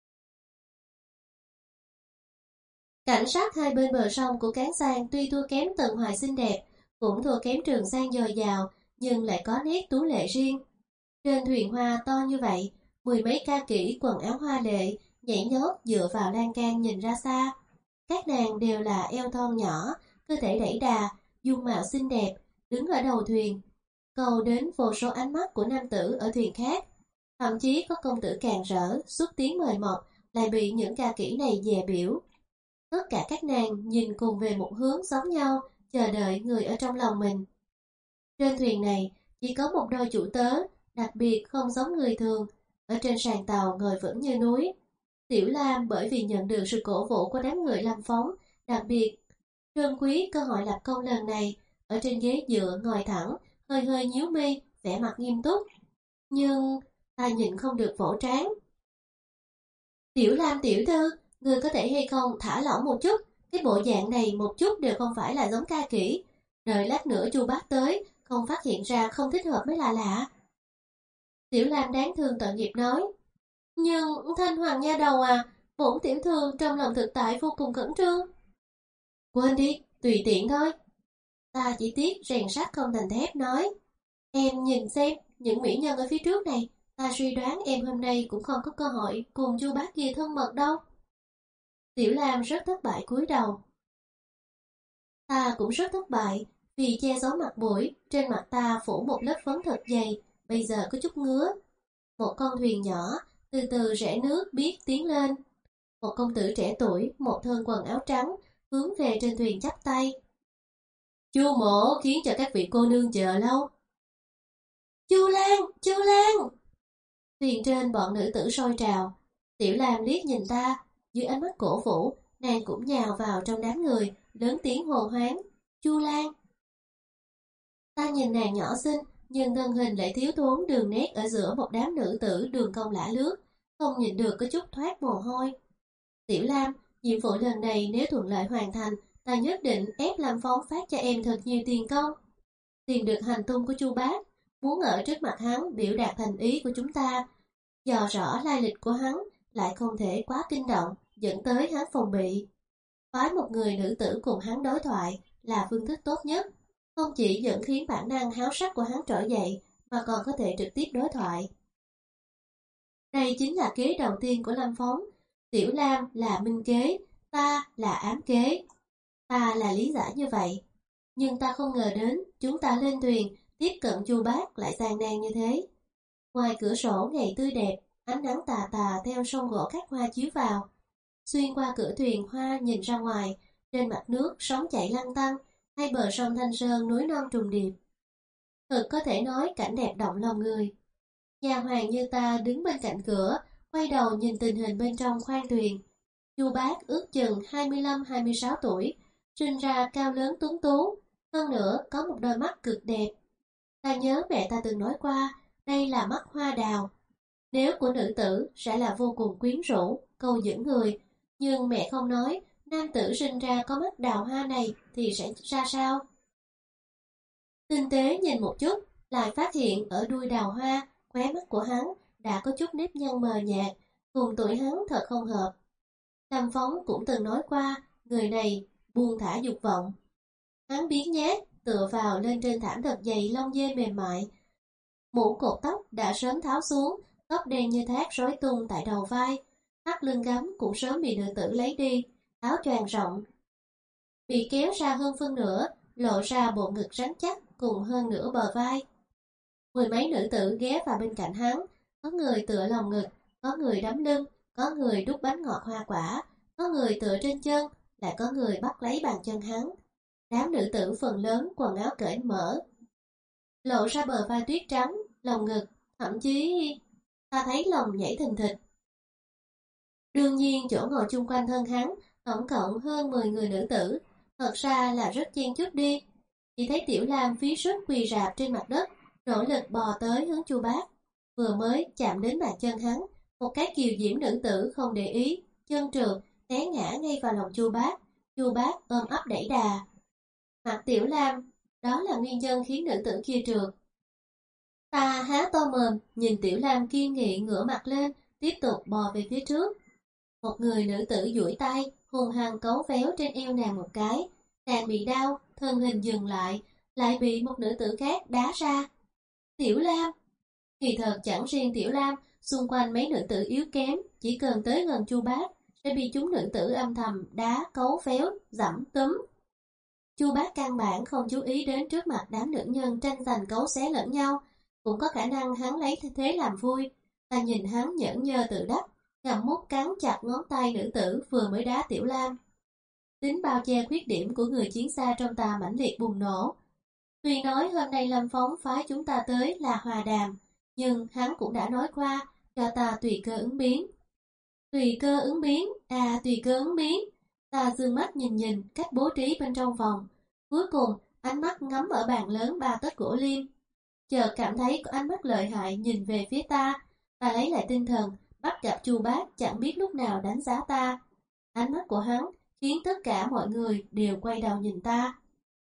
Speaker 1: Cảnh sát hai bên bờ sông của Cán Sang tuy thua kém Tần Hoài xinh đẹp, cũng thua kém Trường Sang dồi dào, nhưng lại có nét tú lệ riêng. Trên thuyền hoa to như vậy, mười mấy ca kỹ quần áo hoa lệ, nhảy nhót dựa vào lan can nhìn ra xa. Các nàng đều là eo thon nhỏ, cơ thể đẩy đà, dung mạo xinh đẹp, đứng ở đầu thuyền, cầu đến vô số ánh mắt của nam tử ở thuyền khác. Thậm chí có công tử càng rỡ, xuất tiếng mời mọc, lại bị những ca kỹ này dè biểu. Tất cả các nàng nhìn cùng về một hướng giống nhau, chờ đợi người ở trong lòng mình. Trên thuyền này, chỉ có một đôi chủ tớ, đặc biệt không giống người thường, ở trên sàn tàu ngồi vững như núi. Tiểu Lam bởi vì nhận được sự cổ vũ của đám người Lâm Phóng, đặc biệt trân quý cơ hội lập công lần này, ở trên ghế dựa ngồi thẳng, hơi hơi nhíu mi, vẻ mặt nghiêm túc. Nhưng ta nhịn không được vỗ trán. Tiểu Lam tiểu thư, người có thể hay không thả lỏng một chút, cái bộ dạng này một chút đều không phải là giống ca kỹ. Đợi lát nữa Chu Bác tới, không phát hiện ra không thích hợp mới là lạ. Tiểu Lam đáng thương tội nghiệp nói. Nhưng Thanh Hoàng nha đầu à, bổn tiểu thư trong lòng thực tại vô cùng khẩn trương. Quên đi, tùy tiện thôi. Ta chỉ tiếc rèn sắt không thành thép nói. Em nhìn xem, những mỹ nhân ở phía trước này, ta suy đoán em hôm nay cũng không có cơ hội cùng Chu Bác kia thân mật đâu. Tiểu Lam rất thất bại cúi đầu. Ta cũng rất thất bại, vì che giấu mặt mũi, trên mặt ta phủ một lớp phấn thật dày, bây giờ có chút ngứa. Một con thuyền nhỏ, từ từ rẽ nước biết tiến lên. Một công tử trẻ tuổi, một thân quần áo trắng, hướng về trên thuyền chắp tay. Chu mộ khiến cho các vị cô nương chờ lâu. Chu Lan, Chu Lan! Thuyền trên bọn nữ tử sôi trào. Tiểu Lam liếc nhìn ta, dưới ánh mắt cổ vũ, nàng cũng nhào vào trong đám người, lớn tiếng hồ hoáng. Chu Lan! Ta nhìn nàng nhỏ xinh, nhưng thân hình lại thiếu thốn đường nét ở giữa một đám nữ tử đường cong lả lướt, không nhìn được có chút thoát mồ hôi. Tiểu Lam, nhiệm vụ lần này nếu thuận lợi hoàn thành, ta nhất định ép Lâm Phóng phát cho em thật nhiều tiền công. Tìm được hành tung của Chu Bác, muốn ở trước mặt hắn biểu đạt thành ý của chúng ta, dò rõ lai lịch của hắn, lại không thể quá kinh động, dẫn tới hắn phòng bị. Phái một người nữ tử cùng hắn đối thoại là phương thức tốt nhất, không chỉ dẫn khiến bản năng háo sắc của hắn trỗi dậy, mà còn có thể trực tiếp đối thoại. Đây chính là kế đầu tiên của Lâm Phóng. Tiểu Lam là minh kế, ta là ám kế. Ta là lý giải như vậy. Nhưng ta không ngờ đến, chúng ta lên thuyền, tiếp cận Chu Bác lại gian nan như thế. Ngoài cửa sổ ngày tươi đẹp, ánh nắng tà tà theo sông gỗ cát hoa chiếu vào. Xuyên qua cửa thuyền hoa nhìn ra ngoài, trên mặt nước sóng chảy lăn tăn, hai bờ sông Thanh Sơn núi non trùng điệp. Thực có thể nói cảnh đẹp động lòng người. Nhà hoàng như ta đứng bên cạnh cửa, quay đầu nhìn tình hình bên trong khoang thuyền. Chu Bác ước chừng hai mươi lăm hai mươi sáu tuổi, sinh ra cao lớn tuấn tú, hơn nữa có một đôi mắt cực đẹp. Ta nhớ mẹ ta từng nói qua, đây là mắt hoa đào. Nếu của nữ tử sẽ là vô cùng quyến rũ, câu dẫn người, nhưng mẹ không nói nam tử sinh ra có mắt đào hoa này thì sẽ ra sao. Tinh tế nhìn một chút, lại phát hiện ở đuôi đào hoa, khóe mắt của hắn đã có chút nếp nhăn mờ nhạt, cùng tuổi hắn thật không hợp. Lâm Phóng cũng từng nói qua, người này buông thả dục vọng. Hắn biến nhát, tựa vào lên trên thảm thật dày lông dê mềm mại. Mũ cột tóc đã sớm tháo xuống, tóc đen như thác rối tung tại đầu vai. Thắt lưng gấm cũng sớm bị nữ tử lấy đi, áo choàng rộng bị kéo ra hơn phân nửa, lộ ra bộ ngực rắn chắc cùng hơn nửa bờ vai. Mười mấy nữ tử ghé vào bên cạnh hắn, có người tựa lòng ngực, có người đấm lưng, có người đút bánh ngọt hoa quả, có người tựa trên chân, lại có người bắt lấy bàn chân hắn. Đám nữ tử phần lớn quần áo cởi mở, lộ ra bờ vai tuyết trắng, lồng ngực, thậm chí ta thấy lòng nhảy thình thịch. Đương nhiên chỗ ngồi chung quanh thân hắn, tổng cộng hơn mười người nữ tử, thật ra là rất chen chúc đi. Chỉ thấy Tiểu Lam phí sức quỳ rạp trên mặt đất, nỗ lực bò tới hướng Chu Bác. Vừa mới chạm đến bàn chân hắn, một cái kiều diễm nữ tử không để ý, chân trượt, té ngã ngay vào lòng Chu Bác. Chu Bác ôm ấp đẩy đà. Mặt Tiểu Lam, đó là nguyên nhân khiến nữ tử kia trượt. Ta há to mồm, nhìn Tiểu Lam kiên nghị ngửa mặt lên, tiếp tục bò về phía trước. Một người nữ tử duỗi tay, hung hăng cấu véo trên eo nàng một cái. Nàng bị đau, thân hình dừng lại, lại bị một nữ tử khác đá ra. Tiểu Lam! Kỳ thật chẳng riêng Tiểu Lam, xung quanh mấy nữ tử yếu kém, chỉ cần tới gần Chu Bác sẽ bị chúng nữ tử âm thầm đá, cấu véo, dẫm túm. Chu Bác căn bản không chú ý đến trước mặt đám nữ nhân tranh giành cấu xé lẫn nhau, cũng có khả năng hắn lấy thế làm vui. Ta nhìn hắn nhẫn nhơ tự đắc, ngậm mút cắn chặt ngón tay nữ tử vừa mới đá Tiểu Lam. Tính bao che khuyết điểm của người chiến xa trong ta mãnh liệt bùng nổ. Tuy nói hôm nay Lâm Phóng phái chúng ta tới là hòa đàm, nhưng hắn cũng đã nói qua, cho ta tùy cơ ứng biến. Tùy cơ ứng biến, à tùy cơ ứng biến. Ta dương mắt nhìn nhìn cách bố trí bên trong phòng. Cuối cùng, ánh mắt ngắm ở bàn lớn ba tấc gỗ liêm. Chợt cảm thấy có ánh mắt lợi hại nhìn về phía ta. Ta lấy lại tinh thần, bắt gặp Chu Bác chẳng biết lúc nào đánh giá ta. Ánh mắt của hắn khiến tất cả mọi người đều quay đầu nhìn ta.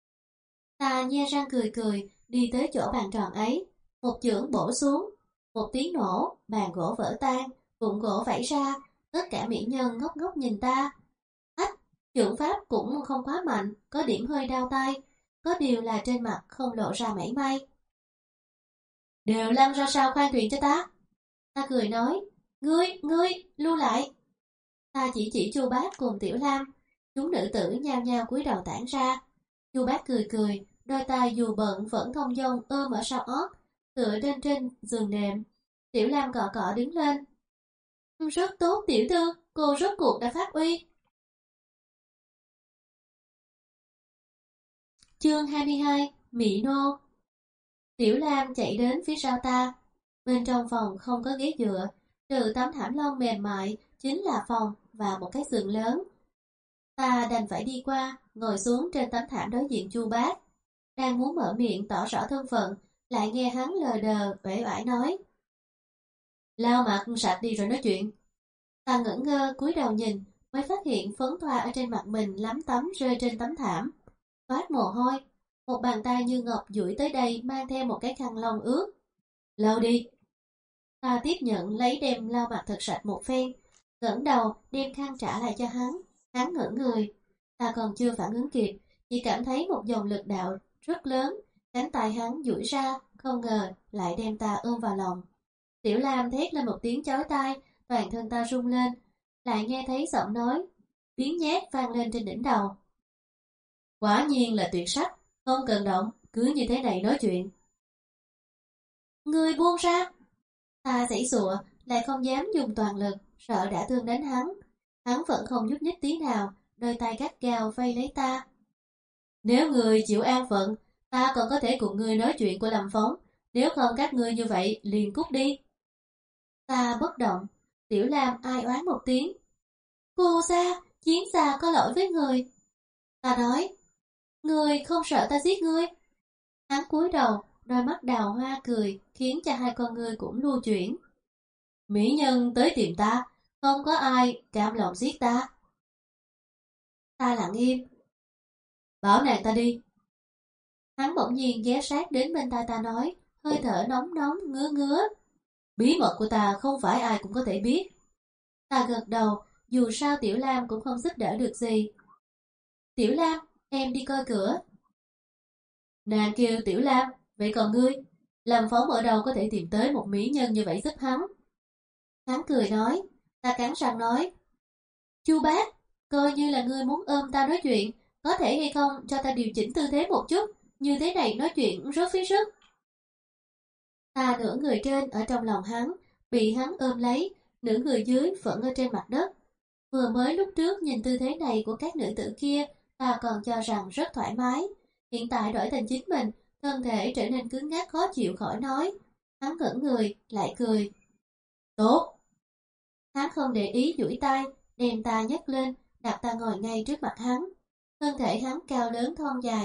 Speaker 1: Ta nhe răng cười cười, đi tới chỗ bàn tròn ấy. Một chưởng bổ xuống. Một tiếng nổ, bàn gỗ vỡ tan, vụn gỗ vẩy ra. Tất cả mỹ nhân ngốc ngốc nhìn ta. Ách, chưởng pháp cũng không quá mạnh, có điểm hơi đau tay. Có điều là trên mặt không lộ ra mảy may. Đều lăn ra sau khoan thuyền cho ta. Ta cười nói, ngươi, ngươi, lưu lại. Ta chỉ chỉ Chu Bác cùng Tiểu Lam. Chúng nữ tử nhao nhao cúi đầu tản ra. Chu Bác cười cười, đôi tay dù bận vẫn thông dong ôm ở sau ót, tựa trên trên giường nệm. Tiểu Lam cọ cọ đứng lên. Rất tốt tiểu thư, cô rốt cuộc đã phát uy. Chương hai mươi hai, Mị Nô. Tiểu Lam chạy đến phía sau ta. Bên trong phòng không có ghế dựa, trừ tấm thảm lông mềm mại, chính là phòng và một cái giường lớn. Ta đành phải đi qua, ngồi xuống trên tấm thảm đối diện Chu Bác. Đang muốn mở miệng tỏ rõ thân phận, lại nghe hắn lờ đờ, uể oải nói. Lau mặt sạch đi rồi nói chuyện. Ta ngẩn ngơ cúi đầu nhìn, mới phát hiện phấn thoa ở trên mặt mình lắm tấm rơi trên tấm thảm. Toát mồ hôi, một bàn tay như ngọc duỗi tới đây mang theo một cái khăn lông ướt. Lau đi. Ta tiếp nhận lấy đem lau mặt thật sạch một phen, ngẩng đầu đem khăn trả lại cho hắn. Hắn ngẩn người. Ta còn chưa phản ứng kịp, chỉ cảm thấy một dòng lực đạo rất lớn, cánh tay hắn duỗi ra, không ngờ lại đem ta ôm vào lòng. Tiểu Lam thét lên một tiếng chói tai, toàn thân ta rung lên, lại nghe thấy giọng nói biến nhát vang lên trên đỉnh đầu. Quả nhiên là tuyệt sắc, không cần động, cứ như thế này nói chuyện. Ngươi buông ra. Ta giãy giụa, lại không dám dùng toàn lực, sợ đã thương đến hắn. Hắn vẫn không nhúc nhích tí nào, đôi tay gắt gao vây lấy ta. Nếu ngươi chịu an phận, ta còn có thể cùng ngươi nói chuyện của Lâm Phóng, nếu không các ngươi như vậy liền cút đi. Ta bất động, Tiểu Lam ai oán một tiếng. Cô ra, chiến xa có lỗi với người. Ta nói, người không sợ ta giết ngươi. Hắn cúi đầu, đôi mắt đào hoa cười, khiến cho hai con ngươi cũng lưu chuyển. Mỹ nhân tới tìm ta, không có ai cam lòng giết ta. Ta lặng im. Bảo nàng ta đi. Hắn bỗng nhiên ghé sát đến bên tai ta nói, hơi thở nóng nóng ngứa ngứa. Bí mật của ta không phải ai cũng có thể biết. Ta gật đầu, dù sao Tiểu Lam cũng không giúp đỡ được gì. Tiểu Lam, em đi coi cửa. Nàng kêu Tiểu Lam, vậy còn ngươi? Lâm Phóng ở đâu có thể tìm tới một mỹ nhân như vậy giúp hắn? Hắn cười nói, ta cắn răng nói. Chu Bác, coi như là ngươi muốn ôm ta nói chuyện, có thể hay không cho ta điều chỉnh tư thế một chút, như thế này nói chuyện rất phí sức. Ta nửa người trên ở trong lòng hắn, bị hắn ôm lấy, nửa người dưới vẫn ở trên mặt đất. Vừa mới lúc trước nhìn tư thế này của các nữ tử kia, ta còn cho rằng rất thoải mái. Hiện tại đổi thành chính mình, thân thể trở nên cứng ngắc khó chịu khỏi nói. Hắn ngẩn người, lại cười. Tốt. Hắn không để ý duỗi tay, đem ta nhấc lên, đặt ta ngồi ngay trước mặt hắn. Thân thể hắn cao lớn thon dài,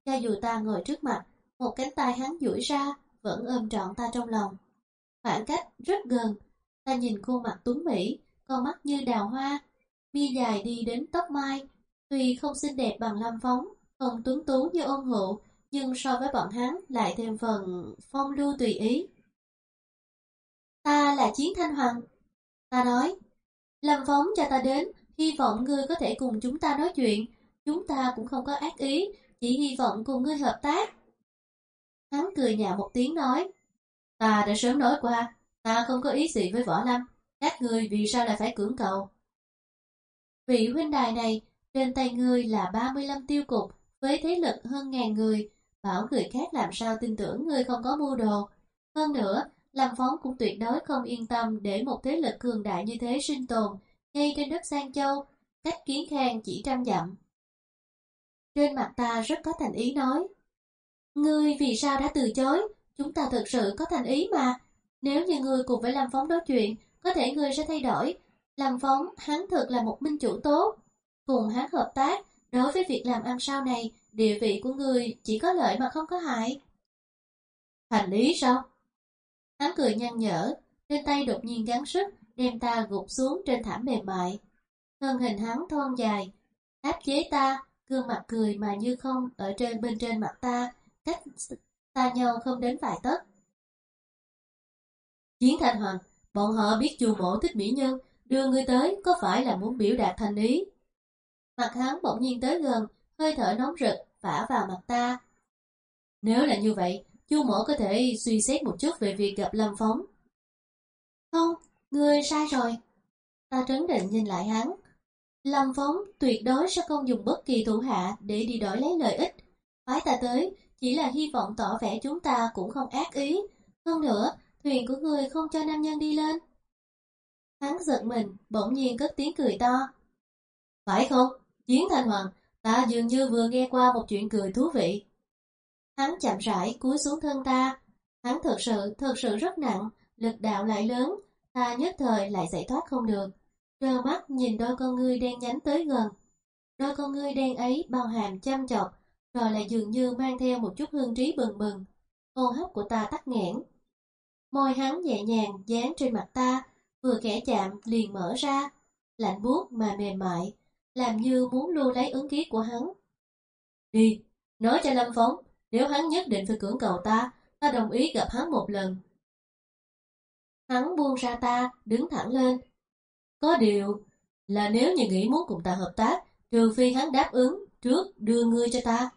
Speaker 1: Cho dù ta ngồi trước mặt, một cánh tay hắn duỗi ra, vẫn ôm trọn ta trong lòng. Khoảng cách rất gần, ta nhìn khuôn mặt tuấn mỹ, con mắt như đào hoa, mi dài đi đến tóc mai. Tuy không xinh đẹp bằng Lâm Phóng, không tuấn tú như Ôn Hụ, nhưng so với bọn hắn lại thêm phần phong lưu tùy ý. Ta là Chiến Thanh Hoàng. Ta nói, Lâm Phóng cho ta đến, hy vọng ngươi có thể cùng chúng ta nói chuyện. Chúng ta cũng không có ác ý, chỉ hy vọng cùng ngươi hợp tác. Hắn cười nhạo một tiếng nói, ta đã sớm nói qua, ta không có ý gì với Võ Lâm, các ngươi vì sao lại phải cưỡng cầu? Vị huynh đài này, trên tay ngươi là ba mươi lăm tiêu cục, với thế lực hơn ngàn người, bảo người khác làm sao tin tưởng ngươi không có mưu đồ. Hơn nữa, Lâm Phóng cũng tuyệt đối không yên tâm để một thế lực cường đại như thế sinh tồn, ngay trên đất Sang Châu, cách Kiến Khang chỉ trăm dặm. Trên mặt ta rất có thành ý nói, ngươi vì sao đã từ chối, chúng ta thực sự có thành ý mà. Nếu như ngươi cùng với Lâm Phóng nói chuyện, có thể ngươi sẽ thay đổi. Lâm Phóng, hắn thực là một minh chủ tốt. Cùng hắn hợp tác, đối với việc làm ăn sau này, địa vị của ngươi chỉ có lợi mà không có hại. Thành ý sao? Hắn cười nhăn nhở, trên tay đột nhiên gắng sức, đem ta gục xuống trên thảm mềm mại. Thân hình hắn thon dài, áp chế ta, gương mặt cười mà như không ở trên bên trên mặt ta, cách xa nhau không đến vài tấc. Chiến Thanh Hoàng, bọn họ biết Chu Mỗ thích mỹ nhân, đưa ngươi tới có phải là muốn biểu đạt thành ý? Mặt hắn bỗng nhiên tới gần, hơi thở nóng rực phả vào mặt ta. Nếu là như vậy, Chu Mỗ có thể suy xét một chút về việc gặp Lâm Phóng. Không, ngươi sai rồi. Ta trấn định nhìn lại hắn. Lâm Phóng tuyệt đối sẽ không dùng bất kỳ thủ hạ để đi đổi lấy lợi ích. Phái ta tới chỉ là hy vọng tỏ vẻ chúng ta cũng không ác ý. Hơn nữa, thuyền của ngươi không cho nam nhân đi lên. Hắn giật mình, bỗng nhiên cất tiếng cười to. Phải không, Chiến Thanh Hoàng, ta dường như vừa nghe qua một chuyện cười thú vị. Hắn chậm rãi cúi xuống thân ta. Hắn thật sự, thật sự rất nặng, lực đạo lại lớn, ta nhất thời lại giải thoát không được. Trơ mắt nhìn đôi con ngươi đen nhánh tới gần. Đôi con ngươi đen ấy bao hàm chăm chọc, rồi lại dường như mang theo một chút hương trí bừng bừng. Hô hấp của ta tắc nghẽn. Môi hắn nhẹ nhàng dán trên mặt ta, vừa khẽ chạm liền mở ra, lạnh buốt mà mềm mại, làm như muốn lưu lấy ứng ký của hắn. Đi, nói cho Lâm Phóng, nếu hắn nhất định phải cưỡng cầu ta, ta đồng ý gặp hắn một lần. Hắn buông ra ta, đứng thẳng lên. Có điều là nếu như nghĩ muốn cùng ta hợp tác, trừ phi hắn đáp ứng trước đưa ngươi cho ta.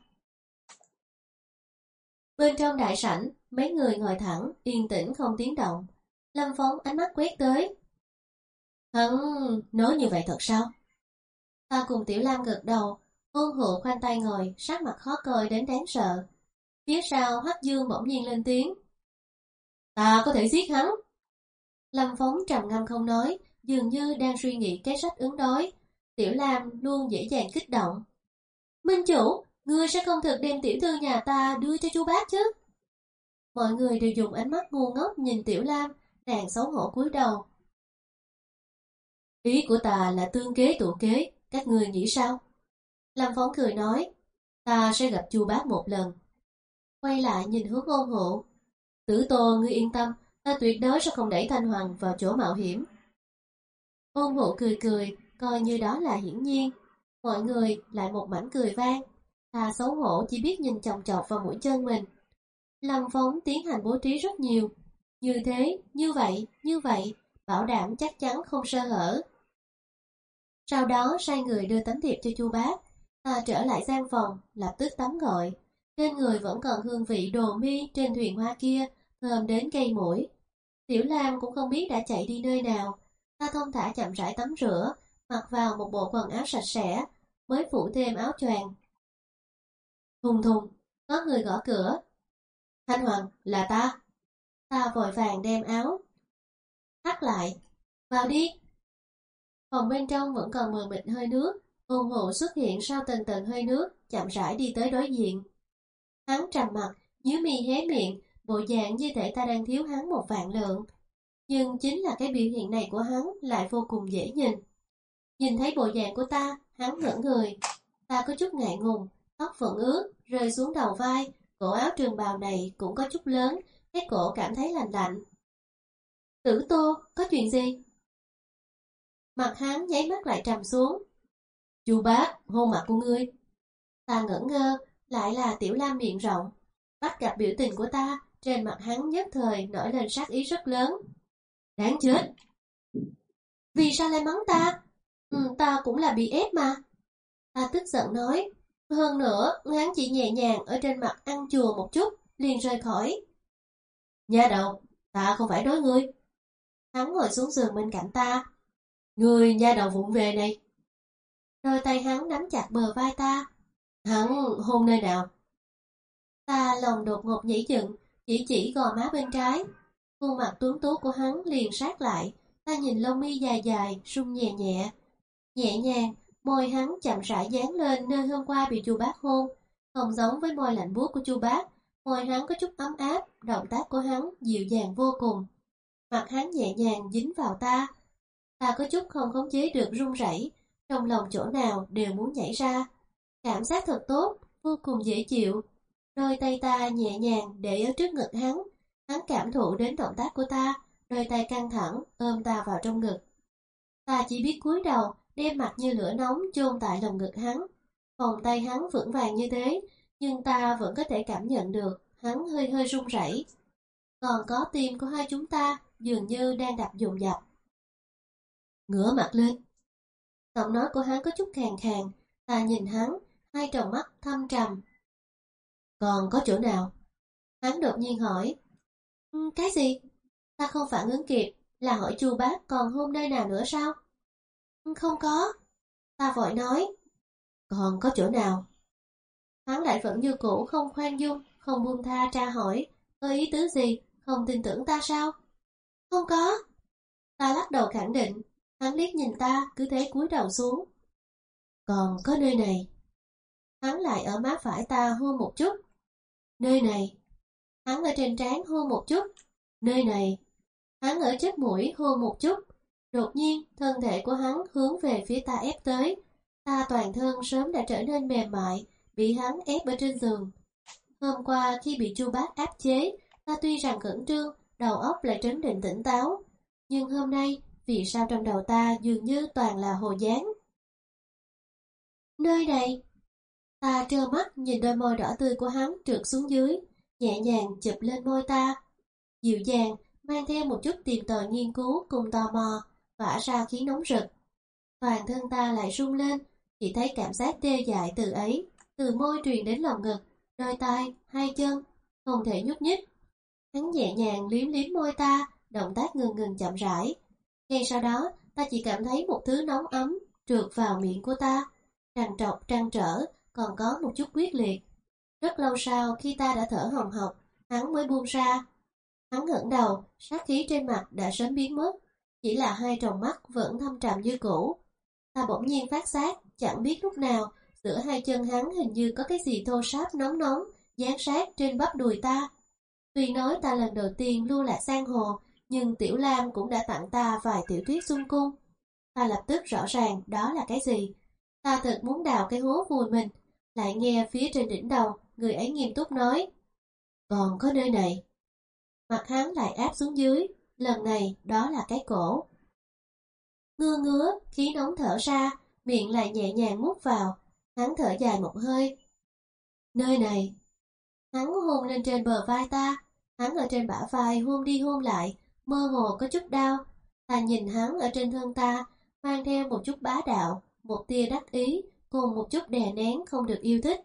Speaker 1: Bên trong đại sảnh, mấy người ngồi thẳng, yên tĩnh không tiếng động. Lâm Phóng ánh mắt quét tới. Hắn nói như vậy thật sao? Ta cùng Tiểu Lam gật đầu, Ôn Hụ khoanh tay ngồi, sắc mặt khó coi đến đáng sợ. Phía sau Hoắc Dương bỗng nhiên lên tiếng. Ta có thể giết hắn. Lâm Phóng trầm ngâm không nói, dường như đang suy nghĩ cái sách ứng đối. Tiểu Lam luôn dễ dàng kích động. Minh chủ, ngươi sẽ không thực đem tiểu thư nhà ta đưa cho chu bác chứ? Mọi người đều dùng ánh mắt ngu ngốc nhìn Tiểu Lam, nàng xấu hổ cúi đầu. Ý của ta là tương kế tụ kế, các ngươi nghĩ sao? Lâm Phóng cười nói, ta sẽ gặp chu bác một lần. Quay lại nhìn hướng Ôn Hụ. Tử Tô, ngươi yên tâm, ta tuyệt đối sẽ không đẩy Thanh Hoàng vào chỗ mạo hiểm. Ôn Hụ cười cười, coi như đó là hiển nhiên. Mọi người lại một mảnh cười vang. Ta xấu hổ chỉ biết nhìn chòng chọc vào mũi chân mình. Lâm Phóng tiến hành bố trí rất nhiều. Như thế, như vậy, như vậy, bảo đảm chắc chắn không sơ hở. Sau đó sai người đưa tấm thiệp cho chu bác. Ta trở lại gian phòng, lập tức tắm gội. Trên người vẫn còn hương vị đồ mi trên thuyền hoa kia, thơm đến cây mũi. Tiểu Lam cũng không biết đã chạy đi nơi nào. Ta thông thả chậm rãi tắm rửa, mặc vào một bộ quần áo sạch sẽ, mới phủ thêm áo choàng. Thùng thùng, có người gõ cửa. Thanh Hoàng, là ta. Ta vội vàng đem áo thắt lại. Vào đi. Phòng bên trong vẫn còn mờ mịt hơi nước. Ôn Hụ xuất hiện sau tầng tầng hơi nước, chậm rãi đi tới đối diện. Hắn trầm mặt, nhíu mi hé miệng, bộ dạng như thể ta đang thiếu hắn một vạn lượng. Nhưng chính là cái biểu hiện này của hắn lại vô cùng dễ nhìn. Nhìn thấy bộ dạng của ta, hắn ngẩn người. Ta có chút ngại ngùng, tóc vẫn ướt, rơi xuống đầu vai, cổ áo trường bào này cũng có chút lớn, cái cổ cảm thấy lạnh lạnh. Tử Tô, có chuyện gì? Mặt hắn nháy mắt lại trầm xuống. Chu Bác, hôn mặt của ngươi. Ta ngẩn ngơ, lại là Tiểu Lam miệng rộng. Bắt gặp biểu tình của ta, trên mặt hắn nhất thời nổi lên sát ý rất lớn. Đáng chết! Vì sao lại mắng ta? Ừ, ta cũng là bị ép mà. Ta tức giận nói. Hơn nữa, hắn chỉ nhẹ nhàng ở trên mặt ăn chùa một chút, liền rời khỏi. Nha đầu, ta không phải nói ngươi. Hắn ngồi xuống giường bên cạnh ta. Ngươi nha đầu vụng về này. Đôi tay hắn nắm chặt bờ vai ta. Hắn hôn nơi nào? Ta lòng đột ngột nhảy dựng, chỉ chỉ gò má bên trái. Khuôn mặt tuấn tú của hắn liền sát lại. Ta nhìn lông mi dài dài, rung nhẹ nhẹ. Nhẹ nhàng, môi hắn chậm rãi dán lên nơi hôm qua bị Chu Bác hôn. Không giống với môi lạnh buốt của Chu Bác, môi hắn có chút ấm áp, động tác của hắn dịu dàng vô cùng. Mặt hắn nhẹ nhàng dính vào ta. Ta có chút không khống chế được run rẩy, trong lòng chỗ nào đều muốn nhảy ra. Cảm giác thật tốt, vô cùng dễ chịu. Đôi tay ta nhẹ nhàng để ở trước ngực hắn. Hắn cảm thụ đến động tác của ta, đôi tay căng thẳng ôm ta vào trong ngực. Ta chỉ biết cúi đầu, đem mặt như lửa nóng chôn tại lồng ngực hắn. Vòng tay hắn vững vàng như thế, nhưng ta vẫn có thể cảm nhận được hắn hơi hơi run rẩy. Còn có tim của hai chúng ta dường như đang đập dồn dập. Ngửa mặt lên. Giọng nói của hắn có chút khàn khàn. Ta nhìn hắn, hai tròng mắt thâm trầm. Còn có chỗ nào? Hắn đột nhiên hỏi. Ừ, cái gì? Ta không phản ứng kịp, là hỏi Chu Bác còn hôn nơi nào nữa sao? Ừ, không có. Ta vội nói. Còn có chỗ nào? Hắn lại vẫn như cũ không khoan dung, không buông tha tra hỏi. Có ý tứ gì? Không tin tưởng ta sao? Không có. Ta lắc đầu khẳng định. Hắn liếc nhìn ta, cứ thế cúi đầu xuống. Còn có nơi này. Hắn lại ở má phải ta hôn một chút. Nơi này. Hắn ở trên trán hôn một chút. Nơi này. Hắn ở trước mũi hôn một chút. Đột nhiên, thân thể của hắn hướng về phía ta ép tới. Ta toàn thân sớm đã trở nên mềm mại, bị hắn ép ở trên giường. Hôm qua khi bị Chu Bác áp chế, ta tuy rằng khẩn trương, đầu óc lại trấn định tỉnh táo. Nhưng hôm nay, vì sao trong đầu ta dường như toàn là hồ dáng? Nơi này. Ta trơ mắt nhìn đôi môi đỏ tươi của hắn trượt xuống dưới, nhẹ nhàng chụp lên môi ta. Dịu dàng, mang theo một chút tìm tòi nghiên cứu cùng tò mò, vả ra khí nóng rực. Toàn thân ta lại rung lên, chỉ thấy cảm giác tê dại từ ấy, từ môi truyền đến lòng ngực, đôi tay, hai chân, không thể nhúc nhích. Hắn nhẹ nhàng liếm liếm môi ta, động tác ngừng ngừng chậm rãi. Ngay sau đó, ta chỉ cảm thấy một thứ nóng ấm trượt vào miệng của ta, trằn trọc trăn trở, còn có một chút quyết liệt. Rất lâu sau khi ta đã thở hồng hộc, hắn mới buông ra. Hắn ngẩng đầu, sát khí trên mặt đã sớm biến mất, chỉ là hai tròng mắt vẫn thâm trầm như cũ. Ta bỗng nhiên phát giác, chẳng biết lúc nào, giữa hai chân hắn hình như có cái gì thô ráp nóng nóng, dán sát trên bắp đùi ta. Tuy nói ta lần đầu tiên lưu lạc giang hồ, nhưng Tiểu Lam cũng đã tặng ta vài tiểu thuyết xuân cung. Ta lập tức rõ ràng đó là cái gì. Ta thật muốn đào cái hố vùi mình, lại nghe phía trên đỉnh đầu, người ấy nghiêm túc nói. Còn có nơi này. Mặt hắn lại áp xuống dưới, lần này đó là cái cổ. Ngưa ngứa, khí nóng thở ra, miệng lại nhẹ nhàng mút vào, hắn thở dài một hơi. Nơi này. Hắn hôn lên trên bờ vai ta, hắn ở trên bả vai hôn đi hôn lại, mơ hồ có chút đau. Ta nhìn hắn ở trên thân ta, mang theo một chút bá đạo, một tia đắc ý, cùng một chút đè nén không được yêu thích.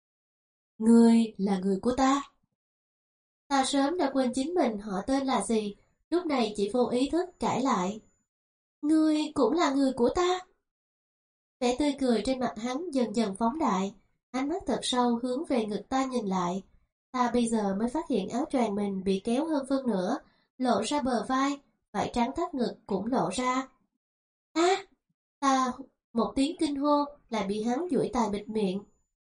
Speaker 1: Ngươi là người của ta. Ta sớm đã quên chính mình họ tên là gì, lúc này chỉ vô ý thức cãi lại. Ngươi cũng là người của ta. Vẻ tươi cười trên mặt hắn dần dần phóng đại, ánh mắt thật sâu hướng về ngực ta nhìn lại. Ta bây giờ mới phát hiện áo choàng mình bị kéo hơn phân nửa, lộ ra bờ vai, vải trắng thắt ngực cũng lộ ra. A! À, ta một tiếng kinh hô lại bị hắn duỗi tài bịt miệng.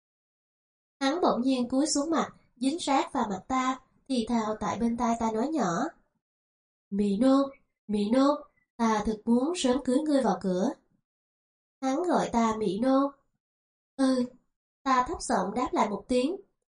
Speaker 1: Hắn bỗng nhiên cúi xuống mặt, dính sát vào mặt ta, thì thào tại bên tai ta nói nhỏ. Mị nô, Mị nô, ta thực muốn sớm cưới ngươi vào cửa. Hắn gọi ta Mị nô. Ừ, Ta thấp giọng đáp lại một tiếng.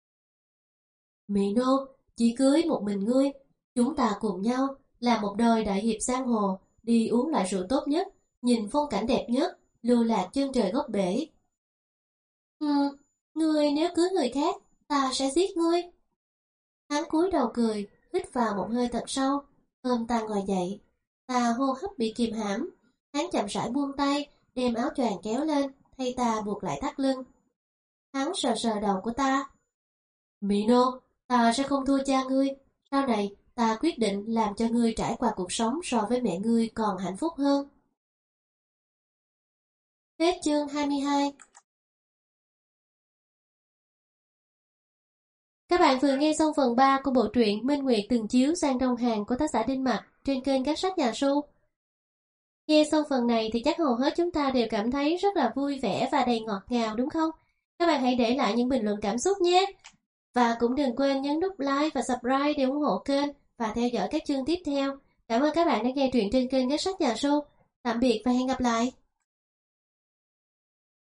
Speaker 1: Mino, chỉ cưới một mình ngươi, chúng ta cùng nhau làm một đời đại hiệp giang hồ, đi uống loại rượu tốt nhất, nhìn phong cảnh đẹp nhất, lưu lạc chân trời góc bể. Ừ, ngươi nếu cưới người khác, ta sẽ giết ngươi. Hắn cúi đầu cười, hít vào một hơi thật sâu, ôm ta ngồi dậy. Ta hô hấp bị kìm hãm, hắn chậm rãi buông tay, đem áo choàng kéo lên, thay ta buộc lại thắt lưng. Hắn sờ sờ đầu của ta. Mino, ta sẽ không thua cha ngươi. Sau này, ta quyết định làm cho ngươi trải qua cuộc sống so với mẹ ngươi còn hạnh phúc hơn. Hết chương hai mươi hai. Các bạn vừa nghe xong phần ba của bộ truyện Minh Nguyệt từng chiếu sang trong hàng của tác giả Đinh Mặc trên kênh Các Sách Nhà Su. Nghe xong phần này thì chắc hầu hết chúng ta đều cảm thấy rất là vui vẻ và đầy ngọt ngào đúng không? Các bạn hãy để lại những bình luận cảm xúc nhé! Và cũng đừng quên nhấn nút like và subscribe để ủng hộ kênh và theo dõi các chương tiếp theo. Cảm ơn các bạn đã nghe truyện trên kênh Các Sách Nhà Su. Tạm biệt và hẹn gặp lại!